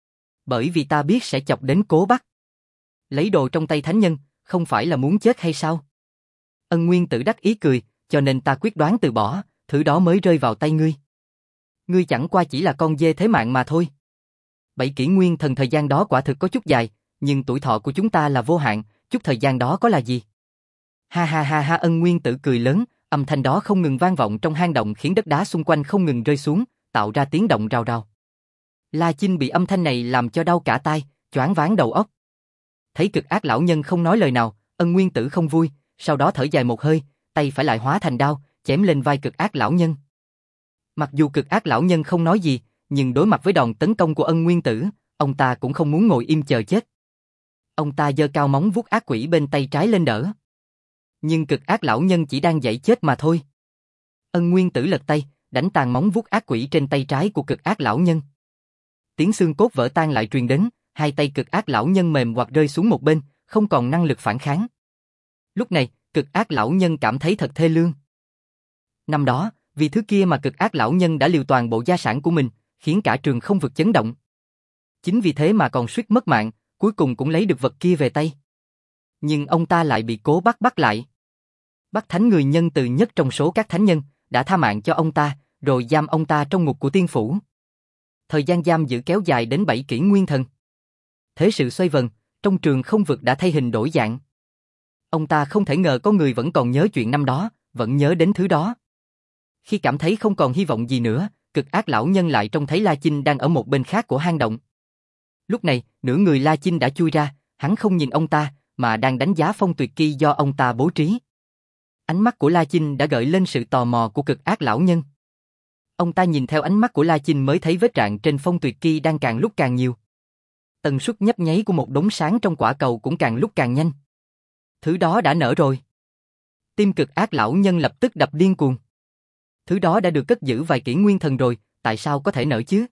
Bởi vì ta biết sẽ chọc đến Cố Bắc. Lấy đồ trong tay thánh nhân, không phải là muốn chết hay sao? Ân Nguyên Tử đắc ý cười, cho nên ta quyết đoán từ bỏ, thứ đó mới rơi vào tay ngươi. Ngươi chẳng qua chỉ là con dê thế mạng mà thôi. Bảy kỷ nguyên thần thời gian đó quả thực có chút dài, nhưng tuổi thọ của chúng ta là vô hạn, chút thời gian đó có là gì? Ha ha ha ha, Ân Nguyên Tử cười lớn, âm thanh đó không ngừng vang vọng trong hang động khiến đất đá xung quanh không ngừng rơi xuống, tạo ra tiếng động rào rào. La Chinh bị âm thanh này làm cho đau cả tai, choáng váng đầu óc. Thấy Cực Ác lão nhân không nói lời nào, Ân Nguyên Tử không vui, sau đó thở dài một hơi, tay phải lại hóa thành đao, chém lên vai Cực Ác lão nhân. Mặc dù Cực Ác lão nhân không nói gì, nhưng đối mặt với đòn tấn công của Ân Nguyên Tử, ông ta cũng không muốn ngồi im chờ chết. Ông ta giơ cao móng vuốt ác quỷ bên tay trái lên đỡ. Nhưng Cực Ác lão nhân chỉ đang dãy chết mà thôi. Ân Nguyên Tử lật tay, đánh tàn móng vuốt ác quỷ trên tay trái của Cực Ác lão nhân. Tiếng xương cốt vỡ tan lại truyền đến, hai tay Cực Ác lão nhân mềm hoặc rơi xuống một bên, không còn năng lực phản kháng. Lúc này, Cực Ác lão nhân cảm thấy thật thê lương. Năm đó, vì thứ kia mà Cực Ác lão nhân đã liều toàn bộ gia sản của mình, khiến cả trường không vực chấn động. Chính vì thế mà còn suýt mất mạng, cuối cùng cũng lấy được vật kia về tay. Nhưng ông ta lại bị Cố Bắc bắt lại. Bắc Thánh người nhân từ nhất trong số các thánh nhân, đã tha mạng cho ông ta, rồi giam ông ta trong ngục của tiên phủ. Thời gian giam giữ kéo dài đến bảy kỷ nguyên thần. Thế sự xoay vần, trong trường không vực đã thay hình đổi dạng. Ông ta không thể ngờ có người vẫn còn nhớ chuyện năm đó, vẫn nhớ đến thứ đó. Khi cảm thấy không còn hy vọng gì nữa, Cực Ác lão nhân lại trông thấy La Chinh đang ở một bên khác của hang động. Lúc này, nửa người La Chinh đã chui ra, hắn không nhìn ông ta, mà đang đánh giá phong tuyệt kỳ do ông ta bố trí. Ánh mắt của La Chinh đã gợi lên sự tò mò của Cực Ác lão nhân. Ông ta nhìn theo ánh mắt của La Chinh mới thấy vết rạn trên phong tuyệt kỳ đang càng lúc càng nhiều. Tần suất nhấp nháy của một đốm sáng trong quả cầu cũng càng lúc càng nhanh. Thứ đó đã nở rồi. Tim Cực Ác lão nhân lập tức đập điên cuồng. Thứ đó đã được cất giữ vài kỷ nguyên thần rồi, tại sao có thể nở chứ?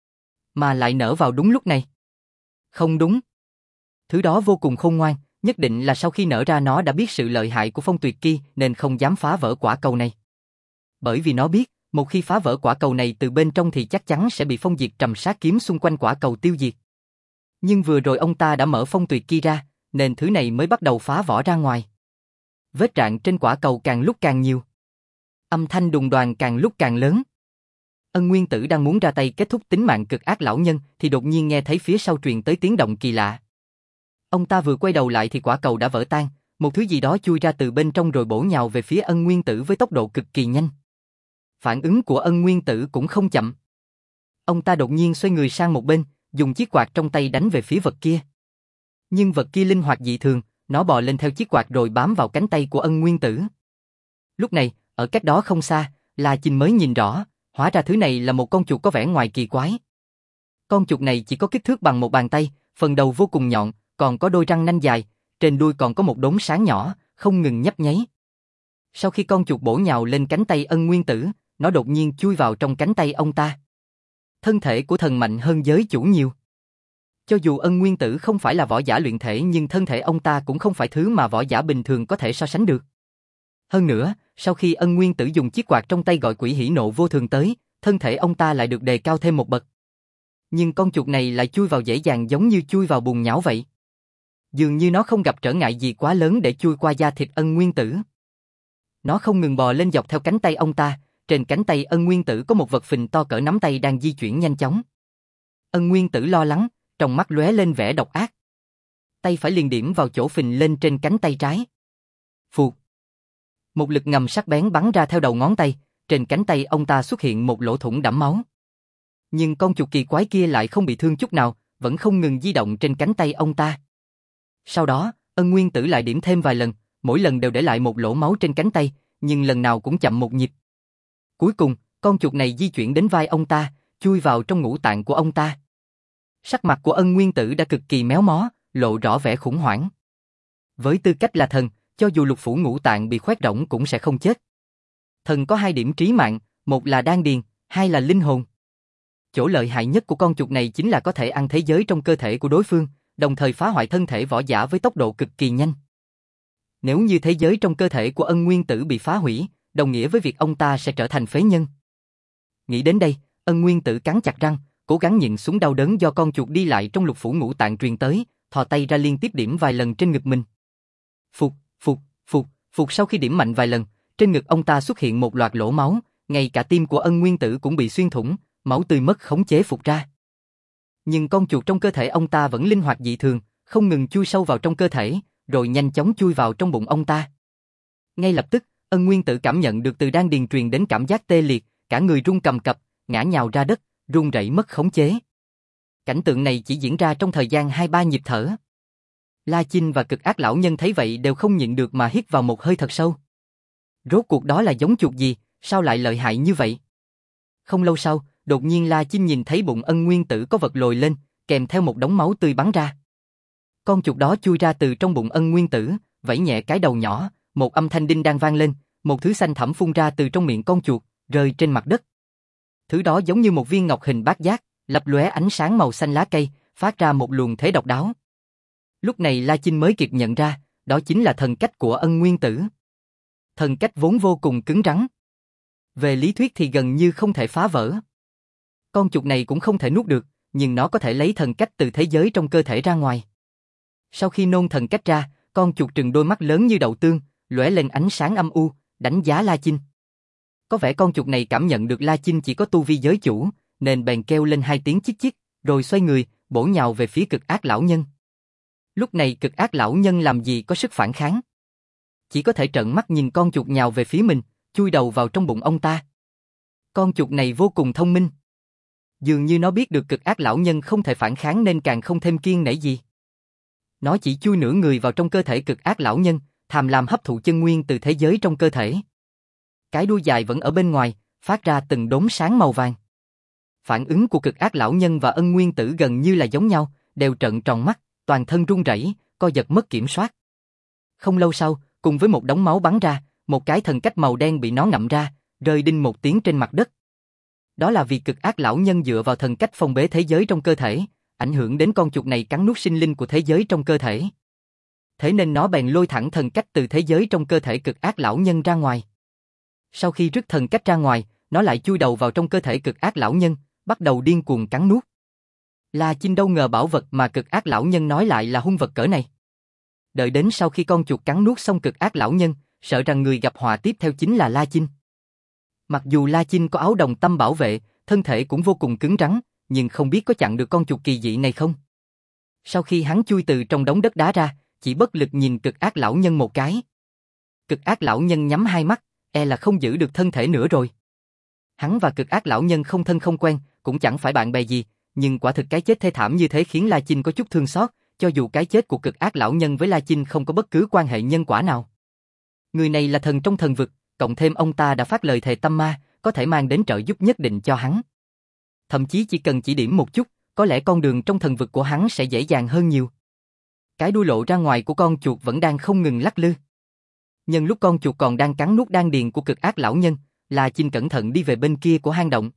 Mà lại nở vào đúng lúc này. Không đúng. Thứ đó vô cùng khôn ngoan, nhất định là sau khi nở ra nó đã biết sự lợi hại của phong tuyệt kỳ nên không dám phá vỡ quả cầu này. Bởi vì nó biết, một khi phá vỡ quả cầu này từ bên trong thì chắc chắn sẽ bị phong diệt trầm sát kiếm xung quanh quả cầu tiêu diệt. Nhưng vừa rồi ông ta đã mở phong tuyệt kỳ ra, nên thứ này mới bắt đầu phá vỏ ra ngoài. Vết rạn trên quả cầu càng lúc càng nhiều. Âm thanh đùng đoàng càng lúc càng lớn. Ân Nguyên Tử đang muốn ra tay kết thúc tính mạng Cực Ác lão nhân thì đột nhiên nghe thấy phía sau truyền tới tiếng động kỳ lạ. Ông ta vừa quay đầu lại thì quả cầu đã vỡ tan, một thứ gì đó chui ra từ bên trong rồi bổ nhào về phía Ân Nguyên Tử với tốc độ cực kỳ nhanh. Phản ứng của Ân Nguyên Tử cũng không chậm. Ông ta đột nhiên xoay người sang một bên, dùng chiếc quạt trong tay đánh về phía vật kia. Nhưng vật kia linh hoạt dị thường, nó bò lên theo chiếc quạt rồi bám vào cánh tay của Ân Nguyên Tử. Lúc này, ở cách đó không xa, La Chinh mới nhìn rõ, hóa ra thứ này là một con chuột có vẻ ngoài kỳ quái. Con chuột này chỉ có kích thước bằng một bàn tay, phần đầu vô cùng nhọn, còn có đôi răng nanh dài, trên đuôi còn có một đốm sáng nhỏ, không ngừng nhấp nháy. Sau khi con chuột bổ nhào lên cánh tay Ân Nguyên Tử, nó đột nhiên chui vào trong cánh tay ông ta. Thân thể của thần mạnh hơn giới chủ nhiều. Cho dù Ân Nguyên Tử không phải là võ giả luyện thể nhưng thân thể ông ta cũng không phải thứ mà võ giả bình thường có thể so sánh được. Hơn nữa, sau khi Ân Nguyên Tử dùng chiếc quạt trong tay gọi quỷ hỉ nộ vô thường tới, thân thể ông ta lại được đề cao thêm một bậc. Nhưng con chuột này lại chui vào dễ dàng giống như chui vào bùn nhão vậy. Dường như nó không gặp trở ngại gì quá lớn để chui qua da thịt Ân Nguyên Tử. Nó không ngừng bò lên dọc theo cánh tay ông ta, trên cánh tay Ân Nguyên Tử có một vật phình to cỡ nắm tay đang di chuyển nhanh chóng. Ân Nguyên Tử lo lắng, trong mắt lóe lên vẻ độc ác. Tay phải liền điểm vào chỗ phình lên trên cánh tay trái. Phụt. Một lực ngầm sắc bén bắn ra theo đầu ngón tay, trên cánh tay ông ta xuất hiện một lỗ thủng đẫm máu. Nhưng con chuột kỳ quái kia lại không bị thương chút nào, vẫn không ngừng di động trên cánh tay ông ta. Sau đó, Ân Nguyên Tử lại điểm thêm vài lần, mỗi lần đều để lại một lỗ máu trên cánh tay, nhưng lần nào cũng chậm một nhịp. Cuối cùng, con chuột này di chuyển đến vai ông ta, chui vào trong ngũ tạng của ông ta. Sắc mặt của Ân Nguyên Tử đã cực kỳ méo mó, lộ rõ vẻ khủng hoảng. Với tư cách là thần, cho dù lục phủ ngũ tạng bị khoét rỗng cũng sẽ không chết. Thần có hai điểm trí mạng, một là đan điền, hai là linh hồn. Chỗ lợi hại nhất của con chuột này chính là có thể ăn thế giới trong cơ thể của đối phương, đồng thời phá hoại thân thể võ giả với tốc độ cực kỳ nhanh. Nếu như thế giới trong cơ thể của Ân Nguyên Tử bị phá hủy, đồng nghĩa với việc ông ta sẽ trở thành phế nhân. Nghĩ đến đây, Ân Nguyên Tử cắn chặt răng, cố gắng nhịn xuống đau đớn do con chuột đi lại trong lục phủ ngũ tạng truyền tới, thò tay ra liên tiếp điểm vài lần trên ngực mình. Phục, phục, phục, phục sau khi điểm mạnh vài lần, trên ngực ông ta xuất hiện một loạt lỗ máu, ngay cả tim của Ân Nguyên Tử cũng bị xuyên thủng, máu tươi mất khống chế phụt ra. Nhưng con chuột trong cơ thể ông ta vẫn linh hoạt dị thường, không ngừng chui sâu vào trong cơ thể, rồi nhanh chóng chui vào trong bụng ông ta. Ngay lập tức, Ân Nguyên Tử cảm nhận được từ đan điền truyền đến cảm giác tê liệt, cả người run cầm cập, ngã nhào ra đất, run rẩy mất khống chế. Cảnh tượng này chỉ diễn ra trong thời gian hai ba nhịp thở. La Chinh và Cực Ác lão nhân thấy vậy đều không nhịn được mà hít vào một hơi thật sâu. Rốt cuộc đó là giống chuột gì, sao lại lợi hại như vậy? Không lâu sau, đột nhiên La Chinh nhìn thấy bụng Ân Nguyên Tử có vật lồi lên, kèm theo một đống máu tươi bắn ra. Con chuột đó chui ra từ trong bụng Ân Nguyên Tử, vẫy nhẹ cái đầu nhỏ, một âm thanh đinh đang vang lên, một thứ xanh thẳm phun ra từ trong miệng con chuột, rơi trên mặt đất. Thứ đó giống như một viên ngọc hình bát giác, lập lóe ánh sáng màu xanh lá cây, phát ra một luồng thế độc đáo. Lúc này La Chinh mới kịp nhận ra, đó chính là thần cách của Ân Nguyên Tử. Thần cách vốn vô cùng cứng rắn. Về lý thuyết thì gần như không thể phá vỡ. Con chuột này cũng không thể nuốt được, nhưng nó có thể lấy thần cách từ thế giới trong cơ thể ra ngoài. Sau khi nôn thần cách ra, con chuột trừng đôi mắt lớn như đậu tương, lóe lên ánh sáng âm u, đánh giá La Chinh. Có vẻ con chuột này cảm nhận được La Chinh chỉ có tu vi giới chủ, nên bèn kêu lên hai tiếng chích chích, rồi xoay người, bổ nhào về phía Cực Ác lão nhân. Lúc này Cực Ác lão nhân làm gì có sức phản kháng. Chỉ có thể trợn mắt nhìn con chuột nhào về phía mình, chui đầu vào trong bụng ông ta. Con chuột này vô cùng thông minh. Dường như nó biết được Cực Ác lão nhân không thể phản kháng nên càng không thêm kiêng nể gì. Nó chỉ chui nửa người vào trong cơ thể Cực Ác lão nhân, tham lam hấp thụ chân nguyên từ thế giới trong cơ thể. Cái đuôi dài vẫn ở bên ngoài, phát ra từng đốm sáng màu vàng. Phản ứng của Cực Ác lão nhân và Ân Nguyên Tử gần như là giống nhau, đều trợn tròn mắt, toàn thân run rẩy, co giật mất kiểm soát. Không lâu sau, cùng với một đống máu bắn ra, một cái thần cách màu đen bị nó ngậm ra, rơi đinh một tiếng trên mặt đất. Đó là vì Cực Ác lão nhân dựa vào thần cách phong bế thế giới trong cơ thể, ảnh hưởng đến con chuột này cắn nuốt sinh linh của thế giới trong cơ thể. Thế nên nó bèn lôi thẳng thần cách từ thế giới trong cơ thể Cực Ác lão nhân ra ngoài. Sau khi rứt thần cách ra ngoài, nó lại chui đầu vào trong cơ thể Cực Ác lão nhân, bắt đầu điên cuồng cắn nuốt. La Chinh đâu ngờ bảo vật mà Cực Ác lão nhân nói lại là hung vật cỡ này. Đợi đến sau khi con chuột cắn nuốt xong Cực Ác lão nhân, sợ rằng người gặp họa tiếp theo chính là La Chinh. Mặc dù La Chinh có áo đồng tâm bảo vệ, thân thể cũng vô cùng cứng rắn, nhưng không biết có chặn được con chuột kỳ dị này không. Sau khi hắn chui từ trong đống đất đá ra, chỉ bất lực nhìn Cực Ác lão nhân một cái. Cực Ác lão nhân nhắm hai mắt, e là không giữ được thân thể nữa rồi. Hắn và Cực Ác lão nhân không thân không quen, cũng chẳng phải bạn bè gì, nhưng quả thực cái chết thê thảm như thế khiến La Chinh có chút thương xót, cho dù cái chết của Cực Ác lão nhân với La Chinh không có bất cứ quan hệ nhân quả nào. Người này là thần trong thần vực, cộng thêm ông ta đã phát lời thề tâm ma, có thể mang đến trợ giúp nhất định cho hắn. Thậm chí chỉ cần chỉ điểm một chút, có lẽ con đường trong thần vực của hắn sẽ dễ dàng hơn nhiều. Cái đuôi lộ ra ngoài của con chuột vẫn đang không ngừng lắc lư. Nhân lúc con chuột còn đang cắn nuốt đan điền của Cực Ác lão nhân, La Chinh cẩn thận đi về bên kia của hang động.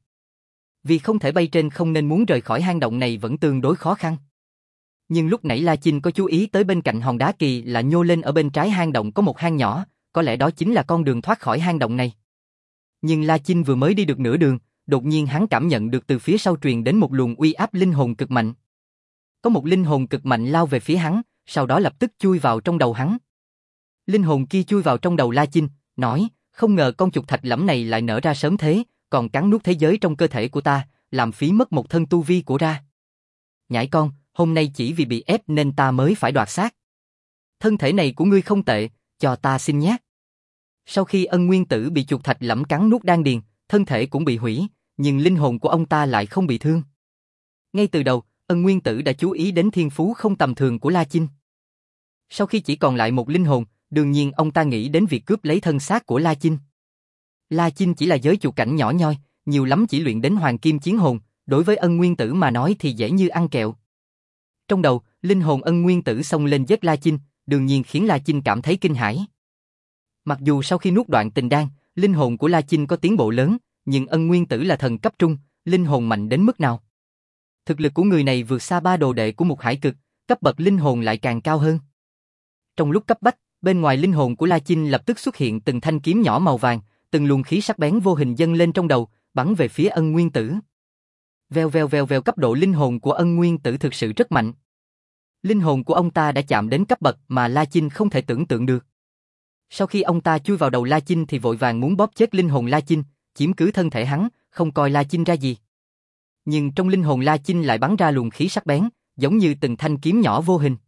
Vì không thể bay trên không nên muốn rời khỏi hang động này vẫn tương đối khó khăn. Nhưng lúc nãy La Chinh có chú ý tới bên cạnh hòn đá kỳ là nhô lên ở bên trái hang động có một hang nhỏ, có lẽ đó chính là con đường thoát khỏi hang động này. Nhưng La Chinh vừa mới đi được nửa đường, đột nhiên hắn cảm nhận được từ phía sau truyền đến một luồng uy áp linh hồn cực mạnh. Có một linh hồn cực mạnh lao về phía hắn, sau đó lập tức chui vào trong đầu hắn. Linh hồn kia chui vào trong đầu La Chinh, nói, không ngờ con chuột thạch lẫm này lại nở ra sớm thế, còn cắn nuốt thế giới trong cơ thể của ta, làm phí mất một thân tu vi của ra. Nhãi con, hôm nay chỉ vì bị ép nên ta mới phải đoạt xác. Thân thể này của ngươi không tệ, cho ta xin nhé. Sau khi Ân Nguyên Tử bị chuột thạch lẫm cắn nuốt đan điền, thân thể cũng bị hủy, nhưng linh hồn của ông ta lại không bị thương. Ngay từ đầu, Ân Nguyên Tử đã chú ý đến thiên phú không tầm thường của La Chinh. Sau khi chỉ còn lại một linh hồn, đương nhiên ông ta nghĩ đến việc cướp lấy thân xác của La Chinh. La Chinh chỉ là giới chuột cảnh nhỏ nhoi, nhiều lắm chỉ luyện đến hoàng kim chiến hồn, đối với Ân Nguyên Tử mà nói thì dễ như ăn kẹo. Trong đầu, linh hồn Ân Nguyên Tử xông lên giết La Chinh, đương nhiên khiến La Chinh cảm thấy kinh hãi. Mặc dù sau khi nuốt đoạn tình đan, linh hồn của La Chinh có tiến bộ lớn, nhưng Ân Nguyên Tử là thần cấp trung, linh hồn mạnh đến mức nào? Thực lực của người này vượt xa ba đồ đệ của Mục Hải Cực, cấp bậc linh hồn lại càng cao hơn. Trong lúc cấp bách, bên ngoài linh hồn của La Chinh lập tức xuất hiện từng thanh kiếm nhỏ màu vàng, từng luồng khí sắc bén vô hình dâng lên trong đầu, bắn về phía Ân Nguyên Tử. Vèo vèo vèo vèo, cấp độ linh hồn của Ân Nguyên Tử thực sự rất mạnh. Linh hồn của ông ta đã chạm đến cấp bậc mà La Chinh không thể tưởng tượng được. Sau khi ông ta chui vào đầu La Chinh thì vội vàng muốn bóp chết linh hồn La Chinh, chiếm cứ thân thể hắn, không coi La Chinh ra gì. Nhưng trong linh hồn La Chinh lại bắn ra luồng khí sắc bén, giống như từng thanh kiếm nhỏ vô hình.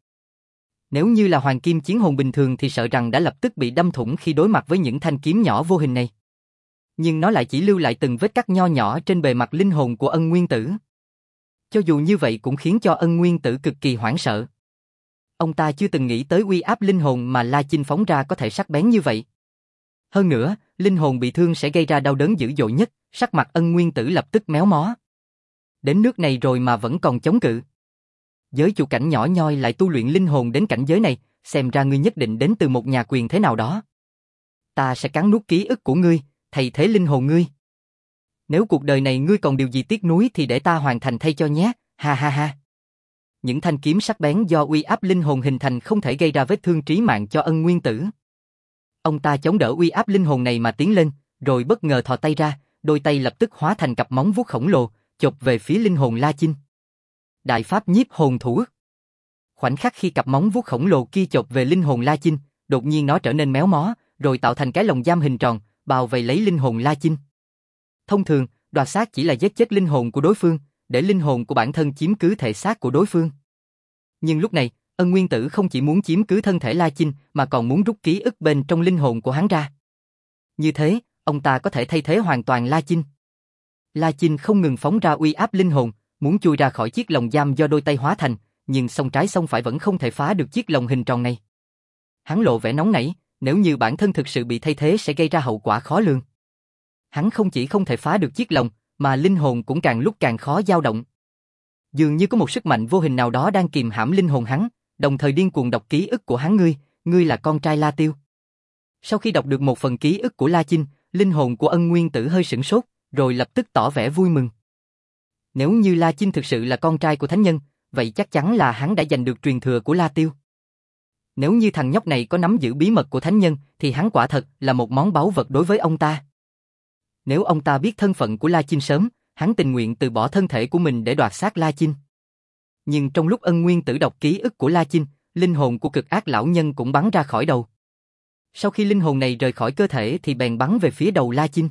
Nếu như là hoàng kim chiến hồn bình thường thì sợ rằng đã lập tức bị đâm thủng khi đối mặt với những thanh kiếm nhỏ vô hình này. Nhưng nó lại chỉ lưu lại từng vết cắt nho nhỏ trên bề mặt linh hồn của Ân Nguyên Tử. Cho dù như vậy cũng khiến cho Ân Nguyên Tử cực kỳ hoảng sợ. Ông ta chưa từng nghĩ tới uy áp linh hồn mà La Chinh phóng ra có thể sắc bén như vậy. Hơn nữa, linh hồn bị thương sẽ gây ra đau đớn dữ dội nhất, sắc mặt Ân Nguyên Tử lập tức méo mó. Đến nước này rồi mà vẫn còn chống cự. Giới chủ cảnh nhỏ nhoi lại tu luyện linh hồn đến cảnh giới này, xem ra ngươi nhất định đến từ một nhà quyền thế nào đó. Ta sẽ cắn nuốt ký ức của ngươi, thay thế linh hồn ngươi. Nếu cuộc đời này ngươi còn điều gì tiếc nuối thì để ta hoàn thành thay cho nhé, ha ha ha. Những thanh kiếm sắc bén do uy áp linh hồn hình thành không thể gây ra vết thương trí mạng cho Ân Nguyên Tử. Ông ta chống đỡ uy áp linh hồn này mà tiến lên, rồi bất ngờ thò tay ra, đôi tay lập tức hóa thành cặp móng vuốt khổng lồ, chộp về phía linh hồn La Chinh. Đại pháp nhiếp hồn thủ ức. Khoảnh khắc khi cặp móng vuốt khổng lồ kia chộp về linh hồn La Chinh, đột nhiên nó trở nên méo mó, rồi tạo thành cái lồng giam hình tròn, bao vây lấy linh hồn La Chinh. Thông thường, đoạt xác chỉ là giết chết linh hồn của đối phương, để linh hồn của bản thân chiếm cứ thể xác của đối phương. Nhưng lúc này, Ân Nguyên Tử không chỉ muốn chiếm cứ thân thể La Chinh mà còn muốn rút ký ức bên trong linh hồn của hắn ra. Như thế, ông ta có thể thay thế hoàn toàn La Chinh. La Chinh không ngừng phóng ra uy áp linh hồn, muốn chui ra khỏi chiếc lồng giam do đôi tay hóa thành, nhưng song trái song phải vẫn không thể phá được chiếc lồng hình tròn này. Hắn lộ vẻ nóng nảy, nếu như bản thân thực sự bị thay thế sẽ gây ra hậu quả khó lường. Hắn không chỉ không thể phá được chiếc lồng, mà linh hồn cũng càng lúc càng khó dao động. Dường như có một sức mạnh vô hình nào đó đang kìm hãm linh hồn hắn, đồng thời điên cuồng đọc ký ức của hắn. Ngươi, ngươi là con trai La Tiêu. Sau khi đọc được một phần ký ức của La Chinh, linh hồn của Ân Nguyên Tử hơi sửng sốt, rồi lập tức tỏ vẻ vui mừng. Nếu như La Chinh thực sự là con trai của thánh nhân, vậy chắc chắn là hắn đã giành được truyền thừa của La Tiêu. Nếu như thằng nhóc này có nắm giữ bí mật của thánh nhân, thì hắn quả thật là một món báu vật đối với ông ta. Nếu ông ta biết thân phận của La Chinh sớm, hắn tình nguyện từ bỏ thân thể của mình để đoạt xác La Chinh. Nhưng trong lúc Ân Nguyên Tử đọc ký ức của La Chinh, linh hồn của cực ác lão nhân cũng bắn ra khỏi đầu. Sau khi linh hồn này rời khỏi cơ thể thì bèn bắn về phía đầu La Chinh.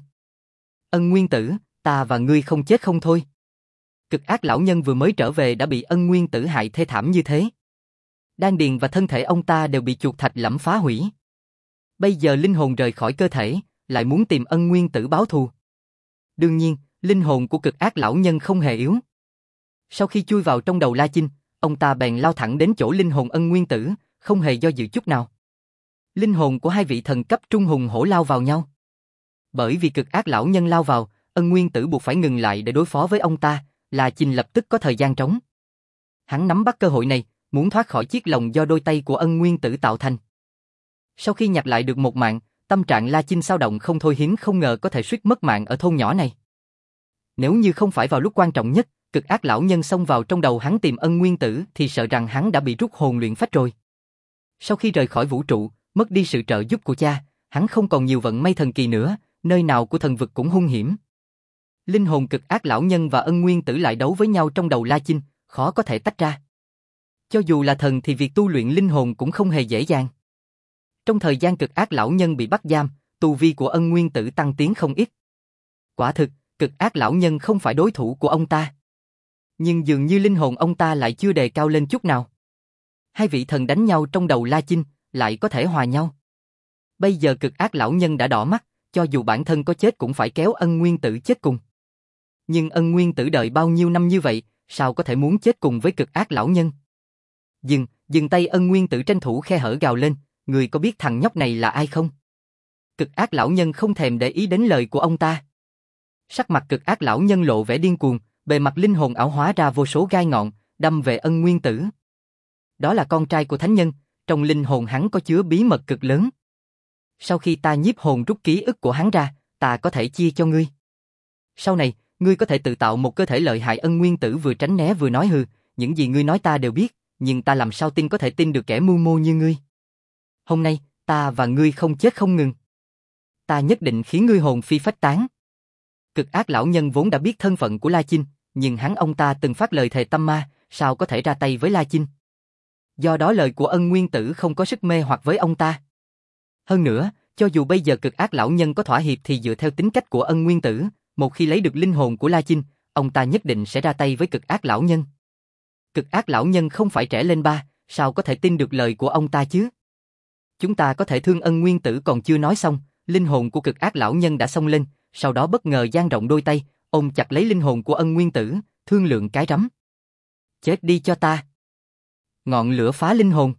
Ân Nguyên Tử, ta và ngươi không chết không thôi. Cực ác lão nhân vừa mới trở về đã bị Ân Nguyên Tử hại thê thảm như thế. Đan điền và thân thể ông ta đều bị chuột thạch lẫm phá hủy. Bây giờ linh hồn rời khỏi cơ thể, lại muốn tìm Ân Nguyên Tử báo thù. Đương nhiên, linh hồn của cực ác lão nhân không hề yếu. Sau khi chui vào trong đầu La Chinh, ông ta bèn lao thẳng đến chỗ linh hồn Ân Nguyên Tử, không hề do dự chút nào. Linh hồn của hai vị thần cấp trung hùng hổ lao vào nhau. Bởi vì cực ác lão nhân lao vào, Ân Nguyên Tử buộc phải ngừng lại để đối phó với ông ta, La Chinh lập tức có thời gian trống. Hắn nắm bắt cơ hội này, muốn thoát khỏi chiếc lồng do đôi tay của Ân Nguyên Tử tạo thành. Sau khi nhặt lại được một mạng, tâm trạng La Chinh xao động không thôi, hiếm không ngờ có thể suýt mất mạng ở thôn nhỏ này. Nếu như không phải vào lúc quan trọng nhất, cực ác lão nhân xông vào trong đầu hắn tìm Ân Nguyên Tử thì sợ rằng hắn đã bị rút hồn luyện phách rồi. Sau khi rời khỏi vũ trụ, mất đi sự trợ giúp của cha, hắn không còn nhiều vận may thần kỳ nữa, nơi nào của thần vực cũng hung hiểm. Linh hồn cực ác lão nhân và Ân Nguyên Tử lại đấu với nhau trong đầu La Chinh, khó có thể tách ra. Cho dù là thần thì việc tu luyện linh hồn cũng không hề dễ dàng. Trong thời gian cực ác lão nhân bị bắt giam, tu vi của Ân Nguyên Tử tăng tiến không ít. Quả thực, cực ác lão nhân không phải đối thủ của ông ta. Nhưng dường như linh hồn ông ta lại chưa đề cao lên chút nào. Hai vị thần đánh nhau trong đầu La Chinh, lại có thể hòa nhau. Bây giờ cực ác lão nhân đã đỏ mắt, cho dù bản thân có chết cũng phải kéo Ân Nguyên Tử chết cùng. Nhưng Ân Nguyên Tử đợi bao nhiêu năm như vậy, sao có thể muốn chết cùng với cực ác lão nhân? Dừng, dừng tay! Ân Nguyên Tử tranh thủ khe hở gào lên, người có biết thằng nhóc này là ai không? Cực ác lão nhân không thèm để ý đến lời của ông ta. Sắc mặt cực ác lão nhân lộ vẻ điên cuồng, bề mặt linh hồn ảo hóa ra vô số gai ngọn, đâm về Ân Nguyên Tử. Đó là con trai của thánh nhân, trong linh hồn hắn có chứa bí mật cực lớn. Sau khi ta nhiếp hồn rút ký ức của hắn ra, ta có thể chia cho ngươi. Sau này, ngươi có thể tự tạo một cơ thể lợi hại. Ân Nguyên Tử vừa tránh né vừa nói hừ, những gì ngươi nói ta đều biết, nhưng ta làm sao tin có thể tin được kẻ mưu mô như ngươi. Hôm nay, ta và ngươi không chết không ngừng. Ta nhất định khiến ngươi hồn phi phách tán. Cực ác lão nhân vốn đã biết thân phận của La Chinh, nhưng hắn ông ta từng phát lời thề tâm ma, sao có thể ra tay với La Chinh. Do đó lời của Ân Nguyên Tử không có sức mê hoặc với ông ta. Hơn nữa, Cho dù bây giờ cực ác lão nhân có thỏa hiệp thì dựa theo tính cách của Ân Nguyên Tử, một khi lấy được linh hồn của La Chinh, ông ta nhất định sẽ ra tay với cực ác lão nhân. Cực ác lão nhân không phải trẻ lên ba, sao có thể tin được lời của ông ta chứ? Chúng ta có thể thương Ân Nguyên Tử còn chưa nói xong, linh hồn của cực ác lão nhân đã xông lên, sau đó bất ngờ dang rộng đôi tay, ôm chặt lấy linh hồn của Ân Nguyên Tử, thương lượng cái rắm. Chết đi cho ta! Ngọn lửa phá linh hồn.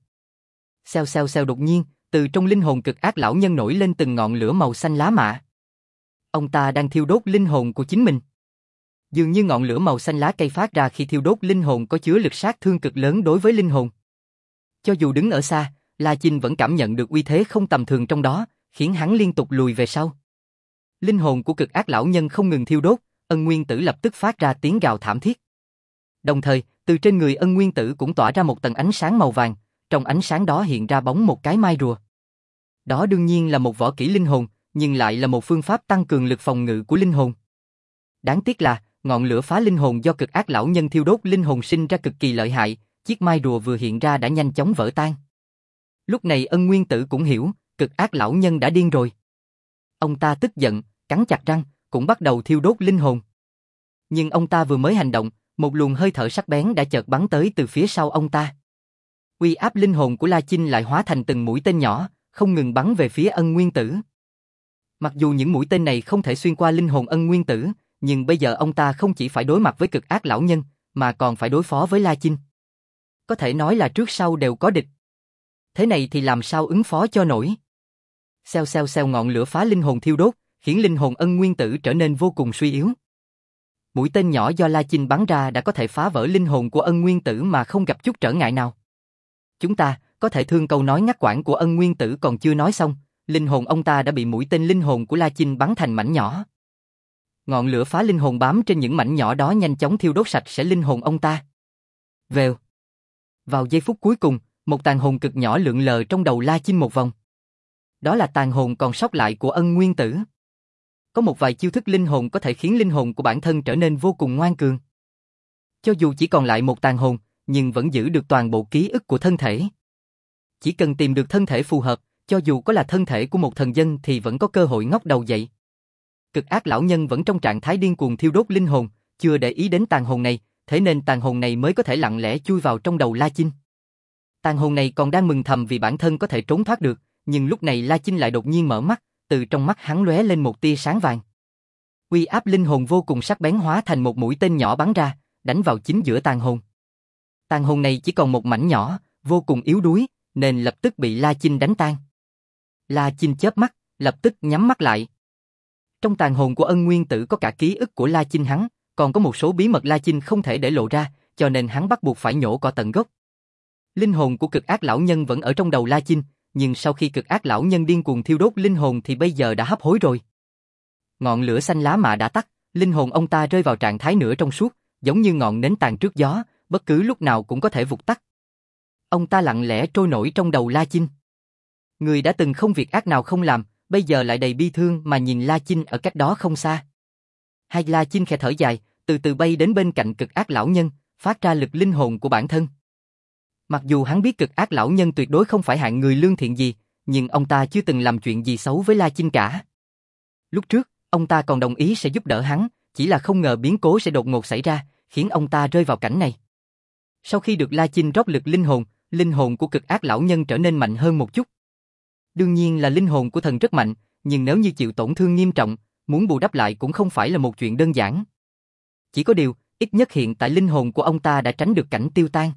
Xèo xèo xèo, đột nhiên, từ trong linh hồn cực ác lão nhân nổi lên từng ngọn lửa màu xanh lá mạ. Ông ta đang thiêu đốt linh hồn của chính mình. Dường như ngọn lửa màu xanh lá cây phát ra khi thiêu đốt linh hồn có chứa lực sát thương cực lớn đối với linh hồn. Cho dù đứng ở xa, La Chinh vẫn cảm nhận được uy thế không tầm thường trong đó, khiến hắn liên tục lùi về sau. Linh hồn của cực ác lão nhân không ngừng thiêu đốt, Ân Nguyên Tử lập tức phát ra tiếng gào thảm thiết. Đồng thời, từ trên người Ân Nguyên Tử cũng tỏa ra một tầng ánh sáng màu vàng, trong ánh sáng đó hiện ra bóng một cái mai rùa. Đó đương nhiên là một võ kỹ linh hồn, nhưng lại là một phương pháp tăng cường lực phòng ngự của linh hồn. Đáng tiếc là, ngọn lửa phá linh hồn do cực ác lão nhân thiêu đốt linh hồn sinh ra cực kỳ lợi hại, chiếc mai rùa vừa hiện ra đã nhanh chóng vỡ tan. Lúc này Ân Nguyên Tử cũng hiểu, cực ác lão nhân đã điên rồi. Ông ta tức giận, cắn chặt răng, cũng bắt đầu thiêu đốt linh hồn. Nhưng ông ta vừa mới hành động, một luồng hơi thở sắc bén đã chợt bắn tới từ phía sau ông ta. Uy áp linh hồn của La Chinh lại hóa thành từng mũi tên nhỏ, không ngừng bắn về phía Ân Nguyên Tử. Mặc dù những mũi tên này không thể xuyên qua linh hồn Ân Nguyên Tử, nhưng bây giờ ông ta không chỉ phải đối mặt với cực ác lão nhân, mà còn phải đối phó với La Chinh. Có thể nói là trước sau đều có địch. Thế này thì làm sao ứng phó cho nổi? Xèo xèo xèo, ngọn lửa phá linh hồn thiêu đốt, khiến linh hồn Ân Nguyên Tử trở nên vô cùng suy yếu. Mũi tên nhỏ do La Chinh bắn ra đã có thể phá vỡ linh hồn của Ân Nguyên Tử mà không gặp chút trở ngại nào. Chúng ta có thể thương câu nói ngắt quãng của Ân Nguyên Tử còn chưa nói xong, linh hồn ông ta đã bị mũi tên linh hồn của La Chinh bắn thành mảnh nhỏ. Ngọn lửa phá linh hồn bám trên những mảnh nhỏ đó nhanh chóng thiêu đốt sạch sẽ linh hồn ông ta. Vèo. Vào giây phút cuối cùng, một tàn hồn cực nhỏ lượn lờ trong đầu La Chinh một vòng. Đó là tàn hồn còn sót lại của Ân Nguyên Tử. Có một vài chiêu thức linh hồn có thể khiến linh hồn của bản thân trở nên vô cùng ngoan cường. Cho dù chỉ còn lại một tàn hồn, nhưng vẫn giữ được toàn bộ ký ức của thân thể. Chỉ cần tìm được thân thể phù hợp, cho dù có là thân thể của một thần dân thì vẫn có cơ hội ngóc đầu dậy. Cực ác lão nhân vẫn trong trạng thái điên cuồng thiêu đốt linh hồn, chưa để ý đến tàn hồn này, thế nên tàn hồn này mới có thể lặng lẽ chui vào trong đầu La Chinh. Tàn hồn này còn đang mừng thầm vì bản thân có thể trốn thoát được, nhưng lúc này La Chinh lại đột nhiên mở mắt, từ trong mắt hắn lóe lên một tia sáng vàng. Uy áp linh hồn vô cùng sắc bén hóa thành một mũi tên nhỏ bắn ra, đánh vào chính giữa tàn hồn. Tàn hồn này chỉ còn một mảnh nhỏ, vô cùng yếu đuối, nên lập tức bị La Chinh đánh tan. La Chinh chớp mắt, lập tức nhắm mắt lại. Trong tàn hồn của Ân Nguyên Tử có cả ký ức của La Chinh hắn, còn có một số bí mật La Chinh không thể để lộ ra, cho nên hắn bắt buộc phải nhổ cỏ tận gốc. Linh hồn của cực ác lão nhân vẫn ở trong đầu La Chinh, nhưng sau khi cực ác lão nhân điên cuồng thiêu đốt linh hồn thì bây giờ đã hấp hối rồi. Ngọn lửa xanh lá mạ đã tắt, linh hồn ông ta rơi vào trạng thái nửa trong suốt, giống như ngọn nến tàn trước gió, bất cứ lúc nào cũng có thể vụt tắt. Ông ta lặng lẽ trôi nổi trong đầu La Chinh. Người đã từng không việc ác nào không làm, bây giờ lại đầy bi thương mà nhìn La Chinh ở cách đó không xa. Hai La Chinh khẽ thở dài, từ từ bay đến bên cạnh cực ác lão nhân, phát ra lực linh hồn của bản thân. Mặc dù hắn biết cực ác lão nhân tuyệt đối không phải hạng người lương thiện gì, nhưng ông ta chưa từng làm chuyện gì xấu với La Chinh cả. Lúc trước, ông ta còn đồng ý sẽ giúp đỡ hắn, chỉ là không ngờ biến cố sẽ đột ngột xảy ra, khiến ông ta rơi vào cảnh này. Sau khi được La Chinh rót lực linh hồn, linh hồn của cực ác lão nhân trở nên mạnh hơn một chút. Đương nhiên là linh hồn của thần rất mạnh, nhưng nếu như chịu tổn thương nghiêm trọng, muốn bù đắp lại cũng không phải là một chuyện đơn giản. Chỉ có điều, ít nhất hiện tại linh hồn của ông ta đã tránh được cảnh tiêu tan.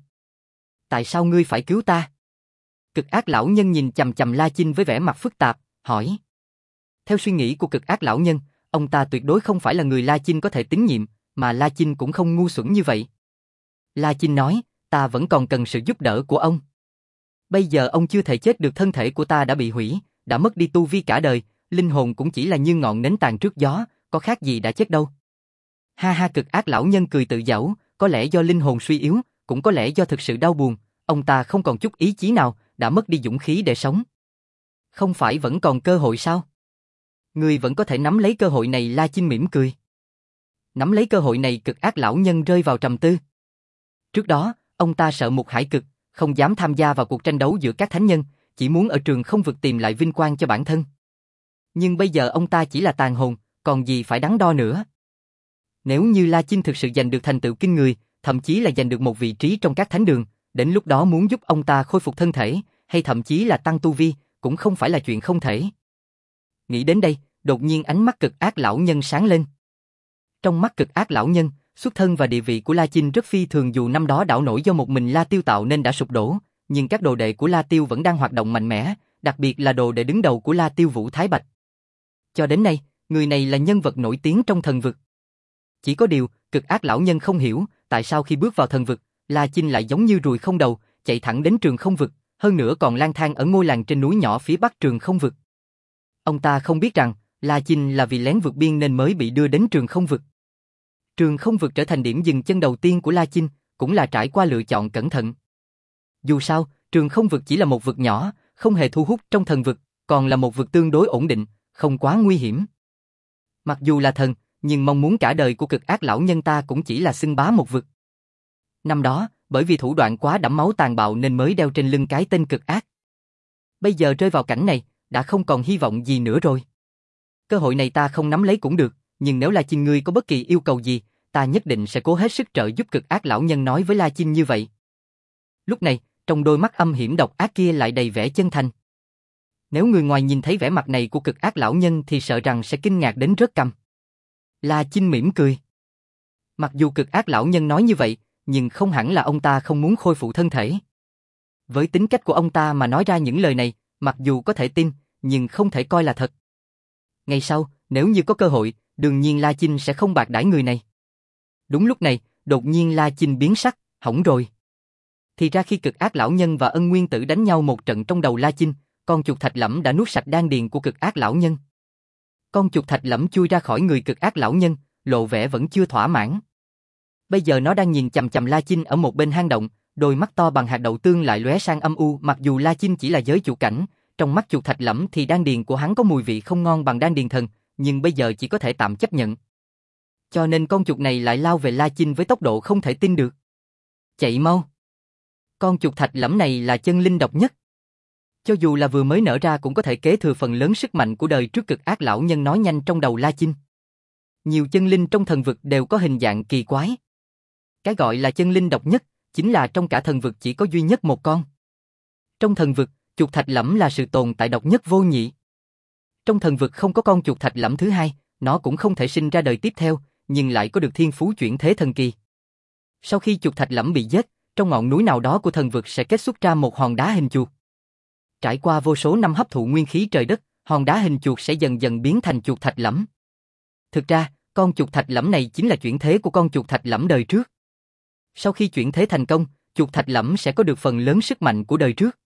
Tại sao ngươi phải cứu ta? Cực ác lão nhân nhìn chằm chằm La Chinh với vẻ mặt phức tạp, hỏi. Theo suy nghĩ của cực ác lão nhân, ông ta tuyệt đối không phải là người La Chinh có thể tín nhiệm, mà La Chinh cũng không ngu xuẩn như vậy. La Chinh nói, ta vẫn còn cần sự giúp đỡ của ông. Bây giờ ông chưa thể chết được, thân thể của ta đã bị hủy, đã mất đi tu vi cả đời, linh hồn cũng chỉ là như ngọn nến tàn trước gió, có khác gì đã chết đâu. Ha ha, cực ác lão nhân cười tự giễu, có lẽ do linh hồn suy yếu, cũng có lẽ do thực sự đau buồn, ông ta không còn chút ý chí nào, đã mất đi dũng khí để sống. Không phải vẫn còn cơ hội sao? Ngươi vẫn có thể nắm lấy cơ hội này, La Chinh mỉm cười. Nắm lấy cơ hội này, cực ác lão nhân rơi vào trầm tư. Trước đó, ông ta sợ Mục Hải Cực, không dám tham gia vào cuộc tranh đấu giữa các thánh nhân, chỉ muốn ở trường không vực tìm lại vinh quang cho bản thân. Nhưng bây giờ ông ta chỉ là tàn hồn, còn gì phải đắn đo nữa. Nếu như La Chinh thực sự giành được thành tựu kinh người, thậm chí là giành được một vị trí trong các thánh đường, đến lúc đó muốn giúp ông ta khôi phục thân thể, hay thậm chí là tăng tu vi, cũng không phải là chuyện không thể. Nghĩ đến đây, đột nhiên ánh mắt cực ác lão nhân sáng lên. Trong mắt cực ác lão nhân, xuất thân và địa vị của La Chinh rất phi thường, dù năm đó đảo nổi do một mình La Tiêu tạo nên đã sụp đổ, nhưng các đồ đệ của La Tiêu vẫn đang hoạt động mạnh mẽ, đặc biệt là đồ đệ đứng đầu của La Tiêu Vũ Thái Bạch. Cho đến nay, người này là nhân vật nổi tiếng trong thần vực. Chỉ có điều, cực ác lão nhân không hiểu, tại sao khi bước vào thần vực, La Chinh lại giống như ruồi không đầu, chạy thẳng đến Trường Không Vực, hơn nữa còn lang thang ở ngôi làng trên núi nhỏ phía bắc Trường Không Vực. Ông ta không biết rằng, La Chinh là vì lén vượt biên nên mới bị đưa đến Trường Không Vực. Trường Không Vực trở thành điểm dừng chân đầu tiên của La Chinh, cũng là trải qua lựa chọn cẩn thận. Dù sao, Trường Không Vực chỉ là một vực nhỏ, không hề thu hút trong thần vực, còn là một vực tương đối ổn định, không quá nguy hiểm. Mặc dù là thần, nhưng mong muốn cả đời của cực ác lão nhân ta cũng chỉ là xưng bá một vực. Năm đó, bởi vì thủ đoạn quá đẫm máu tàn bạo nên mới đeo trên lưng cái tên cực ác. Bây giờ rơi vào cảnh này, đã không còn hy vọng gì nữa rồi. Cơ hội này ta không nắm lấy cũng được, nhưng nếu La Chinh ngươi có bất kỳ yêu cầu gì, ta nhất định sẽ cố hết sức trợ giúp. Cực ác lão nhân nói với La Chinh như vậy. Lúc này, trong đôi mắt âm hiểm độc ác kia lại đầy vẻ chân thành. Nếu người ngoài nhìn thấy vẻ mặt này của cực ác lão nhân thì sợ rằng sẽ kinh ngạc đến rớt cằm. La Chinh mỉm cười. Mặc dù cực ác lão nhân nói như vậy, nhưng không hẳn là ông ta không muốn khôi phục thân thể. Với tính cách của ông ta mà nói ra những lời này, mặc dù có thể tin, nhưng không thể coi là thật. Ngày sau, nếu như có cơ hội, đương nhiên La Chinh sẽ không bạc đãi người này. Đúng lúc này, đột nhiên La Chinh biến sắc, hỏng rồi. Thì ra khi cực ác lão nhân và ân nguyên tử đánh nhau một trận trong đầu La Chinh, con chuột thạch lẫm đã nuốt sạch đan điền của cực ác lão nhân. Con chuột thạch lẫm chui ra khỏi người cực ác lão nhân, lộ vẻ vẫn chưa thỏa mãn. Bây giờ nó đang nhìn chằm chằm La Chinh ở một bên hang động, đôi mắt to bằng hạt đậu tương lại lóe sang âm u. Mặc dù La Chinh chỉ là giới chủ cảnh, trong mắt chuột thạch lẫm thì đan điền của hắn có mùi vị không ngon bằng đan điền thần, nhưng bây giờ chỉ có thể tạm chấp nhận. Cho nên con chuột này lại lao về La Chinh với tốc độ không thể tin được. Chạy mau! Con chuột thạch lẫm này là chân linh độc nhất. Cho dù là vừa mới nở ra cũng có thể kế thừa phần lớn sức mạnh của đời trước. Cực ác lão nhân nói nhanh trong đầu La Chinh. Nhiều chân linh trong thần vực đều có hình dạng kỳ quái. Cái gọi là chân linh độc nhất, chính là trong cả thần vực chỉ có duy nhất một con. Trong thần vực, chuột thạch lẫm là sự tồn tại độc nhất vô nhị. Trong thần vực không có con chuột thạch lẫm thứ hai, nó cũng không thể sinh ra đời tiếp theo, nhưng lại có được thiên phú chuyển thế thần kỳ. Sau khi chuột thạch lẫm bị giết, trong ngọn núi nào đó của thần vực sẽ kết xuất ra một hòn đá hình chuột. Trải qua vô số năm hấp thụ nguyên khí trời đất, hòn đá hình chuột sẽ dần dần biến thành chuột thạch lẫm. Thực ra, con chuột thạch lẫm này chính là chuyển thế của con chuột thạch lẫm đời trước. Sau khi chuyển thế thành công, chuột thạch lẫm sẽ có được phần lớn sức mạnh của đời trước.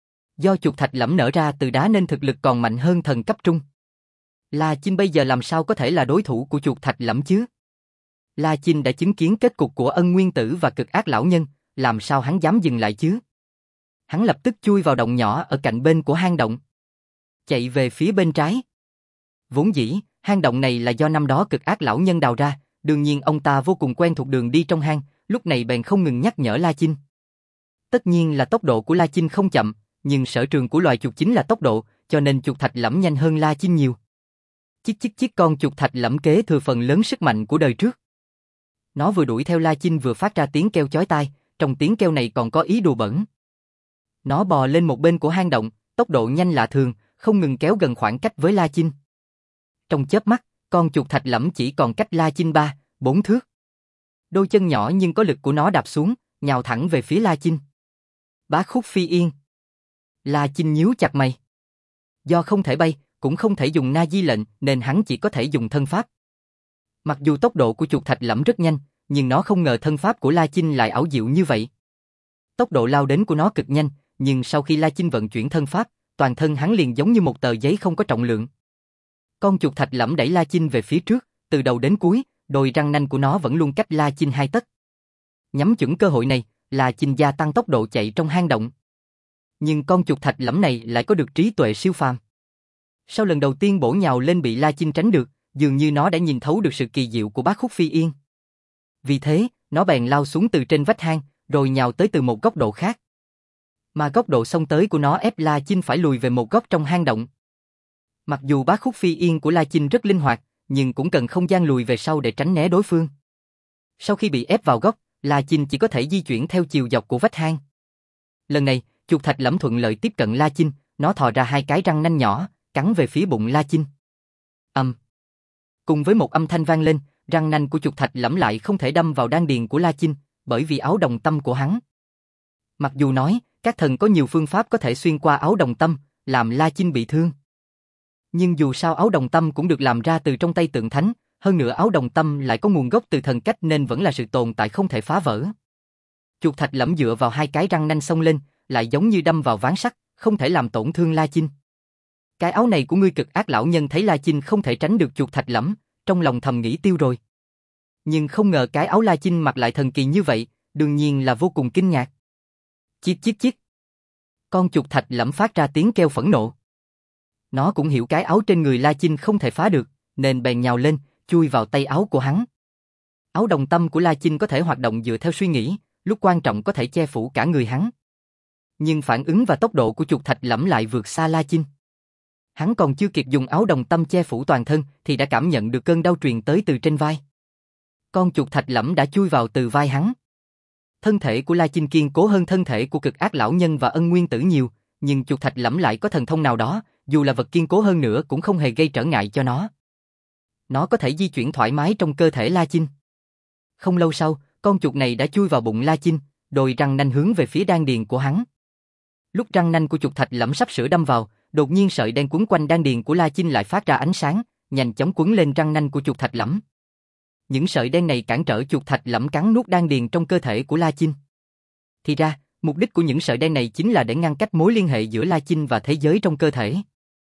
Do chuột thạch lẫm nở ra từ đá nên thực lực còn mạnh hơn thần cấp trung. La Chinh bây giờ làm sao có thể là đối thủ của chuột thạch lẫm chứ? La Chinh đã chứng kiến kết cục của ân nguyên tử và cực ác lão nhân, làm sao hắn dám dừng lại chứ? Hắn lập tức chui vào động nhỏ ở cạnh bên của hang động. Chạy về phía bên trái. Vốn dĩ, hang động này là do năm đó cực ác lão nhân đào ra, đương nhiên ông ta vô cùng quen thuộc đường đi trong hang, lúc này bèn không ngừng nhắc nhở La Chinh. Tất nhiên là tốc độ của La Chinh không chậm, nhưng sở trường của loài chuột chính là tốc độ, cho nên chuột thạch lẫm nhanh hơn La Chinh nhiều. Chích chích chích, con chuột thạch lẫm kế thừa phần lớn sức mạnh của đời trước. Nó vừa đuổi theo La Chinh vừa phát ra tiếng kêu chói tai, trong tiếng kêu này còn có ý đùa bẩn. Nó bò lên một bên của hang động, tốc độ nhanh lạ thường, không ngừng kéo gần khoảng cách với La Chinh. Trong chớp mắt, con chuột thạch lẫm chỉ còn cách La Chinh ba, bốn thước. Đôi chân nhỏ nhưng có lực của nó đạp xuống, nhào thẳng về phía La Chinh. Bá khúc phi yên. La Chinh nhíu chặt mày. Do không thể bay, cũng không thể dùng na di lệnh nên hắn chỉ có thể dùng thân pháp. Mặc dù tốc độ của chuột thạch lẫm rất nhanh, nhưng nó không ngờ thân pháp của La Chinh lại ảo diệu như vậy. Tốc độ lao đến của nó cực nhanh, nhưng sau khi La Chinh vận chuyển thân pháp, toàn thân hắn liền giống như một tờ giấy không có trọng lượng. Con chuột thạch lẫm đẩy La Chinh về phía trước, từ đầu đến cuối, đôi răng nanh của nó vẫn luôn cách La Chinh hai tấc. Nhắm chuẩn cơ hội này, La Chinh gia tăng tốc độ chạy trong hang động. Nhưng con chuột thạch lẫm này lại có được trí tuệ siêu phàm. Sau lần đầu tiên bổ nhào lên bị La Chinh tránh được, dường như nó đã nhìn thấu được sự kỳ diệu của bá khúc phi yên. Vì thế, nó bèn lao xuống từ trên vách hang, rồi nhào tới từ một góc độ khác. Mà góc độ xông tới của nó ép La Chinh phải lùi về một góc trong hang động. Mặc dù bá khúc phi yên của La Chinh rất linh hoạt, nhưng cũng cần không gian lùi về sau để tránh né đối phương. Sau khi bị ép vào góc, La Chinh chỉ có thể di chuyển theo chiều dọc của vách hang. Lần này, chuột thạch lẫm thuận lợi tiếp cận La Chinh, nó thò ra hai cái răng nanh nhỏ, cắn về phía bụng La Chinh. Âm. Cùng với một âm thanh vang lên, răng nanh của chuột thạch lẫm lại không thể đâm vào đan điền của La Chinh, bởi vì áo đồng tâm của hắn. Mặc dù nói, các thần có nhiều phương pháp có thể xuyên qua áo đồng tâm, làm La Chinh bị thương. Nhưng dù sao áo đồng tâm cũng được làm ra từ trong tay tượng thánh, hơn nữa áo đồng tâm lại có nguồn gốc từ thần cách nên vẫn là sự tồn tại không thể phá vỡ. Chuột thạch lẫm dựa vào hai cái răng nanh xông lên, lại giống như đâm vào ván sắt, không thể làm tổn thương La Chinh. Cái áo này của ngươi cực ác lão nhân thấy La Chinh không thể tránh được chuột thạch lẫm, trong lòng thầm nghĩ tiêu rồi. Nhưng không ngờ cái áo La Chinh mặc lại thần kỳ như vậy, đương nhiên là vô cùng kinh ngạc. Chít chít chít. Con chuột thạch lẫm phát ra tiếng kêu phẫn nộ. Nó cũng hiểu cái áo trên người La Chinh không thể phá được, nên bèn nhào lên, chui vào tay áo của hắn. Áo đồng tâm của La Chinh có thể hoạt động dựa theo suy nghĩ, lúc quan trọng có thể che phủ cả người hắn. Nhưng phản ứng và tốc độ của chuột thạch lẫm lại vượt xa La Chinh. Hắn còn chưa kịp dùng áo đồng tâm che phủ toàn thân thì đã cảm nhận được cơn đau truyền tới từ trên vai. Con chuột thạch lẫm đã chui vào từ vai hắn. Thân thể của La Chinh kiên cố hơn thân thể của cực ác lão nhân và ân nguyên tử nhiều, nhưng chuột thạch lẫm lại có thần thông nào đó, dù là vật kiên cố hơn nữa cũng không hề gây trở ngại cho nó. Nó có thể di chuyển thoải mái trong cơ thể La Chinh. Không lâu sau, con chuột này đã chui vào bụng La Chinh, đôi răng nanh hướng về phía đan điền của hắn. Lúc răng nanh của chuột thạch lẫm sắp sửa đâm vào, đột nhiên sợi đen quấn quanh đan điền của La Chinh lại phát ra ánh sáng, nhanh chóng quấn lên răng nanh của chuột thạch lẫm. Những sợi đen này cản trở chuột thạch lẫm cắn nuốt đan điền trong cơ thể của La Chinh. Thì ra, mục đích của những sợi đen này chính là để ngăn cách mối liên hệ giữa La Chinh và thế giới trong cơ thể.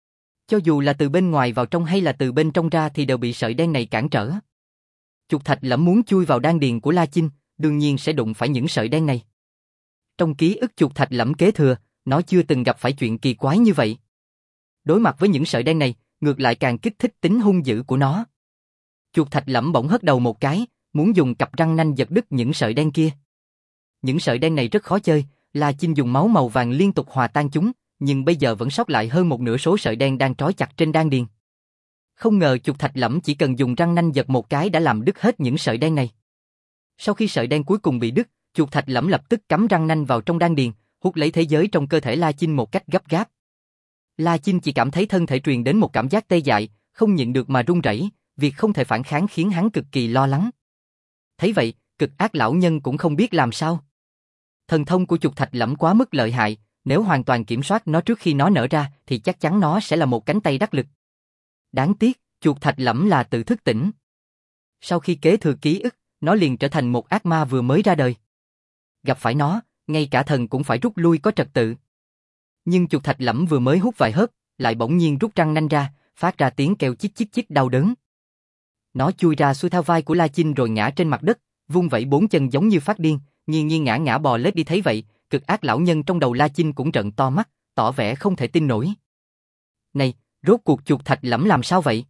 Cho dù là từ bên ngoài vào trong hay là từ bên trong ra thì đều bị sợi đen này cản trở. Chuột thạch lẫm muốn chui vào đan điền của La Chinh, đương nhiên sẽ đụng phải những sợi đen này. Trong ký ức chuột thạch lẫm kế thừa, nó chưa từng gặp phải chuyện kỳ quái như vậy. Đối mặt với những sợi đen này, ngược lại càng kích thích tính hung dữ của nó. Chuột thạch lẫm bỗng hất đầu một cái, muốn dùng cặp răng nanh giật đứt những sợi đen kia. Những sợi đen này rất khó chơi, La Chinh dùng máu màu vàng liên tục hòa tan chúng, nhưng bây giờ vẫn sót lại hơn một nửa số sợi đen đang trói chặt trên đan điền. Không ngờ chuột thạch lẫm chỉ cần dùng răng nanh giật một cái đã làm đứt hết những sợi đen này. Sau khi sợi đen cuối cùng bị đứt, chuột thạch lẫm lập tức cắm răng nanh vào trong đan điền, hút lấy thế giới trong cơ thể La Chinh một cách gấp gáp. La Chinh chỉ cảm thấy thân thể truyền đến một cảm giác tê dại, không nhịn được mà run rẩy, việc không thể phản kháng khiến hắn cực kỳ lo lắng. Thấy vậy, cực ác lão nhân cũng không biết làm sao. Thần thông của chuột thạch lẫm quá mức lợi hại, nếu hoàn toàn kiểm soát nó trước khi nó nở ra thì chắc chắn nó sẽ là một cánh tay đắc lực. Đáng tiếc, chuột thạch lẫm là tự thức tỉnh. Sau khi kế thừa ký ức, nó liền trở thành một ác ma vừa mới ra đời. Gặp phải nó, ngay cả thần cũng phải rút lui có trật tự. Nhưng chuột thạch lẫm vừa mới hút vài hớp, lại bỗng nhiên rút răng nanh ra, phát ra tiếng kêu chích chích chích đau đớn. Nó chui ra xuôi theo vai của La Chinh rồi ngã trên mặt đất, vung vẩy bốn chân giống như phát điên, nghiêng nghiêng ngã ngã bò lết đi. Thấy vậy, cực ác lão nhân trong đầu La Chinh cũng trợn to mắt, tỏ vẻ không thể tin nổi. Này, rốt cuộc chuột thạch lẫm làm sao vậy?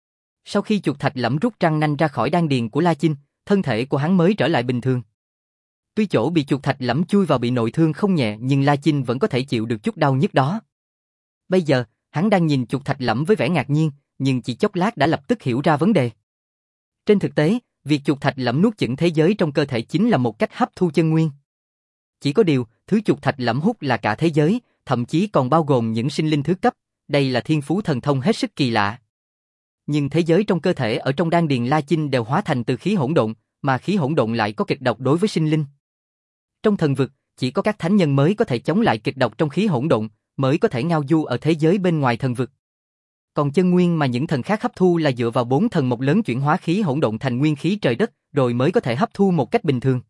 Sau khi chuột thạch lẫm rút răng nanh ra khỏi đan điền của La Chinh, thân thể của hắn mới trở lại bình thường. Tuy chỗ bị chuột thạch lẫm chui vào bị nội thương không nhẹ, nhưng La Chinh vẫn có thể chịu được chút đau nhức đó. Bây giờ, hắn đang nhìn chuột thạch lẫm với vẻ ngạc nhiên, nhưng chỉ chốc lát đã lập tức hiểu ra vấn đề. Trên thực tế, việc chuột thạch lẫm nuốt chửng thế giới trong cơ thể chính là một cách hấp thu chân nguyên. Chỉ có điều, thứ chuột thạch lẫm hút là cả thế giới, thậm chí còn bao gồm những sinh linh thứ cấp, đây là thiên phú thần thông hết sức kỳ lạ. Nhưng thế giới trong cơ thể ở trong đan điền La Chinh đều hóa thành từ khí hỗn độn, mà khí hỗn độn lại có kịch độc đối với sinh linh. Trong thần vực, chỉ có các thánh nhân mới có thể chống lại kịch độc trong khí hỗn độn, mới có thể ngao du ở thế giới bên ngoài thần vực. Còn chân nguyên mà những thần khác hấp thu là dựa vào bốn thần mộc lớn chuyển hóa khí hỗn độn thành nguyên khí trời đất, rồi mới có thể hấp thu một cách bình thường.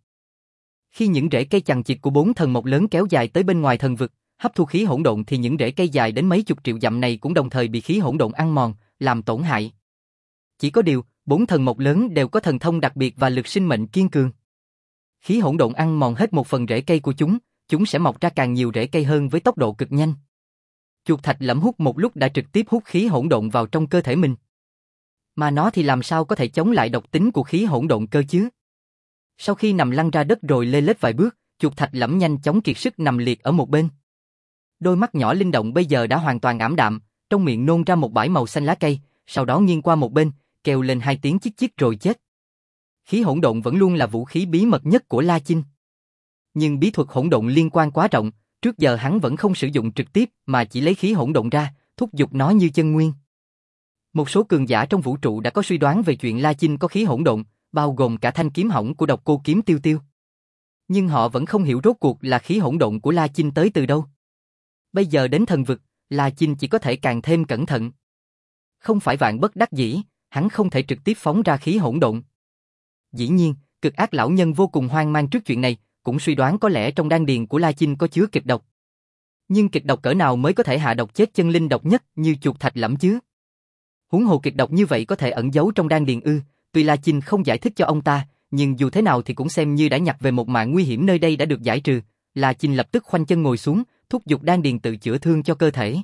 Khi những rễ cây chằng chịt của bốn thần mộc lớn kéo dài tới bên ngoài thần vực, hấp thu khí hỗn độn thì những rễ cây dài đến mấy chục triệu dặm này cũng đồng thời bị khí hỗn độn ăn mòn, làm tổn hại. Chỉ có điều, bốn thần mộc lớn đều có thần thông đặc biệt và lực sinh mệnh kiên cường. Khí hỗn độn ăn mòn hết một phần rễ cây của chúng, chúng sẽ mọc ra càng nhiều rễ cây hơn với tốc độ cực nhanh. Chuột thạch lẫm hút một lúc đã trực tiếp hút khí hỗn độn vào trong cơ thể mình. Mà nó thì làm sao có thể chống lại độc tính của khí hỗn độn cơ chứ? Sau khi nằm lăn ra đất rồi lê lết vài bước, chuột thạch lẫm nhanh chóng kiệt sức nằm liệt ở một bên. Đôi mắt nhỏ linh động bây giờ đã hoàn toàn ảm đạm, trong miệng nôn ra một bãi màu xanh lá cây, sau đó nghiêng qua một bên, kêu lên hai tiếng chít chít rồi chết. Khí hỗn độn vẫn luôn là vũ khí bí mật nhất của La Chinh. Nhưng bí thuật hỗn độn liên quan quá rộng, trước giờ hắn vẫn không sử dụng trực tiếp mà chỉ lấy khí hỗn độn ra, thúc giục nó như chân nguyên. Một số cường giả trong vũ trụ đã có suy đoán về chuyện La Chinh có khí hỗn độn, bao gồm cả thanh kiếm hỏng của Độc Cô Kiếm Tiêu Tiêu. Nhưng họ vẫn không hiểu rốt cuộc là khí hỗn độn của La Chinh tới từ đâu. Bây giờ đến thần vực, La Chinh chỉ có thể càng thêm cẩn thận. Không phải vạn bất đắc dĩ, hắn không thể trực tiếp phóng ra khí hỗn độn. Dĩ nhiên, cực ác lão nhân vô cùng hoang mang trước chuyện này, cũng suy đoán có lẽ trong đan điền của La Chinh có chứa kịch độc. Nhưng kịch độc cỡ nào mới có thể hạ độc chết chân linh độc nhất như chuột thạch lẫm chứ? Huống hồ kịch độc như vậy có thể ẩn giấu trong đan điền ư? Tuy La Chinh không giải thích cho ông ta, nhưng dù thế nào thì cũng xem như đã nhặt về một mạng nguy hiểm nơi đây đã được giải trừ. La Chinh lập tức khoanh chân ngồi xuống, thúc giục đan điền tự chữa thương cho cơ thể.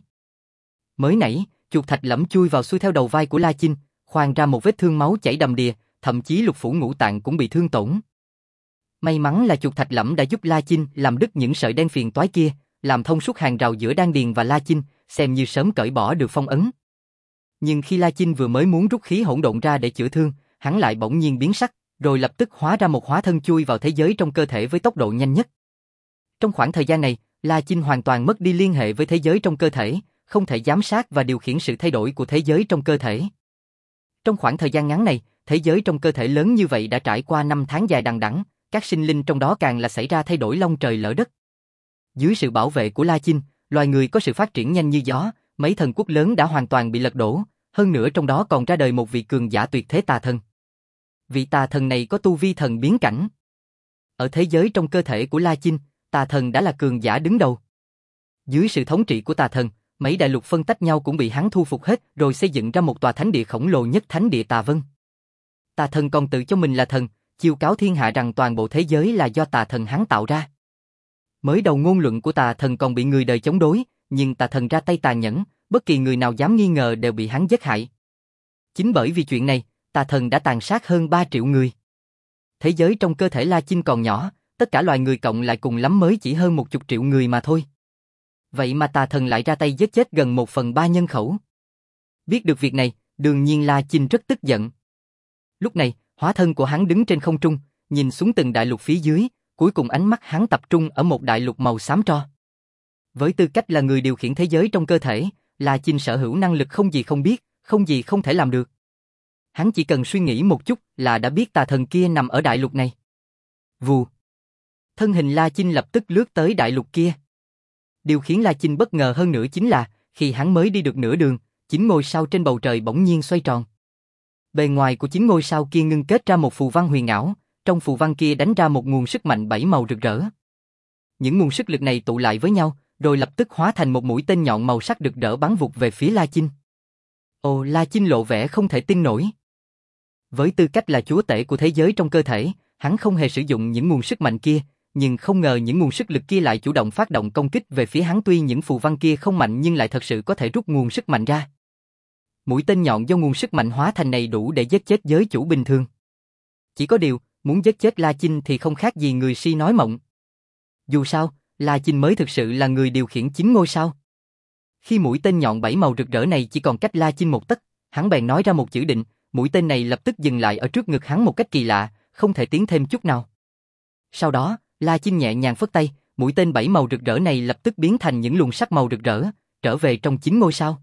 Mới nãy, chuột thạch lẫm chui vào xuôi theo đầu vai của La Chinh, khoan ra một vết thương máu chảy đầm đìa, thậm chí lục phủ ngũ tạng cũng bị thương tổn. May mắn là chuột thạch lẫm đã giúp La Chinh làm đứt những sợi đen phiền toái kia, làm thông suốt hàng rào giữa đan điền và La Chinh, xem như sớm cởi bỏ được phong ấn. Nhưng khi La Chinh vừa mới muốn rút khí hỗn độn ra để chữa thương, hắn lại bỗng nhiên biến sắc, rồi lập tức hóa ra một hóa thân chui vào thế giới trong cơ thể với tốc độ nhanh nhất. Trong khoảng thời gian này, La Chinh hoàn toàn mất đi liên hệ với thế giới trong cơ thể, không thể giám sát và điều khiển sự thay đổi của thế giới trong cơ thể. Trong khoảng thời gian ngắn này, thế giới trong cơ thể lớn như vậy đã trải qua năm tháng dài đằng đẵng, các sinh linh trong đó càng là xảy ra thay đổi long trời lỡ đất. Dưới sự bảo vệ của La Chinh, loài người có sự phát triển nhanh như gió, mấy thần quốc lớn đã hoàn toàn bị lật đổ, hơn nữa trong đó còn ra đời một vị cường giả tuyệt thế tà thần. Vị tà thần này có tu vi thần biến cảnh. Ở thế giới trong cơ thể của La Chinh, tà thần đã là cường giả đứng đầu. Dưới sự thống trị của tà thần, mấy đại lục phân tách nhau cũng bị hắn thu phục hết rồi xây dựng ra một tòa thánh địa khổng lồ nhất thánh địa Tà Vân. Tà thần còn tự cho mình là thần, chiêu cáo thiên hạ rằng toàn bộ thế giới là do tà thần hắn tạo ra. Mới đầu ngôn luận của tà thần còn bị người đời chống đối, nhưng tà thần ra tay tàn nhẫn, bất kỳ người nào dám nghi ngờ đều bị hắn giết hại. Chính bởi vì chuyện này, tà thần đã tàn sát hơn ba triệu người. Thế giới trong cơ thể La Chinh còn nhỏ, tất cả loài người cộng lại cùng lắm mới chỉ hơn một chục triệu người mà thôi. Vậy mà tà thần lại ra tay giết chết gần một phần ba nhân khẩu. Biết được việc này, đương nhiên La Chinh rất tức giận. Lúc này, hóa thân của hắn đứng trên không trung, nhìn xuống từng đại lục phía dưới, cuối cùng ánh mắt hắn tập trung ở một đại lục màu xám tro. Với tư cách là người điều khiển thế giới trong cơ thể, La Chinh sở hữu năng lực không gì không biết, không gì không thể làm được. Hắn chỉ cần suy nghĩ một chút là đã biết tà thần kia nằm ở đại lục này. Vù. Thân hình La Chinh lập tức lướt tới đại lục kia. Điều khiến La Chinh bất ngờ hơn nữa chính là, khi hắn mới đi được nửa đường, chín ngôi sao trên bầu trời bỗng nhiên xoay tròn. Bề ngoài của chín ngôi sao kia ngưng kết ra một phù văn huyền ảo, trong phù văn kia đánh ra một nguồn sức mạnh bảy màu rực rỡ. Những nguồn sức lực này tụ lại với nhau, rồi lập tức hóa thành một mũi tên nhọn màu sắc rực rỡ bắn vụt về phía La Chinh. Ồ, La Chinh lộ vẻ không thể tin nổi. Với tư cách là chúa tể của thế giới trong cơ thể, hắn không hề sử dụng những nguồn sức mạnh kia, nhưng không ngờ những nguồn sức lực kia lại chủ động phát động công kích về phía hắn, tuy những phù văn kia không mạnh nhưng lại thật sự có thể rút nguồn sức mạnh ra. Mũi tên nhọn do nguồn sức mạnh hóa thành này đủ để giết chết giới chủ bình thường. Chỉ có điều, muốn giết chết La Chinh thì không khác gì người si nói mộng. Dù sao, La Chinh mới thực sự là người điều khiển chín ngôi sao. Khi mũi tên nhọn bảy màu rực rỡ này chỉ còn cách La Chinh một tấc, hắn bèn nói ra một chữ định, mũi tên này lập tức dừng lại ở trước ngực hắn một cách kỳ lạ, không thể tiến thêm chút nào. Sau đó, La Chinh nhẹ nhàng phất tay, mũi tên bảy màu rực rỡ này lập tức biến thành những luồng sắc màu rực rỡ, trở về trong chín ngôi sao.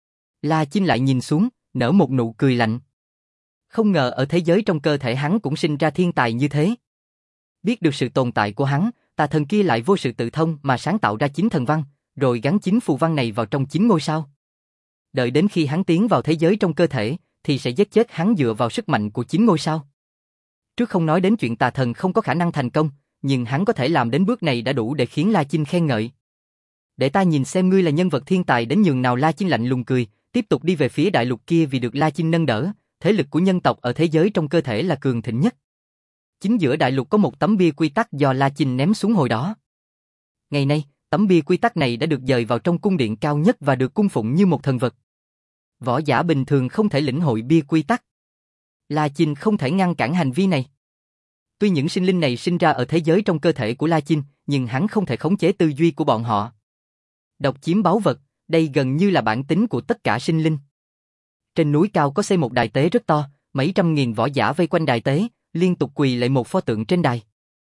La Chinh lại nhìn xuống, nở một nụ cười lạnh. Không ngờ ở thế giới trong cơ thể hắn cũng sinh ra thiên tài như thế. Biết được sự tồn tại của hắn, tà thần kia lại vô sự tự thông mà sáng tạo ra chín thần văn, rồi gắn chín phù văn này vào trong chín ngôi sao. Đợi đến khi hắn tiến vào thế giới trong cơ thể, thì sẽ giết chết hắn dựa vào sức mạnh của chín ngôi sao. Trước không nói đến chuyện tà thần không có khả năng thành công, nhưng hắn có thể làm đến bước này đã đủ để khiến La Chinh khen ngợi. Để ta nhìn xem ngươi là nhân vật thiên tài đến nhường nào. La Chinh lạnh lùng cười, tiếp tục đi về phía đại lục kia. Vì được La Chinh nâng đỡ, thế lực của nhân tộc ở thế giới trong cơ thể là cường thịnh nhất. Chính giữa đại lục có một tấm bia quy tắc do La Chinh ném xuống hồi đó. Ngày nay, tấm bia quy tắc này đã được dời vào trong cung điện cao nhất và được cung phụng như một thần vật. Võ giả bình thường không thể lĩnh hội bia quy tắc. La Chinh không thể ngăn cản hành vi này. Tuy những sinh linh này sinh ra ở thế giới trong cơ thể của La Chinh, nhưng hắn không thể khống chế tư duy của bọn họ. Độc chiếm báu vật, đây gần như là bản tính của tất cả sinh linh. Trên núi cao có xây một đài tế rất to, mấy trăm nghìn võ giả vây quanh đài tế, liên tục quỳ lạy một pho tượng trên đài.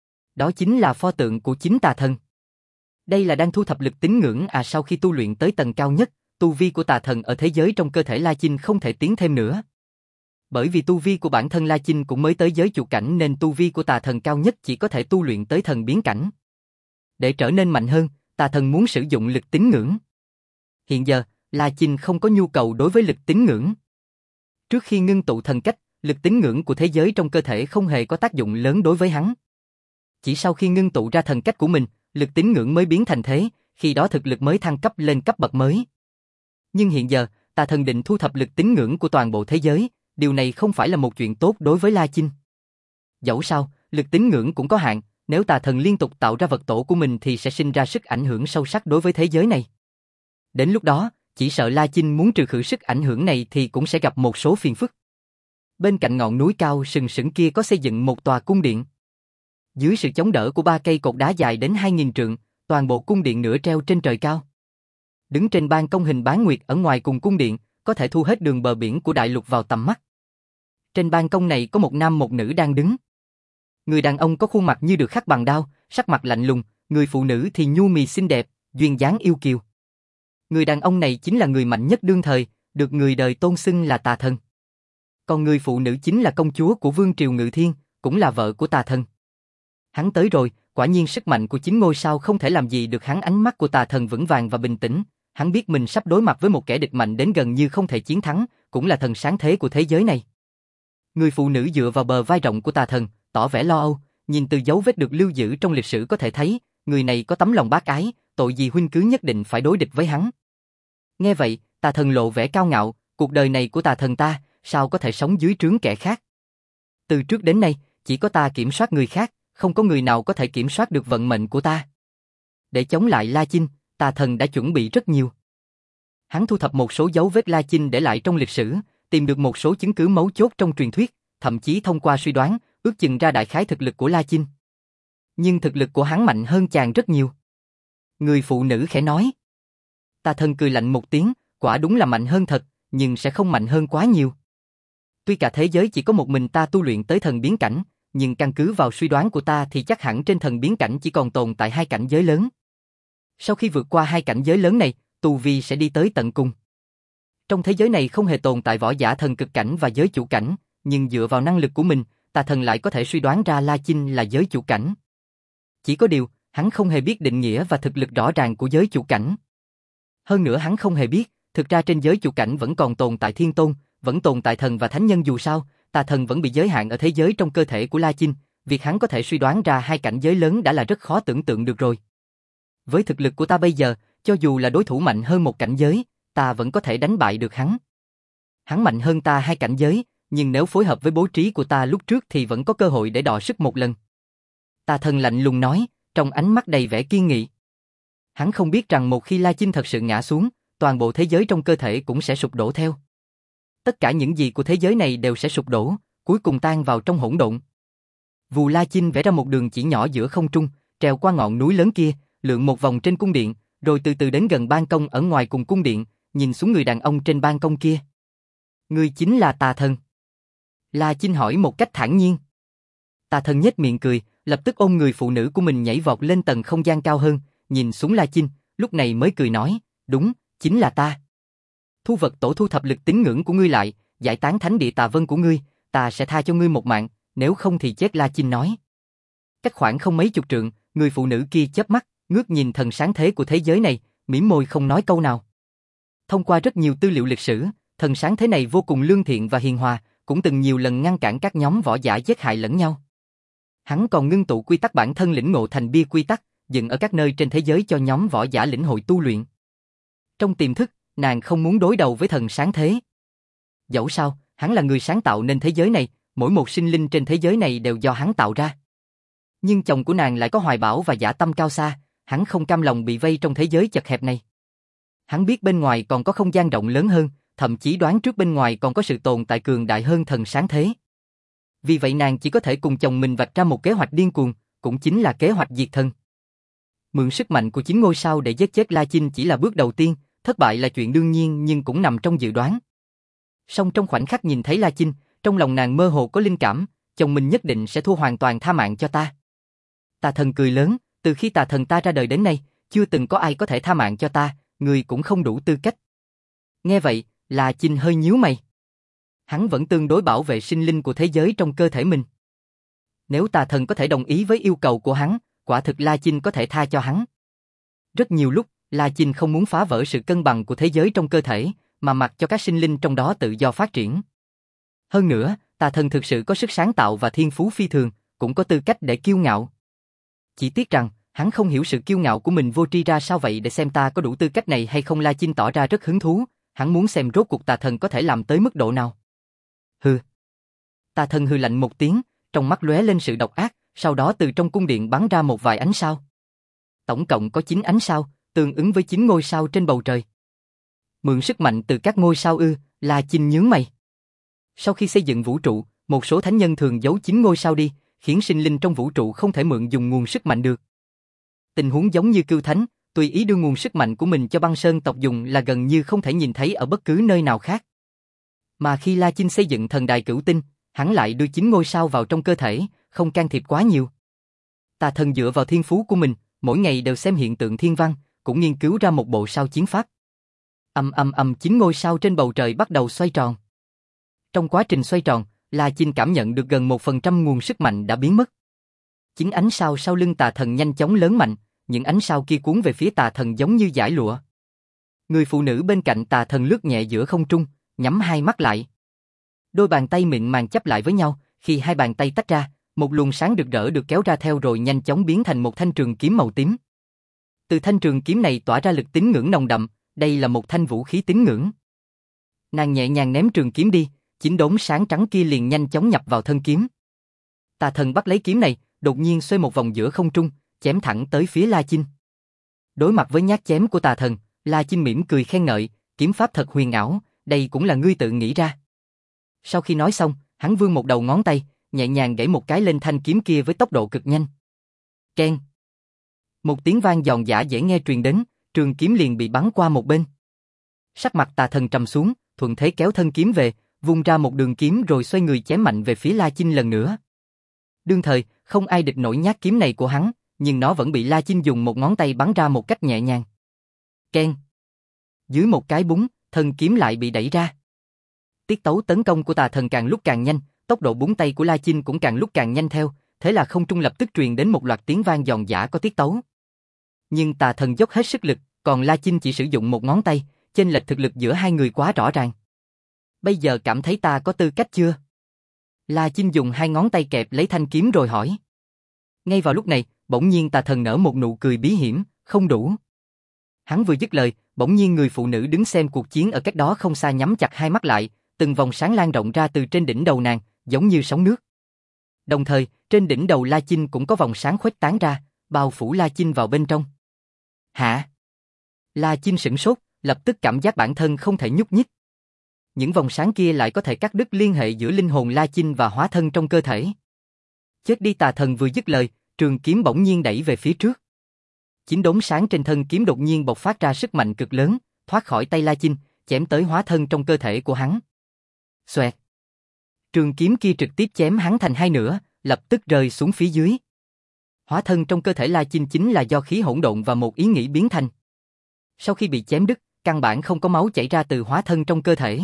Đó chính là pho tượng của chính tà thần. Đây là đang thu thập lực tín ngưỡng à sau khi tu luyện tới tầng cao nhất, tu vi của tà thần ở thế giới trong cơ thể La Chinh không thể tiến thêm nữa. Bởi vì tu vi của bản thân La Chinh cũng mới tới giới chủ cảnh nên tu vi của tà thần cao nhất chỉ có thể tu luyện tới thần biến cảnh. Để trở nên mạnh hơn, tà thần muốn sử dụng lực tín ngưỡng. Hiện giờ, La Chinh không có nhu cầu đối với lực tín ngưỡng. Trước khi ngưng tụ thần cách, lực tín ngưỡng của thế giới trong cơ thể không hề có tác dụng lớn đối với hắn. Chỉ sau khi ngưng tụ ra thần cách của mình, lực tín ngưỡng mới biến thành thế, khi đó thực lực mới thăng cấp lên cấp bậc mới. Nhưng hiện giờ, tà thần định thu thập lực tín ngưỡng của toàn bộ thế giới, điều này không phải là một chuyện tốt đối với La Chinh. Dẫu sao, lực tín ngưỡng cũng có hạn, nếu tà thần liên tục tạo ra vật tổ của mình thì sẽ sinh ra sức ảnh hưởng sâu sắc đối với thế giới này. Đến lúc đó, chỉ sợ La Chinh muốn trừ khử sức ảnh hưởng này thì cũng sẽ gặp một số phiền phức. Bên cạnh ngọn núi cao sừng sững kia có xây dựng một tòa cung điện. Dưới sự chống đỡ của ba cây cột đá dài đến hai nghìn trượng, toàn bộ cung điện nửa treo trên trời cao. Đứng trên ban công hình bán nguyệt ở ngoài cùng cung điện, có thể thu hết đường bờ biển của đại lục vào tầm mắt. Trên ban công này có một nam một nữ đang đứng. Người đàn ông có khuôn mặt như được khắc bằng đao, sắc mặt lạnh lùng, người phụ nữ thì nhu mì xinh đẹp, duyên dáng yêu kiều. Người đàn ông này chính là người mạnh nhất đương thời, được người đời tôn xưng là tà thần. Còn người phụ nữ chính là công chúa của vương triều Ngự Thiên, cũng là vợ của tà thần. Hắn tới rồi, quả nhiên sức mạnh của chính ngôi sao không thể làm gì được hắn. Ánh mắt của tà thần vững vàng và bình tĩnh, hắn biết mình sắp đối mặt với một kẻ địch mạnh đến gần như không thể chiến thắng, cũng là thần sáng thế của thế giới này. Người phụ nữ dựa vào bờ vai rộng của tà thần, tỏ vẻ lo âu, nhìn từ dấu vết được lưu giữ trong lịch sử có thể thấy, người này có tấm lòng bác ái, tội gì huynh cứ nhất định phải đối địch với hắn. Nghe vậy, tà thần lộ vẻ cao ngạo, cuộc đời này của tà thần ta, sao có thể sống dưới trướng kẻ khác. Từ trước đến nay, chỉ có ta kiểm soát người khác, không có người nào có thể kiểm soát được vận mệnh của ta. Để chống lại La Chinh, tà thần đã chuẩn bị rất nhiều. Hắn thu thập một số dấu vết La Chinh để lại trong lịch sử, tìm được một số chứng cứ mấu chốt trong truyền thuyết, thậm chí thông qua suy đoán, ước chừng ra đại khái thực lực của La Chinh. Nhưng thực lực của hắn mạnh hơn chàng rất nhiều. Người phụ nữ khẽ nói. Tà thần cười lạnh một tiếng, quả đúng là mạnh hơn thật, nhưng sẽ không mạnh hơn quá nhiều. Tuy cả thế giới chỉ có một mình ta tu luyện tới thần biến cảnh, nhưng căn cứ vào suy đoán của ta thì chắc hẳn trên thần biến cảnh chỉ còn tồn tại hai cảnh giới lớn. Sau khi vượt qua hai cảnh giới lớn này, tu vi sẽ đi tới tận cùng. Trong thế giới này không hề tồn tại võ giả thần cực cảnh và giới chủ cảnh, nhưng dựa vào năng lực của mình, tà thần lại có thể suy đoán ra La Chinh là giới chủ cảnh. Chỉ có điều, hắn không hề biết định nghĩa và thực lực rõ ràng của giới chủ cảnh. Hơn nữa hắn không hề biết, thực ra trên giới chủ cảnh vẫn còn tồn tại thiên tôn, vẫn tồn tại thần và thánh nhân dù sao, tà thần vẫn bị giới hạn ở thế giới trong cơ thể của La Chinh, việc hắn có thể suy đoán ra hai cảnh giới lớn đã là rất khó tưởng tượng được rồi. Với thực lực của ta bây giờ, cho dù là đối thủ mạnh hơn một cảnh giới, ta vẫn có thể đánh bại được hắn. Hắn mạnh hơn ta hai cảnh giới, nhưng nếu phối hợp với bố trí của ta lúc trước thì vẫn có cơ hội để đọ sức một lần. Tà thần lạnh lùng nói, trong ánh mắt đầy vẻ kiên nghị. Hắn không biết rằng một khi La Chinh thật sự ngã xuống, toàn bộ thế giới trong cơ thể cũng sẽ sụp đổ theo. Tất cả những gì của thế giới này đều sẽ sụp đổ, cuối cùng tan vào trong hỗn độn. Vù La Chinh vẽ ra một đường chỉ nhỏ giữa không trung, trèo qua ngọn núi lớn kia, lượn một vòng trên cung điện, rồi từ từ đến gần ban công ở ngoài cùng cung điện, nhìn xuống người đàn ông trên ban công kia. Người chính là tà thần. La Chinh hỏi một cách thản nhiên. Tà thần nhếch miệng cười, lập tức ôm người phụ nữ của mình nhảy vọt lên tầng không gian cao hơn, nhìn xuống La Chinh, lúc này mới cười nói, đúng, chính là ta. Thu vật tổ thu thập lực tín ngưỡng của ngươi lại, giải tán thánh địa tà vân của ngươi, ta sẽ tha cho ngươi một mạng, nếu không thì chết. La Chinh nói. Cách khoảng không mấy chục trượng, người phụ nữ kia chớp mắt, ngước nhìn thần sáng thế của thế giới này, mỉm môi không nói câu nào. Thông qua rất nhiều tư liệu lịch sử, thần sáng thế này vô cùng lương thiện và hiền hòa, cũng từng nhiều lần ngăn cản các nhóm võ giả giết hại lẫn nhau. Hắn còn ngưng tụ quy tắc bản thân lĩnh ngộ thành bia quy tắc, dựng ở các nơi trên thế giới cho nhóm võ giả lĩnh hội tu luyện. Trong tiềm thức, nàng không muốn đối đầu với thần sáng thế. Dẫu sao, hắn là người sáng tạo nên thế giới này, mỗi một sinh linh trên thế giới này đều do hắn tạo ra. Nhưng chồng của nàng lại có hoài bão và dã tâm cao xa, hắn không cam lòng bị vây trong thế giới chật hẹp này. Hắn biết bên ngoài còn có không gian rộng lớn hơn, thậm chí đoán trước bên ngoài còn có sự tồn tại cường đại hơn thần sáng thế. Vì vậy nàng chỉ có thể cùng chồng mình vạch ra một kế hoạch điên cuồng, cũng chính là kế hoạch diệt thần. Mượn sức mạnh của chính ngôi sao để giết chết La Chinh chỉ là bước đầu tiên, thất bại là chuyện đương nhiên nhưng cũng nằm trong dự đoán. Song trong khoảnh khắc nhìn thấy La Chinh, trong lòng nàng mơ hồ có linh cảm, chồng mình nhất định sẽ thua hoàn toàn tha mạng cho ta. Tà thần cười lớn, từ khi tà thần ta ra đời đến nay, chưa từng có ai có thể tha mạng cho ta, người cũng không đủ tư cách. Nghe vậy, La Chinh hơi nhíu mày. Hắn vẫn tương đối bảo vệ sinh linh của thế giới trong cơ thể mình. Nếu tà thần có thể đồng ý với yêu cầu của hắn, quả thực La Chinh có thể tha cho hắn. Rất nhiều lúc, La Chinh không muốn phá vỡ sự cân bằng của thế giới trong cơ thể, mà mặc cho các sinh linh trong đó tự do phát triển. Hơn nữa, tà thần thực sự có sức sáng tạo và thiên phú phi thường, cũng có tư cách để kiêu ngạo. Chỉ tiếc rằng, hắn không hiểu sự kiêu ngạo của mình vô tri ra sao vậy để xem ta có đủ tư cách này hay không. La Chinh tỏ ra rất hứng thú, hắn muốn xem rốt cuộc tà thần có thể làm tới mức độ nào. Hừ. Tà thần hừ lạnh một tiếng, trong mắt lóe lên sự độc ác, sau đó từ trong cung điện bắn ra một vài ánh sao. Tổng cộng có chín ánh sao, tương ứng với chín ngôi sao trên bầu trời. Mượn sức mạnh từ các ngôi sao ư? La Chinh nhướng mày. Sau khi xây dựng vũ trụ, một số thánh nhân thường giấu chín ngôi sao đi, khiến sinh linh trong vũ trụ không thể mượn dùng nguồn sức mạnh được. Tình huống giống như Cưu Thánh, tùy ý đưa nguồn sức mạnh của mình cho băng sơn tộc dùng là gần như không thể nhìn thấy ở bất cứ nơi nào khác. Mà khi La Chinh xây dựng thần đài cửu tinh, hắn lại đưa chín ngôi sao vào trong cơ thể, không can thiệp quá nhiều. Tà thần dựa vào thiên phú của mình, mỗi ngày đều xem hiện tượng thiên văn, cũng nghiên cứu ra một bộ sao chiến pháp. Âm âm âm chín ngôi sao trên bầu trời bắt đầu xoay tròn. Trong quá trình xoay tròn, La Chinh cảm nhận được gần một phần trăm nguồn sức mạnh đã biến mất. Chín ánh sao sau lưng tà thần nhanh chóng lớn mạnh, những ánh sao kia cuốn về phía tà thần giống như dải lụa. Người phụ nữ bên cạnh tà thần lướt nhẹ giữa không trung, nhắm hai mắt lại. Đôi bàn tay mịn màng chắp lại với nhau, khi hai bàn tay tách ra, một luồng sáng rực rỡ được kéo ra theo rồi nhanh chóng biến thành một thanh trường kiếm màu tím. Từ thanh trường kiếm này tỏa ra lực tín ngưỡng nồng đậm, đây là một thanh vũ khí tín ngưỡng. Nàng nhẹ nhàng ném trường kiếm đi, chín đốm sáng trắng kia liền nhanh chóng nhập vào thân kiếm. Tà thần bắt lấy kiếm này, đột nhiên xoay một vòng giữa không trung, chém thẳng tới phía La Chinh. Đối mặt với nhát chém của tà thần, La Chinh mỉm cười khen ngợi, kiếm pháp thật huyền ảo, đây cũng là ngươi tự nghĩ ra. Sau khi nói xong, hắn vươn một đầu ngón tay, nhẹ nhàng gãy một cái lên thanh kiếm kia với tốc độ cực nhanh. Keng. Một tiếng vang giòn giã dễ nghe truyền đến, trường kiếm liền bị bắn qua một bên. Sắc mặt tà thần trầm xuống, thuận thế kéo thân kiếm về, vung ra một đường kiếm rồi xoay người chém mạnh về phía La Chinh lần nữa. Đương thời, không ai địch nổi nhát kiếm này của hắn, nhưng nó vẫn bị La Chinh dùng một ngón tay bắn ra một cách nhẹ nhàng. Keng. Dưới một cái búng, thân kiếm lại bị đẩy ra. Tiết tấu tấn công của tà thần càng lúc càng nhanh, tốc độ búng tay của La Chinh cũng càng lúc càng nhanh theo, thế là không trung lập tức truyền đến một loạt tiếng vang giòn giã có tiết tấu. Nhưng tà thần dốc hết sức lực, còn La Chinh chỉ sử dụng một ngón tay, chênh lệch thực lực giữa hai người quá rõ ràng. Bây giờ cảm thấy ta có tư cách chưa? La Chinh dùng hai ngón tay kẹp lấy thanh kiếm rồi hỏi. Ngay vào lúc này, bỗng nhiên tà thần nở một nụ cười bí hiểm, không đủ. Hắn vừa dứt lời, bỗng nhiên người phụ nữ đứng xem cuộc chiến ở cách đó không xa nhắm chặt hai mắt lại, từng vòng sáng lan rộng ra từ trên đỉnh đầu nàng, giống như sóng nước. Đồng thời, trên đỉnh đầu La Chinh cũng có vòng sáng khuếch tán ra, bao phủ La Chinh vào bên trong. Hả? La Chinh sửng sốt, lập tức cảm giác bản thân không thể nhúc nhích. Những vòng sáng kia lại có thể cắt đứt liên hệ giữa linh hồn La Chinh và hóa thân trong cơ thể. Chết đi, tà thần vừa dứt lời, trường kiếm bỗng nhiên đẩy về phía trước. Chín đốm sáng trên thân kiếm đột nhiên bộc phát ra sức mạnh cực lớn, thoát khỏi tay La Chinh, chém tới hóa thân trong cơ thể của hắn. Xoẹt. Trường kiếm kia trực tiếp chém hắn thành hai nửa, lập tức rơi xuống phía dưới. Hóa thân trong cơ thể La Chinh chính là do khí hỗn độn và một ý nghĩ biến thành. Sau khi bị chém đứt, căn bản không có máu chảy ra từ hóa thân trong cơ thể.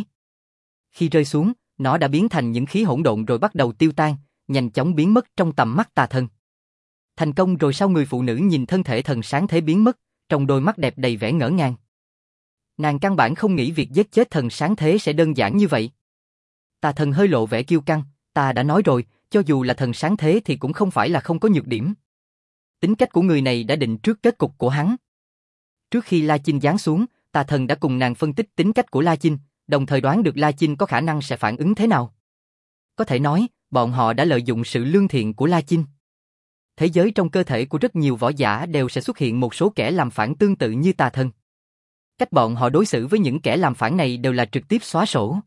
Khi rơi xuống, nó đã biến thành những khí hỗn độn rồi bắt đầu tiêu tan, nhanh chóng biến mất trong tầm mắt tà thần. Thành công rồi sao? Người phụ nữ nhìn thân thể thần sáng thế biến mất, trong đôi mắt đẹp đầy vẻ ngỡ ngàng. Nàng căn bản không nghĩ việc giết chết thần sáng thế sẽ đơn giản như vậy. Tà thần hơi lộ vẻ kiêu căng, ta đã nói rồi, cho dù là thần sáng thế thì cũng không phải là không có nhược điểm. Tính cách của người này đã định trước kết cục của hắn. Trước khi La Chinh giáng xuống, tà thần đã cùng nàng phân tích tính cách của La Chinh, đồng thời đoán được La Chinh có khả năng sẽ phản ứng thế nào. Có thể nói, bọn họ đã lợi dụng sự lương thiện của La Chinh. Thế giới trong cơ thể của rất nhiều võ giả đều sẽ xuất hiện một số kẻ làm phản tương tự như tà thần. Cách bọn họ đối xử với những kẻ làm phản này đều là trực tiếp xóa sổ.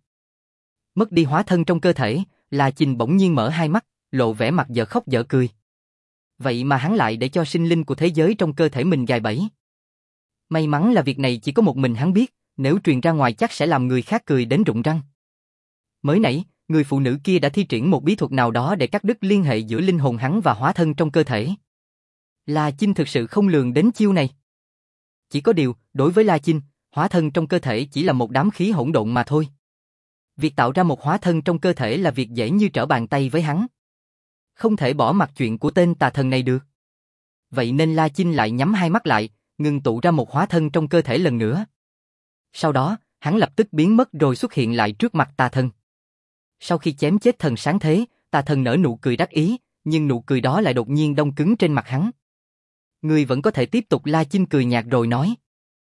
Mất đi hóa thân trong cơ thể, La Chinh bỗng nhiên mở hai mắt, lộ vẻ mặt dở khóc dở cười. Vậy mà hắn lại để cho sinh linh của thế giới trong cơ thể mình gài bẫy. May mắn là việc này chỉ có một mình hắn biết, nếu truyền ra ngoài chắc sẽ làm người khác cười đến rụng răng. Mới nãy, người phụ nữ kia đã thi triển một bí thuật nào đó để cắt đứt liên hệ giữa linh hồn hắn và hóa thân trong cơ thể. La Chinh thực sự không lường đến chiêu này. Chỉ có điều, đối với La Chinh, hóa thân trong cơ thể chỉ là một đám khí hỗn độn mà thôi. Việc tạo ra một hóa thân trong cơ thể là việc dễ như trở bàn tay với hắn. Không thể bỏ mặc chuyện của tên tà thần này được. Vậy nên La Chinh lại nhắm hai mắt lại, ngưng tụ ra một hóa thân trong cơ thể lần nữa. Sau đó, hắn lập tức biến mất rồi xuất hiện lại trước mặt tà thần. Sau khi chém chết thần sáng thế, tà thần nở nụ cười đắc ý, nhưng nụ cười đó lại đột nhiên đông cứng trên mặt hắn. Ngươi vẫn có thể tiếp tục. La Chinh cười nhạt rồi nói.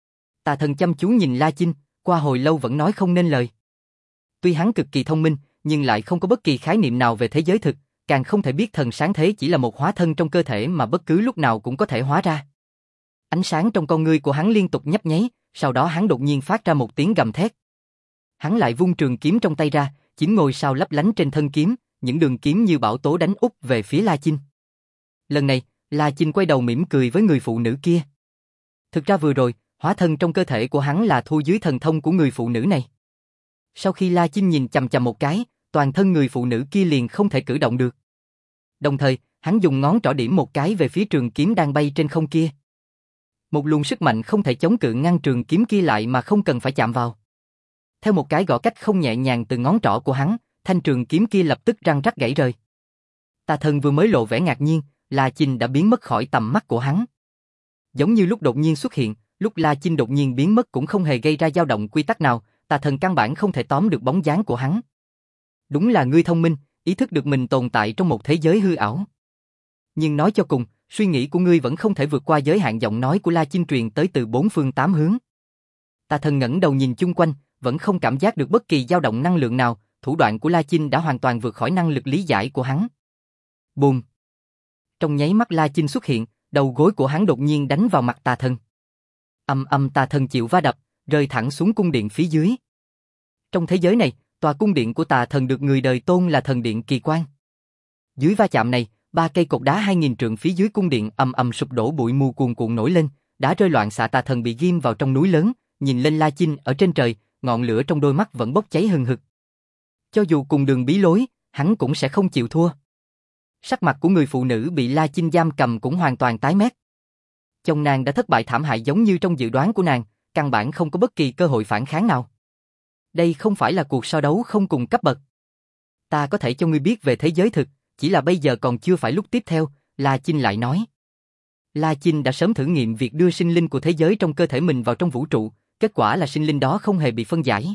Tà thần chăm chú nhìn La Chinh, qua hồi lâu vẫn nói không nên lời. Tuy hắn cực kỳ thông minh, nhưng lại không có bất kỳ khái niệm nào về thế giới thực, càng không thể biết thần sáng thế chỉ là một hóa thân trong cơ thể mà bất cứ lúc nào cũng có thể hóa ra. Ánh sáng trong con ngươi của hắn liên tục nhấp nháy, sau đó hắn đột nhiên phát ra một tiếng gầm thét. Hắn lại vung trường kiếm trong tay ra, chín ngôi sao lấp lánh trên thân kiếm, những đường kiếm như bão tố đánh úp về phía La Chinh. Lần này, La Chinh quay đầu mỉm cười với người phụ nữ kia. Thực ra vừa rồi, hóa thân trong cơ thể của hắn là thu dưới thần thông của người phụ nữ này. Sau khi La Chinh nhìn chằm chằm một cái, toàn thân người phụ nữ kia liền không thể cử động được. Đồng thời, hắn dùng ngón trỏ điểm một cái về phía trường kiếm đang bay trên không kia. Một luồng sức mạnh không thể chống cự ngăn trường kiếm kia lại mà không cần phải chạm vào. Theo một cái gõ cách không nhẹ nhàng từ ngón trỏ của hắn, thanh trường kiếm kia lập tức răng rắc gãy rời. Tà thần vừa mới lộ vẻ ngạc nhiên, La Chinh đã biến mất khỏi tầm mắt của hắn. Giống như lúc đột nhiên xuất hiện, lúc La Chinh đột nhiên biến mất cũng không hề gây ra dao động quy tắc nào, tà thần căn bản không thể tóm được bóng dáng của hắn. Đúng là ngươi thông minh, ý thức được mình tồn tại trong một thế giới hư ảo. Nhưng nói cho cùng, suy nghĩ của ngươi vẫn không thể vượt qua giới hạn giọng nói của La Chinh truyền tới từ bốn phương tám hướng. Tà thần ngẩng đầu nhìn chung quanh, vẫn không cảm giác được bất kỳ dao động năng lượng nào, thủ đoạn của La Chinh đã hoàn toàn vượt khỏi năng lực lý giải của hắn. Bùm! Trong nháy mắt La Chinh xuất hiện, đầu gối của hắn đột nhiên đánh vào mặt tà thần. Âm âm tà thần chịu va đập, rơi thẳng xuống cung điện phía dưới. Trong thế giới này, tòa cung điện của tà thần được người đời tôn là thần điện kỳ quan. Dưới va chạm này, ba cây cột đá hai nghìn trượng phía dưới cung điện ầm ầm sụp đổ, bụi mù cuồn cuộn nổi lên, đá rơi loạn xạ. Tà thần bị ghim vào trong núi lớn, nhìn lên La Chinh ở trên trời, ngọn lửa trong đôi mắt vẫn bốc cháy hừng hực. Cho dù cùng đường bí lối, hắn cũng sẽ không chịu thua. Sắc mặt của người phụ nữ bị La Chinh giam cầm cũng hoàn toàn tái mét. Chồng nàng đã thất bại thảm hại giống như trong dự đoán của nàng, căn bản không có bất kỳ cơ hội phản kháng nào. Đây không phải là cuộc so đấu không cùng cấp bậc. Ta có thể cho ngươi biết về thế giới thực, chỉ là bây giờ còn chưa phải lúc tiếp theo, La Chinh lại nói. La Chinh đã sớm thử nghiệm việc đưa sinh linh của thế giới trong cơ thể mình vào trong vũ trụ, kết quả là sinh linh đó không hề bị phân giải.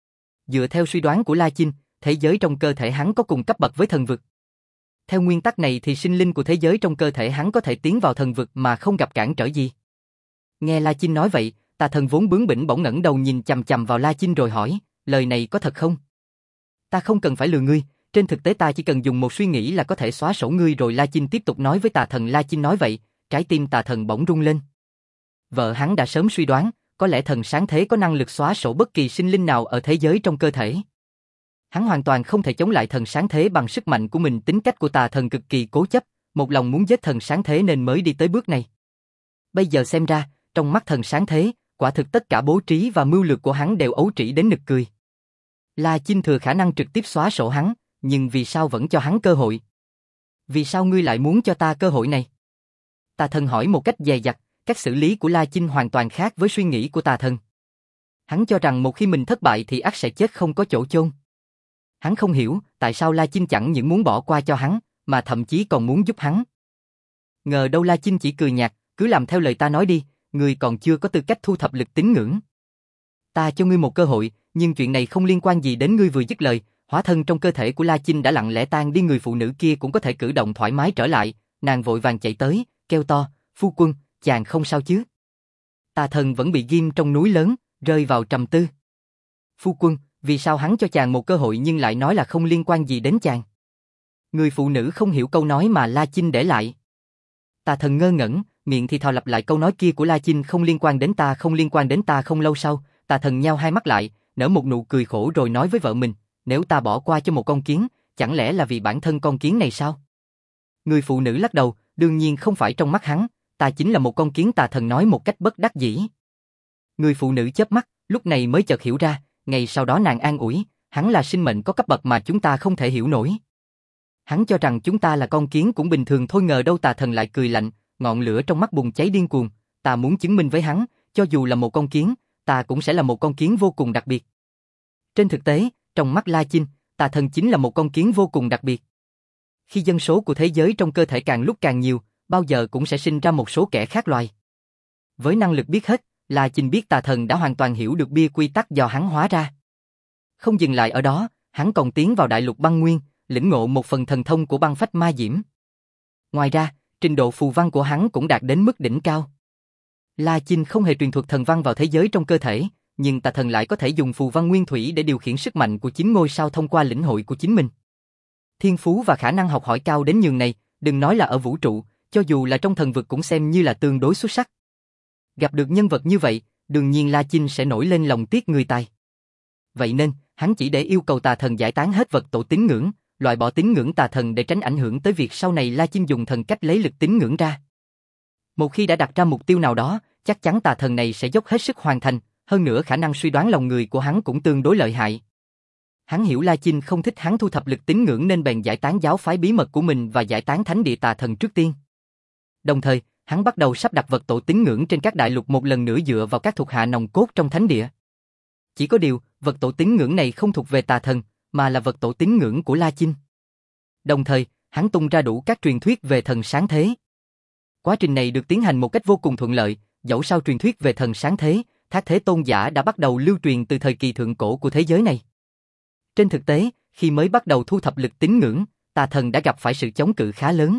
Dựa theo suy đoán của La Chinh, thế giới trong cơ thể hắn có cùng cấp bậc với thần vực. Theo nguyên tắc này thì sinh linh của thế giới trong cơ thể hắn có thể tiến vào thần vực mà không gặp cản trở gì. Nghe La Chinh nói vậy, tà thần vốn bướng bỉnh bỗng ngẩng đầu nhìn chằm chằm vào La Chinh rồi hỏi, lời này có thật không? Ta không cần phải lừa ngươi, trên thực tế ta chỉ cần dùng một suy nghĩ là có thể xóa sổ ngươi rồi. La Chinh tiếp tục nói với tà thần. La Chinh nói vậy, trái tim tà thần bỗng rung lên. Vợ hắn đã sớm suy đoán, có lẽ thần sáng thế có năng lực xóa sổ bất kỳ sinh linh nào ở thế giới trong cơ thể. Hắn hoàn toàn không thể chống lại thần sáng thế bằng sức mạnh của mình. Tính cách của tà thần cực kỳ cố chấp, một lòng muốn giết thần sáng thế nên mới đi tới bước này. Bây giờ xem ra, trong mắt thần sáng thế, quả thực tất cả bố trí và mưu lược của hắn đều ấu trĩ đến nực cười. La Chinh thừa khả năng trực tiếp xóa sổ hắn, nhưng vì sao vẫn cho hắn cơ hội? Vì sao ngươi lại muốn cho ta cơ hội này? Tà thần hỏi một cách dè dặt, cách xử lý của La Chinh hoàn toàn khác với suy nghĩ của tà thần. Hắn cho rằng một khi mình thất bại thì ắt sẽ chết không có chỗ chôn. Hắn không hiểu tại sao La Chinh chẳng những muốn bỏ qua cho hắn, mà thậm chí còn muốn giúp hắn. Ngờ đâu La Chinh chỉ cười nhạt, cứ làm theo lời ta nói đi, ngươi còn chưa có tư cách thu thập lực tín ngưỡng. Ta cho ngươi một cơ hội, nhưng chuyện này không liên quan gì đến ngươi. Vừa dứt lời, hóa thân trong cơ thể của La Chinh đã lặng lẽ tan đi. Người phụ nữ kia cũng có thể cử động thoải mái trở lại, nàng vội vàng chạy tới, kêu to, phu quân, chàng không sao chứ? Tà thần vẫn bị ghim trong núi lớn, rơi vào trầm tư. Phu quân, vì sao hắn cho chàng một cơ hội nhưng lại nói là không liên quan gì đến chàng? Người phụ nữ không hiểu câu nói mà La Chinh để lại. Tà thần ngơ ngẩn, miệng thì thào lặp lại câu nói kia của La Chinh, không liên quan đến ta, không liên quan đến ta. Không lâu sau, tà thần nheo hai mắt lại, nở một nụ cười khổ rồi nói với vợ mình, nếu ta bỏ qua cho một con kiến, chẳng lẽ là vì bản thân con kiến này sao? Người phụ nữ lắc đầu, đương nhiên không phải, trong mắt hắn, ta chính là một con kiến. Tà thần nói một cách bất đắc dĩ. Người phụ nữ chớp mắt, lúc này mới chợt hiểu ra, ngày sau đó nàng an ủi, hắn là sinh mệnh có cấp bậc mà chúng ta không thể hiểu nổi. Hắn cho rằng chúng ta là con kiến cũng bình thường thôi, ngờ đâu tà thần lại cười lạnh, ngọn lửa trong mắt bùng cháy điên cuồng, ta muốn chứng minh với hắn, cho dù là một con kiến, ta cũng sẽ là một con kiến vô cùng đặc biệt. Trên thực tế, trong mắt La Chinh, tà thần chính là một con kiến vô cùng đặc biệt. Khi dân số của thế giới trong cơ thể càng lúc càng nhiều, bao giờ cũng sẽ sinh ra một số kẻ khác loài. Với năng lực biết hết, La Chinh biết tà thần đã hoàn toàn hiểu được bia quy tắc do hắn hóa ra. Không dừng lại ở đó, hắn còn tiến vào đại lục băng nguyên, lĩnh ngộ một phần thần thông của băng phách ma diễm. Ngoài ra, trình độ phù văn của hắn cũng đạt đến mức đỉnh cao. La Chinh không hề truyền thuật thần văn vào thế giới trong cơ thể, nhưng tà thần lại có thể dùng phù văn nguyên thủy để điều khiển sức mạnh của chín ngôi sao thông qua lĩnh hội của chính mình. Thiên phú và khả năng học hỏi cao đến nhường này, đừng nói là ở vũ trụ, cho dù là trong thần vực cũng xem như là tương đối xuất sắc. Gặp được nhân vật như vậy, đương nhiên La Chinh sẽ nổi lên lòng tiếc người tài. Vậy nên, hắn chỉ để yêu cầu tà thần giải tán hết vật tổ tín ngưỡng, loại bỏ tín ngưỡng tà thần để tránh ảnh hưởng tới việc sau này La Chinh dùng thần cách lấy lực tín ngưỡng ra. Một khi đã đặt ra mục tiêu nào đó, chắc chắn tà thần này sẽ dốc hết sức hoàn thành, hơn nữa khả năng suy đoán lòng người của hắn cũng tương đối lợi hại. Hắn hiểu La Chinh không thích hắn thu thập lực tín ngưỡng nên bèn giải tán giáo phái bí mật của mình và giải tán thánh địa tà thần trước tiên. Đồng thời, hắn bắt đầu sắp đặt vật tổ tín ngưỡng trên các đại lục một lần nữa dựa vào các thuộc hạ nòng cốt trong thánh địa. Chỉ có điều, vật tổ tín ngưỡng này không thuộc về tà thần, mà là vật tổ tín ngưỡng của La Chinh. Đồng thời, hắn tung ra đủ các truyền thuyết về thần sáng thế. Quá trình này được tiến hành một cách vô cùng thuận lợi, dẫu sao truyền thuyết về thần sáng thế, Thác Thế Tôn giả đã bắt đầu lưu truyền từ thời kỳ thượng cổ của thế giới này. Trên thực tế, khi mới bắt đầu thu thập lực tín ngưỡng, tà thần đã gặp phải sự chống cự khá lớn.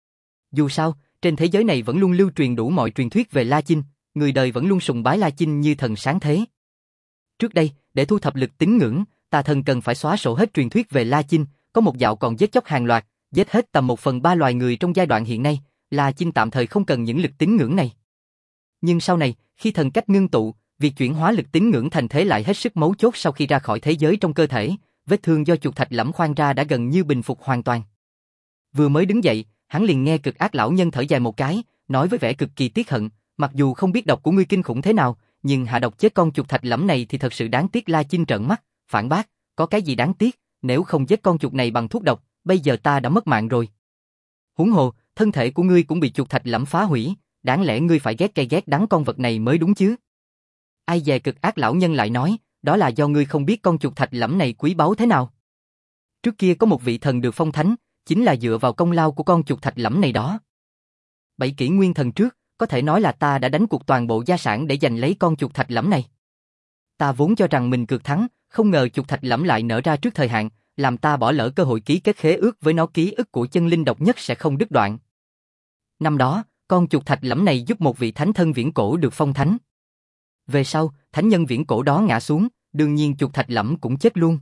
Dù sao, trên thế giới này vẫn luôn lưu truyền đủ mọi truyền thuyết về La Chinh, người đời vẫn luôn sùng bái La Chinh như thần sáng thế. Trước đây, để thu thập lực tín ngưỡng, tà thần cần phải xóa sổ hết truyền thuyết về La Chinh, có một dạo còn giết chóc hàng loạt, giết hết tầm một phần ba loài người trong giai đoạn hiện nay, La Chinh tạm thời không cần những lực tín ngưỡng này. Nhưng sau này, khi thần cách ngưng tụ, việc chuyển hóa lực tín ngưỡng thành thế lại hết sức mấu chốt. Sau khi ra khỏi thế giới trong cơ thể, vết thương do chuột thạch lẫm khoan ra đã gần như bình phục hoàn toàn. Vừa mới đứng dậy, hắn liền nghe Cực Ác lão nhân thở dài một cái, nói với vẻ cực kỳ tiếc hận, mặc dù không biết độc của ngươi kinh khủng thế nào, nhưng hạ độc chết con chuột thạch lẫm này thì thật sự đáng tiếc. La Chinh trợn mắt, phản bác, có cái gì đáng tiếc, nếu không giết con chuột này bằng thuốc độc, bây giờ ta đã mất mạng rồi. Huống hồ, thân thể của ngươi cũng bị chuột thạch lẫm phá hủy, đáng lẽ ngươi phải ghét cay ghét đắng con vật này mới đúng chứ. Ai dè, Cực Ác lão nhân lại nói, đó là do ngươi không biết con chuột thạch lẫm này quý báu thế nào. Trước kia có một vị thần được phong thánh, chính là dựa vào công lao của con chuột thạch lẫm này đó. Bảy kỷ nguyên thần trước, có thể nói là ta đã đánh cuộc toàn bộ gia sản để giành lấy con chuột thạch lẫm này. Ta vốn cho rằng mình cược thắng, không ngờ chuột thạch lẫm lại nở ra trước thời hạn, làm ta bỏ lỡ cơ hội ký kết khế ước với nó. Ký ức của chân linh độc nhất sẽ không đứt đoạn. Năm đó, con chuột thạch lẫm này giúp một vị thánh thân viễn cổ được phong thánh. Về sau, thánh nhân viễn cổ đó ngã xuống, đương nhiên chuột thạch lẫm cũng chết luôn.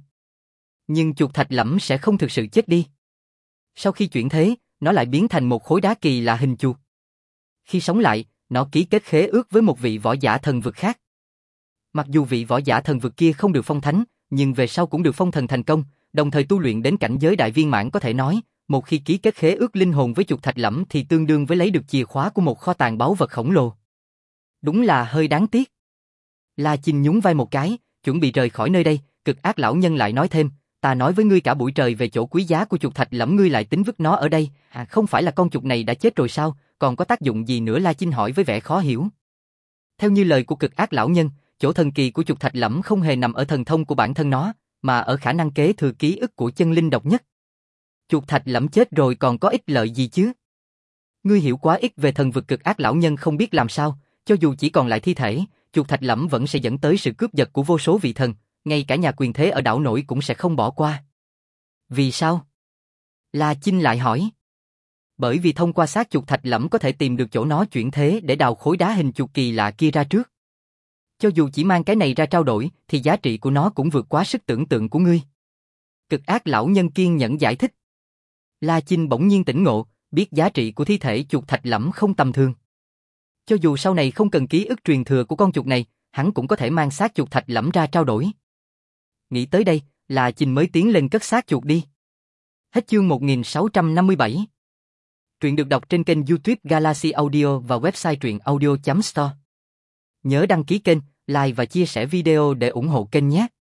Nhưng chuột thạch lẫm sẽ không thực sự chết đi. Sau khi chuyển thế, nó lại biến thành một khối đá kỳ lạ hình chuột. Khi sống lại, nó ký kết khế ước với một vị võ giả thần vực khác. Mặc dù vị võ giả thần vực kia không được phong thánh, nhưng về sau cũng được phong thần thành công, đồng thời tu luyện đến cảnh giới đại viên mãn. Có thể nói, một khi ký kết khế ước linh hồn với chuột thạch lẫm thì tương đương với lấy được chìa khóa của một kho tàng báu vật khổng lồ. Đúng là hơi đáng tiếc. La Chinh nhún vai một cái, chuẩn bị rời khỏi nơi đây. Cực Ác lão nhân lại nói thêm, ta nói với ngươi cả buổi trời về chỗ quý giá của chuột thạch lẫm, ngươi lại tính vứt nó ở đây, à, không phải là con chuột này đã chết rồi sao, còn có tác dụng gì nữa? La Chinh hỏi với vẻ khó hiểu. Theo như lời của Cực Ác lão nhân, chỗ thần kỳ của chuột thạch lẫm không hề nằm ở thần thông của bản thân nó, mà ở khả năng kế thừa ký ức của chân linh độc nhất. Chuột thạch lẫm chết rồi còn có ích lợi gì chứ? Ngươi hiểu quá ít về thần vực. Cực Ác lão nhân không biết làm sao, cho dù chỉ còn lại thi thể, chuột thạch lẫm vẫn sẽ dẫn tới sự cướp giật của vô số vị thần, ngay cả nhà quyền thế ở đảo nổi cũng sẽ không bỏ qua. Vì sao? La Chinh lại hỏi. Bởi vì thông qua xác chuột thạch lẫm có thể tìm được chỗ nó chuyển thế để đào khối đá hình chuột kỳ lạ kia ra trước. Cho dù chỉ mang cái này ra trao đổi, thì giá trị của nó cũng vượt quá sức tưởng tượng của ngươi. Cực Ác lão nhân kiên nhẫn giải thích. La Chinh bỗng nhiên tỉnh ngộ, biết giá trị của thi thể chuột thạch lẫm không tầm thường. Cho dù sau này không cần ký ức truyền thừa của con chuột này, hắn cũng có thể mang xác chuột thạch lẫm ra trao đổi. Nghĩ tới đây, La Chinh mới tiến lên cất xác chuột đi. Hết chương một nghìn sáu trăm năm mươi bảy. Truyện được đọc trên kênh YouTube Galaxy Audio và website truyện audio chấm store. Nhớ đăng ký kênh, like và chia sẻ video để ủng hộ kênh nhé.